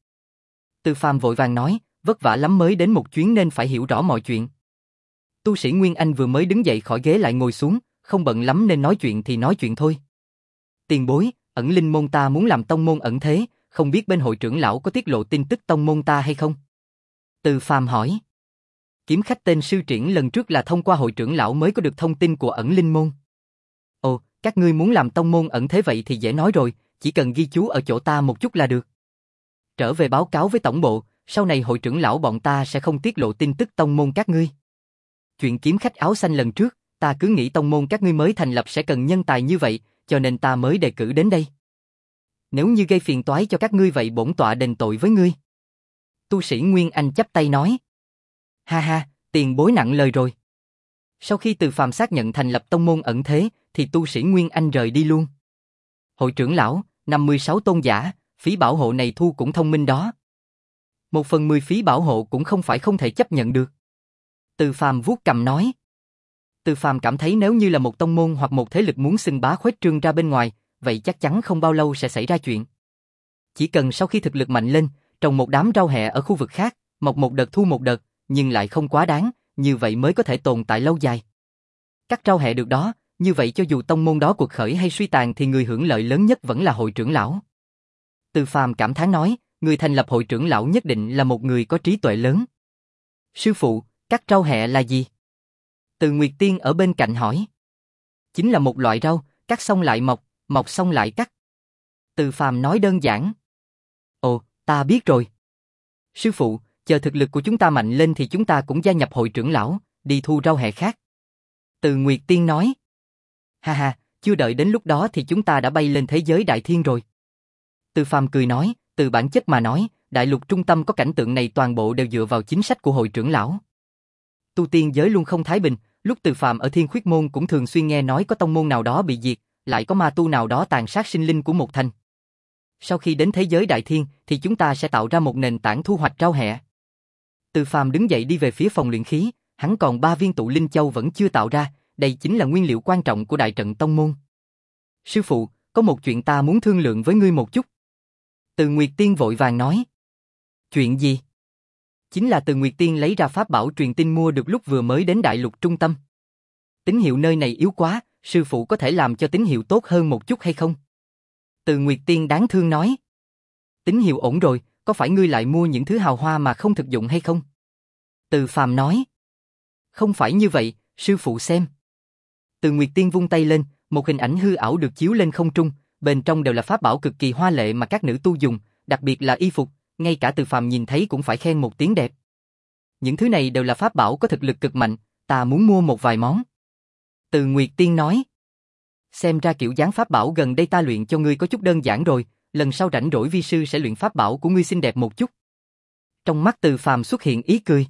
Từ Phàm vội vàng nói, vất vả lắm mới đến một chuyến nên phải hiểu rõ mọi chuyện. Tu sĩ Nguyên Anh vừa mới đứng dậy khỏi ghế lại ngồi xuống, không bận lắm nên nói chuyện thì nói chuyện thôi. Tiền bối, ẩn linh môn ta muốn làm tông môn ẩn thế, không biết bên hội trưởng lão có tiết lộ tin tức tông môn ta hay không? Từ Phàm hỏi. Kiếm khách tên Sư Triển lần trước là thông qua hội trưởng lão mới có được thông tin của ẩn linh môn. Ồ, các ngươi muốn làm tông môn ẩn thế vậy thì dễ nói rồi, chỉ cần ghi chú ở chỗ ta một chút là được. Trở về báo cáo với tổng bộ, sau này hội trưởng lão bọn ta sẽ không tiết lộ tin tức tông môn các ngươi. Chuyện kiếm khách áo xanh lần trước, ta cứ nghĩ tông môn các ngươi mới thành lập sẽ cần nhân tài như vậy, cho nên ta mới đề cử đến đây. Nếu như gây phiền toái cho các ngươi vậy bổn tọa đền tội với ngươi. Tu sĩ Nguyên Anh chắp tay nói. Ha ha, tiền bối nặng lời rồi. Sau khi Từ Phàm xác nhận thành lập tông môn ẩn thế, thì tu sĩ Nguyên Anh rời đi luôn. Hội trưởng lão, năm mươi sáu tôn giả, phí bảo hộ này thu cũng thông minh đó. Một phần mười phí bảo hộ cũng không phải không thể chấp nhận được. Từ Phàm vuốt cằm nói. Từ Phàm cảm thấy nếu như là một tông môn hoặc một thế lực muốn xưng bá khuếch trương ra bên ngoài, vậy chắc chắn không bao lâu sẽ xảy ra chuyện. Chỉ cần sau khi thực lực mạnh lên, trồng một đám rau hẹ ở khu vực khác, mọc một đợt thu một đợt, nhưng lại không quá đáng, như vậy mới có thể tồn tại lâu dài. Cắt rau hẹ được đó, như vậy cho dù tông môn đó cuộc khởi hay suy tàn thì người hưởng lợi lớn nhất vẫn là hội trưởng lão. Từ Phàm cảm thán nói, người thành lập hội trưởng lão nhất định là một người có trí tuệ lớn. Sư phụ, cắt rau hẹ là gì? Từ Nguyệt Tiên ở bên cạnh hỏi. Chính là một loại rau, cắt xong lại mọc, mọc xong lại cắt. Từ Phàm nói đơn giản. Ồ, ta biết rồi. Sư phụ, chờ thực lực của chúng ta mạnh lên thì chúng ta cũng gia nhập hội trưởng lão, đi thu rau hẹ khác. Từ Nguyệt Tiên nói. Ha ha, chưa đợi đến lúc đó thì chúng ta đã bay lên thế giới đại thiên rồi. Từ Phàm cười nói, từ bản chất mà nói, đại lục trung tâm có cảnh tượng này toàn bộ đều dựa vào chính sách của hội trưởng lão. Tu tiên giới luôn không thái bình, lúc Từ Phàm ở Thiên Khuyết Môn cũng thường xuyên nghe nói có tông môn nào đó bị diệt, lại có ma tu nào đó tàn sát sinh linh của một thành. Sau khi đến thế giới đại thiên thì chúng ta sẽ tạo ra một nền tảng thu hoạch rau hẹ. Từ Phàm đứng dậy đi về phía phòng luyện khí, hắn còn ba viên tụ linh châu vẫn chưa tạo ra, đây chính là nguyên liệu quan trọng của đại trận tông môn. Sư phụ, có một chuyện ta muốn thương lượng với ngươi một chút. Từ Nguyệt Tiên vội vàng nói. Chuyện gì? Chính là Từ Nguyệt Tiên lấy ra pháp bảo truyền tin mua được lúc vừa mới đến đại lục trung tâm. Tín hiệu nơi này yếu quá, sư phụ có thể làm cho tín hiệu tốt hơn một chút hay không? Từ Nguyệt Tiên đáng thương nói. Tín hiệu ổn rồi, có phải ngươi lại mua những thứ hào hoa mà không thực dụng hay không? Từ Phàm nói. Không phải như vậy, sư phụ xem. Từ Nguyệt Tiên vung tay lên, một hình ảnh hư ảo được chiếu lên không trung, bên trong đều là pháp bảo cực kỳ hoa lệ mà các nữ tu dùng, đặc biệt là y phục, ngay cả Từ Phàm nhìn thấy cũng phải khen một tiếng đẹp. Những thứ này đều là pháp bảo có thực lực cực mạnh, ta muốn mua một vài món. Từ Nguyệt Tiên nói. Xem ra kiểu dáng pháp bảo gần đây ta luyện cho ngươi có chút đơn giản rồi, lần sau rảnh rỗi vi sư sẽ luyện pháp bảo của ngươi xinh đẹp một chút. Trong mắt Từ Phàm xuất hiện ý cười.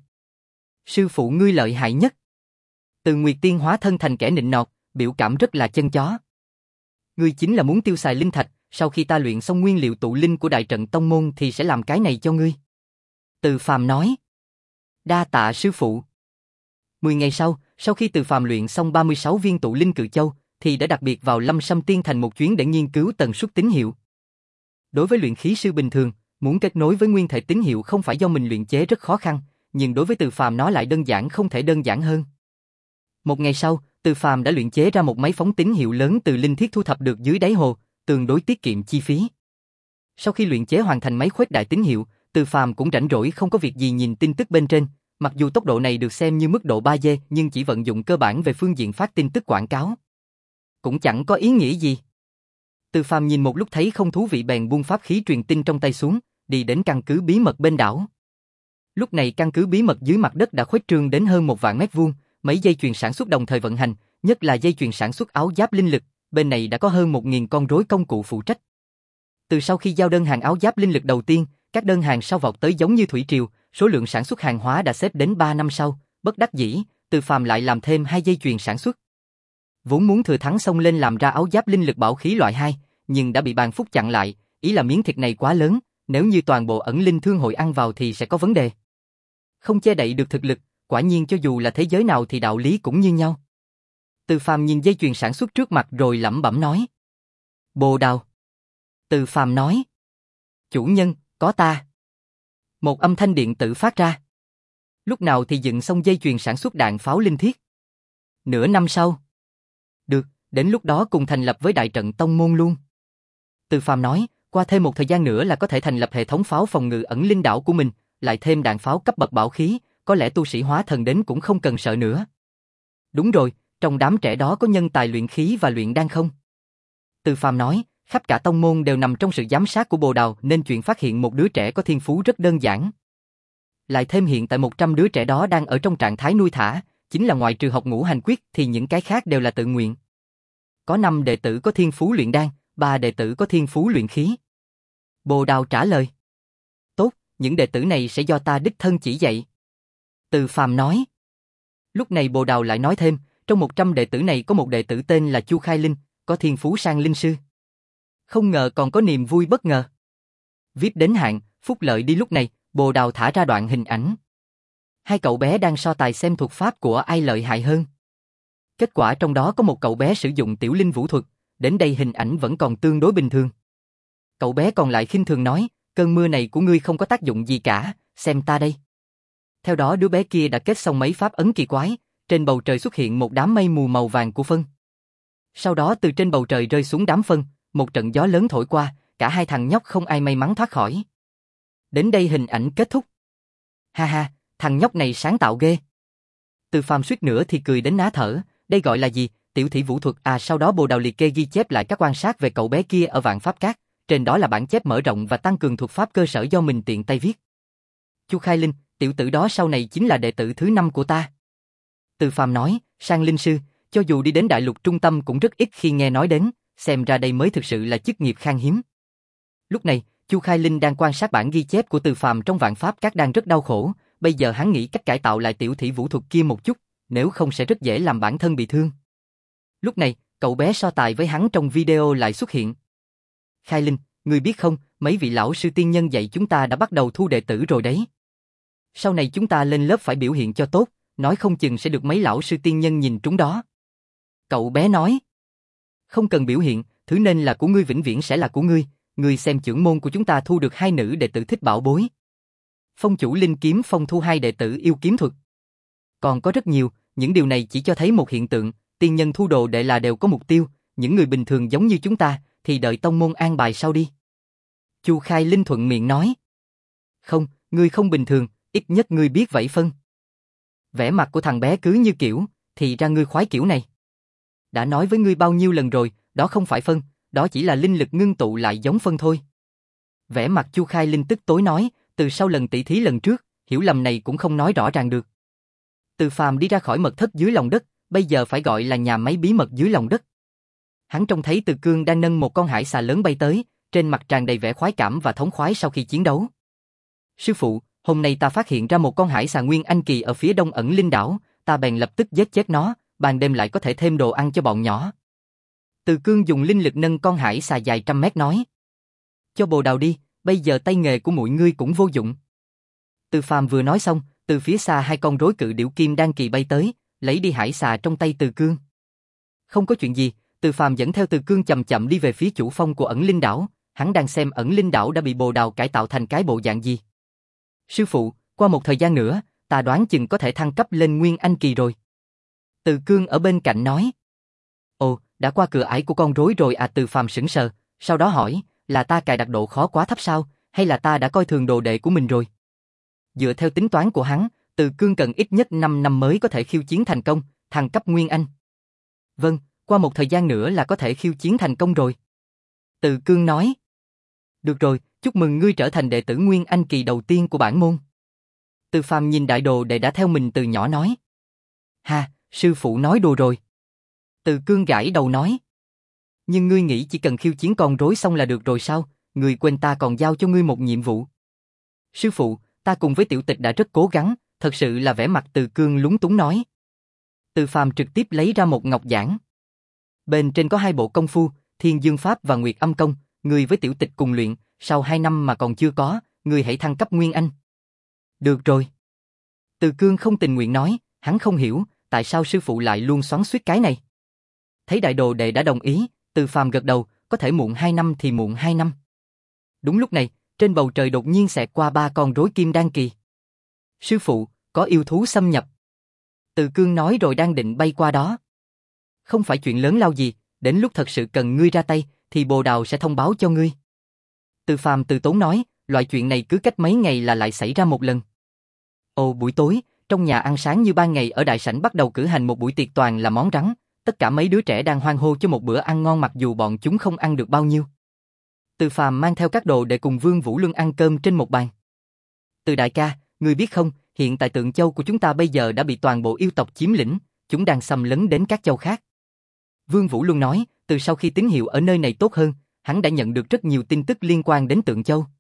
Sư phụ ngươi lợi hại nhất. Từ Nguyệt Tiên hóa thân thành kẻ nịnh nọt, biểu cảm rất là chân chó. Ngươi chính là muốn tiêu xài linh thạch, sau khi ta luyện xong nguyên liệu tụ linh của đại trận tông môn thì sẽ làm cái này cho ngươi. Từ Phàm nói. Đa tạ sư phụ. Mười ngày sau, sau khi Từ Phàm luyện xong ba mươi sáu viên tụ linh cự châu, thì đã đặc biệt vào Lâm Sâm Tiên Thành một chuyến để nghiên cứu tần suất tín hiệu. Đối với luyện khí sư bình thường, muốn kết nối với nguyên thể tín hiệu không phải do mình luyện chế rất khó khăn, nhưng đối với Từ Phàm nó lại đơn giản không thể đơn giản hơn. Một ngày sau, Từ Phàm đã luyện chế ra một máy phóng tín hiệu lớn từ linh thiết thu thập được dưới đáy hồ, tương đối tiết kiệm chi phí. Sau khi luyện chế hoàn thành máy khuếch đại tín hiệu, Từ Phàm cũng rảnh rỗi không có việc gì nhìn tin tức bên trên, mặc dù tốc độ này được xem như mức độ ba G nhưng chỉ vận dụng cơ bản về phương diện phát tin tức quảng cáo. Cũng chẳng có ý nghĩa gì. Từ Phàm nhìn một lúc thấy không thú vị bèn buông pháp khí truyền tin trong tay xuống, đi đến căn cứ bí mật bên đảo. Lúc này căn cứ bí mật dưới mặt đất đã khuếch trương đến hơn một vạn mét vuông, mấy dây chuyền sản xuất đồng thời vận hành, nhất là dây chuyền sản xuất áo giáp linh lực, bên này đã có hơn một nghìn con rối công cụ phụ trách. Từ sau khi giao đơn hàng áo giáp linh lực đầu tiên, các đơn hàng sau vọt tới giống như thủy triều, số lượng sản xuất hàng hóa đã xếp đến ba năm sau, bất đắc dĩ, Từ Phàm lại làm thêm hai dây chuyền sản xuất. Vốn muốn thừa thắng xông lên làm ra áo giáp linh lực bảo khí loại hai, nhưng đã bị Bàn Phúc chặn lại, ý là miếng thịt này quá lớn, Nếu như toàn bộ ẩn linh thương hội ăn vào thì sẽ có vấn đề. Không che đậy được thực lực, quả nhiên cho dù là thế giới nào thì đạo lý cũng như nhau. Từ Phàm nhìn dây chuyền sản xuất trước mặt rồi lẩm bẩm nói. Bồ Đào. Từ Phàm nói. Chủ nhân, có ta. Một âm thanh điện tử phát ra. Lúc nào thì dựng xong dây chuyền sản xuất đạn pháo linh thiết? Nửa năm sau. Được, đến lúc đó cùng thành lập với đại trận tông môn luôn. Từ Phàm nói, qua thêm một thời gian nữa là có thể thành lập hệ thống pháo phòng ngự ẩn linh đảo của mình, lại thêm đạn pháo cấp bậc bảo khí, có lẽ tu sĩ hóa thần đến cũng không cần sợ nữa. Đúng rồi, trong đám trẻ đó có nhân tài luyện khí và luyện đan không? Từ Phàm nói, khắp cả tông môn đều nằm trong sự giám sát của Bồ Đào nên chuyện phát hiện một đứa trẻ có thiên phú rất đơn giản. Lại thêm hiện tại một trăm đứa trẻ đó đang ở trong trạng thái nuôi thả, chính là ngoại trừ học ngũ hành quyết thì những cái khác đều là tự nguyện. Có năm đệ tử có thiên phú luyện đan, ba đệ tử có thiên phú luyện khí. Bồ Đào trả lời. Tốt, những đệ tử này sẽ do ta đích thân chỉ dạy. Từ Phàm nói. Lúc này Bồ Đào lại nói thêm, trong một trăm đệ tử này có một đệ tử tên là Chu Khai Linh, có thiên phú sang linh sư. Không ngờ còn có niềm vui bất ngờ. vê i pê đến hạn, phúc lợi đi. Lúc này, Bồ Đào thả ra đoạn hình ảnh. Hai cậu bé đang so tài xem thuật pháp của ai lợi hại hơn. Kết quả trong đó có một cậu bé sử dụng tiểu linh vũ thuật, đến đây hình ảnh vẫn còn tương đối bình thường. Cậu bé còn lại khinh thường nói, cơn mưa này của ngươi không có tác dụng gì cả, xem ta đây. Theo đó đứa bé kia đã kết xong mấy pháp ấn kỳ quái, trên bầu trời xuất hiện một đám mây mù màu vàng của phân. Sau đó từ trên bầu trời rơi xuống đám phân, một trận gió lớn thổi qua, cả hai thằng nhóc không ai may mắn thoát khỏi. Đến đây hình ảnh kết thúc. Ha ha, thằng nhóc này sáng tạo ghê. Từ Phàm suýt nữa thì cười đến ná thở, đây gọi là gì, tiểu thị vũ thuật à? Sau đó Bồ Đào liệt kê ghi chép lại các quan sát về cậu bé kia ở Vạn Pháp Các, trên đó là bản chép mở rộng và tăng cường thuật pháp cơ sở do mình tiện tay viết. Chu Khai Linh, tiểu tử đó sau này chính là đệ tử thứ năm của ta. Từ Phàm nói, sang linh sư, cho dù đi đến đại lục trung tâm cũng rất ít khi nghe nói đến, xem ra đây mới thực sự là chức nghiệp khan hiếm. Lúc này, Chu Khai Linh đang quan sát bản ghi chép của Từ Phàm trong Vạn Pháp Các đang rất đau khổ, bây giờ hắn nghĩ cách cải tạo lại tiểu thị vũ thuật kia một chút, nếu không sẽ rất dễ làm bản thân bị thương. Lúc này, cậu bé so tài với hắn trong video lại xuất hiện. Khai Linh, ngươi biết không, mấy vị lão sư tiên nhân dạy chúng ta đã bắt đầu thu đệ tử rồi đấy. Sau này chúng ta lên lớp phải biểu hiện cho tốt, nói không chừng sẽ được mấy lão sư tiên nhân nhìn trúng đó. Cậu bé nói. Không cần biểu hiện, thứ nên là của ngươi vĩnh viễn sẽ là của ngươi, ngươi xem chưởng môn của chúng ta thu được hai nữ đệ tử thích bảo bối. Phong chủ Linh Kiếm Phong thu hai đệ tử yêu kiếm thuật. Còn có rất nhiều, những điều này chỉ cho thấy một hiện tượng, tiên nhân thu đồ đệ là đều có mục tiêu, những người bình thường giống như chúng ta, thì đợi tông môn an bài sau đi. Chu Khai Linh thuận miệng nói. Không, ngươi không bình thường, ít nhất ngươi biết vậy phân. Vẻ mặt của thằng bé cứ như kiểu, thì ra ngươi khoái kiểu này. Đã nói với ngươi bao nhiêu lần rồi, đó không phải phân, đó chỉ là linh lực ngưng tụ lại giống phân thôi. Vẻ mặt Chu Khai Linh tức tối nói, từ sau lần tỷ thí lần trước, hiểu lầm này cũng không nói rõ ràng được. Từ Phàm đi ra khỏi mật thất dưới lòng đất, bây giờ phải gọi là nhà máy bí mật dưới lòng đất. Hắn trông thấy Từ Cương đang nâng một con hải xà lớn bay tới, trên mặt tràn đầy vẻ khoái cảm và thống khoái sau khi chiến đấu. Sư phụ, hôm nay ta phát hiện ra một con hải xà nguyên anh kỳ ở phía đông ẩn linh đảo, ta bèn lập tức giết chết nó, ban đêm lại có thể thêm đồ ăn cho bọn nhỏ. Từ Cương dùng linh lực nâng con hải xà dài trăm mét nói. Cho Bồ Đào đi, bây giờ tay nghề của muội ngươi cũng vô dụng. Từ Phàm vừa nói xong, từ phía xa hai con rối cự điểu kim đan kỳ bay tới, lấy đi hải xà trong tay Từ Cương. Không có chuyện gì, Từ Phàm dẫn theo Từ Cương chậm chậm đi về phía chủ phong của ẩn linh đảo, hắn đang xem ẩn linh đảo đã bị Bồ Đào cải tạo thành cái bộ dạng gì. Sư phụ, qua một thời gian nữa, ta đoán chừng có thể thăng cấp lên nguyên anh kỳ rồi. Từ Cương ở bên cạnh nói. Ồ, đã qua cửa ải của con rối rồi à? Từ Phàm sững sờ, sau đó hỏi, là ta cài đặt độ khó quá thấp sao, hay là ta đã coi thường đồ đệ của mình rồi? Dựa theo tính toán của hắn, Từ Cương cần ít nhất năm năm mới có thể khiêu chiến thành công, thăng cấp nguyên anh. Vâng, qua một thời gian nữa là có thể khiêu chiến thành công rồi. Từ Cương nói. Được rồi, chúc mừng ngươi trở thành đệ tử nguyên anh kỳ đầu tiên của bản môn. Từ Phàm nhìn đại đồ đệ đã theo mình từ nhỏ nói. Ha, sư phụ nói đùa rồi. Từ Cương gãi đầu nói. Nhưng ngươi nghĩ chỉ cần khiêu chiến con rối xong là được rồi sao? Ngươi quên ta còn giao cho ngươi một nhiệm vụ. Sư phụ, ta cùng với tiểu tịch đã rất cố gắng, thật sự là vẻ mặt Từ Cương lúng túng nói. Từ Phàm trực tiếp lấy ra một ngọc giản. Bên trên có hai bộ công phu, Thiên Dương Pháp và Nguyệt Âm Công, ngươi với tiểu tịch cùng luyện, sau hai năm mà còn chưa có, ngươi hãy thăng cấp Nguyên Anh. Được rồi. Từ Cương không tình nguyện nói, hắn không hiểu, tại sao sư phụ lại luôn xoắn xuýt cái này. Thấy đại đồ đệ đã đồng ý, Từ Phàm gật đầu, có thể muộn hai năm thì muộn hai năm. Đúng lúc này, trên bầu trời đột nhiên xẹt qua ba con rối kim đan kỳ. Sư phụ, có yêu thú xâm nhập. Từ Cương nói rồi đang định bay qua đó. Không phải chuyện lớn lao gì, đến lúc thật sự cần ngươi ra tay, thì Bồ Đào sẽ thông báo cho ngươi. Từ Phàm từ tốn nói, loại chuyện này cứ cách mấy ngày là lại xảy ra một lần. Ồ, buổi tối, trong nhà ăn sáng như ban ngày ở đại sảnh bắt đầu cử hành một buổi tiệc toàn là món rắn, tất cả mấy đứa trẻ đang hoan hô cho một bữa ăn ngon mặc dù bọn chúng không ăn được bao nhiêu. Từ Phàm mang theo các đồ để cùng Vương Vũ Luân ăn cơm trên một bàn. Từ đại ca, ngươi biết không, hiện tại Tượng Châu của chúng ta bây giờ đã bị toàn bộ yêu tộc chiếm lĩnh, chúng đang xâm lấn đến các châu khác. Vương Vũ Luân nói, từ sau khi tín hiệu ở nơi này tốt hơn, hắn đã nhận được rất nhiều tin tức liên quan đến Tượng Châu.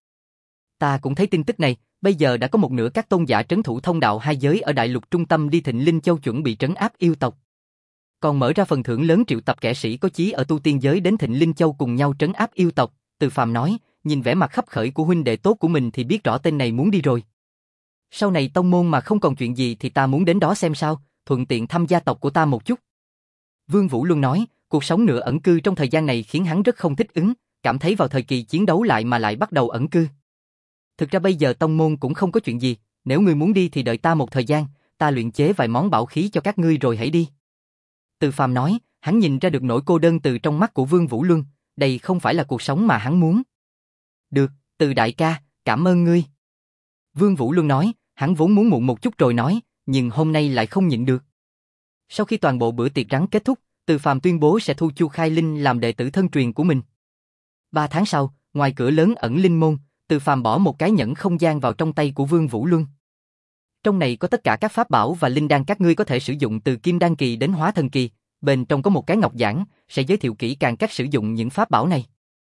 Ta cũng thấy tin tức này, bây giờ đã có một nửa các tôn giả trấn thủ thông đạo hai giới ở đại lục trung tâm đi Thịnh Linh Châu chuẩn bị trấn áp yêu tộc. Còn mở ra phần thưởng lớn triệu tập kẻ sĩ có chí ở tu tiên giới đến Thịnh Linh Châu cùng nhau trấn áp yêu tộc. Từ Phàm nói, nhìn vẻ mặt khấp khởi của huynh đệ tốt của mình thì biết rõ tên này muốn đi rồi. Sau này tông môn mà không còn chuyện gì thì ta muốn đến đó xem sao, thuận tiện thăm gia tộc của ta một chút. Vương Vũ Luân nói, cuộc sống nửa ẩn cư trong thời gian này khiến hắn rất không thích ứng, cảm thấy vào thời kỳ chiến đấu lại mà lại bắt đầu ẩn cư. Thực ra bây giờ tông môn cũng không có chuyện gì, nếu ngươi muốn đi thì đợi ta một thời gian, ta luyện chế vài món bảo khí cho các ngươi rồi hãy đi. Từ Phàm nói, hắn nhìn ra được nỗi cô đơn từ trong mắt của Vương Vũ Luân, đây không phải là cuộc sống mà hắn muốn. Được, Từ đại ca, cảm ơn ngươi. Vương Vũ Luân nói, hắn vốn muốn muộn một chút rồi nói, nhưng hôm nay lại không nhịn được. Sau khi toàn bộ bữa tiệc rắn kết thúc, Từ Phàm tuyên bố sẽ thu Chu Khai Linh làm đệ tử thân truyền của mình. Ba tháng sau, ngoài cửa lớn ẩn linh môn, Từ Phàm bỏ một cái nhẫn không gian vào trong tay của Vương Vũ Luân. Trong này có tất cả các pháp bảo và linh đan các ngươi có thể sử dụng từ kim đan kỳ đến hóa thần kỳ, bên trong có một cái ngọc giản, sẽ giới thiệu kỹ càng cách sử dụng những pháp bảo này.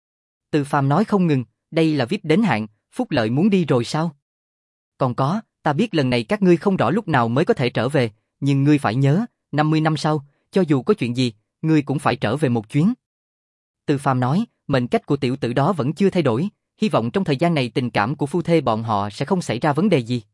Từ Phàm nói không ngừng, đây là vê i pê đến hạn, Phúc Lợi muốn đi rồi sao? Còn có, ta biết lần này các ngươi không rõ lúc nào mới có thể trở về, nhưng ngươi phải nhớ, năm mươi năm sau, cho dù có chuyện gì, ngươi cũng phải trở về một chuyến. Từ Phàm nói, mệnh cách của tiểu tử đó vẫn chưa thay đổi, hy vọng trong thời gian này tình cảm của phu thê bọn họ sẽ không xảy ra vấn đề gì.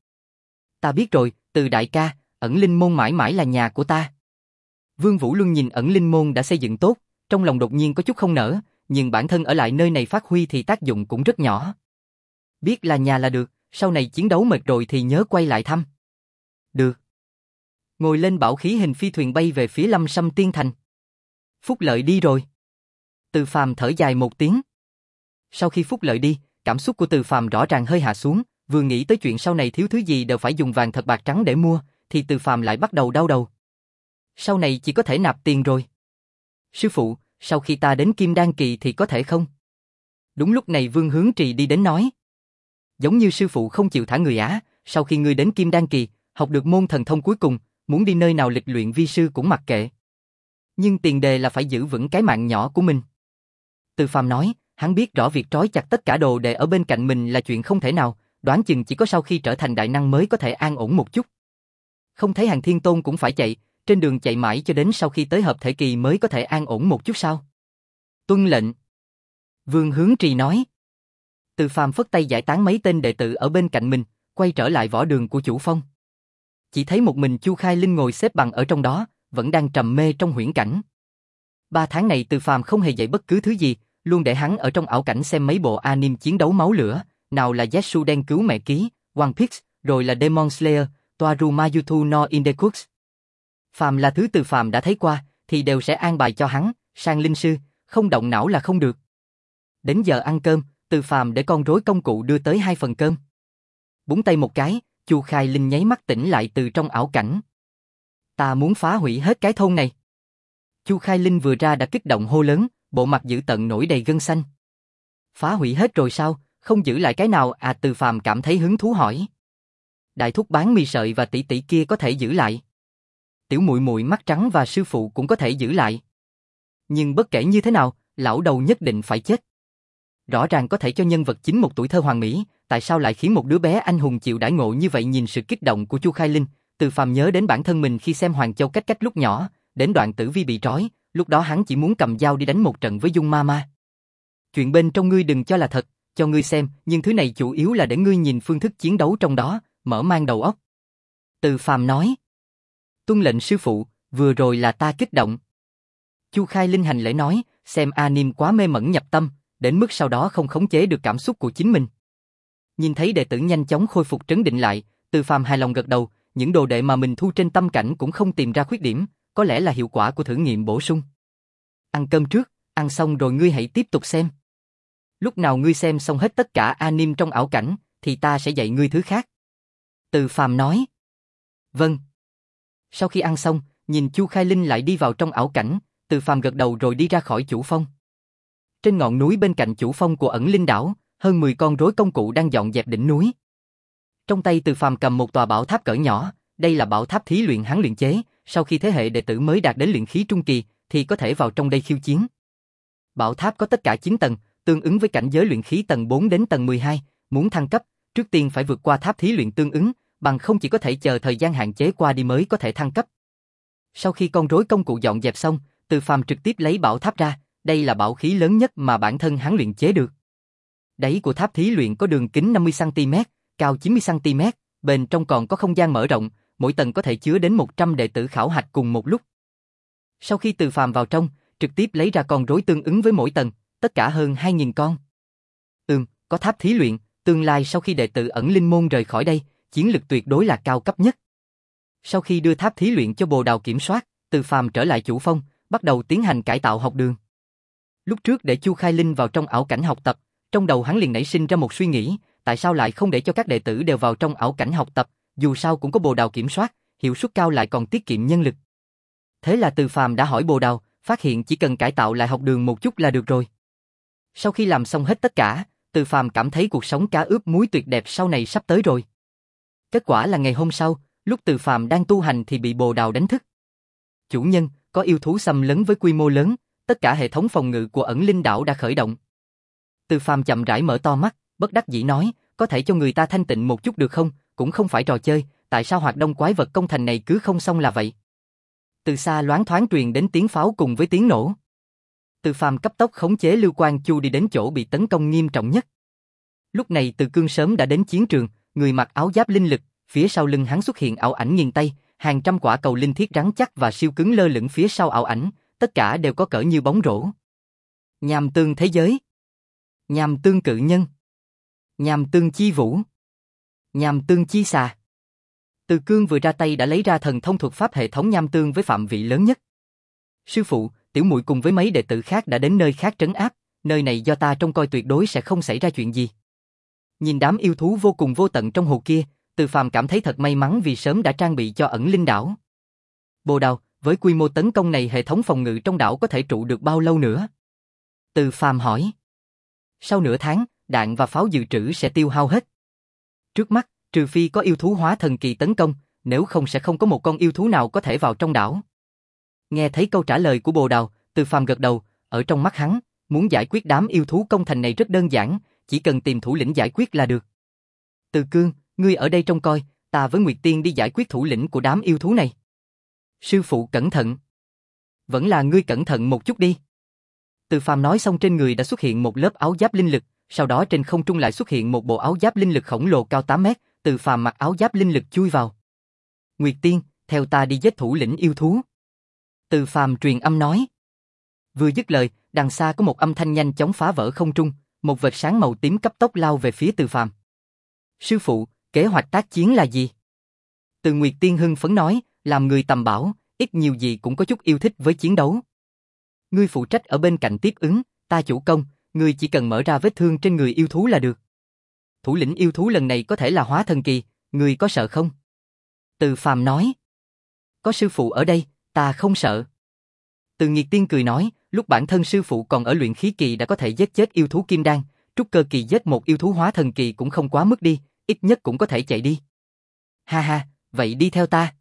Ta biết rồi, Từ đại ca, ẩn linh môn mãi mãi là nhà của ta. Vương Vũ Luân nhìn ẩn linh môn đã xây dựng tốt, trong lòng đột nhiên có chút không nỡ, nhưng bản thân ở lại nơi này phát huy thì tác dụng cũng rất nhỏ. Biết là nhà là được, sau này chiến đấu mệt rồi thì nhớ quay lại thăm. Được. Ngồi lên bảo khí hình phi thuyền bay về phía Lâm Sâm Tiên Thành. Phúc Lợi đi rồi. Từ Phàm thở dài một tiếng. Sau khi Phúc Lợi đi, cảm xúc của Từ Phàm rõ ràng hơi hạ xuống, vừa nghĩ tới chuyện sau này thiếu thứ gì đều phải dùng vàng thật bạc trắng để mua, thì Từ Phàm lại bắt đầu đau đầu. Sau này chỉ có thể nạp tiền rồi. Sư phụ, sau khi ta đến Kim Đan kỳ thì có thể không? Đúng lúc này Vương Hướng Trì đi đến nói. Giống như sư phụ không chịu thả người Á, sau khi ngươi đến Kim Đan kỳ, học được môn thần thông cuối cùng, muốn đi nơi nào lịch luyện vi sư cũng mặc kệ. Nhưng tiền đề là phải giữ vững cái mạng nhỏ của mình. Từ Phàm nói, hắn biết rõ việc trói chặt tất cả đồ đệ ở bên cạnh mình là chuyện không thể nào, đoán chừng chỉ có sau khi trở thành đại năng mới có thể an ổn một chút. Không thấy Hàn Thiên Tôn cũng phải chạy, trên đường chạy mãi cho đến sau khi tới hợp thể kỳ mới có thể an ổn một chút sao? Tuân lệnh. Vương Hướng Trì nói. Từ Phàm phất tay giải tán mấy tên đệ tử ở bên cạnh mình, quay trở lại võ đường của chủ phong. Chỉ thấy một mình Chu Khai Linh ngồi xếp bằng ở trong đó, vẫn đang trầm mê trong huyễn cảnh. Ba tháng này Từ Phàm không hề dạy bất cứ thứ gì, luôn để hắn ở trong ảo cảnh xem mấy bộ anime chiến đấu máu lửa, nào là Zetsuden cứu mẹ ký, One Piece, rồi là Demon Slayer, Toaru Mayutu no Indekuts. Phàm là thứ Từ Phàm đã thấy qua, thì đều sẽ an bài cho hắn, sang linh sư, không động não là không được. Đến giờ ăn cơm, Từ Phàm để con rối công cụ đưa tới hai phần cơm. Búng tay một cái, Chu Khai Linh nháy mắt tỉnh lại từ trong ảo cảnh. Ta muốn phá hủy hết cái thôn này. Chu Khai Linh vừa ra đã kích động hô lớn, bộ mặt dữ tợn nổi đầy gân xanh. Phá hủy hết rồi sao, không giữ lại cái nào à? Từ Phàm cảm thấy hứng thú hỏi. Đại thúc bán mì sợi và tỷ tỷ kia có thể giữ lại. Tiểu muội muội mắt trắng và sư phụ cũng có thể giữ lại. Nhưng bất kể như thế nào, lão đầu nhất định phải chết. Rõ ràng có thể cho nhân vật chính một tuổi thơ hoàn mỹ, tại sao lại khiến một đứa bé anh hùng chịu đãi ngộ như vậy? Nhìn sự kích động của Chu Khai Linh, Từ Phàm nhớ đến bản thân mình khi xem Hoàng Châu Cách Cách lúc nhỏ, đến đoạn Tử Vi bị trói, lúc đó hắn chỉ muốn cầm dao đi đánh một trận với Dung Ma Ma. Chuyện bên trong ngươi đừng cho là thật, cho ngươi xem, nhưng thứ này chủ yếu là để ngươi nhìn phương thức chiến đấu trong đó, mở mang đầu óc. Từ Phàm nói. Tuân lệnh sư phụ, vừa rồi là ta kích động. Chu Khai Linh hành lễ nói, xem anime quá mê mẩn nhập tâm, đến mức sau đó không khống chế được cảm xúc của chính mình. Nhìn thấy đệ tử nhanh chóng khôi phục trấn định lại, Từ Phàm hài lòng gật đầu, những đồ đệ mà mình thu trên tâm cảnh cũng không tìm ra khuyết điểm, có lẽ là hiệu quả của thử nghiệm bổ sung. Ăn cơm trước, ăn xong rồi ngươi hãy tiếp tục xem. Lúc nào ngươi xem xong hết tất cả anime trong ảo cảnh, thì ta sẽ dạy ngươi thứ khác. Từ Phàm nói. Vâng. Sau khi ăn xong, nhìn Chu Khai Linh lại đi vào trong ảo cảnh, Từ Phàm gật đầu rồi đi ra khỏi chủ phong. Trên ngọn núi bên cạnh chủ phong của ẩn linh đảo, hơn mười con rối công cụ đang dọn dẹp đỉnh núi. Trong tay Từ Phàm cầm một tòa bảo tháp cỡ nhỏ, đây là bảo tháp thí luyện hắn luyện chế, sau khi thế hệ đệ tử mới đạt đến luyện khí trung kỳ, thì có thể vào trong đây khiêu chiến. Bảo tháp có tất cả chín tầng, tương ứng với cảnh giới luyện khí tầng bốn đến tầng mười hai, muốn thăng cấp, trước tiên phải vượt qua tháp thí luyện tương ứng, bằng không chỉ có thể chờ thời gian hạn chế qua đi mới có thể thăng cấp. Sau khi con rối công cụ dọn dẹp xong, Từ Phàm trực tiếp lấy bảo tháp ra, đây là bảo khí lớn nhất mà bản thân hắn luyện chế được. Đáy của tháp thí luyện có đường kính năm mươi xăng ti mét, cao chín mươi xăng ti mét, bên trong còn có không gian mở rộng, mỗi tầng có thể chứa đến một trăm đệ tử khảo hạch cùng một lúc. Sau khi Từ Phàm vào trong, trực tiếp lấy ra con rối tương ứng với mỗi tầng, tất cả hơn hai nghìn con. Ừm, có tháp thí luyện, tương lai sau khi đệ tử ẩn linh môn rời khỏi đây, chiến lực tuyệt đối là cao cấp nhất. Sau khi đưa tháp thí luyện cho Bồ Đào kiểm soát, Từ Phàm trở lại chủ phong, bắt đầu tiến hành cải tạo học đường. Lúc trước để Chu Khai Linh vào trong ảo cảnh học tập, trong đầu hắn liền nảy sinh ra một suy nghĩ, tại sao lại không để cho các đệ tử đều vào trong ảo cảnh học tập, dù sao cũng có Bồ Đào kiểm soát, hiệu suất cao lại còn tiết kiệm nhân lực. Thế là Từ Phàm đã hỏi Bồ Đào, phát hiện chỉ cần cải tạo lại học đường một chút là được rồi. Sau khi làm xong hết tất cả, Từ Phàm cảm thấy cuộc sống cá ướp muối tuyệt đẹp sau này sắp tới rồi. Kết quả là ngày hôm sau, lúc Từ Phàm đang tu hành thì bị Bồ Đào đánh thức. Chủ nhân, có yêu thú xâm lấn với quy mô lớn, tất cả hệ thống phòng ngự của ẩn linh đảo đã khởi động. Từ Phàm chậm rãi mở to mắt, bất đắc dĩ nói, có thể cho người ta thanh tịnh một chút được không, cũng không phải trò chơi, tại sao hoạt đông quái vật công thành này cứ không xong là vậy. Từ xa loáng thoáng truyền đến tiếng pháo cùng với tiếng nổ. Từ Phàm cấp tốc khống chế Lưu Quang Chu đi đến chỗ bị tấn công nghiêm trọng nhất. Lúc này Từ Cương sớm đã đến chiến trường, người mặc áo giáp linh lực, phía sau lưng hắn xuất hiện ảo ảnh nghiền tay, hàng trăm quả cầu linh thiết rắn chắc và siêu cứng lơ lửng phía sau ảo ảnh, tất cả đều có cỡ như bóng rổ. Nham tương thế giới, nham tương cự nhân, nham tương chi vũ, nham tương chi xà. Từ Cương vừa ra tay đã lấy ra thần thông thuật pháp hệ thống nham tương với phạm vị lớn nhất. Sư phụ, tiểu muội cùng với mấy đệ tử khác đã đến nơi khác trấn áp, nơi này do ta trông coi tuyệt đối sẽ không xảy ra chuyện gì. Nhìn đám yêu thú vô cùng vô tận trong hồ kia, Từ Phàm cảm thấy thật may mắn vì sớm đã trang bị cho ẩn linh đảo. Bồ Đào, với quy mô tấn công này hệ thống phòng ngự trong đảo có thể trụ được bao lâu nữa? Từ Phàm hỏi. Sau nửa tháng, đạn và pháo dự trữ sẽ tiêu hao hết. Trước mắt, trừ phi có yêu thú hóa thần kỳ tấn công, nếu không sẽ không có một con yêu thú nào có thể vào trong đảo. Nghe thấy câu trả lời của Bồ Đào, Từ Phàm gật đầu, ở trong mắt hắn, muốn giải quyết đám yêu thú công thành này rất đơn giản, chỉ cần tìm thủ lĩnh giải quyết là được. Từ Cương, ngươi ở đây trông coi, ta với Nguyệt Tiên đi giải quyết thủ lĩnh của đám yêu thú này. Sư phụ cẩn thận. Vẫn là ngươi cẩn thận một chút đi. Từ Phàm nói xong trên người đã xuất hiện một lớp áo giáp linh lực, sau đó trên không trung lại xuất hiện một bộ áo giáp linh lực khổng lồ cao tám mét, Từ Phàm mặc áo giáp linh lực chui vào. Nguyệt Tiên, theo ta đi giết thủ lĩnh yêu thú. Từ Phàm truyền âm nói. Vừa dứt lời, đằng xa có một âm thanh nhanh chóng phá vỡ không trung, một vệt sáng màu tím cấp tốc lao về phía Từ Phàm. Sư phụ, kế hoạch tác chiến là gì? Từ Nguyệt Tiên hưng phấn nói, làm người tầm bảo, ít nhiều gì cũng có chút yêu thích với chiến đấu. Ngươi phụ trách ở bên cạnh tiếp ứng, ta chủ công, ngươi chỉ cần mở ra vết thương trên người yêu thú là được. Thủ lĩnh yêu thú lần này có thể là hóa thần kỳ, ngươi có sợ không? Từ Phàm nói. Có sư phụ ở đây, ta không sợ. Từ Nguyệt Tiên cười nói, lúc bản thân sư phụ còn ở luyện khí kỳ đã có thể giết chết yêu thú kim đan, trúc cơ kỳ giết một yêu thú hóa thần kỳ cũng không quá mức đi, ít nhất cũng có thể chạy đi. Ha ha, vậy đi theo ta.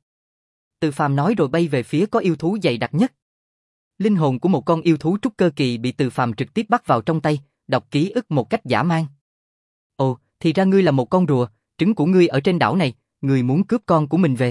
Từ Phàm nói rồi bay về phía có yêu thú dày đặc nhất. Linh hồn của một con yêu thú trúc cơ kỳ bị Từ Phàm trực tiếp bắt vào trong tay, đọc ký ức một cách dã man. Ồ, thì ra ngươi là một con rùa, trứng của ngươi ở trên đảo này, ngươi muốn cướp con của mình về.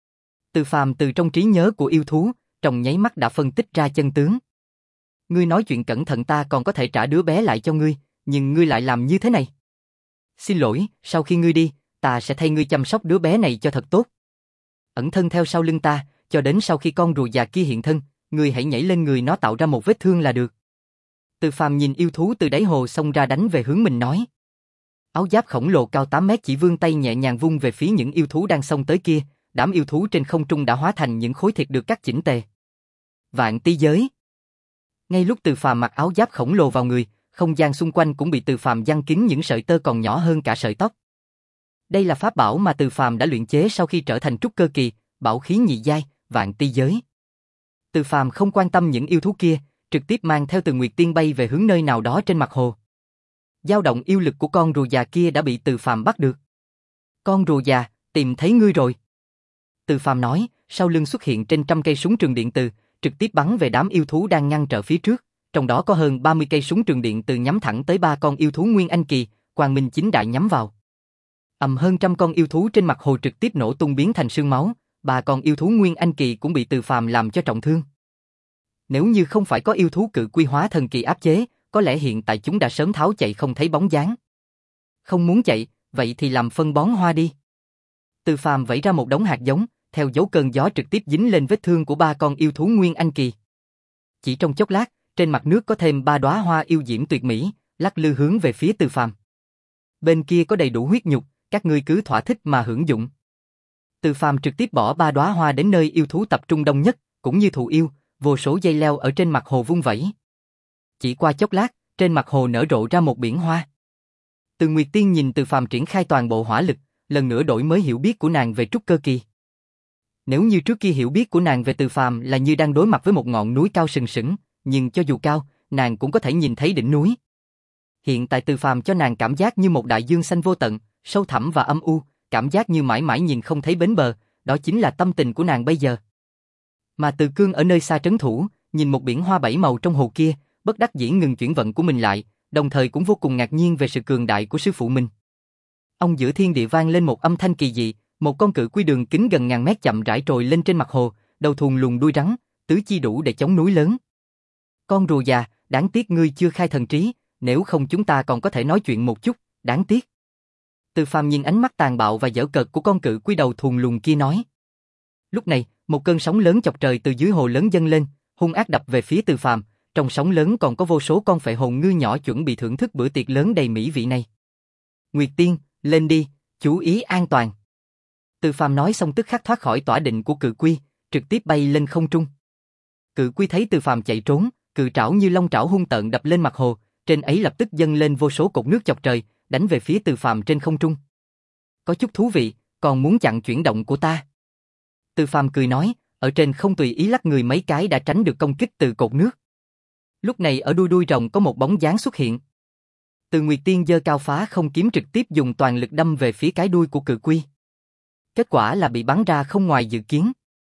Từ Phàm từ trong trí nhớ của yêu thú, trong nháy mắt đã phân tích ra chân tướng. Ngươi nói chuyện cẩn thận ta còn có thể trả đứa bé lại cho ngươi, nhưng ngươi lại làm như thế này. Xin lỗi, sau khi ngươi đi, ta sẽ thay ngươi chăm sóc đứa bé này cho thật tốt. Ẩn thân theo sau lưng ta, cho đến sau khi con rùa già kia hiện thân, ngươi hãy nhảy lên người nó tạo ra một vết thương là được. Từ Phàm nhìn yêu thú từ đáy hồ xông ra đánh về hướng mình nói. Áo giáp khổng lồ cao tám mét chỉ vươn tay nhẹ nhàng vung về phía những yêu thú đang xông tới kia, đám yêu thú trên không trung đã hóa thành những khối thịt được cắt chỉnh tề. Vạn ti giới. Ngay lúc Từ Phàm mặc áo giáp khổng lồ vào người, không gian xung quanh cũng bị Từ Phàm giăng kín những sợi tơ còn nhỏ hơn cả sợi tóc. Đây là pháp bảo mà Từ Phàm đã luyện chế sau khi trở thành trúc cơ kỳ, bảo khí nhị giai, vạn ti giới. Từ Phàm không quan tâm những yêu thú kia, trực tiếp mang theo Từ Nguyệt Tiên bay về hướng nơi nào đó trên mặt hồ. Dao động yêu lực của con rùa già kia đã bị Từ Phàm bắt được. Con rùa già, tìm thấy ngươi rồi. Từ Phàm nói, sau lưng xuất hiện trên trăm cây súng trường điện từ, trực tiếp bắn về đám yêu thú đang ngăn trở phía trước, trong đó có hơn ba mươi cây súng trường điện từ nhắm thẳng tới ba con yêu thú Nguyên Anh kỳ, quang minh chính đại nhắm vào. Ầm, hơn trăm con yêu thú trên mặt hồ trực tiếp nổ tung biến thành sương máu, ba con yêu thú Nguyên Anh kỳ cũng bị Từ Phàm làm cho trọng thương. Nếu như không phải có yêu thú cự quy hóa thần kỳ áp chế, có lẽ hiện tại chúng đã sớm tháo chạy không thấy bóng dáng. Không muốn chạy, vậy thì làm phân bón hoa đi. Từ Phàm vẩy ra một đống hạt giống, theo dấu cơn gió trực tiếp dính lên vết thương của ba con yêu thú Nguyên Anh kỳ. Chỉ trong chốc lát, trên mặt nước có thêm ba đóa hoa yêu diễm tuyệt mỹ, lắc lư hướng về phía Từ Phàm. Bên kia có đầy đủ huyết nhục, các ngươi cứ thỏa thích mà hưởng dụng. Từ Phàm trực tiếp bỏ ba đóa hoa đến nơi yêu thú tập trung đông nhất, cũng như thụ yêu, vô số dây leo ở trên mặt hồ vung vẩy. Chỉ qua chốc lát, trên mặt hồ nở rộ ra một biển hoa. Từ Nguyệt Tiên nhìn Từ Phàm triển khai toàn bộ hỏa lực, lần nữa đổi mới hiểu biết của nàng về trúc cơ kỳ. Nếu như trước kia hiểu biết của nàng về Từ Phàm là như đang đối mặt với một ngọn núi cao sừng sững, nhưng cho dù cao, nàng cũng có thể nhìn thấy đỉnh núi. Hiện tại Từ Phàm cho nàng cảm giác như một đại dương xanh vô tận, sâu thẳm và âm u, cảm giác như mãi mãi nhìn không thấy bến bờ, đó chính là tâm tình của nàng bây giờ. Mà Từ Cương ở nơi xa trấn thủ, nhìn một biển hoa bảy màu trong hồ kia, bất đắc dĩ ngừng chuyển vận của mình lại, đồng thời cũng vô cùng ngạc nhiên về sự cường đại của sư phụ mình. Ông giữa thiên địa vang lên một âm thanh kỳ dị, một con cự quy đường kính gần ngàn mét chậm rãi trồi lên trên mặt hồ, đầu thuần luồn đuôi rắn, tứ chi đủ để chống núi lớn. Con rùa già, đáng tiếc ngươi chưa khai thần trí, nếu không chúng ta còn có thể nói chuyện một chút, đáng tiếc. Từ Phàm nhìn ánh mắt tàn bạo và giễu cợt của con cự quy đầu thuần luồn kia nói. Lúc này, một cơn sóng lớn chọc trời từ dưới hồ lớn dâng lên, hung ác đập về phía Từ Phàm. Trong sóng lớn còn có vô số con phệ hồn ngư nhỏ chuẩn bị thưởng thức bữa tiệc lớn đầy mỹ vị này. Nguyệt Tiên, lên đi, chú ý an toàn. Từ Phàm nói xong tức khắc thoát khỏi tỏa định của cự quy, trực tiếp bay lên không trung. Cự quy thấy Từ Phàm chạy trốn, cự trảo như long trảo hung tợn đập lên mặt hồ, trên ấy lập tức dâng lên vô số cột nước chọc trời, đánh về phía Từ Phàm trên không trung. Có chút thú vị, còn muốn chặn chuyển động của ta. Từ Phàm cười nói, ở trên không tùy ý lắc người mấy cái đã tránh được công kích từ cột nước. Lúc này ở đuôi đuôi rồng có một bóng dáng xuất hiện. Từ Nguyệt Tiên giơ cao phá không kiếm trực tiếp dùng toàn lực đâm về phía cái đuôi của cự quy. Kết quả là bị bắn ra không ngoài dự kiến.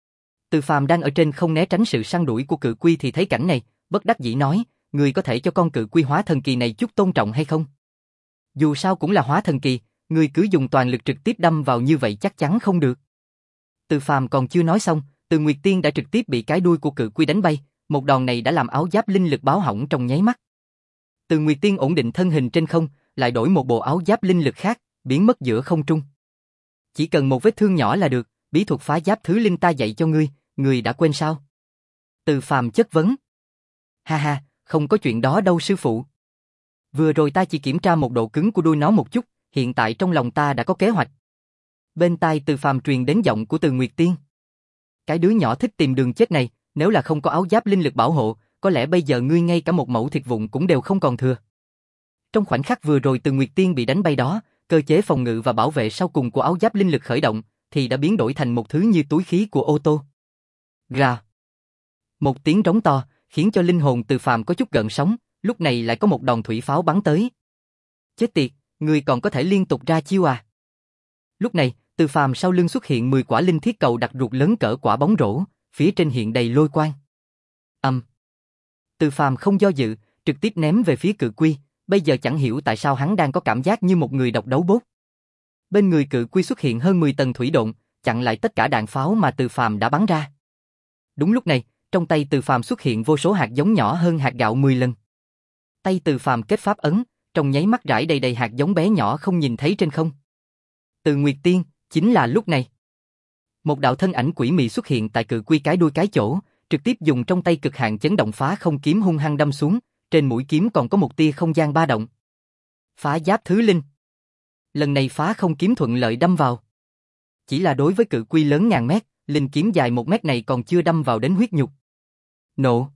Từ Phàm đang ở trên không né tránh sự săn đuổi của cự quy thì thấy cảnh này, bất đắc dĩ nói, người có thể cho con cự quy hóa thần kỳ này chút tôn trọng hay không? Dù sao cũng là hóa thần kỳ, người cứ dùng toàn lực trực tiếp đâm vào như vậy chắc chắn không được. Từ Phàm còn chưa nói xong, Từ Nguyệt Tiên đã trực tiếp bị cái đuôi của cự quy đánh bay, một đòn này đã làm áo giáp linh lực báo hỏng trong nháy mắt. Từ Nguyệt Tiên ổn định thân hình trên không, lại đổi một bộ áo giáp linh lực khác, biến mất giữa không trung. Chỉ cần một vết thương nhỏ là được, bí thuật phá giáp thứ linh ta dạy cho ngươi, ngươi đã quên sao? Từ Phàm chất vấn. Ha ha, không có chuyện đó đâu sư phụ. Vừa rồi ta chỉ kiểm tra một độ cứng của đuôi nó một chút, hiện tại trong lòng ta đã có kế hoạch. Bên tai Từ Phàm truyền đến giọng của Từ Nguyệt Tiên. Cái đứa nhỏ thích tìm đường chết này, nếu là không có áo giáp linh lực bảo hộ, có lẽ bây giờ ngươi ngay cả một mẩu thịt vụn cũng đều không còn thừa. Trong khoảnh khắc vừa rồi Từ Nguyệt Tiên bị đánh bay đó, cơ chế phòng ngự và bảo vệ sau cùng của áo giáp linh lực khởi động, thì đã biến đổi thành một thứ như túi khí của ô tô. Rà. Một tiếng rống to, khiến cho linh hồn Từ Phàm có chút gợn sóng, lúc này lại có một đòn thủy pháo bắn tới. Chết tiệt, ngươi còn có thể liên tục ra chiêu à? Lúc này, Từ Phàm sau lưng xuất hiện mười quả linh thiết cầu đặc ruột lớn cỡ quả bóng rổ, phía trên hiện đầy lôi quang. Ầm. Um. Từ Phàm không do dự, trực tiếp ném về phía cự quy, bây giờ chẳng hiểu tại sao hắn đang có cảm giác như một người độc đấu bốt. Bên người cự quy xuất hiện hơn mười tầng thủy độn, chặn lại tất cả đạn pháo mà Từ Phàm đã bắn ra. Đúng lúc này, trong tay Từ Phàm xuất hiện vô số hạt giống nhỏ hơn hạt gạo mười lần. Tay Từ Phàm kết pháp ấn, trong nháy mắt rải đầy đầy hạt giống bé nhỏ không nhìn thấy trên không. Từ Nguyệt Tiên, chính là lúc này. Một đạo thân ảnh quỷ mị xuất hiện tại cự quy cái đuôi cái chỗ, trực tiếp dùng trong tay cực hạn chấn động phá không kiếm hung hăng đâm xuống, trên mũi kiếm còn có một tia không gian ba động. Phá giáp thứ linh. Lần này phá không kiếm thuận lợi đâm vào. Chỉ là đối với cự quy lớn ngàn mét, linh kiếm dài một mét này còn chưa đâm vào đến huyết nhục. Nổ.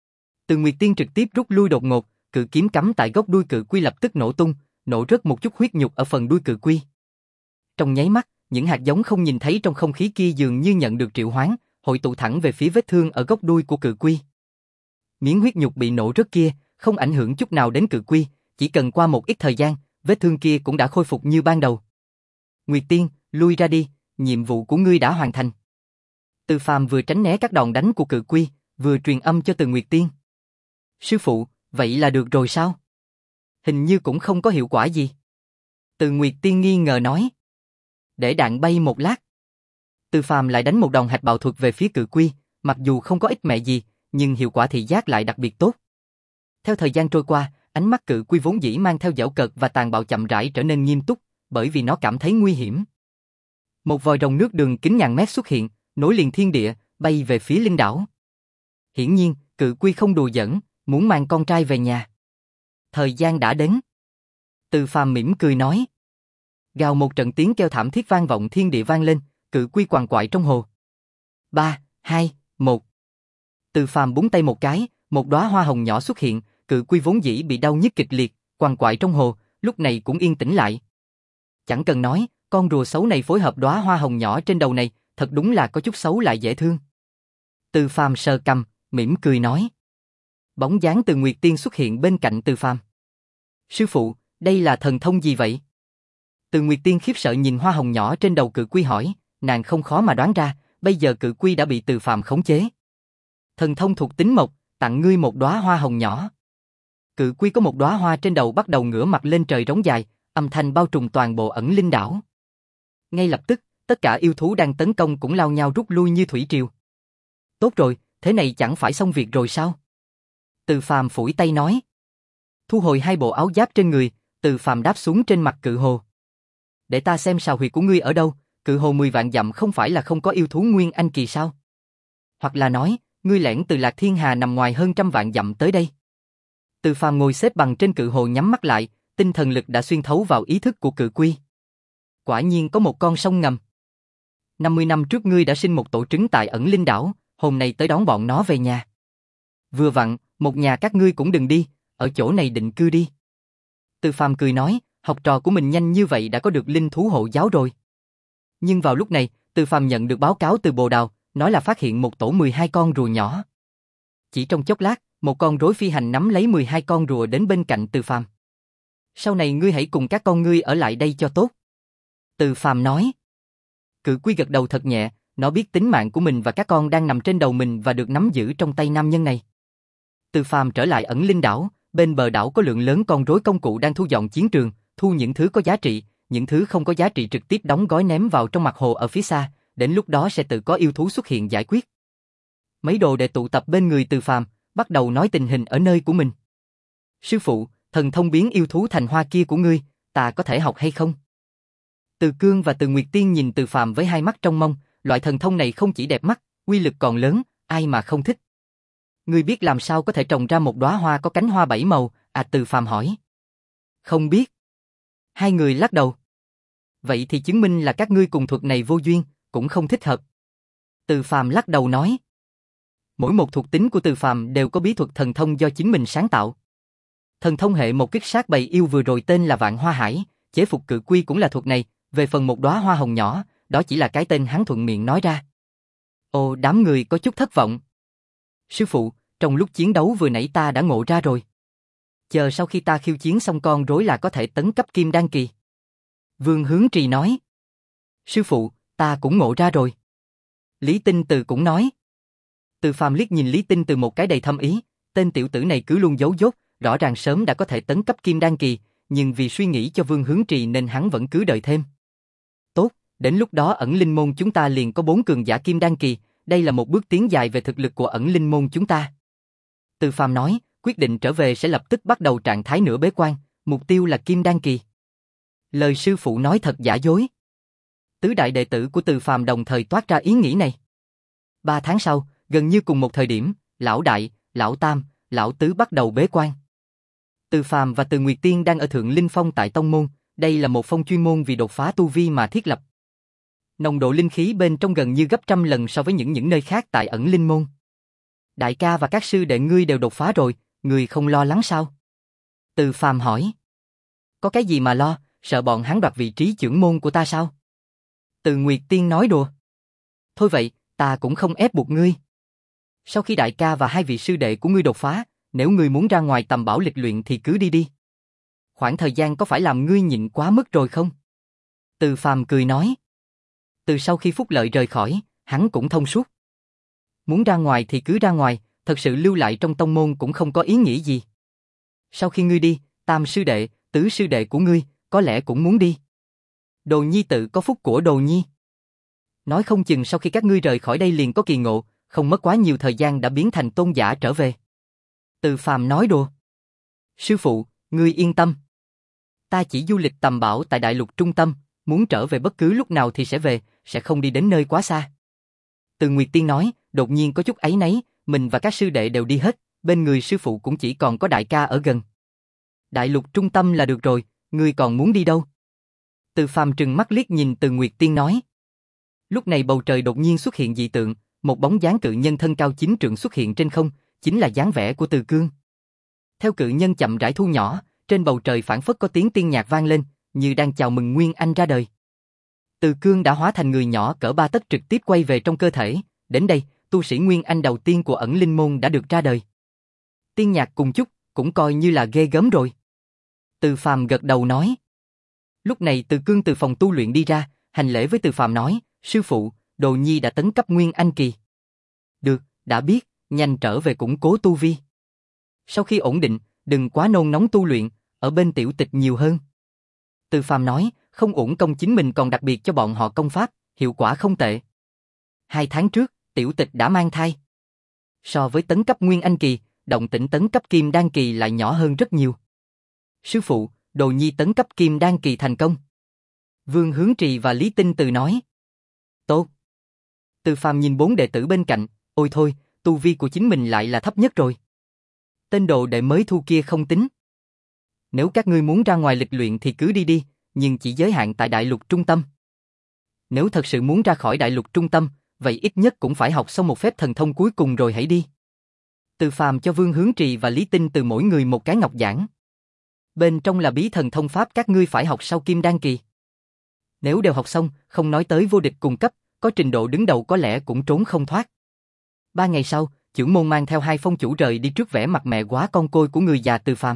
Từ Nguyệt Tiên trực tiếp rút lui đột ngột, cự kiếm cắm tại gốc đuôi cự quy lập tức nổ tung, nổ rớt một chút huyết nhục ở phần đuôi cự quy. Trong nháy mắt, những hạt giống không nhìn thấy trong không khí kia dường như nhận được triệu hoán, hội tụ thẳng về phía vết thương ở gốc đuôi của cự quy. Miếng huyết nhục bị nổ rớt kia, không ảnh hưởng chút nào đến cự quy, chỉ cần qua một ít thời gian, vết thương kia cũng đã khôi phục như ban đầu. Nguyệt Tiên, lui ra đi, nhiệm vụ của ngươi đã hoàn thành. Từ Phàm vừa tránh né các đòn đánh của cự quy, vừa truyền âm cho Từ Nguyệt Tiên. Sư phụ, vậy là được rồi sao? Hình như cũng không có hiệu quả gì. Từ Nguyệt Tiên nghi ngờ nói. Để đạn bay một lát. Từ Phàm lại đánh một đòn hạch bạo thuật về phía cự quy, mặc dù không có ích mẹ gì, nhưng hiệu quả thị giác lại đặc biệt tốt. Theo thời gian trôi qua, ánh mắt cự quy vốn dĩ mang theo giễu cợt và tàn bạo chậm rãi trở nên nghiêm túc, bởi vì nó cảm thấy nguy hiểm. Một vòi rồng nước đường kính ngàn mét xuất hiện, nối liền thiên địa, bay về phía linh đảo. Hiển nhiên, cự quy không đùa giỡn, muốn mang con trai về nhà. Thời gian đã đến. Từ Phàm mỉm cười nói. Gào một trận tiếng kêu thảm thiết vang vọng thiên địa vang lên, cự quy quằn quại trong hồ. Ba, hai, một. Từ Phàm búng tay một cái, một đóa hoa hồng nhỏ xuất hiện, cự quy vốn dĩ bị đau nhức kịch liệt, quằn quại trong hồ, lúc này cũng yên tĩnh lại. Chẳng cần nói, con rùa xấu này phối hợp đóa hoa hồng nhỏ trên đầu này, thật đúng là có chút xấu lại dễ thương. Từ Phàm sờ cằm, mỉm cười nói. Bóng dáng Từ Nguyệt Tiên xuất hiện bên cạnh Từ Phàm. Sư phụ, đây là thần thông gì vậy? Từ Nguyệt Tiên khiếp sợ nhìn hoa hồng nhỏ trên đầu cự quy hỏi, nàng không khó mà đoán ra, bây giờ cự quy đã bị Từ Phàm khống chế. Thần thông thuộc tính mộc, tặng ngươi một đóa hoa hồng nhỏ. Cự quy có một đóa hoa trên đầu bắt đầu ngửa mặt lên trời rống dài, âm thanh bao trùm toàn bộ ẩn linh đảo. Ngay lập tức, tất cả yêu thú đang tấn công cũng lao nhau rút lui như thủy triều. Tốt rồi, thế này chẳng phải xong việc rồi sao? Từ Phàm phủi tay nói. Thu hồi hai bộ áo giáp trên người, Từ Phàm đáp xuống trên mặt cự hồ. Để ta xem sào huyệt của ngươi ở đâu, cự hồ mười vạn dặm không phải là không có yêu thú nguyên anh kỳ sao? Hoặc là nói, ngươi lẻn từ Lạc Thiên Hà nằm ngoài hơn trăm vạn dặm tới đây. Từ Phàm ngồi xếp bằng trên cự hồ nhắm mắt lại, tinh thần lực đã xuyên thấu vào ý thức của cự quy. Quả nhiên có một con sông ngầm. năm mươi năm trước ngươi đã sinh một tổ trứng tại ẩn linh đảo, hôm nay tới đón bọn nó về nhà. Vừa vặn, một nhà các ngươi cũng đừng đi, ở chỗ này định cư đi. Từ Phàm cười nói, học trò của mình nhanh như vậy đã có được linh thú hộ giáo rồi. Nhưng vào lúc này, Từ Phàm nhận được báo cáo từ Bồ Đào, nói là phát hiện một tổ mười hai con rùa nhỏ. Chỉ trong chốc lát, một con rối phi hành nắm lấy mười hai con rùa đến bên cạnh Từ Phàm. Sau này ngươi hãy cùng các con ngươi ở lại đây cho tốt. Từ Phàm nói. Cự quy gật đầu thật nhẹ, nó biết tính mạng của mình và các con đang nằm trên đầu mình và được nắm giữ trong tay nam nhân này. Từ Phàm trở lại ẩn linh đảo, bên bờ đảo có lượng lớn con rối công cụ đang thu dọn chiến trường, thu những thứ có giá trị, những thứ không có giá trị trực tiếp đóng gói ném vào trong mặt hồ ở phía xa, đến lúc đó sẽ tự có yêu thú xuất hiện giải quyết. Mấy đồ đệ tụ tập bên người Từ Phàm, bắt đầu nói tình hình ở nơi của mình. Sư phụ, thần thông biến yêu thú thành hoa kia của ngươi, ta có thể học hay không? Từ Cương và Từ Nguyệt Tiên nhìn Từ Phàm với hai mắt trông mong, loại thần thông này không chỉ đẹp mắt, uy lực còn lớn, ai mà không thích. Ngươi biết làm sao có thể trồng ra một đóa hoa có cánh hoa bảy màu, à Từ Phàm hỏi. Không biết. Hai người lắc đầu. Vậy thì chứng minh là các ngươi cùng thuật này vô duyên, cũng không thích hợp. Từ Phàm lắc đầu nói. Mỗi một thuộc tính của Từ Phàm đều có bí thuật thần thông do chính mình sáng tạo. Thần thông hệ một kích sát bầy yêu vừa rồi tên là Vạn Hoa Hải, chế phục cự quy cũng là thuật này, về phần một đóa hoa hồng nhỏ, đó chỉ là cái tên hắn thuận miệng nói ra. Ồ, đám người có chút thất vọng. Sư phụ, trong lúc chiến đấu vừa nãy ta đã ngộ ra rồi. Chờ sau khi ta khiêu chiến xong con rối là có thể tấn cấp kim đan kỳ. Vương Hướng Trì nói. Sư phụ, ta cũng ngộ ra rồi. Lý Tinh Từ cũng nói. Từ Phàm liếc nhìn Lý Tinh Từ một cái đầy thâm ý, tên tiểu tử này cứ luôn giấu dốt, rõ ràng sớm đã có thể tấn cấp kim đan kỳ, nhưng vì suy nghĩ cho Vương Hướng Trì nên hắn vẫn cứ đợi thêm. Tốt, đến lúc đó ẩn linh môn chúng ta liền có bốn cường giả kim đan kỳ, đây là một bước tiến dài về thực lực của ẩn linh môn chúng ta. Từ Phàm nói, quyết định trở về sẽ lập tức bắt đầu trạng thái nửa bế quan, mục tiêu là kim đan kỳ. Lời sư phụ nói thật giả dối. Tứ đại đệ tử của Từ Phàm đồng thời toát ra ý nghĩ này. Ba tháng sau, gần như cùng một thời điểm, lão đại, lão tam, lão tứ bắt đầu bế quan. Từ Phàm và Từ Nguyệt Tiên đang ở Thượng Linh Phong tại tông môn, đây là một phong chuyên môn vì đột phá tu vi mà thiết lập. Nồng độ linh khí bên trong gần như gấp trăm lần so với những những nơi khác tại ẩn linh môn. Đại ca và các sư đệ ngươi đều đột phá rồi, ngươi không lo lắng sao? Từ Phàm hỏi. Có cái gì mà lo, sợ bọn hắn đoạt vị trí trưởng môn của ta sao? Từ Nguyệt Tiên nói đùa. Thôi vậy, ta cũng không ép buộc ngươi. Sau khi đại ca và hai vị sư đệ của ngươi đột phá, nếu ngươi muốn ra ngoài tầm bảo lịch luyện thì cứ đi đi. Khoảng thời gian có phải làm ngươi nhịn quá mức rồi không? Từ Phàm cười nói. Từ sau khi Phúc Lợi rời khỏi, hắn cũng thông suốt. Muốn ra ngoài thì cứ ra ngoài, thật sự lưu lại trong tông môn cũng không có ý nghĩa gì. Sau khi ngươi đi, tam sư đệ, tứ sư đệ của ngươi, có lẽ cũng muốn đi. Đồ Nhi tự có phúc của Đồ Nhi. Nói không chừng sau khi các ngươi rời khỏi đây liền có kỳ ngộ, không mất quá nhiều thời gian đã biến thành tôn giả trở về. Từ Phàm nói đùa. Sư phụ, ngươi yên tâm. Ta chỉ du lịch tầm bảo tại đại lục trung tâm, muốn trở về bất cứ lúc nào thì sẽ về, sẽ không đi đến nơi quá xa. Từ Nguyệt Tiên nói, đột nhiên có chút áy náy, mình và các sư đệ đều đi hết, bên người sư phụ cũng chỉ còn có đại ca ở gần. Đại lục trung tâm là được rồi, ngươi còn muốn đi đâu? Từ Phàm trừng mắt liếc nhìn Từ Nguyệt Tiên nói. Lúc này bầu trời đột nhiên xuất hiện dị tượng, một bóng dáng cự nhân thân cao chín trượng xuất hiện trên không, chính là dáng vẻ của Từ Cương. Theo cự nhân chậm rãi thu nhỏ, trên bầu trời phảng phất có tiếng tiên nhạc vang lên, như đang chào mừng Nguyên Anh ra đời. Từ Cương đã hóa thành người nhỏ cỡ ba tấc trực tiếp quay về trong cơ thể, đến đây, tu sĩ Nguyên Anh đầu tiên của ẩn linh môn đã được ra đời. Tiên nhạc cùng chút, cũng coi như là ghê gớm rồi. Từ Phàm gật đầu nói. Lúc này Từ Cương từ phòng tu luyện đi ra, hành lễ với Từ Phàm nói, sư phụ, Đồ Nhi đã tấn cấp Nguyên Anh kỳ. Được, đã biết, nhanh trở về củng cố tu vi. Sau khi ổn định, đừng quá nôn nóng tu luyện, ở bên tiểu tịch nhiều hơn. Từ Phàm nói, không uổng công chính mình còn đặc biệt cho bọn họ công pháp, hiệu quả không tệ. Hai tháng trước, tiểu tịch đã mang thai. So với tấn cấp Nguyên Anh kỳ, động tĩnh tấn cấp Kim Đan kỳ lại nhỏ hơn rất nhiều. Sư phụ, Đồ Nhi tấn cấp Kim Đan kỳ thành công. Vương Hướng Trì và Lý Tinh Từ nói. Tốt. Từ Phàm nhìn bốn đệ tử bên cạnh, ôi thôi, tu vi của chính mình lại là thấp nhất rồi. Tên đồ đệ mới thu kia không tính. Nếu các ngươi muốn ra ngoài lịch luyện thì cứ đi đi, nhưng chỉ giới hạn tại đại lục trung tâm. Nếu thật sự muốn ra khỏi đại lục trung tâm, vậy ít nhất cũng phải học xong một phép thần thông cuối cùng rồi hãy đi. Từ Phàm cho Vương Hướng Trì và Lý Tinh Từ mỗi người một cái ngọc giản. Bên trong là bí thần thông pháp các ngươi phải học sau Kim Đan kỳ. Nếu đều học xong, không nói tới vô địch cùng cấp, có trình độ đứng đầu có lẽ cũng trốn không thoát. Ba ngày sau, trưởng môn mang theo hai phong chủ rời đi trước vẻ mặt mẹ quá con côi của người già Từ Phàm.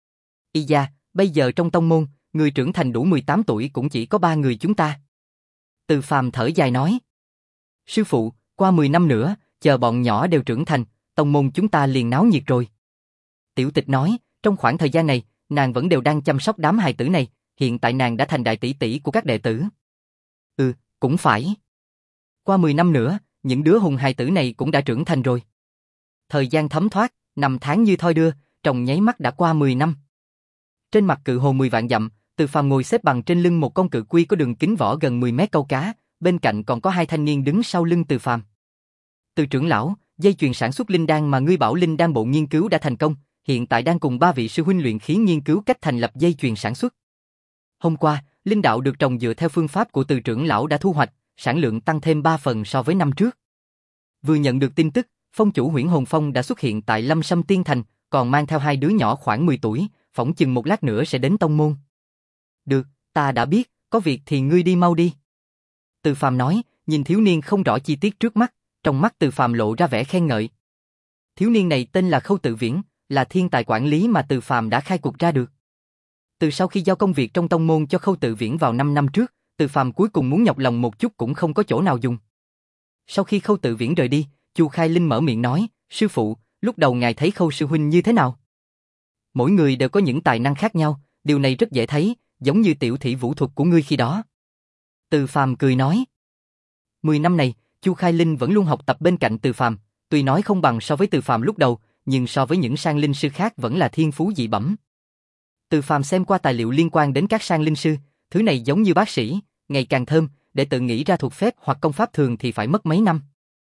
Y gia, bây giờ trong tông môn, người trưởng thành đủ mười tám tuổi cũng chỉ có ba người chúng ta. Từ Phàm thở dài nói. Sư phụ, qua mười năm nữa, chờ bọn nhỏ đều trưởng thành, tông môn chúng ta liền náo nhiệt rồi. Tiểu Tịch nói, trong khoảng thời gian này, nàng vẫn đều đang chăm sóc đám hài tử này, hiện tại nàng đã thành đại tỷ tỷ của các đệ tử. Ừ, cũng phải. Qua mười năm nữa, những đứa hùng hài tử này cũng đã trưởng thành rồi. Thời gian thấm thoát, năm tháng như thoi đưa, trong nháy mắt đã qua mười năm. Trên mặt cự hồ mười vạn dặm, Từ Phàm ngồi xếp bằng trên lưng một con cự quy có đường kính vỏ gần mười mét câu cá, bên cạnh còn có hai thanh niên đứng sau lưng Từ Phàm. Từ trưởng lão, dây chuyền sản xuất linh đan mà ngươi bảo linh đan bộ nghiên cứu đã thành công, hiện tại đang cùng ba vị sư huynh luyện khí nghiên cứu cách thành lập dây chuyền sản xuất. Hôm qua, linh đạo được trồng dựa theo phương pháp của Từ trưởng lão đã thu hoạch, sản lượng tăng thêm ba phần so với năm trước. Vừa nhận được tin tức, phong chủ Huyễn Hồn Phong đã xuất hiện tại Lâm Sâm Tiên Thành, còn mang theo hai đứa nhỏ khoảng mười tuổi, phỏng chừng một lát nữa sẽ đến tông môn. Được, ta đã biết, có việc thì ngươi đi mau đi. Từ Phàm nói, nhìn thiếu niên không rõ chi tiết trước mắt, trong mắt Từ Phàm lộ ra vẻ khen ngợi. Thiếu niên này tên là Khâu Tự Viễn, là thiên tài quản lý mà Từ Phàm đã khai cuộc ra được. Từ sau khi giao công việc trong tông môn cho Khâu Tự Viễn vào năm năm trước, Từ Phàm cuối cùng muốn nhọc lòng một chút cũng không có chỗ nào dùng. Sau khi Khâu Tự Viễn rời đi, Chu Khai Linh mở miệng nói, sư phụ, lúc đầu ngài thấy Khâu sư huynh như thế nào? Mỗi người đều có những tài năng khác nhau, điều này rất dễ thấy, giống như tiểu thị vũ thuật của ngươi khi đó. Từ Phàm cười nói. Mười năm này, Chu Khai Linh vẫn luôn học tập bên cạnh Từ Phàm, tuy nói không bằng so với Từ Phàm lúc đầu, nhưng so với những sang linh sư khác vẫn là thiên phú dị bẩm. Từ Phàm xem qua tài liệu liên quan đến các sang linh sư, thứ này giống như bác sĩ, ngày càng thơm, để tự nghĩ ra thuật phép hoặc công pháp thường thì phải mất mấy năm.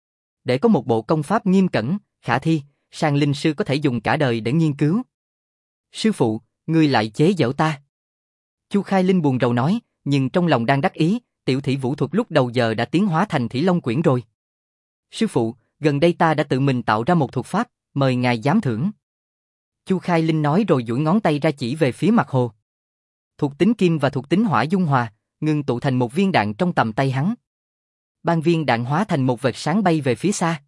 Để có một bộ công pháp nghiêm cẩn, khả thi, sang linh sư có thể dùng cả đời để nghiên cứu. Sư phụ, ngươi lại chế giễu ta. Chu Khai Linh buồn rầu nói, nhưng trong lòng đang đắc ý, tiểu thủy vũ thuật lúc đầu giờ đã tiến hóa thành Thủy Long Quyển rồi. Sư phụ, gần đây ta đã tự mình tạo ra một thuật pháp, mời ngài giám thưởng. Chu Khai Linh nói rồi duỗi ngón tay ra chỉ về phía mặt hồ. Thuộc tính kim và thuộc tính hỏa dung hòa, ngưng tụ thành một viên đạn trong tầm tay hắn. Ban viên đạn hóa thành một vệt sáng bay về phía xa.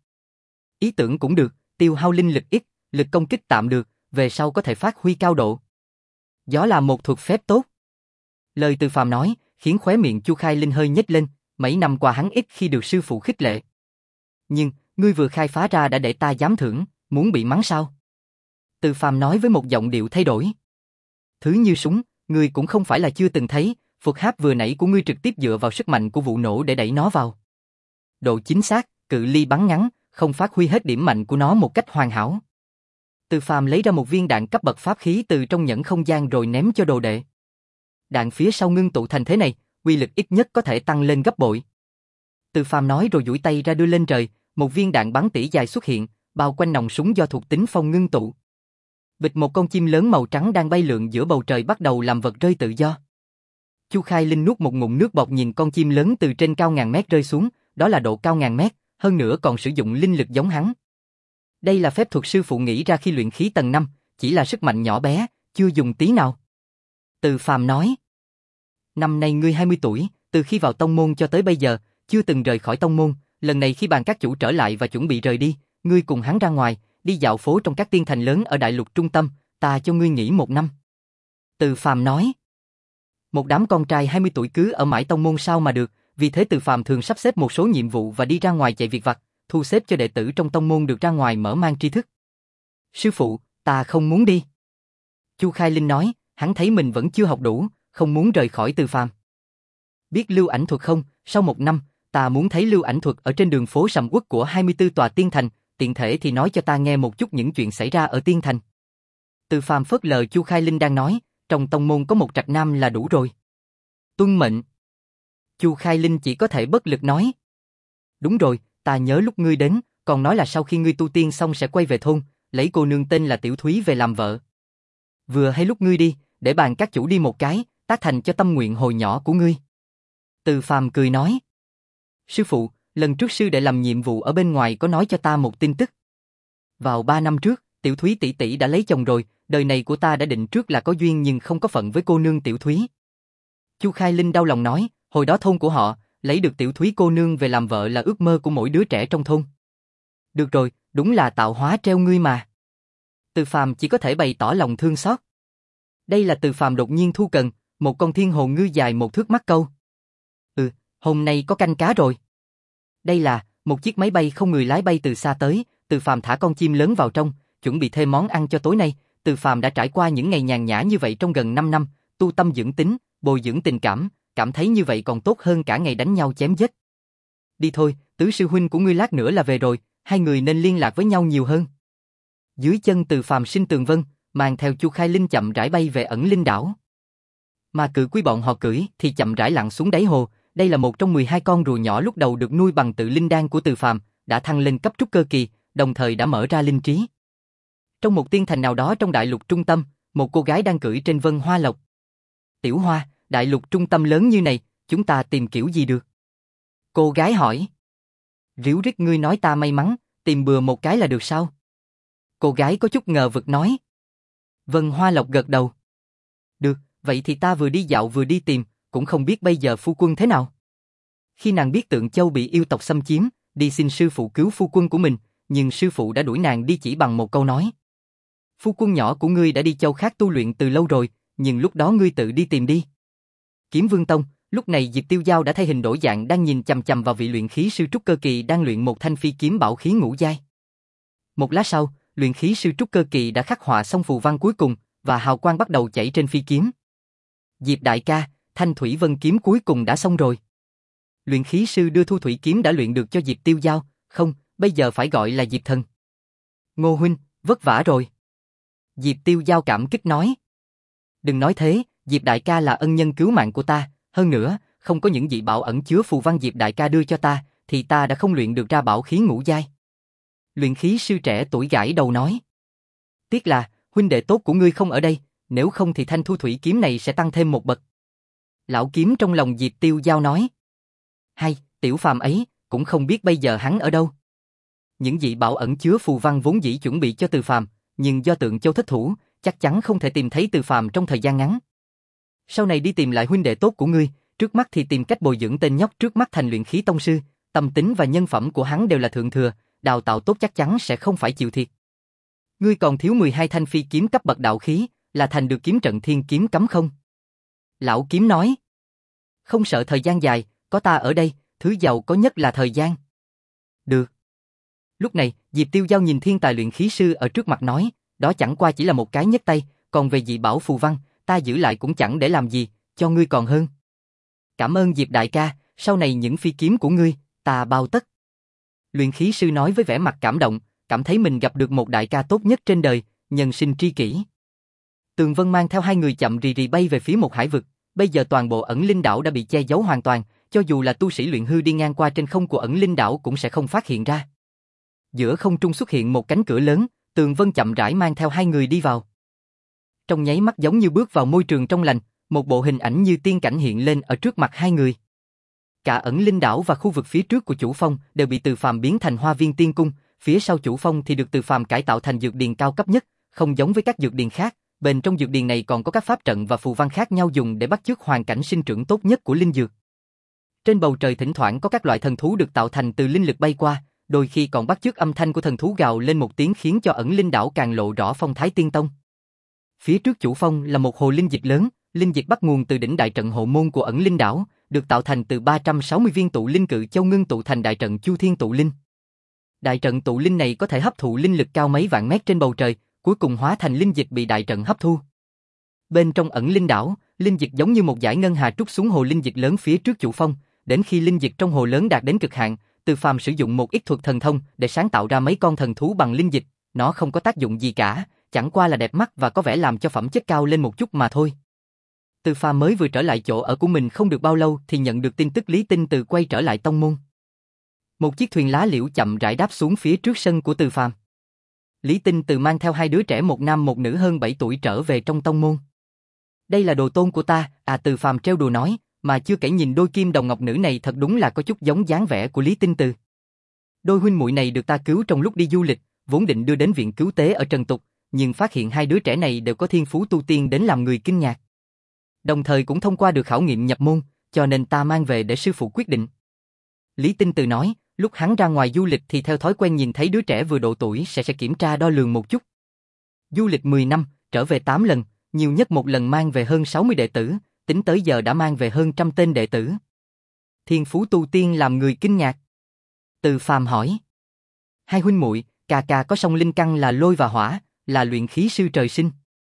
Ý tưởng cũng được, tiêu hao linh lực ít, lực công kích tạm được, về sau có thể phát huy cao độ. Gió là một thuật phép tốt. Lời Từ Phàm nói, khiến khóe miệng Chu Khai Linh hơi nhếch lên, mấy năm qua hắn ít khi được sư phụ khích lệ. Nhưng, ngươi vừa khai phá ra đã để ta giám thưởng, muốn bị mắng sao? Từ Phàm nói với một giọng điệu thay đổi. Thứ như súng, ngươi cũng không phải là chưa từng thấy, Phật háp vừa nãy của ngươi trực tiếp dựa vào sức mạnh của vụ nổ để đẩy nó vào. Độ chính xác, cự ly bắn ngắn, không phát huy hết điểm mạnh của nó một cách hoàn hảo. Từ Phàm lấy ra một viên đạn cấp bậc pháp khí từ trong nhẫn không gian rồi ném cho đồ đệ. Đạn phía sau ngưng tụ thành thế này, uy lực ít nhất có thể tăng lên gấp bội. Từ Phàm nói rồi duỗi tay ra đưa lên trời, một viên đạn bắn tỉ dài xuất hiện, bao quanh nòng súng do thuộc tính phong ngưng tụ. Bịch một con chim lớn màu trắng đang bay lượn giữa bầu trời bắt đầu làm vật rơi tự do. Chu Khai Linh nuốt một ngụm nước bọt nhìn con chim lớn từ trên cao ngàn mét rơi xuống, đó là độ cao ngàn mét, hơn nữa còn sử dụng linh lực giống hắn. Đây là phép thuật sư phụ nghĩ ra khi luyện khí tầng năm, chỉ là sức mạnh nhỏ bé, chưa dùng tí nào. Từ Phàm nói, năm nay ngươi hai mươi tuổi, từ khi vào tông môn cho tới bây giờ, chưa từng rời khỏi tông môn, lần này khi bàn các chủ trở lại và chuẩn bị rời đi, ngươi cùng hắn ra ngoài, đi dạo phố trong các tiên thành lớn ở đại lục trung tâm, ta cho ngươi nghỉ một năm. Từ Phàm nói, một đám con trai hai mươi tuổi cứ ở mãi tông môn sao mà được, vì thế Từ Phàm thường sắp xếp một số nhiệm vụ và đi ra ngoài chạy việc vặt, thu xếp cho đệ tử trong tông môn được ra ngoài mở mang tri thức. Sư phụ, ta không muốn đi. Chu Khai Linh nói, hắn thấy mình vẫn chưa học đủ, không muốn rời khỏi Từ Phàm. Biết lưu ảnh thuật không, sau một năm, ta muốn thấy lưu ảnh thuật ở trên đường phố sầm uất của hai mươi tư tòa tiên thành, tiện thể thì nói cho ta nghe một chút những chuyện xảy ra ở tiên thành. Từ Phàm phớt lờ Chu Khai Linh đang nói, trong tông môn có một trạch nam là đủ rồi. Tuân mệnh. Chu Khai Linh chỉ có thể bất lực nói. Đúng rồi, ta nhớ lúc ngươi đến, còn nói là sau khi ngươi tu tiên xong sẽ quay về thôn, lấy cô nương tên là Tiểu Thúy về làm vợ. Vừa hay lúc ngươi đi, để bàn các chủ đi một cái, tác thành cho tâm nguyện hồi nhỏ của ngươi. Từ Phàm cười nói. Sư phụ, lần trước sư đệ làm nhiệm vụ ở bên ngoài có nói cho ta một tin tức. Vào ba năm trước, Tiểu Thúy tỷ tỷ đã lấy chồng rồi, đời này của ta đã định trước là có duyên nhưng không có phận với cô nương Tiểu Thúy. Chu Khai Linh đau lòng nói, hồi đó thôn của họ, lấy được Tiểu Thúy cô nương về làm vợ là ước mơ của mỗi đứa trẻ trong thôn. Được rồi, đúng là tạo hóa treo ngươi mà. Từ Phàm chỉ có thể bày tỏ lòng thương xót. Đây là Từ Phàm đột nhiên thu cần, một con thiên hồ ngư dài một thước mắc câu. Ừ, hôm nay có canh cá rồi. Đây là một chiếc máy bay không người lái bay từ xa tới, Từ Phàm thả con chim lớn vào trong, chuẩn bị thêm món ăn cho tối nay. Từ Phàm đã trải qua những ngày nhàn nhã như vậy trong gần năm năm, tu tâm dưỡng tính, bồi dưỡng tình cảm, cảm thấy như vậy còn tốt hơn cả ngày đánh nhau chém giết. Đi thôi, tứ sư huynh của ngươi lát nữa là về rồi, hai người nên liên lạc với nhau nhiều hơn. Dưới chân Từ Phàm sinh tường vân, mang theo Chu Khai Linh chậm rãi bay về ẩn linh đảo. Mà cự quy bọn họ cưỡi thì chậm rãi lặn xuống đáy hồ. Đây là một trong mười hai con rùa nhỏ lúc đầu được nuôi bằng tự linh đan của Từ Phàm, đã thăng lên cấp trúc cơ kỳ, đồng thời đã mở ra linh trí. Trong một tiên thành nào đó trong đại lục trung tâm, một cô gái đang cưỡi trên vân hoa lộc. Tiểu Hoa, đại lục trung tâm lớn như này, chúng ta tìm kiểu gì được? Cô gái hỏi. Ríu rít ngươi nói ta may mắn, tìm bừa một cái là được sao? Cô gái có chút ngờ vực nói. Vân Hoa Lộc gật đầu. Được, vậy thì ta vừa đi dạo vừa đi tìm, cũng không biết bây giờ phu quân thế nào. Khi nàng biết Tượng Châu bị yêu tộc xâm chiếm, đi xin sư phụ cứu phu quân của mình, nhưng sư phụ đã đuổi nàng đi chỉ bằng một câu nói. Phu quân nhỏ của ngươi đã đi châu khác tu luyện từ lâu rồi, nhưng lúc đó ngươi tự đi tìm đi. Kiếm Vương Tông, lúc này Diệp Tiêu Giao đã thay hình đổi dạng đang nhìn chằm chằm vào vị luyện khí sư trúc cơ kỳ đang luyện một thanh phi kiếm bảo khí ngũ giai. Một lát sau, luyện khí sư trúc cơ kỳ đã khắc họa xong phù văn cuối cùng và hào quang bắt đầu chảy trên phi kiếm. Diệp đại ca, thanh thủy vân kiếm cuối cùng đã xong rồi. Luyện khí sư đưa thu thủy kiếm đã luyện được cho Diệp Tiêu Giao, không, bây giờ phải gọi là Diệp Thần. Ngô huynh, vất vả rồi. Diệp Tiêu Giao cảm kích nói. Đừng nói thế, Diệp đại ca là ân nhân cứu mạng của ta, hơn nữa, không có những dị bảo ẩn chứa phù văn Diệp đại ca đưa cho ta, thì ta đã không luyện được ra bảo khí ngũ giai. Luyện khí sư trẻ tuổi gãi đầu nói. Tiếc là, huynh đệ tốt của ngươi không ở đây, nếu không thì thanh thu thủy kiếm này sẽ tăng thêm một bậc. Lão kiếm trong lòng Diệp Tiêu Giao nói. Hay, tiểu phàm ấy, cũng không biết bây giờ hắn ở đâu. Những dị bảo ẩn chứa phù văn vốn dĩ chuẩn bị cho Từ Phàm, nhưng do Tượng Châu thất thủ, chắc chắn không thể tìm thấy Từ Phàm trong thời gian ngắn. Sau này đi tìm lại huynh đệ tốt của ngươi, trước mắt thì tìm cách bồi dưỡng tên nhóc trước mắt thành luyện khí tông sư, tâm tính và nhân phẩm của hắn đều là thượng thừa, đào tạo tốt chắc chắn sẽ không phải chịu thiệt. Ngươi còn thiếu mười hai thanh phi kiếm cấp bậc đạo khí, là thành được kiếm trận thiên kiếm cấm không? Lão kiếm nói. Không sợ thời gian dài, có ta ở đây, thứ giàu có nhất là thời gian. Được. Lúc này, Diệp Tiêu Giao nhìn thiên tài luyện khí sư ở trước mặt nói, đó chẳng qua chỉ là một cái nhấc tay, còn về dị bảo phù văn, ta giữ lại cũng chẳng để làm gì, cho ngươi còn hơn. Cảm ơn Diệp đại ca, sau này những phi kiếm của ngươi, ta bao tất. Luyện khí sư nói với vẻ mặt cảm động, cảm thấy mình gặp được một đại ca tốt nhất trên đời, nhân sinh tri kỷ. Tường Vân mang theo hai người chậm rì rì bay về phía một hải vực, bây giờ toàn bộ ẩn linh đảo đã bị che giấu hoàn toàn, cho dù là tu sĩ luyện hư đi ngang qua trên không của ẩn linh đảo cũng sẽ không phát hiện ra. Giữa không trung xuất hiện một cánh cửa lớn, Tường Vân chậm rãi mang theo hai người đi vào. Trong nháy mắt giống như bước vào môi trường trong lành, một bộ hình ảnh như tiên cảnh hiện lên ở trước mặt hai người. Cả ẩn linh đảo và khu vực phía trước của chủ phong đều bị Từ Phàm biến thành hoa viên tiên cung, phía sau chủ phong thì được Từ Phàm cải tạo thành dược điền cao cấp nhất, không giống với các dược điền khác, bên trong dược điền này còn có các pháp trận và phù văn khác nhau dùng để bắt chước hoàn cảnh sinh trưởng tốt nhất của linh dược. Trên bầu trời thỉnh thoảng có các loại thần thú được tạo thành từ linh lực bay qua, đôi khi còn bắt chước âm thanh của thần thú gào lên một tiếng khiến cho ẩn linh đảo càng lộ rõ phong thái tiên tông. Phía trước chủ phong là một hồ linh dịch lớn, linh dịch bắt nguồn từ đỉnh đại trận hộ môn của ẩn linh đảo, được tạo thành từ ba trăm sáu mươi viên tụ linh cự châu ngưng tụ thành đại trận Chu Thiên tụ linh. Đại trận tụ linh này có thể hấp thụ linh lực cao mấy vạn mét trên bầu trời, cuối cùng hóa thành linh dịch bị đại trận hấp thu. Bên trong ẩn linh đảo, linh dịch giống như một dải ngân hà trút xuống hồ linh dịch lớn phía trước chủ phong, đến khi linh dịch trong hồ lớn đạt đến cực hạn, Từ Phàm sử dụng một ít thuật thần thông để sáng tạo ra mấy con thần thú bằng linh dịch, nó không có tác dụng gì cả, chẳng qua là đẹp mắt và có vẻ làm cho phẩm chất cao lên một chút mà thôi. Từ Phàm mới vừa trở lại chỗ ở của mình không được bao lâu thì nhận được tin tức Lý Tinh Từ quay trở lại tông môn. Một chiếc thuyền lá liễu chậm rãi đáp xuống phía trước sân của Từ Phàm. Lý Tinh Từ mang theo hai đứa trẻ một nam một nữ hơn bảy tuổi trở về trong tông môn. Đây là đồ tôn của ta, à Từ Phàm trêu đùa nói, mà chưa kể nhìn đôi kim đồng ngọc nữ này thật đúng là có chút giống dáng vẻ của Lý Tinh Từ. Đôi huynh muội này được ta cứu trong lúc đi du lịch, vốn định đưa đến viện cứu tế ở Trần Tục, nhưng phát hiện hai đứa trẻ này đều có thiên phú tu tiên đến làm người kinh ngạc. Đồng thời cũng thông qua được khảo nghiệm nhập môn, cho nên ta mang về để sư phụ quyết định. Lý Tinh Từ nói, lúc hắn ra ngoài du lịch thì theo thói quen nhìn thấy đứa trẻ vừa độ tuổi sẽ sẽ kiểm tra đo lường một chút. Du lịch mười năm, trở về tám lần, nhiều nhất một lần mang về hơn sáu mươi đệ tử, tính tới giờ đã mang về hơn trăm tên đệ tử. Thiên phú tu tiên làm người kinh ngạc. Từ Phàm hỏi. Hai huynh muội, cà cà có song linh căn là lôi và hỏa, là luyện khí sư trời sinh.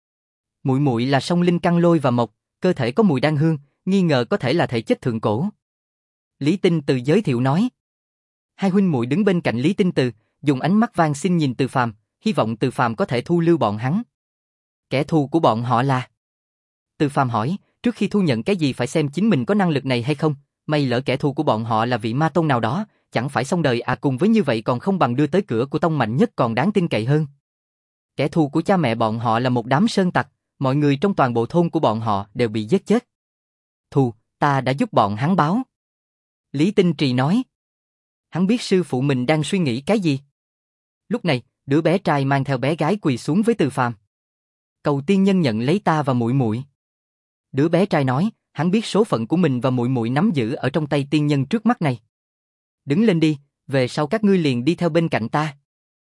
Muội muội là song linh căn lôi và mộc, cơ thể có mùi đan hương, nghi ngờ có thể là thể chất thượng cổ. Lý Tinh Từ giới thiệu nói. Hai huynh muội đứng bên cạnh Lý Tinh Từ, dùng ánh mắt van xin nhìn Từ Phàm, hy vọng Từ Phàm có thể thu lưu bọn hắn. Kẻ thù của bọn họ là? Từ Phàm hỏi, trước khi thu nhận cái gì phải xem chính mình có năng lực này hay không, may lỡ kẻ thù của bọn họ là vị ma tôn nào đó, chẳng phải xong đời à, cùng với như vậy còn không bằng đưa tới cửa của tông mạnh nhất còn đáng tin cậy hơn. Kẻ thù của cha mẹ bọn họ là một đám sơn tặc, mọi người trong toàn bộ thôn của bọn họ đều bị giết chết. Thù, ta đã giúp bọn hắn báo. Lý Tinh Trì nói. Hắn biết sư phụ mình đang suy nghĩ cái gì. Lúc này, đứa bé trai mang theo bé gái quỳ xuống với Từ Phàm. Cầu tiên nhân nhận lấy ta và muội muội. Đứa bé trai nói, hắn biết số phận của mình và muội muội nắm giữ ở trong tay tiên nhân trước mắt này. Đứng lên đi, về sau các ngươi liền đi theo bên cạnh ta.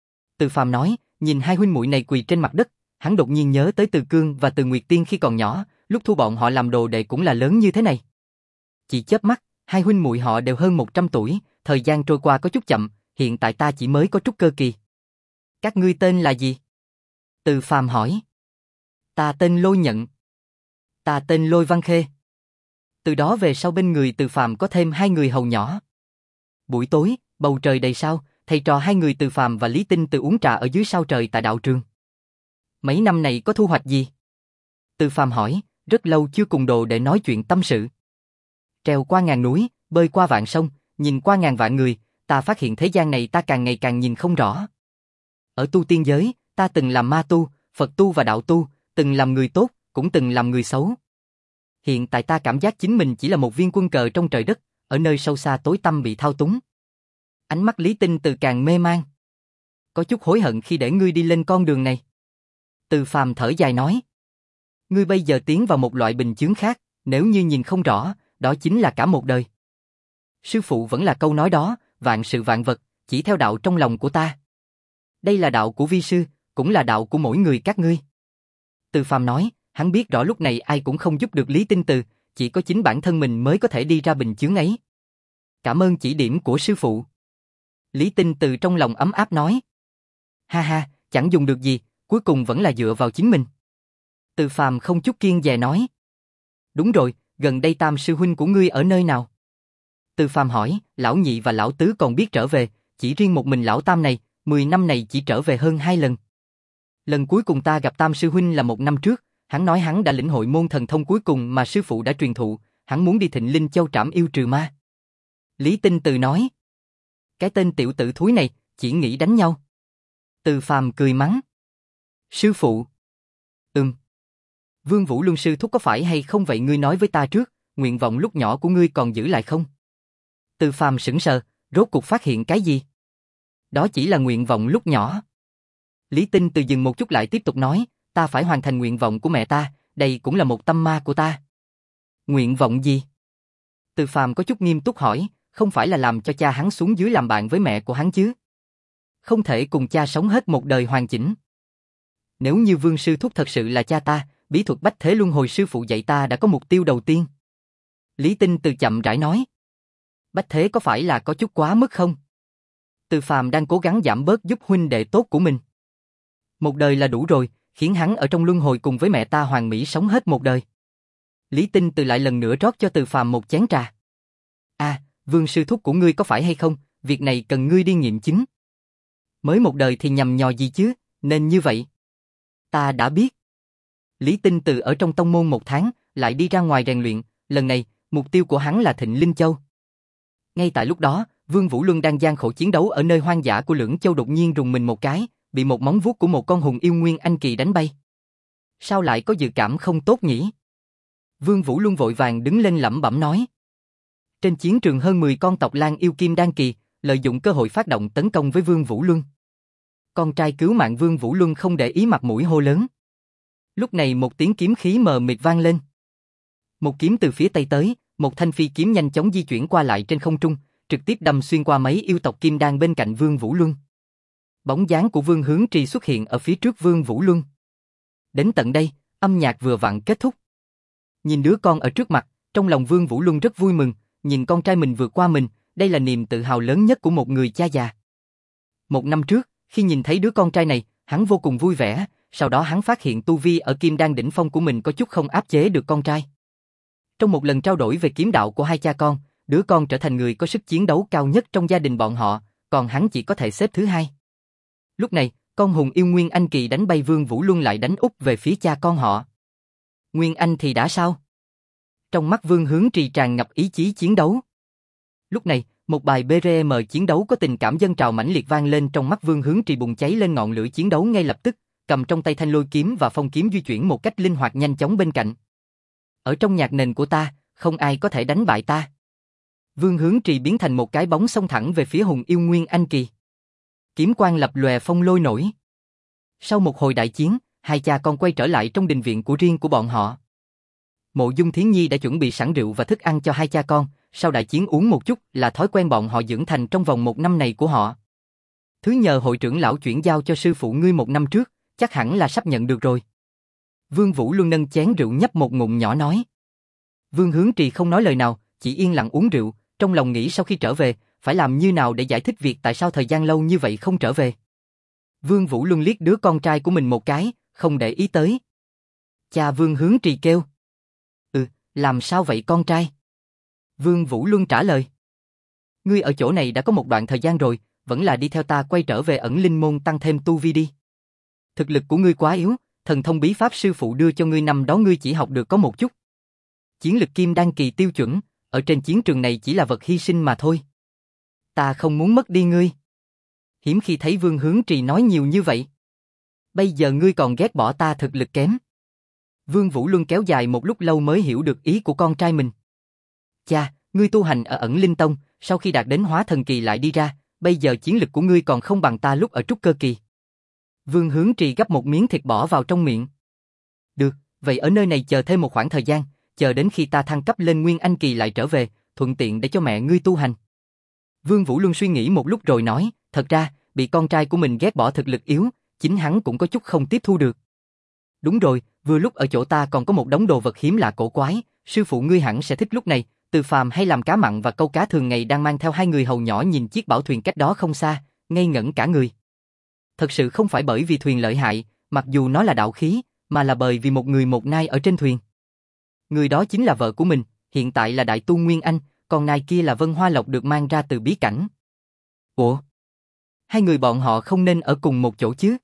Từ Phàm nói, nhìn hai huynh muội này quỳ trên mặt đất, hắn đột nhiên nhớ tới Từ Cương và Từ Nguyệt Tiên khi còn nhỏ, lúc thu bọn họ làm đồ đệ cũng là lớn như thế này. Chỉ chớp mắt, hai huynh muội họ đều hơn một trăm tuổi, thời gian trôi qua có chút chậm, hiện tại ta chỉ mới có trúc cơ kỳ. Các ngươi tên là gì? Từ Phàm hỏi. Ta tên Lôi Nhận. Ta tên Lôi Văn Khê. Từ đó về sau bên người Từ Phàm có thêm hai người hầu nhỏ. Buổi tối, bầu trời đầy sao, thầy trò hai người Từ Phàm và Lý Tinh Từ uống trà ở dưới sao trời tại đạo trường. Mấy năm này có thu hoạch gì? Từ Phàm hỏi, rất lâu chưa cùng đồ để nói chuyện tâm sự. Trèo qua ngàn núi, bơi qua vạn sông, nhìn qua ngàn vạn người, ta phát hiện thế gian này ta càng ngày càng nhìn không rõ. Ở tu tiên giới, ta từng làm ma tu, Phật tu và đạo tu, từng làm người tốt, cũng từng làm người xấu. Hiện tại ta cảm giác chính mình chỉ là một viên quân cờ trong trời đất, ở nơi sâu xa tối tăm bị thao túng. Ánh mắt Lý Tinh Từ càng mê man. Có chút hối hận khi để ngươi đi lên con đường này. Từ Phàm thở dài nói. Ngươi bây giờ tiến vào một loại bình chướng khác, nếu như nhìn không rõ, đó chính là cả một đời. Sư phụ vẫn là câu nói đó, vạn sự vạn vật, chỉ theo đạo trong lòng của ta. Đây là đạo của vi sư, cũng là đạo của mỗi người các ngươi. Từ Phàm nói, hắn biết rõ lúc này ai cũng không giúp được Lý Tinh Từ, chỉ có chính bản thân mình mới có thể đi ra bình chướng ấy. Cảm ơn chỉ điểm của sư phụ. Lý Tinh Từ trong lòng ấm áp nói. Ha ha, chẳng dùng được gì, cuối cùng vẫn là dựa vào chính mình. Từ Phàm không chút kiêng dè nói. Đúng rồi, gần đây Tam sư huynh của ngươi ở nơi nào? Từ Phàm hỏi, lão nhị và lão tứ còn biết trở về, chỉ riêng một mình lão Tam này, mười năm này chỉ trở về hơn hai lần. Lần cuối cùng ta gặp Tam sư huynh là một năm trước, hắn nói hắn đã lĩnh hội môn thần thông cuối cùng mà sư phụ đã truyền thụ, hắn muốn đi Thịnh Linh Châu trảm yêu trừ ma. Lý Tinh Từ nói. Cái tên tiểu tử thúi này, chỉ nghĩ đánh nhau. Từ Phàm cười mắng. Sư phụ. Ừm. Vương Vũ Luân sư thúc có phải hay không vậy, ngươi nói với ta trước, nguyện vọng lúc nhỏ của ngươi còn giữ lại không? Từ Phàm sững sờ, rốt cuộc phát hiện cái gì? Đó chỉ là nguyện vọng lúc nhỏ. Lý Tinh Từ dừng một chút lại tiếp tục nói, ta phải hoàn thành nguyện vọng của mẹ ta, đây cũng là một tâm ma của ta. Nguyện vọng gì? Từ Phàm có chút nghiêm túc hỏi, không phải là làm cho cha hắn xuống dưới làm bạn với mẹ của hắn chứ? Không thể cùng cha sống hết một đời hoàn chỉnh. Nếu như Vương sư thúc thật sự là cha ta, bí thuật bách thế luân hồi sư phụ dạy ta đã có mục tiêu đầu tiên. Lý Tinh Từ chậm rãi nói. Bách thế có phải là có chút quá mức không? Từ Phàm đang cố gắng giảm bớt giúp huynh đệ tốt của mình. Một đời là đủ rồi, khiến hắn ở trong luân hồi cùng với mẹ ta hoàn mỹ sống hết một đời. Lý Tinh Từ lại lần nữa rót cho Từ Phàm một chén trà. À, Vương sư thúc của ngươi có phải hay không, việc này cần ngươi đi nghiệm chứng. Mới một đời thì nhầm nhò gì chứ, nên như vậy. Ta đã biết. Lý Tinh Từ ở trong tông môn một tháng, lại đi ra ngoài rèn luyện, lần này, mục tiêu của hắn là Thịnh Linh Châu. Ngay tại lúc đó, Vương Vũ Luân đang gian khổ chiến đấu ở nơi hoang dã của Lưỡng Châu đột nhiên rùng mình một cái, bị một móng vuốt của một con hùng yêu nguyên anh kỳ đánh bay. Sao lại có dự cảm không tốt nhỉ? Vương Vũ Luân vội vàng đứng lên lẩm bẩm nói. Trên chiến trường hơn mười con tộc lang yêu kim đan kỳ, lợi dụng cơ hội phát động tấn công với Vương Vũ Luân. Con trai cứu mạng Vương Vũ Luân không để ý mặt mũi hô lớn. Lúc này một tiếng kiếm khí mờ mịt vang lên. Một kiếm từ phía tây tới, một thanh phi kiếm nhanh chóng di chuyển qua lại trên không trung, trực tiếp đâm xuyên qua mấy yêu tộc kim đan bên cạnh Vương Vũ Luân. Bóng dáng của Vương Hướng Trì xuất hiện ở phía trước Vương Vũ Luân. Đến tận đây, âm nhạc vừa vặn kết thúc. Nhìn đứa con ở trước mặt, trong lòng Vương Vũ Luân rất vui mừng, nhìn con trai mình vượt qua mình, đây là niềm tự hào lớn nhất của một người cha già. Một năm trước, khi nhìn thấy đứa con trai này, hắn vô cùng vui vẻ, sau đó hắn phát hiện tu vi ở kim đan đỉnh phong của mình có chút không áp chế được con trai. Trong một lần trao đổi về kiếm đạo của hai cha con, đứa con trở thành người có sức chiến đấu cao nhất trong gia đình bọn họ, còn hắn chỉ có thể xếp thứ hai. Lúc này, con hùng yêu Nguyên Anh kỳ đánh bay Vương Vũ Luân lại đánh úp về phía cha con họ. Nguyên Anh thì đã sao? Trong mắt Vương Hướng Trì tràn ngập ý chí chiến đấu. Lúc này, một bài bê rờ em chiến đấu có tình cảm dâng trào mãnh liệt vang lên trong mắt Vương Hướng Trì, bùng cháy lên ngọn lửa chiến đấu ngay lập tức, cầm trong tay thanh lôi kiếm và phong kiếm di chuyển một cách linh hoạt nhanh chóng bên cạnh. Ở trong nhạc nền của ta, không ai có thể đánh bại ta. Vương Hướng Trì biến thành một cái bóng xông thẳng về phía hùng yêu Nguyên Anh kỳ. Kiếm quang lập lòe phong lôi nổi. Sau một hồi đại chiến, hai cha con quay trở lại trong đình viện của riêng của bọn họ. Mộ Dung Thiến Nhi đã chuẩn bị sẵn rượu và thức ăn cho hai cha con, sau đại chiến uống một chút là thói quen bọn họ dưỡng thành trong vòng một năm này của họ. Thứ nhờ hội trưởng lão chuyển giao cho sư phụ ngươi một năm trước, chắc hẳn là sắp nhận được rồi. Vương Vũ Luân nâng chén rượu nhấp một ngụm nhỏ nói. Vương Hướng Trì không nói lời nào, chỉ yên lặng uống rượu, trong lòng nghĩ sau khi trở về, phải làm như nào để giải thích việc tại sao thời gian lâu như vậy không trở về. Vương Vũ Luân liếc đứa con trai của mình một cái, không để ý tới. Cha Vương Hướng Trì kêu. Ừ, làm sao vậy con trai? Vương Vũ Luân trả lời. Ngươi ở chỗ này đã có một đoạn thời gian rồi, vẫn là đi theo ta quay trở về ẩn linh môn tăng thêm tu vi đi. Thực lực của ngươi quá yếu, thần thông bí pháp sư phụ đưa cho ngươi năm đó ngươi chỉ học được có một chút. Chiến lực kim đan kỳ tiêu chuẩn, ở trên chiến trường này chỉ là vật hy sinh mà thôi. Ta không muốn mất đi ngươi. Hiếm khi thấy Vương Hướng Trì nói nhiều như vậy. Bây giờ ngươi còn ghét bỏ ta thực lực kém. Vương Vũ Luân kéo dài một lúc lâu mới hiểu được ý của con trai mình. Cha, ngươi tu hành ở ẩn linh tông, sau khi đạt đến hóa thần kỳ lại đi ra, bây giờ chiến lực của ngươi còn không bằng ta lúc ở trúc cơ kỳ. Vương Hướng Trì gấp một miếng thịt bỏ vào trong miệng. Được, vậy ở nơi này chờ thêm một khoảng thời gian, chờ đến khi ta thăng cấp lên Nguyên Anh kỳ lại trở về, thuận tiện để cho mẹ ngươi tu hành. Vương Vũ Luân suy nghĩ một lúc rồi nói, thật ra, bị con trai của mình ghét bỏ thực lực yếu, chính hắn cũng có chút không tiếp thu được. Đúng rồi, vừa lúc ở chỗ ta còn có một đống đồ vật hiếm lạ cổ quái, sư phụ ngươi hẳn sẽ thích lúc này. Từ Phàm hay làm cá mặn và câu cá thường ngày đang mang theo hai người hầu nhỏ nhìn chiếc bảo thuyền cách đó không xa, ngây ngẩn cả người. Thật sự không phải bởi vì thuyền lợi hại, mặc dù nó là đạo khí, mà là bởi vì một người một nai ở trên thuyền. Người đó chính là vợ của mình, hiện tại là đại tu Nguyên Anh, còn nai kia là Vân Hoa Lộc được mang ra từ bí cảnh. Ủa? Hai người bọn họ không nên ở cùng một chỗ chứ?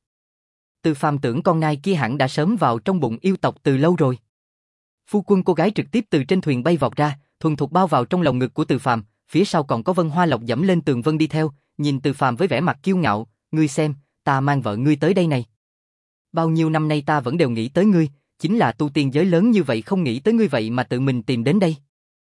Từ Phàm tưởng con nai kia hẳn đã sớm vào trong bụng yêu tộc từ lâu rồi. Phu quân cô gái trực tiếp từ trên thuyền bay vọt ra, thuần thục bao vào trong lồng ngực của Từ Phàm, phía sau còn có Vân Hoa Lộc dẫm lên tường vân đi theo, nhìn Từ Phàm với vẻ mặt kiêu ngạo, ngươi xem, ta mang vợ ngươi tới đây này. Bao nhiêu năm nay ta vẫn đều nghĩ tới ngươi, chính là tu tiên giới lớn như vậy không nghĩ tới ngươi vậy mà tự mình tìm đến đây.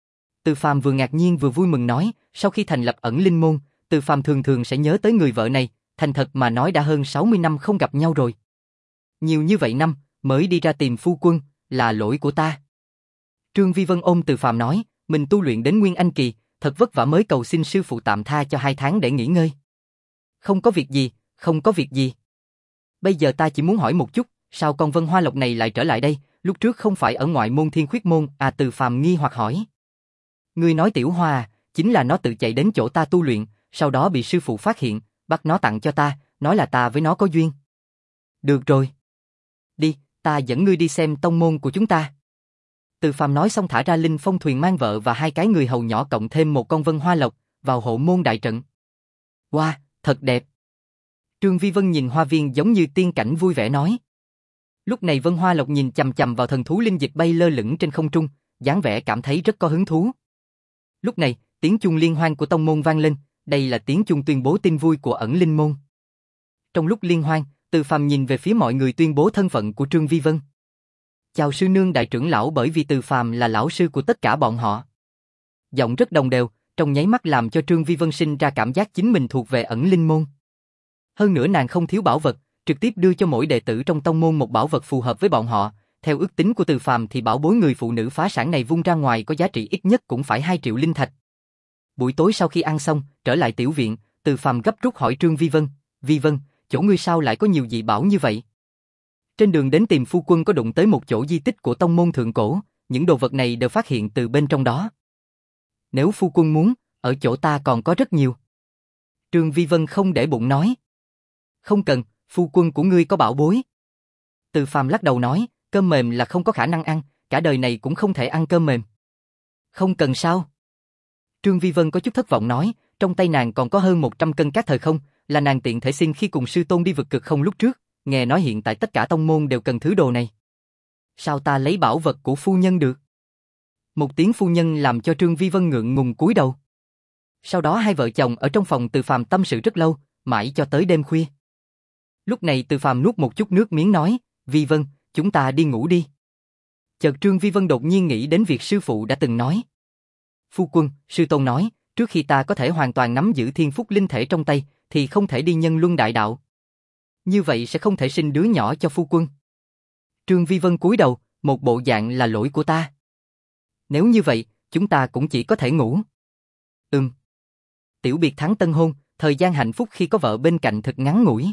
Từ Phàm vừa ngạc nhiên vừa vui mừng nói, sau khi thành lập ẩn linh môn, Từ Phàm thường thường sẽ nhớ tới người vợ này, thành thật mà nói đã hơn sáu mươi năm không gặp nhau rồi. Nhiều như vậy năm, mới đi ra tìm phu quân, là lỗi của ta. Trương Vi Vân ôm Từ Phàm nói, mình tu luyện đến Nguyên Anh kỳ, thật vất vả mới cầu xin sư phụ tạm tha cho hai tháng để nghỉ ngơi. Không có việc gì, không có việc gì. Bây giờ ta chỉ muốn hỏi một chút, sao con Vân Hoa Lộc này lại trở lại đây, lúc trước không phải ở ngoại môn Thiên Khuyết môn, à Từ Phàm nghi hoặc hỏi. Ngươi nói Tiểu Hoa, chính là nó tự chạy đến chỗ ta tu luyện, sau đó bị sư phụ phát hiện, bắt nó tặng cho ta, nói là ta với nó có duyên. Được rồi. Đi, ta dẫn ngươi đi xem tông môn của chúng ta. Từ Phàm nói xong thả ra Linh Phong thuyền mang vợ và hai cái người hầu nhỏ cộng thêm một con Vân Hoa Lộc, vào hộ môn đại trận. Wow, thật đẹp. Trương Vi Vân nhìn hoa viên giống như tiên cảnh vui vẻ nói. Lúc này Vân Hoa Lộc nhìn chằm chằm vào thần thú linh dịch bay lơ lửng trên không trung, dáng vẻ cảm thấy rất có hứng thú. Lúc này, tiếng chuông liên hoan của tông môn vang lên, đây là tiếng chuông tuyên bố tin vui của ẩn linh môn. Trong lúc liên hoan, Từ Phàm nhìn về phía mọi người tuyên bố thân phận của Trương Vi Vân. Chào sư nương đại trưởng lão, bởi vì Từ Phàm là lão sư của tất cả bọn họ. Giọng rất đồng đều, trong nháy mắt làm cho Trương Vi Vân sinh ra cảm giác chính mình thuộc về ẩn linh môn. Hơn nữa nàng không thiếu bảo vật, trực tiếp đưa cho mỗi đệ tử trong tông môn một bảo vật phù hợp với bọn họ. Theo ước tính của Từ Phàm thì bảo bối người phụ nữ phá sản này vung ra ngoài có giá trị ít nhất cũng phải hai triệu linh thạch. Buổi tối sau khi ăn xong, trở lại tiểu viện, Từ Phàm gấp rút hỏi Trương Vi Vân, Vi Vân, chỗ ngươi sao lại có nhiều dị bảo như vậy? Trên đường đến tìm phu quân có đụng tới một chỗ di tích của tông môn thượng cổ, những đồ vật này đều phát hiện từ bên trong đó. Nếu phu quân muốn, ở chỗ ta còn có rất nhiều. Trương Vi Vân không để bụng nói. Không cần, phu quân của ngươi có bảo bối. Từ Phàm lắc đầu nói, cơm mềm là không có khả năng ăn, cả đời này cũng không thể ăn cơm mềm. Không cần sao? Trương Vi Vân có chút thất vọng nói, trong tay nàng còn có hơn một trăm cân cát thời không, là nàng tiện thể xin khi cùng sư tôn đi vực cực không lúc trước, nghe nói hiện tại tất cả tông môn đều cần thứ đồ này. Sao ta lấy bảo vật của phu nhân được? Một tiếng phu nhân làm cho Trương Vi Vân ngượng ngùng cúi đầu. Sau đó hai vợ chồng ở trong phòng Từ Phàm tâm sự rất lâu, mãi cho tới đêm khuya. Lúc này Từ Phàm nuốt một chút nước miếng nói, Vi Vân, chúng ta đi ngủ đi. Chợt Trương Vi Vân đột nhiên nghĩ đến việc sư phụ đã từng nói. Phu quân, sư tôn nói, trước khi ta có thể hoàn toàn nắm giữ thiên phúc linh thể trong tay, thì không thể đi nhân luân đại đạo. Như vậy sẽ không thể sinh đứa nhỏ cho phu quân. Trương Vi Vân cúi đầu, một bộ dạng là lỗi của ta. Nếu như vậy, chúng ta cũng chỉ có thể ngủ. Ừm. Tiểu biệt thắng tân hôn, thời gian hạnh phúc khi có vợ bên cạnh thật ngắn ngủi.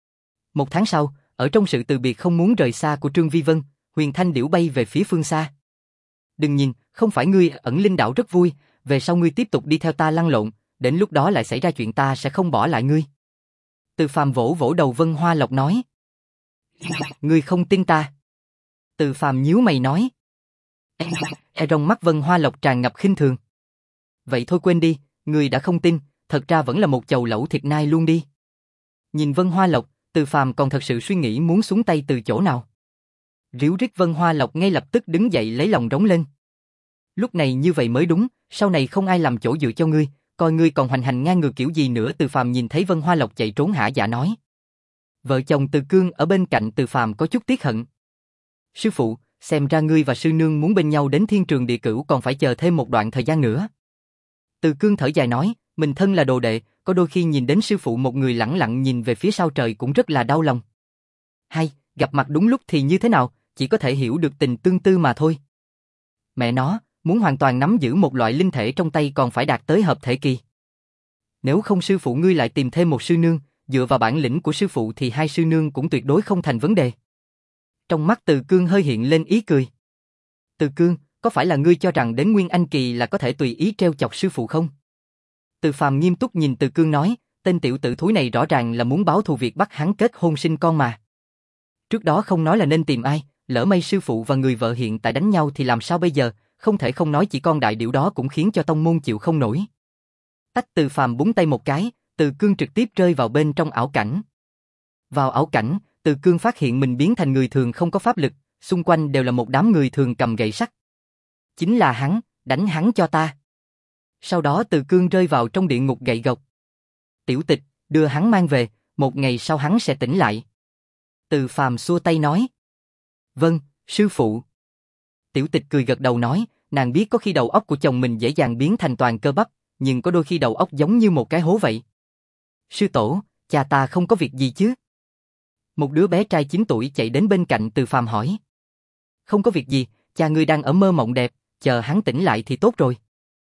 Một tháng sau, ở trong sự từ biệt không muốn rời xa của Trương Vi Vân, Huyền Thanh Điểu bay về phía phương xa. Đừng nhìn, không phải ngươi ẩn linh đạo rất vui, về sau ngươi tiếp tục đi theo ta lăn lộn, đến lúc đó lại xảy ra chuyện ta sẽ không bỏ lại ngươi. Từ Phàm vỗ vỗ đầu Vân Hoa Lộc nói. Ngươi không tin ta? Từ Phàm nhíu mày nói. E trong mắt Vân Hoa Lộc tràn ngập khinh thường. Vậy thôi quên đi, ngươi đã không tin, thật ra vẫn là một chầu lẩu thịt nai luôn đi. Nhìn Vân Hoa Lộc, Từ Phàm còn thật sự suy nghĩ muốn xuống tay từ chỗ nào. Ríu rít Vân Hoa Lộc ngay lập tức đứng dậy lấy lòng rống lên. Lúc này như vậy mới đúng, sau này không ai làm chỗ dựa cho ngươi, coi ngươi còn hoành hành ngang ngược kiểu gì nữa. Từ Phàm nhìn thấy Vân Hoa Lộc chạy trốn hả dạ nói. Vợ chồng Từ Cương ở bên cạnh Từ Phàm có chút tiếc hận. Sư phụ, xem ra ngươi và sư nương muốn bên nhau đến thiên trường địa cửu còn phải chờ thêm một đoạn thời gian nữa. Từ Cương thở dài nói, mình thân là đồ đệ, có đôi khi nhìn đến sư phụ một người lẳng lặng nhìn về phía sao trời cũng rất là đau lòng. Hay, gặp mặt đúng lúc thì như thế nào, chỉ có thể hiểu được tình tương tư mà thôi. Mẹ nó, muốn hoàn toàn nắm giữ một loại linh thể trong tay còn phải đạt tới hợp thể kỳ. Nếu không sư phụ ngươi lại tìm thêm một sư nương, dựa vào bản lĩnh của sư phụ thì hai sư nương cũng tuyệt đối không thành vấn đề. Trong mắt Từ Cương hơi hiện lên ý cười. Từ Cương, có phải là ngươi cho rằng đến Nguyên Anh kỳ là có thể tùy ý treo chọc sư phụ không? Từ Phàm nghiêm túc nhìn Từ Cương nói, tên tiểu tử thúi này rõ ràng là muốn báo thù việc bắt hắn kết hôn sinh con mà. Trước đó không nói là nên tìm ai, lỡ may sư phụ và người vợ hiện tại đánh nhau thì làm sao bây giờ, không thể không nói chỉ con đại điểu đó cũng khiến cho tông môn chịu không nổi. Tách Từ Phàm búng tay một cái, Từ Cương trực tiếp rơi vào bên trong ảo cảnh. Vào ảo cảnh, Từ Cương phát hiện mình biến thành người thường không có pháp lực, xung quanh đều là một đám người thường cầm gậy sắt. Chính là hắn, đánh hắn cho ta. Sau đó Từ Cương rơi vào trong địa ngục gậy gộc. Tiểu tịch, đưa hắn mang về, một ngày sau hắn sẽ tỉnh lại. Từ Phàm xua tay nói. Vâng, sư phụ. Tiểu tịch cười gật đầu nói, nàng biết có khi đầu óc của chồng mình dễ dàng biến thành toàn cơ bắp, nhưng có đôi khi đầu óc giống như một cái hố vậy. Sư tổ, cha ta không có việc gì chứ? Một đứa bé trai chín tuổi chạy đến bên cạnh Từ Phàm hỏi. Không có việc gì, cha ngươi đang ở mơ mộng đẹp, chờ hắn tỉnh lại thì tốt rồi.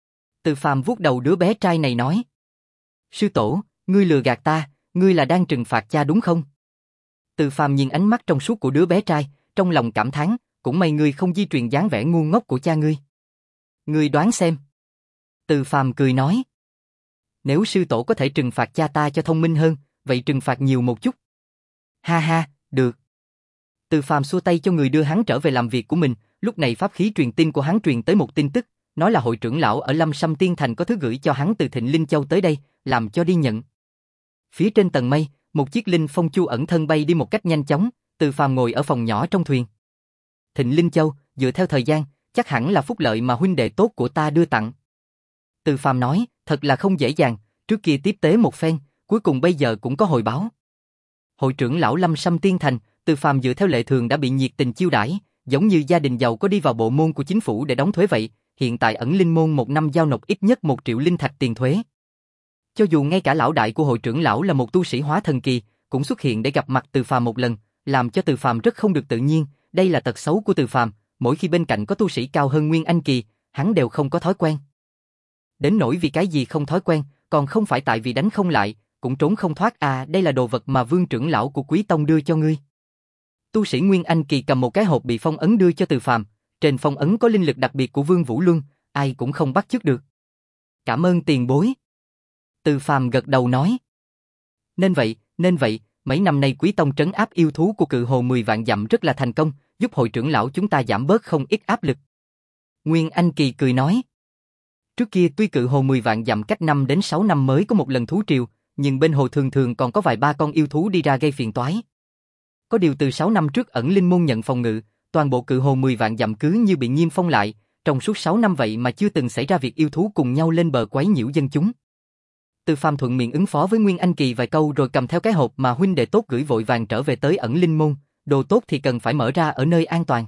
Từ Phàm vuốt đầu đứa bé trai này nói. Sư tổ, ngươi lừa gạt ta, ngươi là đang trừng phạt cha đúng không? Từ Phàm nhìn ánh mắt trong suốt của đứa bé trai, trong lòng cảm thán, cũng may ngươi không di truyền dáng vẻ ngu ngốc của cha ngươi. Ngươi đoán xem. Từ Phàm cười nói. Nếu sư tổ có thể trừng phạt cha ta cho thông minh hơn, vậy trừng phạt nhiều một chút. Ha ha, được. Từ Phàm xua tay cho người đưa hắn trở về làm việc của mình, lúc này pháp khí truyền tin của hắn truyền tới một tin tức, nói là hội trưởng lão ở Lâm Sâm Tiên Thành có thứ gửi cho hắn từ Thịnh Linh Châu tới đây, làm cho đi nhận. Phía trên tầng mây, một chiếc linh phong chu ẩn thân bay đi một cách nhanh chóng, Từ Phàm ngồi ở phòng nhỏ trong thuyền. Thịnh Linh Châu, dựa theo thời gian, chắc hẳn là phúc lợi mà huynh đệ tốt của ta đưa tặng. Từ Phàm nói, thật là không dễ dàng, trước kia tiếp tế một phen, cuối cùng bây giờ cũng có hồi báo. Hội trưởng lão Lâm Sâm Tiên Thành, Từ Phàm dựa theo lệ thường đã bị nhiệt tình chiêu đãi, giống như gia đình giàu có đi vào bộ môn của chính phủ để đóng thuế vậy, hiện tại ẩn linh môn một năm giao nộp ít nhất một triệu linh thạch tiền thuế. Cho dù ngay cả lão đại của hội trưởng lão là một tu sĩ hóa thần kỳ, cũng xuất hiện để gặp mặt Từ Phàm một lần, làm cho Từ Phàm rất không được tự nhiên, đây là tật xấu của Từ Phàm, mỗi khi bên cạnh có tu sĩ cao hơn Nguyên Anh kỳ, hắn đều không có thói quen. Đến nỗi vì cái gì không thói quen, còn không phải tại vì đánh không lại, cũng trốn không thoát à, đây là đồ vật mà Vương trưởng lão của Quý Tông đưa cho ngươi. Tu sĩ Nguyên Anh kỳ cầm một cái hộp bị phong ấn đưa cho Từ Phàm, trên phong ấn có linh lực đặc biệt của Vương Vũ Luân, ai cũng không bắt chước được. Cảm ơn tiền bối. Từ Phàm gật đầu nói. Nên vậy, nên vậy, mấy năm nay Quý Tông trấn áp yêu thú của Cự Hồ mười vạn dặm rất là thành công, giúp hội trưởng lão chúng ta giảm bớt không ít áp lực. Nguyên Anh kỳ cười nói. Trước kia tuy Cự Hồ mười vạn dặm cách năm đến sáu năm mới có một lần thú triều, nhưng bên hồ thường thường còn có vài ba con yêu thú đi ra gây phiền toái. Có điều từ sáu năm trước ẩn linh môn nhận phòng ngự, toàn bộ Cự Hồ mười vạn dặm cứ như bị niêm phong lại, trong suốt sáu năm vậy mà chưa từng xảy ra việc yêu thú cùng nhau lên bờ quấy nhiễu dân chúng. Từ Phàm thuận miệng ứng phó với Nguyên Anh kỳ vài câu rồi cầm theo cái hộp mà huynh đệ tốt gửi vội vàng trở về tới ẩn linh môn, đồ tốt thì cần phải mở ra ở nơi an toàn.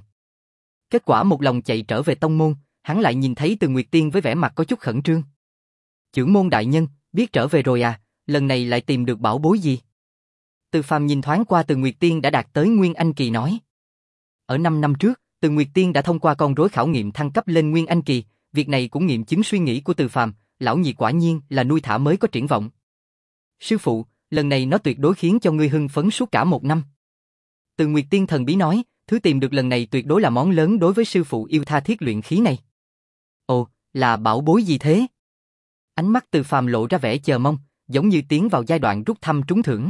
Kết quả một lòng chạy trở về tông môn, hắn lại nhìn thấy Từ Nguyệt Tiên với vẻ mặt có chút khẩn trương. Chưởng môn đại nhân, biết trở về rồi à, lần này lại tìm được bảo bối gì? Từ Phàm nhìn thoáng qua Từ Nguyệt Tiên đã đạt tới Nguyên Anh kỳ nói. Ở năm năm trước, Từ Nguyệt Tiên đã thông qua con rối khảo nghiệm thăng cấp lên Nguyên Anh kỳ, việc này cũng nghiệm chứng suy nghĩ của Từ Phàm, lão nhị quả nhiên là nuôi thả mới có triển vọng. Sư phụ, lần này nó tuyệt đối khiến cho ngươi hưng phấn suốt cả một năm. Từ Nguyệt Tiên thần bí nói, thứ tìm được lần này tuyệt đối là món lớn đối với sư phụ yêu tha thiết luyện khí này. Ồ, là bảo bối gì thế? Ánh mắt Từ Phàm lộ ra vẻ chờ mong, giống như tiến vào giai đoạn rút thăm trúng thưởng.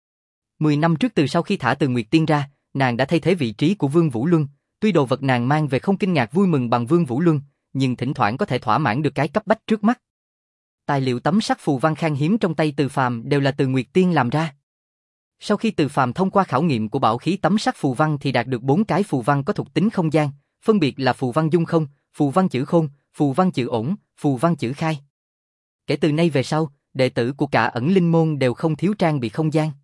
Mười năm trước từ sau khi thả Từ Nguyệt Tiên ra, nàng đã thay thế vị trí của Vương Vũ Luân, tuy đồ vật nàng mang về không kinh ngạc vui mừng bằng Vương Vũ Luân, nhưng thỉnh thoảng có thể thỏa mãn được cái cấp bách trước mắt. Tài liệu tấm sắt phù văn khan hiếm trong tay Từ Phàm đều là Từ Nguyệt Tiên làm ra. Sau khi Từ Phàm thông qua khảo nghiệm của bảo khí tấm sắt phù văn thì đạt được bốn cái phù văn có thuộc tính không gian, phân biệt là phù văn dung không, phù văn chữ khôn, phù văn chữ ổn, phù văn chữ khai. Kể từ nay về sau, đệ tử của cả ẩn linh môn đều không thiếu trang bị không gian.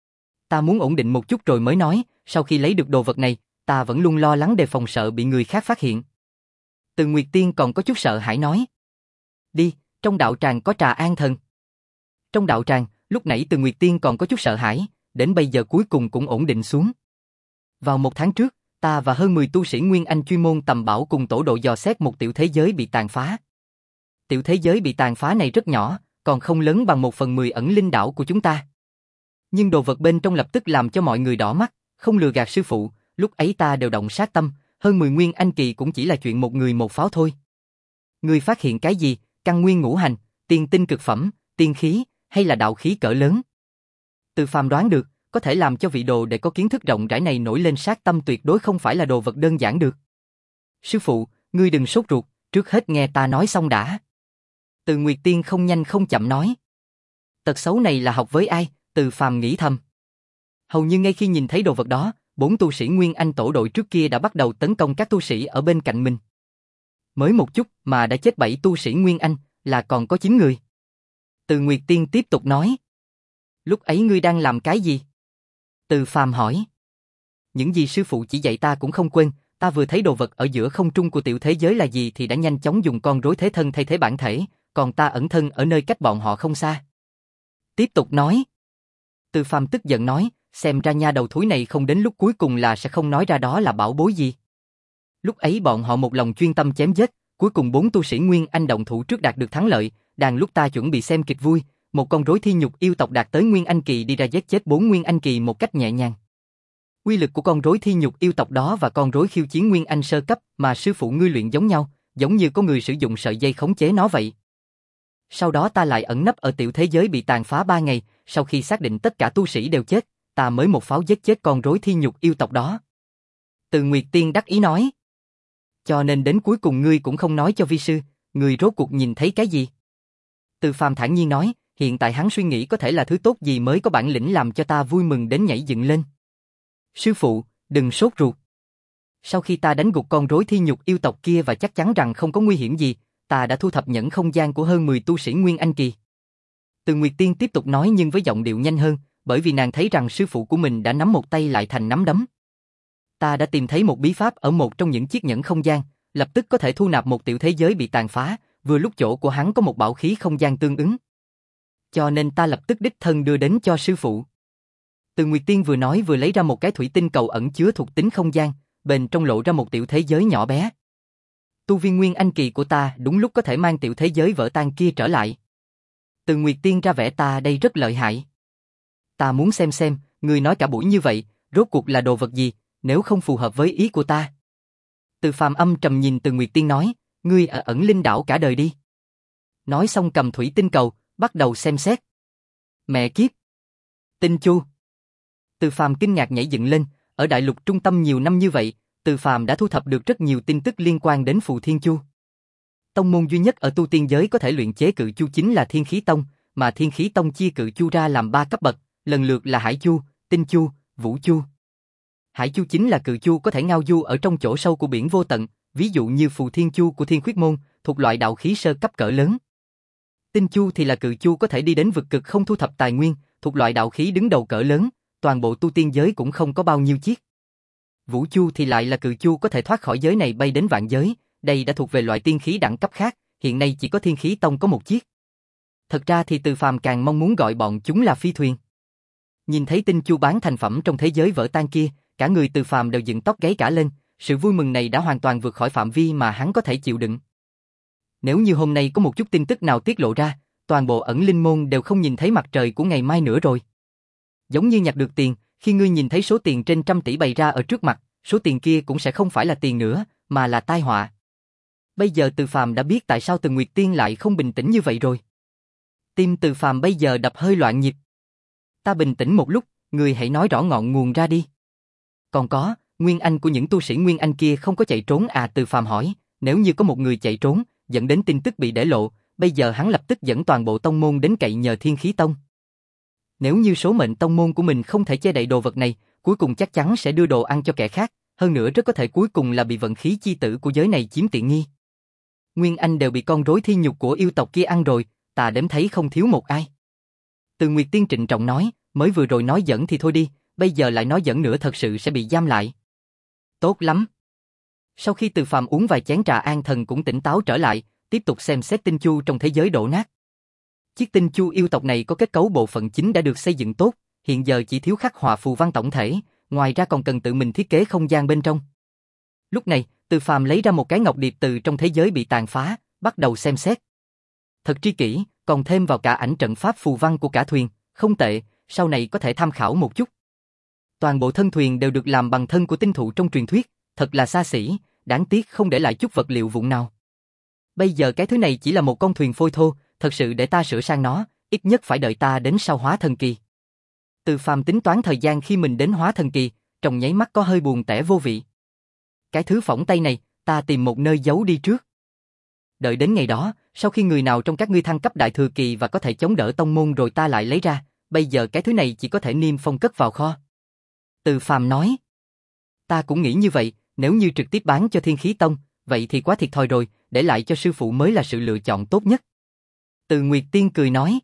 Ta muốn ổn định một chút rồi mới nói, sau khi lấy được đồ vật này, ta vẫn luôn lo lắng đề phòng sợ bị người khác phát hiện. Từ Nguyệt Tiên còn có chút sợ hãi nói. Đi, trong đạo tràng có trà an thần. Trong đạo tràng, lúc nãy Từ Nguyệt Tiên còn có chút sợ hãi, đến bây giờ cuối cùng cũng ổn định xuống. Vào một tháng trước, ta và hơn mười tu sĩ Nguyên Anh chuyên môn tầm bảo cùng tổ đội dò xét một tiểu thế giới bị tàn phá. Tiểu thế giới bị tàn phá này rất nhỏ, còn không lớn bằng một phần mười ẩn linh đảo của chúng ta. Nhưng đồ vật bên trong lập tức làm cho mọi người đỏ mắt, không lừa gạt sư phụ, lúc ấy ta đều động sát tâm, hơn mười nguyên anh kỳ cũng chỉ là chuyện một người một pháo thôi. Người phát hiện cái gì, căn nguyên ngũ hành, tiên tinh cực phẩm, tiên khí, hay là đạo khí cỡ lớn? Từ Phàm đoán được, có thể làm cho vị đồ để có kiến thức rộng rãi này nổi lên sát tâm tuyệt đối không phải là đồ vật đơn giản được. Sư phụ, ngươi đừng sốt ruột, trước hết nghe ta nói xong đã. Từ Nguyệt Tiên không nhanh không chậm nói. Tật xấu này là học với ai? Từ Phàm nghĩ thầm. Hầu như ngay khi nhìn thấy đồ vật đó, bốn tu sĩ Nguyên Anh tổ đội trước kia đã bắt đầu tấn công các tu sĩ ở bên cạnh mình. Mới một chút mà đã chết bảy tu sĩ Nguyên Anh, là còn có chín người. Từ Nguyệt Tiên tiếp tục nói. Lúc ấy ngươi đang làm cái gì? Từ Phàm hỏi. Những gì sư phụ chỉ dạy ta cũng không quên, ta vừa thấy đồ vật ở giữa không trung của tiểu thế giới là gì thì đã nhanh chóng dùng con rối thế thân thay thế bản thể, còn ta ẩn thân ở nơi cách bọn họ không xa. Tiếp tục nói. Từ Phàm tức giận nói, xem ra nha đầu thúi này không đến lúc cuối cùng là sẽ không nói ra đó là bảo bối gì. Lúc ấy bọn họ một lòng chuyên tâm chém giết, cuối cùng bốn tu sĩ Nguyên Anh động thủ trước đạt được thắng lợi, đang lúc ta chuẩn bị xem kịch vui, một con rối thi nhục yêu tộc đạt tới Nguyên Anh kỳ đi ra giết chết bốn Nguyên Anh kỳ một cách nhẹ nhàng. Uy lực của con rối thi nhục yêu tộc đó và con rối khiêu chiến Nguyên Anh sơ cấp mà sư phụ ngươi luyện giống nhau, giống như có người sử dụng sợi dây khống chế nó vậy. Sau đó ta lại ẩn nấp ở tiểu thế giới bị tàn phá ba ngày, sau khi xác định tất cả tu sĩ đều chết, ta mới một pháo giết chết con rối thi nhục yêu tộc đó. Từ Nguyệt Tiên đắc ý nói. Cho nên đến cuối cùng ngươi cũng không nói cho vi sư, ngươi rốt cuộc nhìn thấy cái gì? Từ Phàm thản nhiên nói, hiện tại hắn suy nghĩ có thể là thứ tốt gì mới có bản lĩnh làm cho ta vui mừng đến nhảy dựng lên. Sư phụ, đừng sốt ruột. Sau khi ta đánh gục con rối thi nhục yêu tộc kia và chắc chắn rằng không có nguy hiểm gì, ta đã thu thập nhẫn không gian của hơn mười tu sĩ Nguyên Anh kỳ. Từ Nguyệt Tiên tiếp tục nói nhưng với giọng điệu nhanh hơn, bởi vì nàng thấy rằng sư phụ của mình đã nắm một tay lại thành nắm đấm. Ta đã tìm thấy một bí pháp ở một trong những chiếc nhẫn không gian, lập tức có thể thu nạp một tiểu thế giới bị tàn phá, vừa lúc chỗ của hắn có một bảo khí không gian tương ứng. Cho nên ta lập tức đích thân đưa đến cho sư phụ. Từ Nguyệt Tiên vừa nói vừa lấy ra một cái thủy tinh cầu ẩn chứa thuộc tính không gian, bên trong lộ ra một tiểu thế giới nhỏ bé. Tu vi Nguyên Anh kỳ của ta đúng lúc có thể mang tiểu thế giới vỡ tan kia trở lại. Từ Nguyệt Tiên ra vẻ ta đây rất lợi hại. Ta muốn xem xem, ngươi nói cả buổi như vậy, rốt cuộc là đồ vật gì, nếu không phù hợp với ý của ta. Từ Phàm âm trầm nhìn Từ Nguyệt Tiên nói, ngươi ở ẩn linh đảo cả đời đi. Nói xong cầm thủy tinh cầu, bắt đầu xem xét. Mẹ kiếp! Tinh Chu! Từ Phàm kinh ngạc nhảy dựng lên, ở đại lục trung tâm nhiều năm như vậy, Từ Phàm đã thu thập được rất nhiều tin tức liên quan đến Phù Thiên Chu. Tông môn duy nhất ở tu tiên giới có thể luyện chế cự chu chính là Thiên Khí Tông, mà Thiên Khí Tông chia cự chu ra làm ba cấp bậc, lần lượt là Hải Chu, Tinh Chu, Vũ Chu. Hải Chu chính là cự chu có thể ngao du ở trong chỗ sâu của biển vô tận, ví dụ như Phù Thiên Chu của Thiên Khuyết Môn, thuộc loại đạo khí sơ cấp cỡ lớn. Tinh Chu thì là cự chu có thể đi đến vực cực không thu thập tài nguyên, thuộc loại đạo khí đứng đầu cỡ lớn, toàn bộ tu tiên giới cũng không có bao nhiêu chiếc. Vũ Chu thì lại là cự chu có thể thoát khỏi giới này bay đến vạn giới, đây đã thuộc về loại tiên khí đẳng cấp khác, hiện nay chỉ có Thiên Khí Tông có một chiếc. Thật ra thì Từ Phàm càng mong muốn gọi bọn chúng là phi thuyền. Nhìn thấy Tinh Chu bán thành phẩm trong thế giới vỡ tan kia, cả người Từ Phàm đều dựng tóc gáy cả lên, sự vui mừng này đã hoàn toàn vượt khỏi phạm vi mà hắn có thể chịu đựng. Nếu như hôm nay có một chút tin tức nào tiết lộ ra, toàn bộ ẩn linh môn đều không nhìn thấy mặt trời của ngày mai nữa rồi. Giống như nhặt được tiền, khi ngươi nhìn thấy số tiền trên trăm tỷ bày ra ở trước mặt, số tiền kia cũng sẽ không phải là tiền nữa, mà là tai họa. Bây giờ Từ Phàm đã biết tại sao Từ Nguyệt Tiên lại không bình tĩnh như vậy rồi. Tim Từ Phàm bây giờ đập hơi loạn nhịp. Ta bình tĩnh một lúc, ngươi hãy nói rõ ngọn nguồn ra đi. Còn có, Nguyên Anh của những tu sĩ Nguyên Anh kia không có chạy trốn à? Từ Phàm hỏi, nếu như có một người chạy trốn, dẫn đến tin tức bị để lộ, bây giờ hắn lập tức dẫn toàn bộ tông môn đến cậy nhờ Thiên Khí Tông. Nếu như số mệnh tông môn của mình không thể che đậy đồ vật này, cuối cùng chắc chắn sẽ đưa đồ ăn cho kẻ khác, hơn nữa rất có thể cuối cùng là bị vận khí chi tử của giới này chiếm tiện nghi. Nguyên Anh đều bị con rối thi nhục của yêu tộc kia ăn rồi, ta đếm thấy không thiếu một ai. Từ Nguyệt Tiên trịnh trọng nói, mới vừa rồi nói giỡn thì thôi đi, bây giờ lại nói giỡn nữa thật sự sẽ bị giam lại. Tốt lắm. Sau khi Từ Phàm uống vài chén trà an thần cũng tỉnh táo trở lại, tiếp tục xem xét tinh chu trong thế giới đổ nát. Chiếc tinh chu yêu tộc này có kết cấu bộ phận chính đã được xây dựng tốt, hiện giờ chỉ thiếu khắc họa phù văn tổng thể, ngoài ra còn cần tự mình thiết kế không gian bên trong. Lúc này, Từ Phàm lấy ra một cái ngọc điệp từ trong thế giới bị tàn phá, bắt đầu xem xét. Thật tri kỷ, còn thêm vào cả ảnh trận pháp phù văn của cả thuyền, không tệ, sau này có thể tham khảo một chút. Toàn bộ thân thuyền đều được làm bằng thân của tinh thụ trong truyền thuyết, thật là xa xỉ, đáng tiếc không để lại chút vật liệu vụn nào. Bây giờ cái thứ này chỉ là một con thuyền phôi thô, thật sự để ta sửa sang nó, ít nhất phải đợi ta đến sau hóa thần kỳ. Từ Phàm tính toán thời gian khi mình đến hóa thần kỳ, trong nháy mắt có hơi buồn tẻ vô vị. Cái thứ phỏng tay này, ta tìm một nơi giấu đi trước. Đợi đến ngày đó, sau khi người nào trong các ngươi thăng cấp đại thừa kỳ và có thể chống đỡ tông môn rồi ta lại lấy ra, bây giờ cái thứ này chỉ có thể niêm phong cất vào kho. Từ Phàm nói. Ta cũng nghĩ như vậy, nếu như trực tiếp bán cho Thiên Khí Tông, vậy thì quá thiệt thòi rồi, để lại cho sư phụ mới là sự lựa chọn tốt nhất. Từ Nguyệt Tiên cười nói.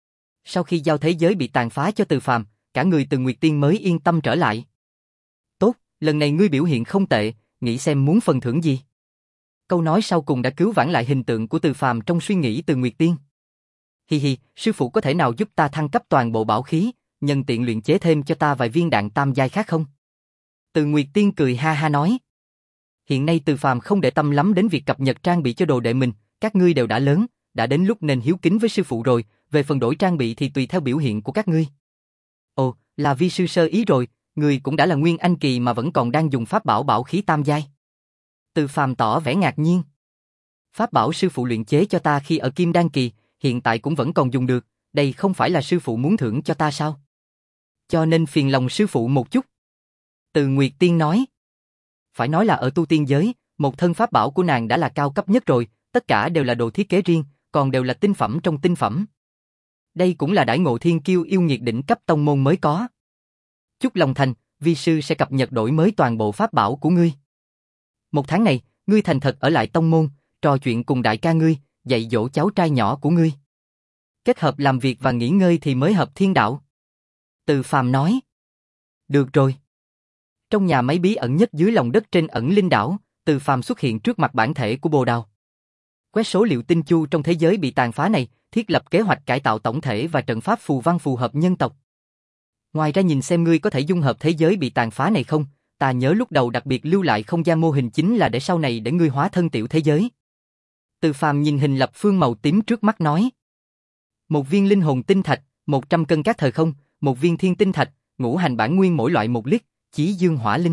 Sau khi giao thế giới bị tàn phá cho Từ Phàm, cả người Từ Nguyệt Tiên mới yên tâm trở lại. Tốt, lần này ngươi biểu hiện không tệ, nghĩ xem muốn phần thưởng gì. Câu nói sau cùng đã cứu vãn lại hình tượng của Từ Phàm trong suy nghĩ Từ Nguyệt Tiên. Hi hi, sư phụ có thể nào giúp ta thăng cấp toàn bộ bảo khí, nhân tiện luyện chế thêm cho ta vài viên đạn tam giai khác không? Từ Nguyệt Tiên cười ha ha nói. Hiện nay Từ Phàm không để tâm lắm đến việc cập nhật trang bị cho đồ đệ mình, các ngươi đều đã lớn, đã đến lúc nên hiếu kính với sư phụ rồi, về phần đổi trang bị thì tùy theo biểu hiện của các ngươi. Ồ, là vi sư sơ ý rồi, người cũng đã là nguyên anh kỳ mà vẫn còn đang dùng pháp bảo bảo khí tam giai. Từ Phàm tỏ vẻ ngạc nhiên. Pháp bảo sư phụ luyện chế cho ta khi ở Kim Đan kỳ, hiện tại cũng vẫn còn dùng được, đây không phải là sư phụ muốn thưởng cho ta sao? Cho nên phiền lòng sư phụ một chút. Từ Nguyệt Tiên nói. Phải nói là ở tu tiên giới, một thân pháp bảo của nàng đã là cao cấp nhất rồi, tất cả đều là đồ thiết kế riêng, còn đều là tinh phẩm trong tinh phẩm. Đây cũng là đãi ngộ thiên kiêu yêu nghiệt đỉnh cấp tông môn mới có. Chúc lòng thành, vi sư sẽ cập nhật đổi mới toàn bộ pháp bảo của ngươi. Một tháng này, ngươi thành thật ở lại tông môn, trò chuyện cùng đại ca ngươi, dạy dỗ cháu trai nhỏ của ngươi. Kết hợp làm việc và nghỉ ngơi thì mới hợp thiên đạo. Từ Phàm nói. Được rồi. Trong nhà máy bí ẩn nhất dưới lòng đất trên ẩn linh đảo, Từ Phàm xuất hiện trước mặt bản thể của Bồ Đào. Quét số liệu tinh chu trong thế giới bị tàn phá này, thiết lập kế hoạch cải tạo tổng thể và trận pháp phù văn phù hợp nhân tộc. Ngoài ra nhìn xem ngươi có thể dung hợp thế giới bị tàn phá này không, ta nhớ lúc đầu đặc biệt lưu lại không gian mô hình chính là để sau này để ngươi hóa thân tiểu thế giới. Từ Phàm nhìn hình lập phương màu tím trước mắt nói. Một viên linh hồn tinh thạch, một trăm cân cát thời không, một viên thiên tinh thạch, ngũ hành bản nguyên mỗi loại một lít, chí dương hỏa linh.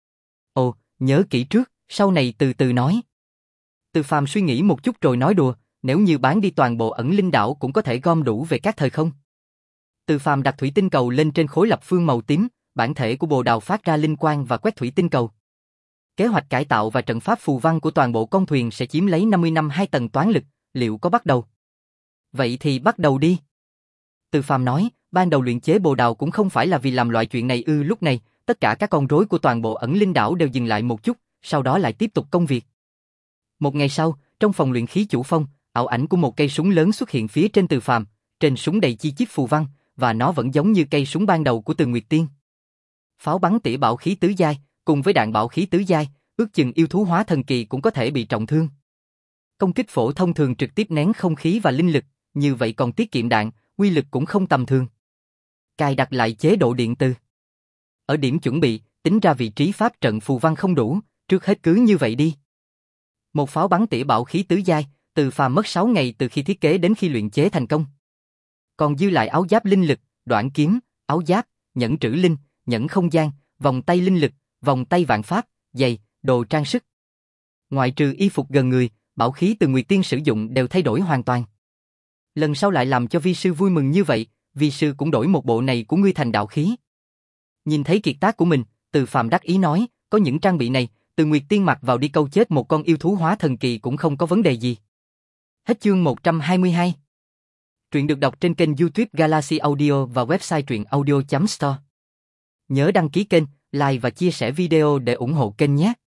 Ồ, nhớ kỹ trước, sau này từ từ nói. Từ Phàm suy nghĩ một chút rồi nói đùa, nếu như bán đi toàn bộ ẩn linh đảo cũng có thể gom đủ về các thời không. Từ Phàm đặt thủy tinh cầu lên trên khối lập phương màu tím, bản thể của Bồ Đào phát ra linh quang và quét thủy tinh cầu. Kế hoạch cải tạo và trận pháp phù văn của toàn bộ con thuyền sẽ chiếm lấy năm mươi năm hai tầng toán lực, liệu có bắt đầu? Vậy thì bắt đầu đi. Từ Phàm nói, ban đầu luyện chế Bồ Đào cũng không phải là vì làm loại chuyện này ư. Lúc này, tất cả các con rối của toàn bộ ẩn linh đảo đều dừng lại một chút, sau đó lại tiếp tục công việc. Một ngày sau, trong phòng luyện khí chủ phong, ảo ảnh của một cây súng lớn xuất hiện phía trên Từ Phàm, trên súng đầy chi chít phù văn, và nó vẫn giống như cây súng ban đầu của Từ Nguyệt Tiên. Pháo bắn tỉa bảo khí tứ giai, cùng với đạn bảo khí tứ giai, ước chừng yêu thú hóa thần kỳ cũng có thể bị trọng thương. Công kích phổ thông thường trực tiếp nén không khí và linh lực, như vậy còn tiết kiệm đạn, uy lực cũng không tầm thường. Cài đặt lại chế độ điện từ. Ở điểm chuẩn bị, tính ra vị trí pháp trận phù văn không đủ, trước hết cứ như vậy đi. Một pháo bắn tỉa bảo khí tứ giai, Từ Phàm mất sáu ngày từ khi thiết kế đến khi luyện chế thành công. Còn dư lại áo giáp linh lực, đoạn kiếm, áo giáp, nhẫn trữ linh, nhẫn không gian, vòng tay linh lực, vòng tay vạn pháp, giày, đồ trang sức. Ngoại trừ y phục gần người, bảo khí Từ Nguyệt Tiên sử dụng đều thay đổi hoàn toàn. Lần sau lại làm cho vi sư vui mừng như vậy, vi sư cũng đổi một bộ này của ngươi thành đạo khí. Nhìn thấy kiệt tác của mình, Từ Phàm đắc ý nói, có những trang bị này, Từ Nguyệt Tiên mặc vào đi câu chết một con yêu thú hóa thần kỳ cũng không có vấn đề gì. Hết chương một trăm hai mươi hai. Truyện được đọc trên kênh YouTube Galaxy Audio và website truyện audio chấm store. Nhớ đăng ký kênh, like và chia sẻ video để ủng hộ kênh nhé.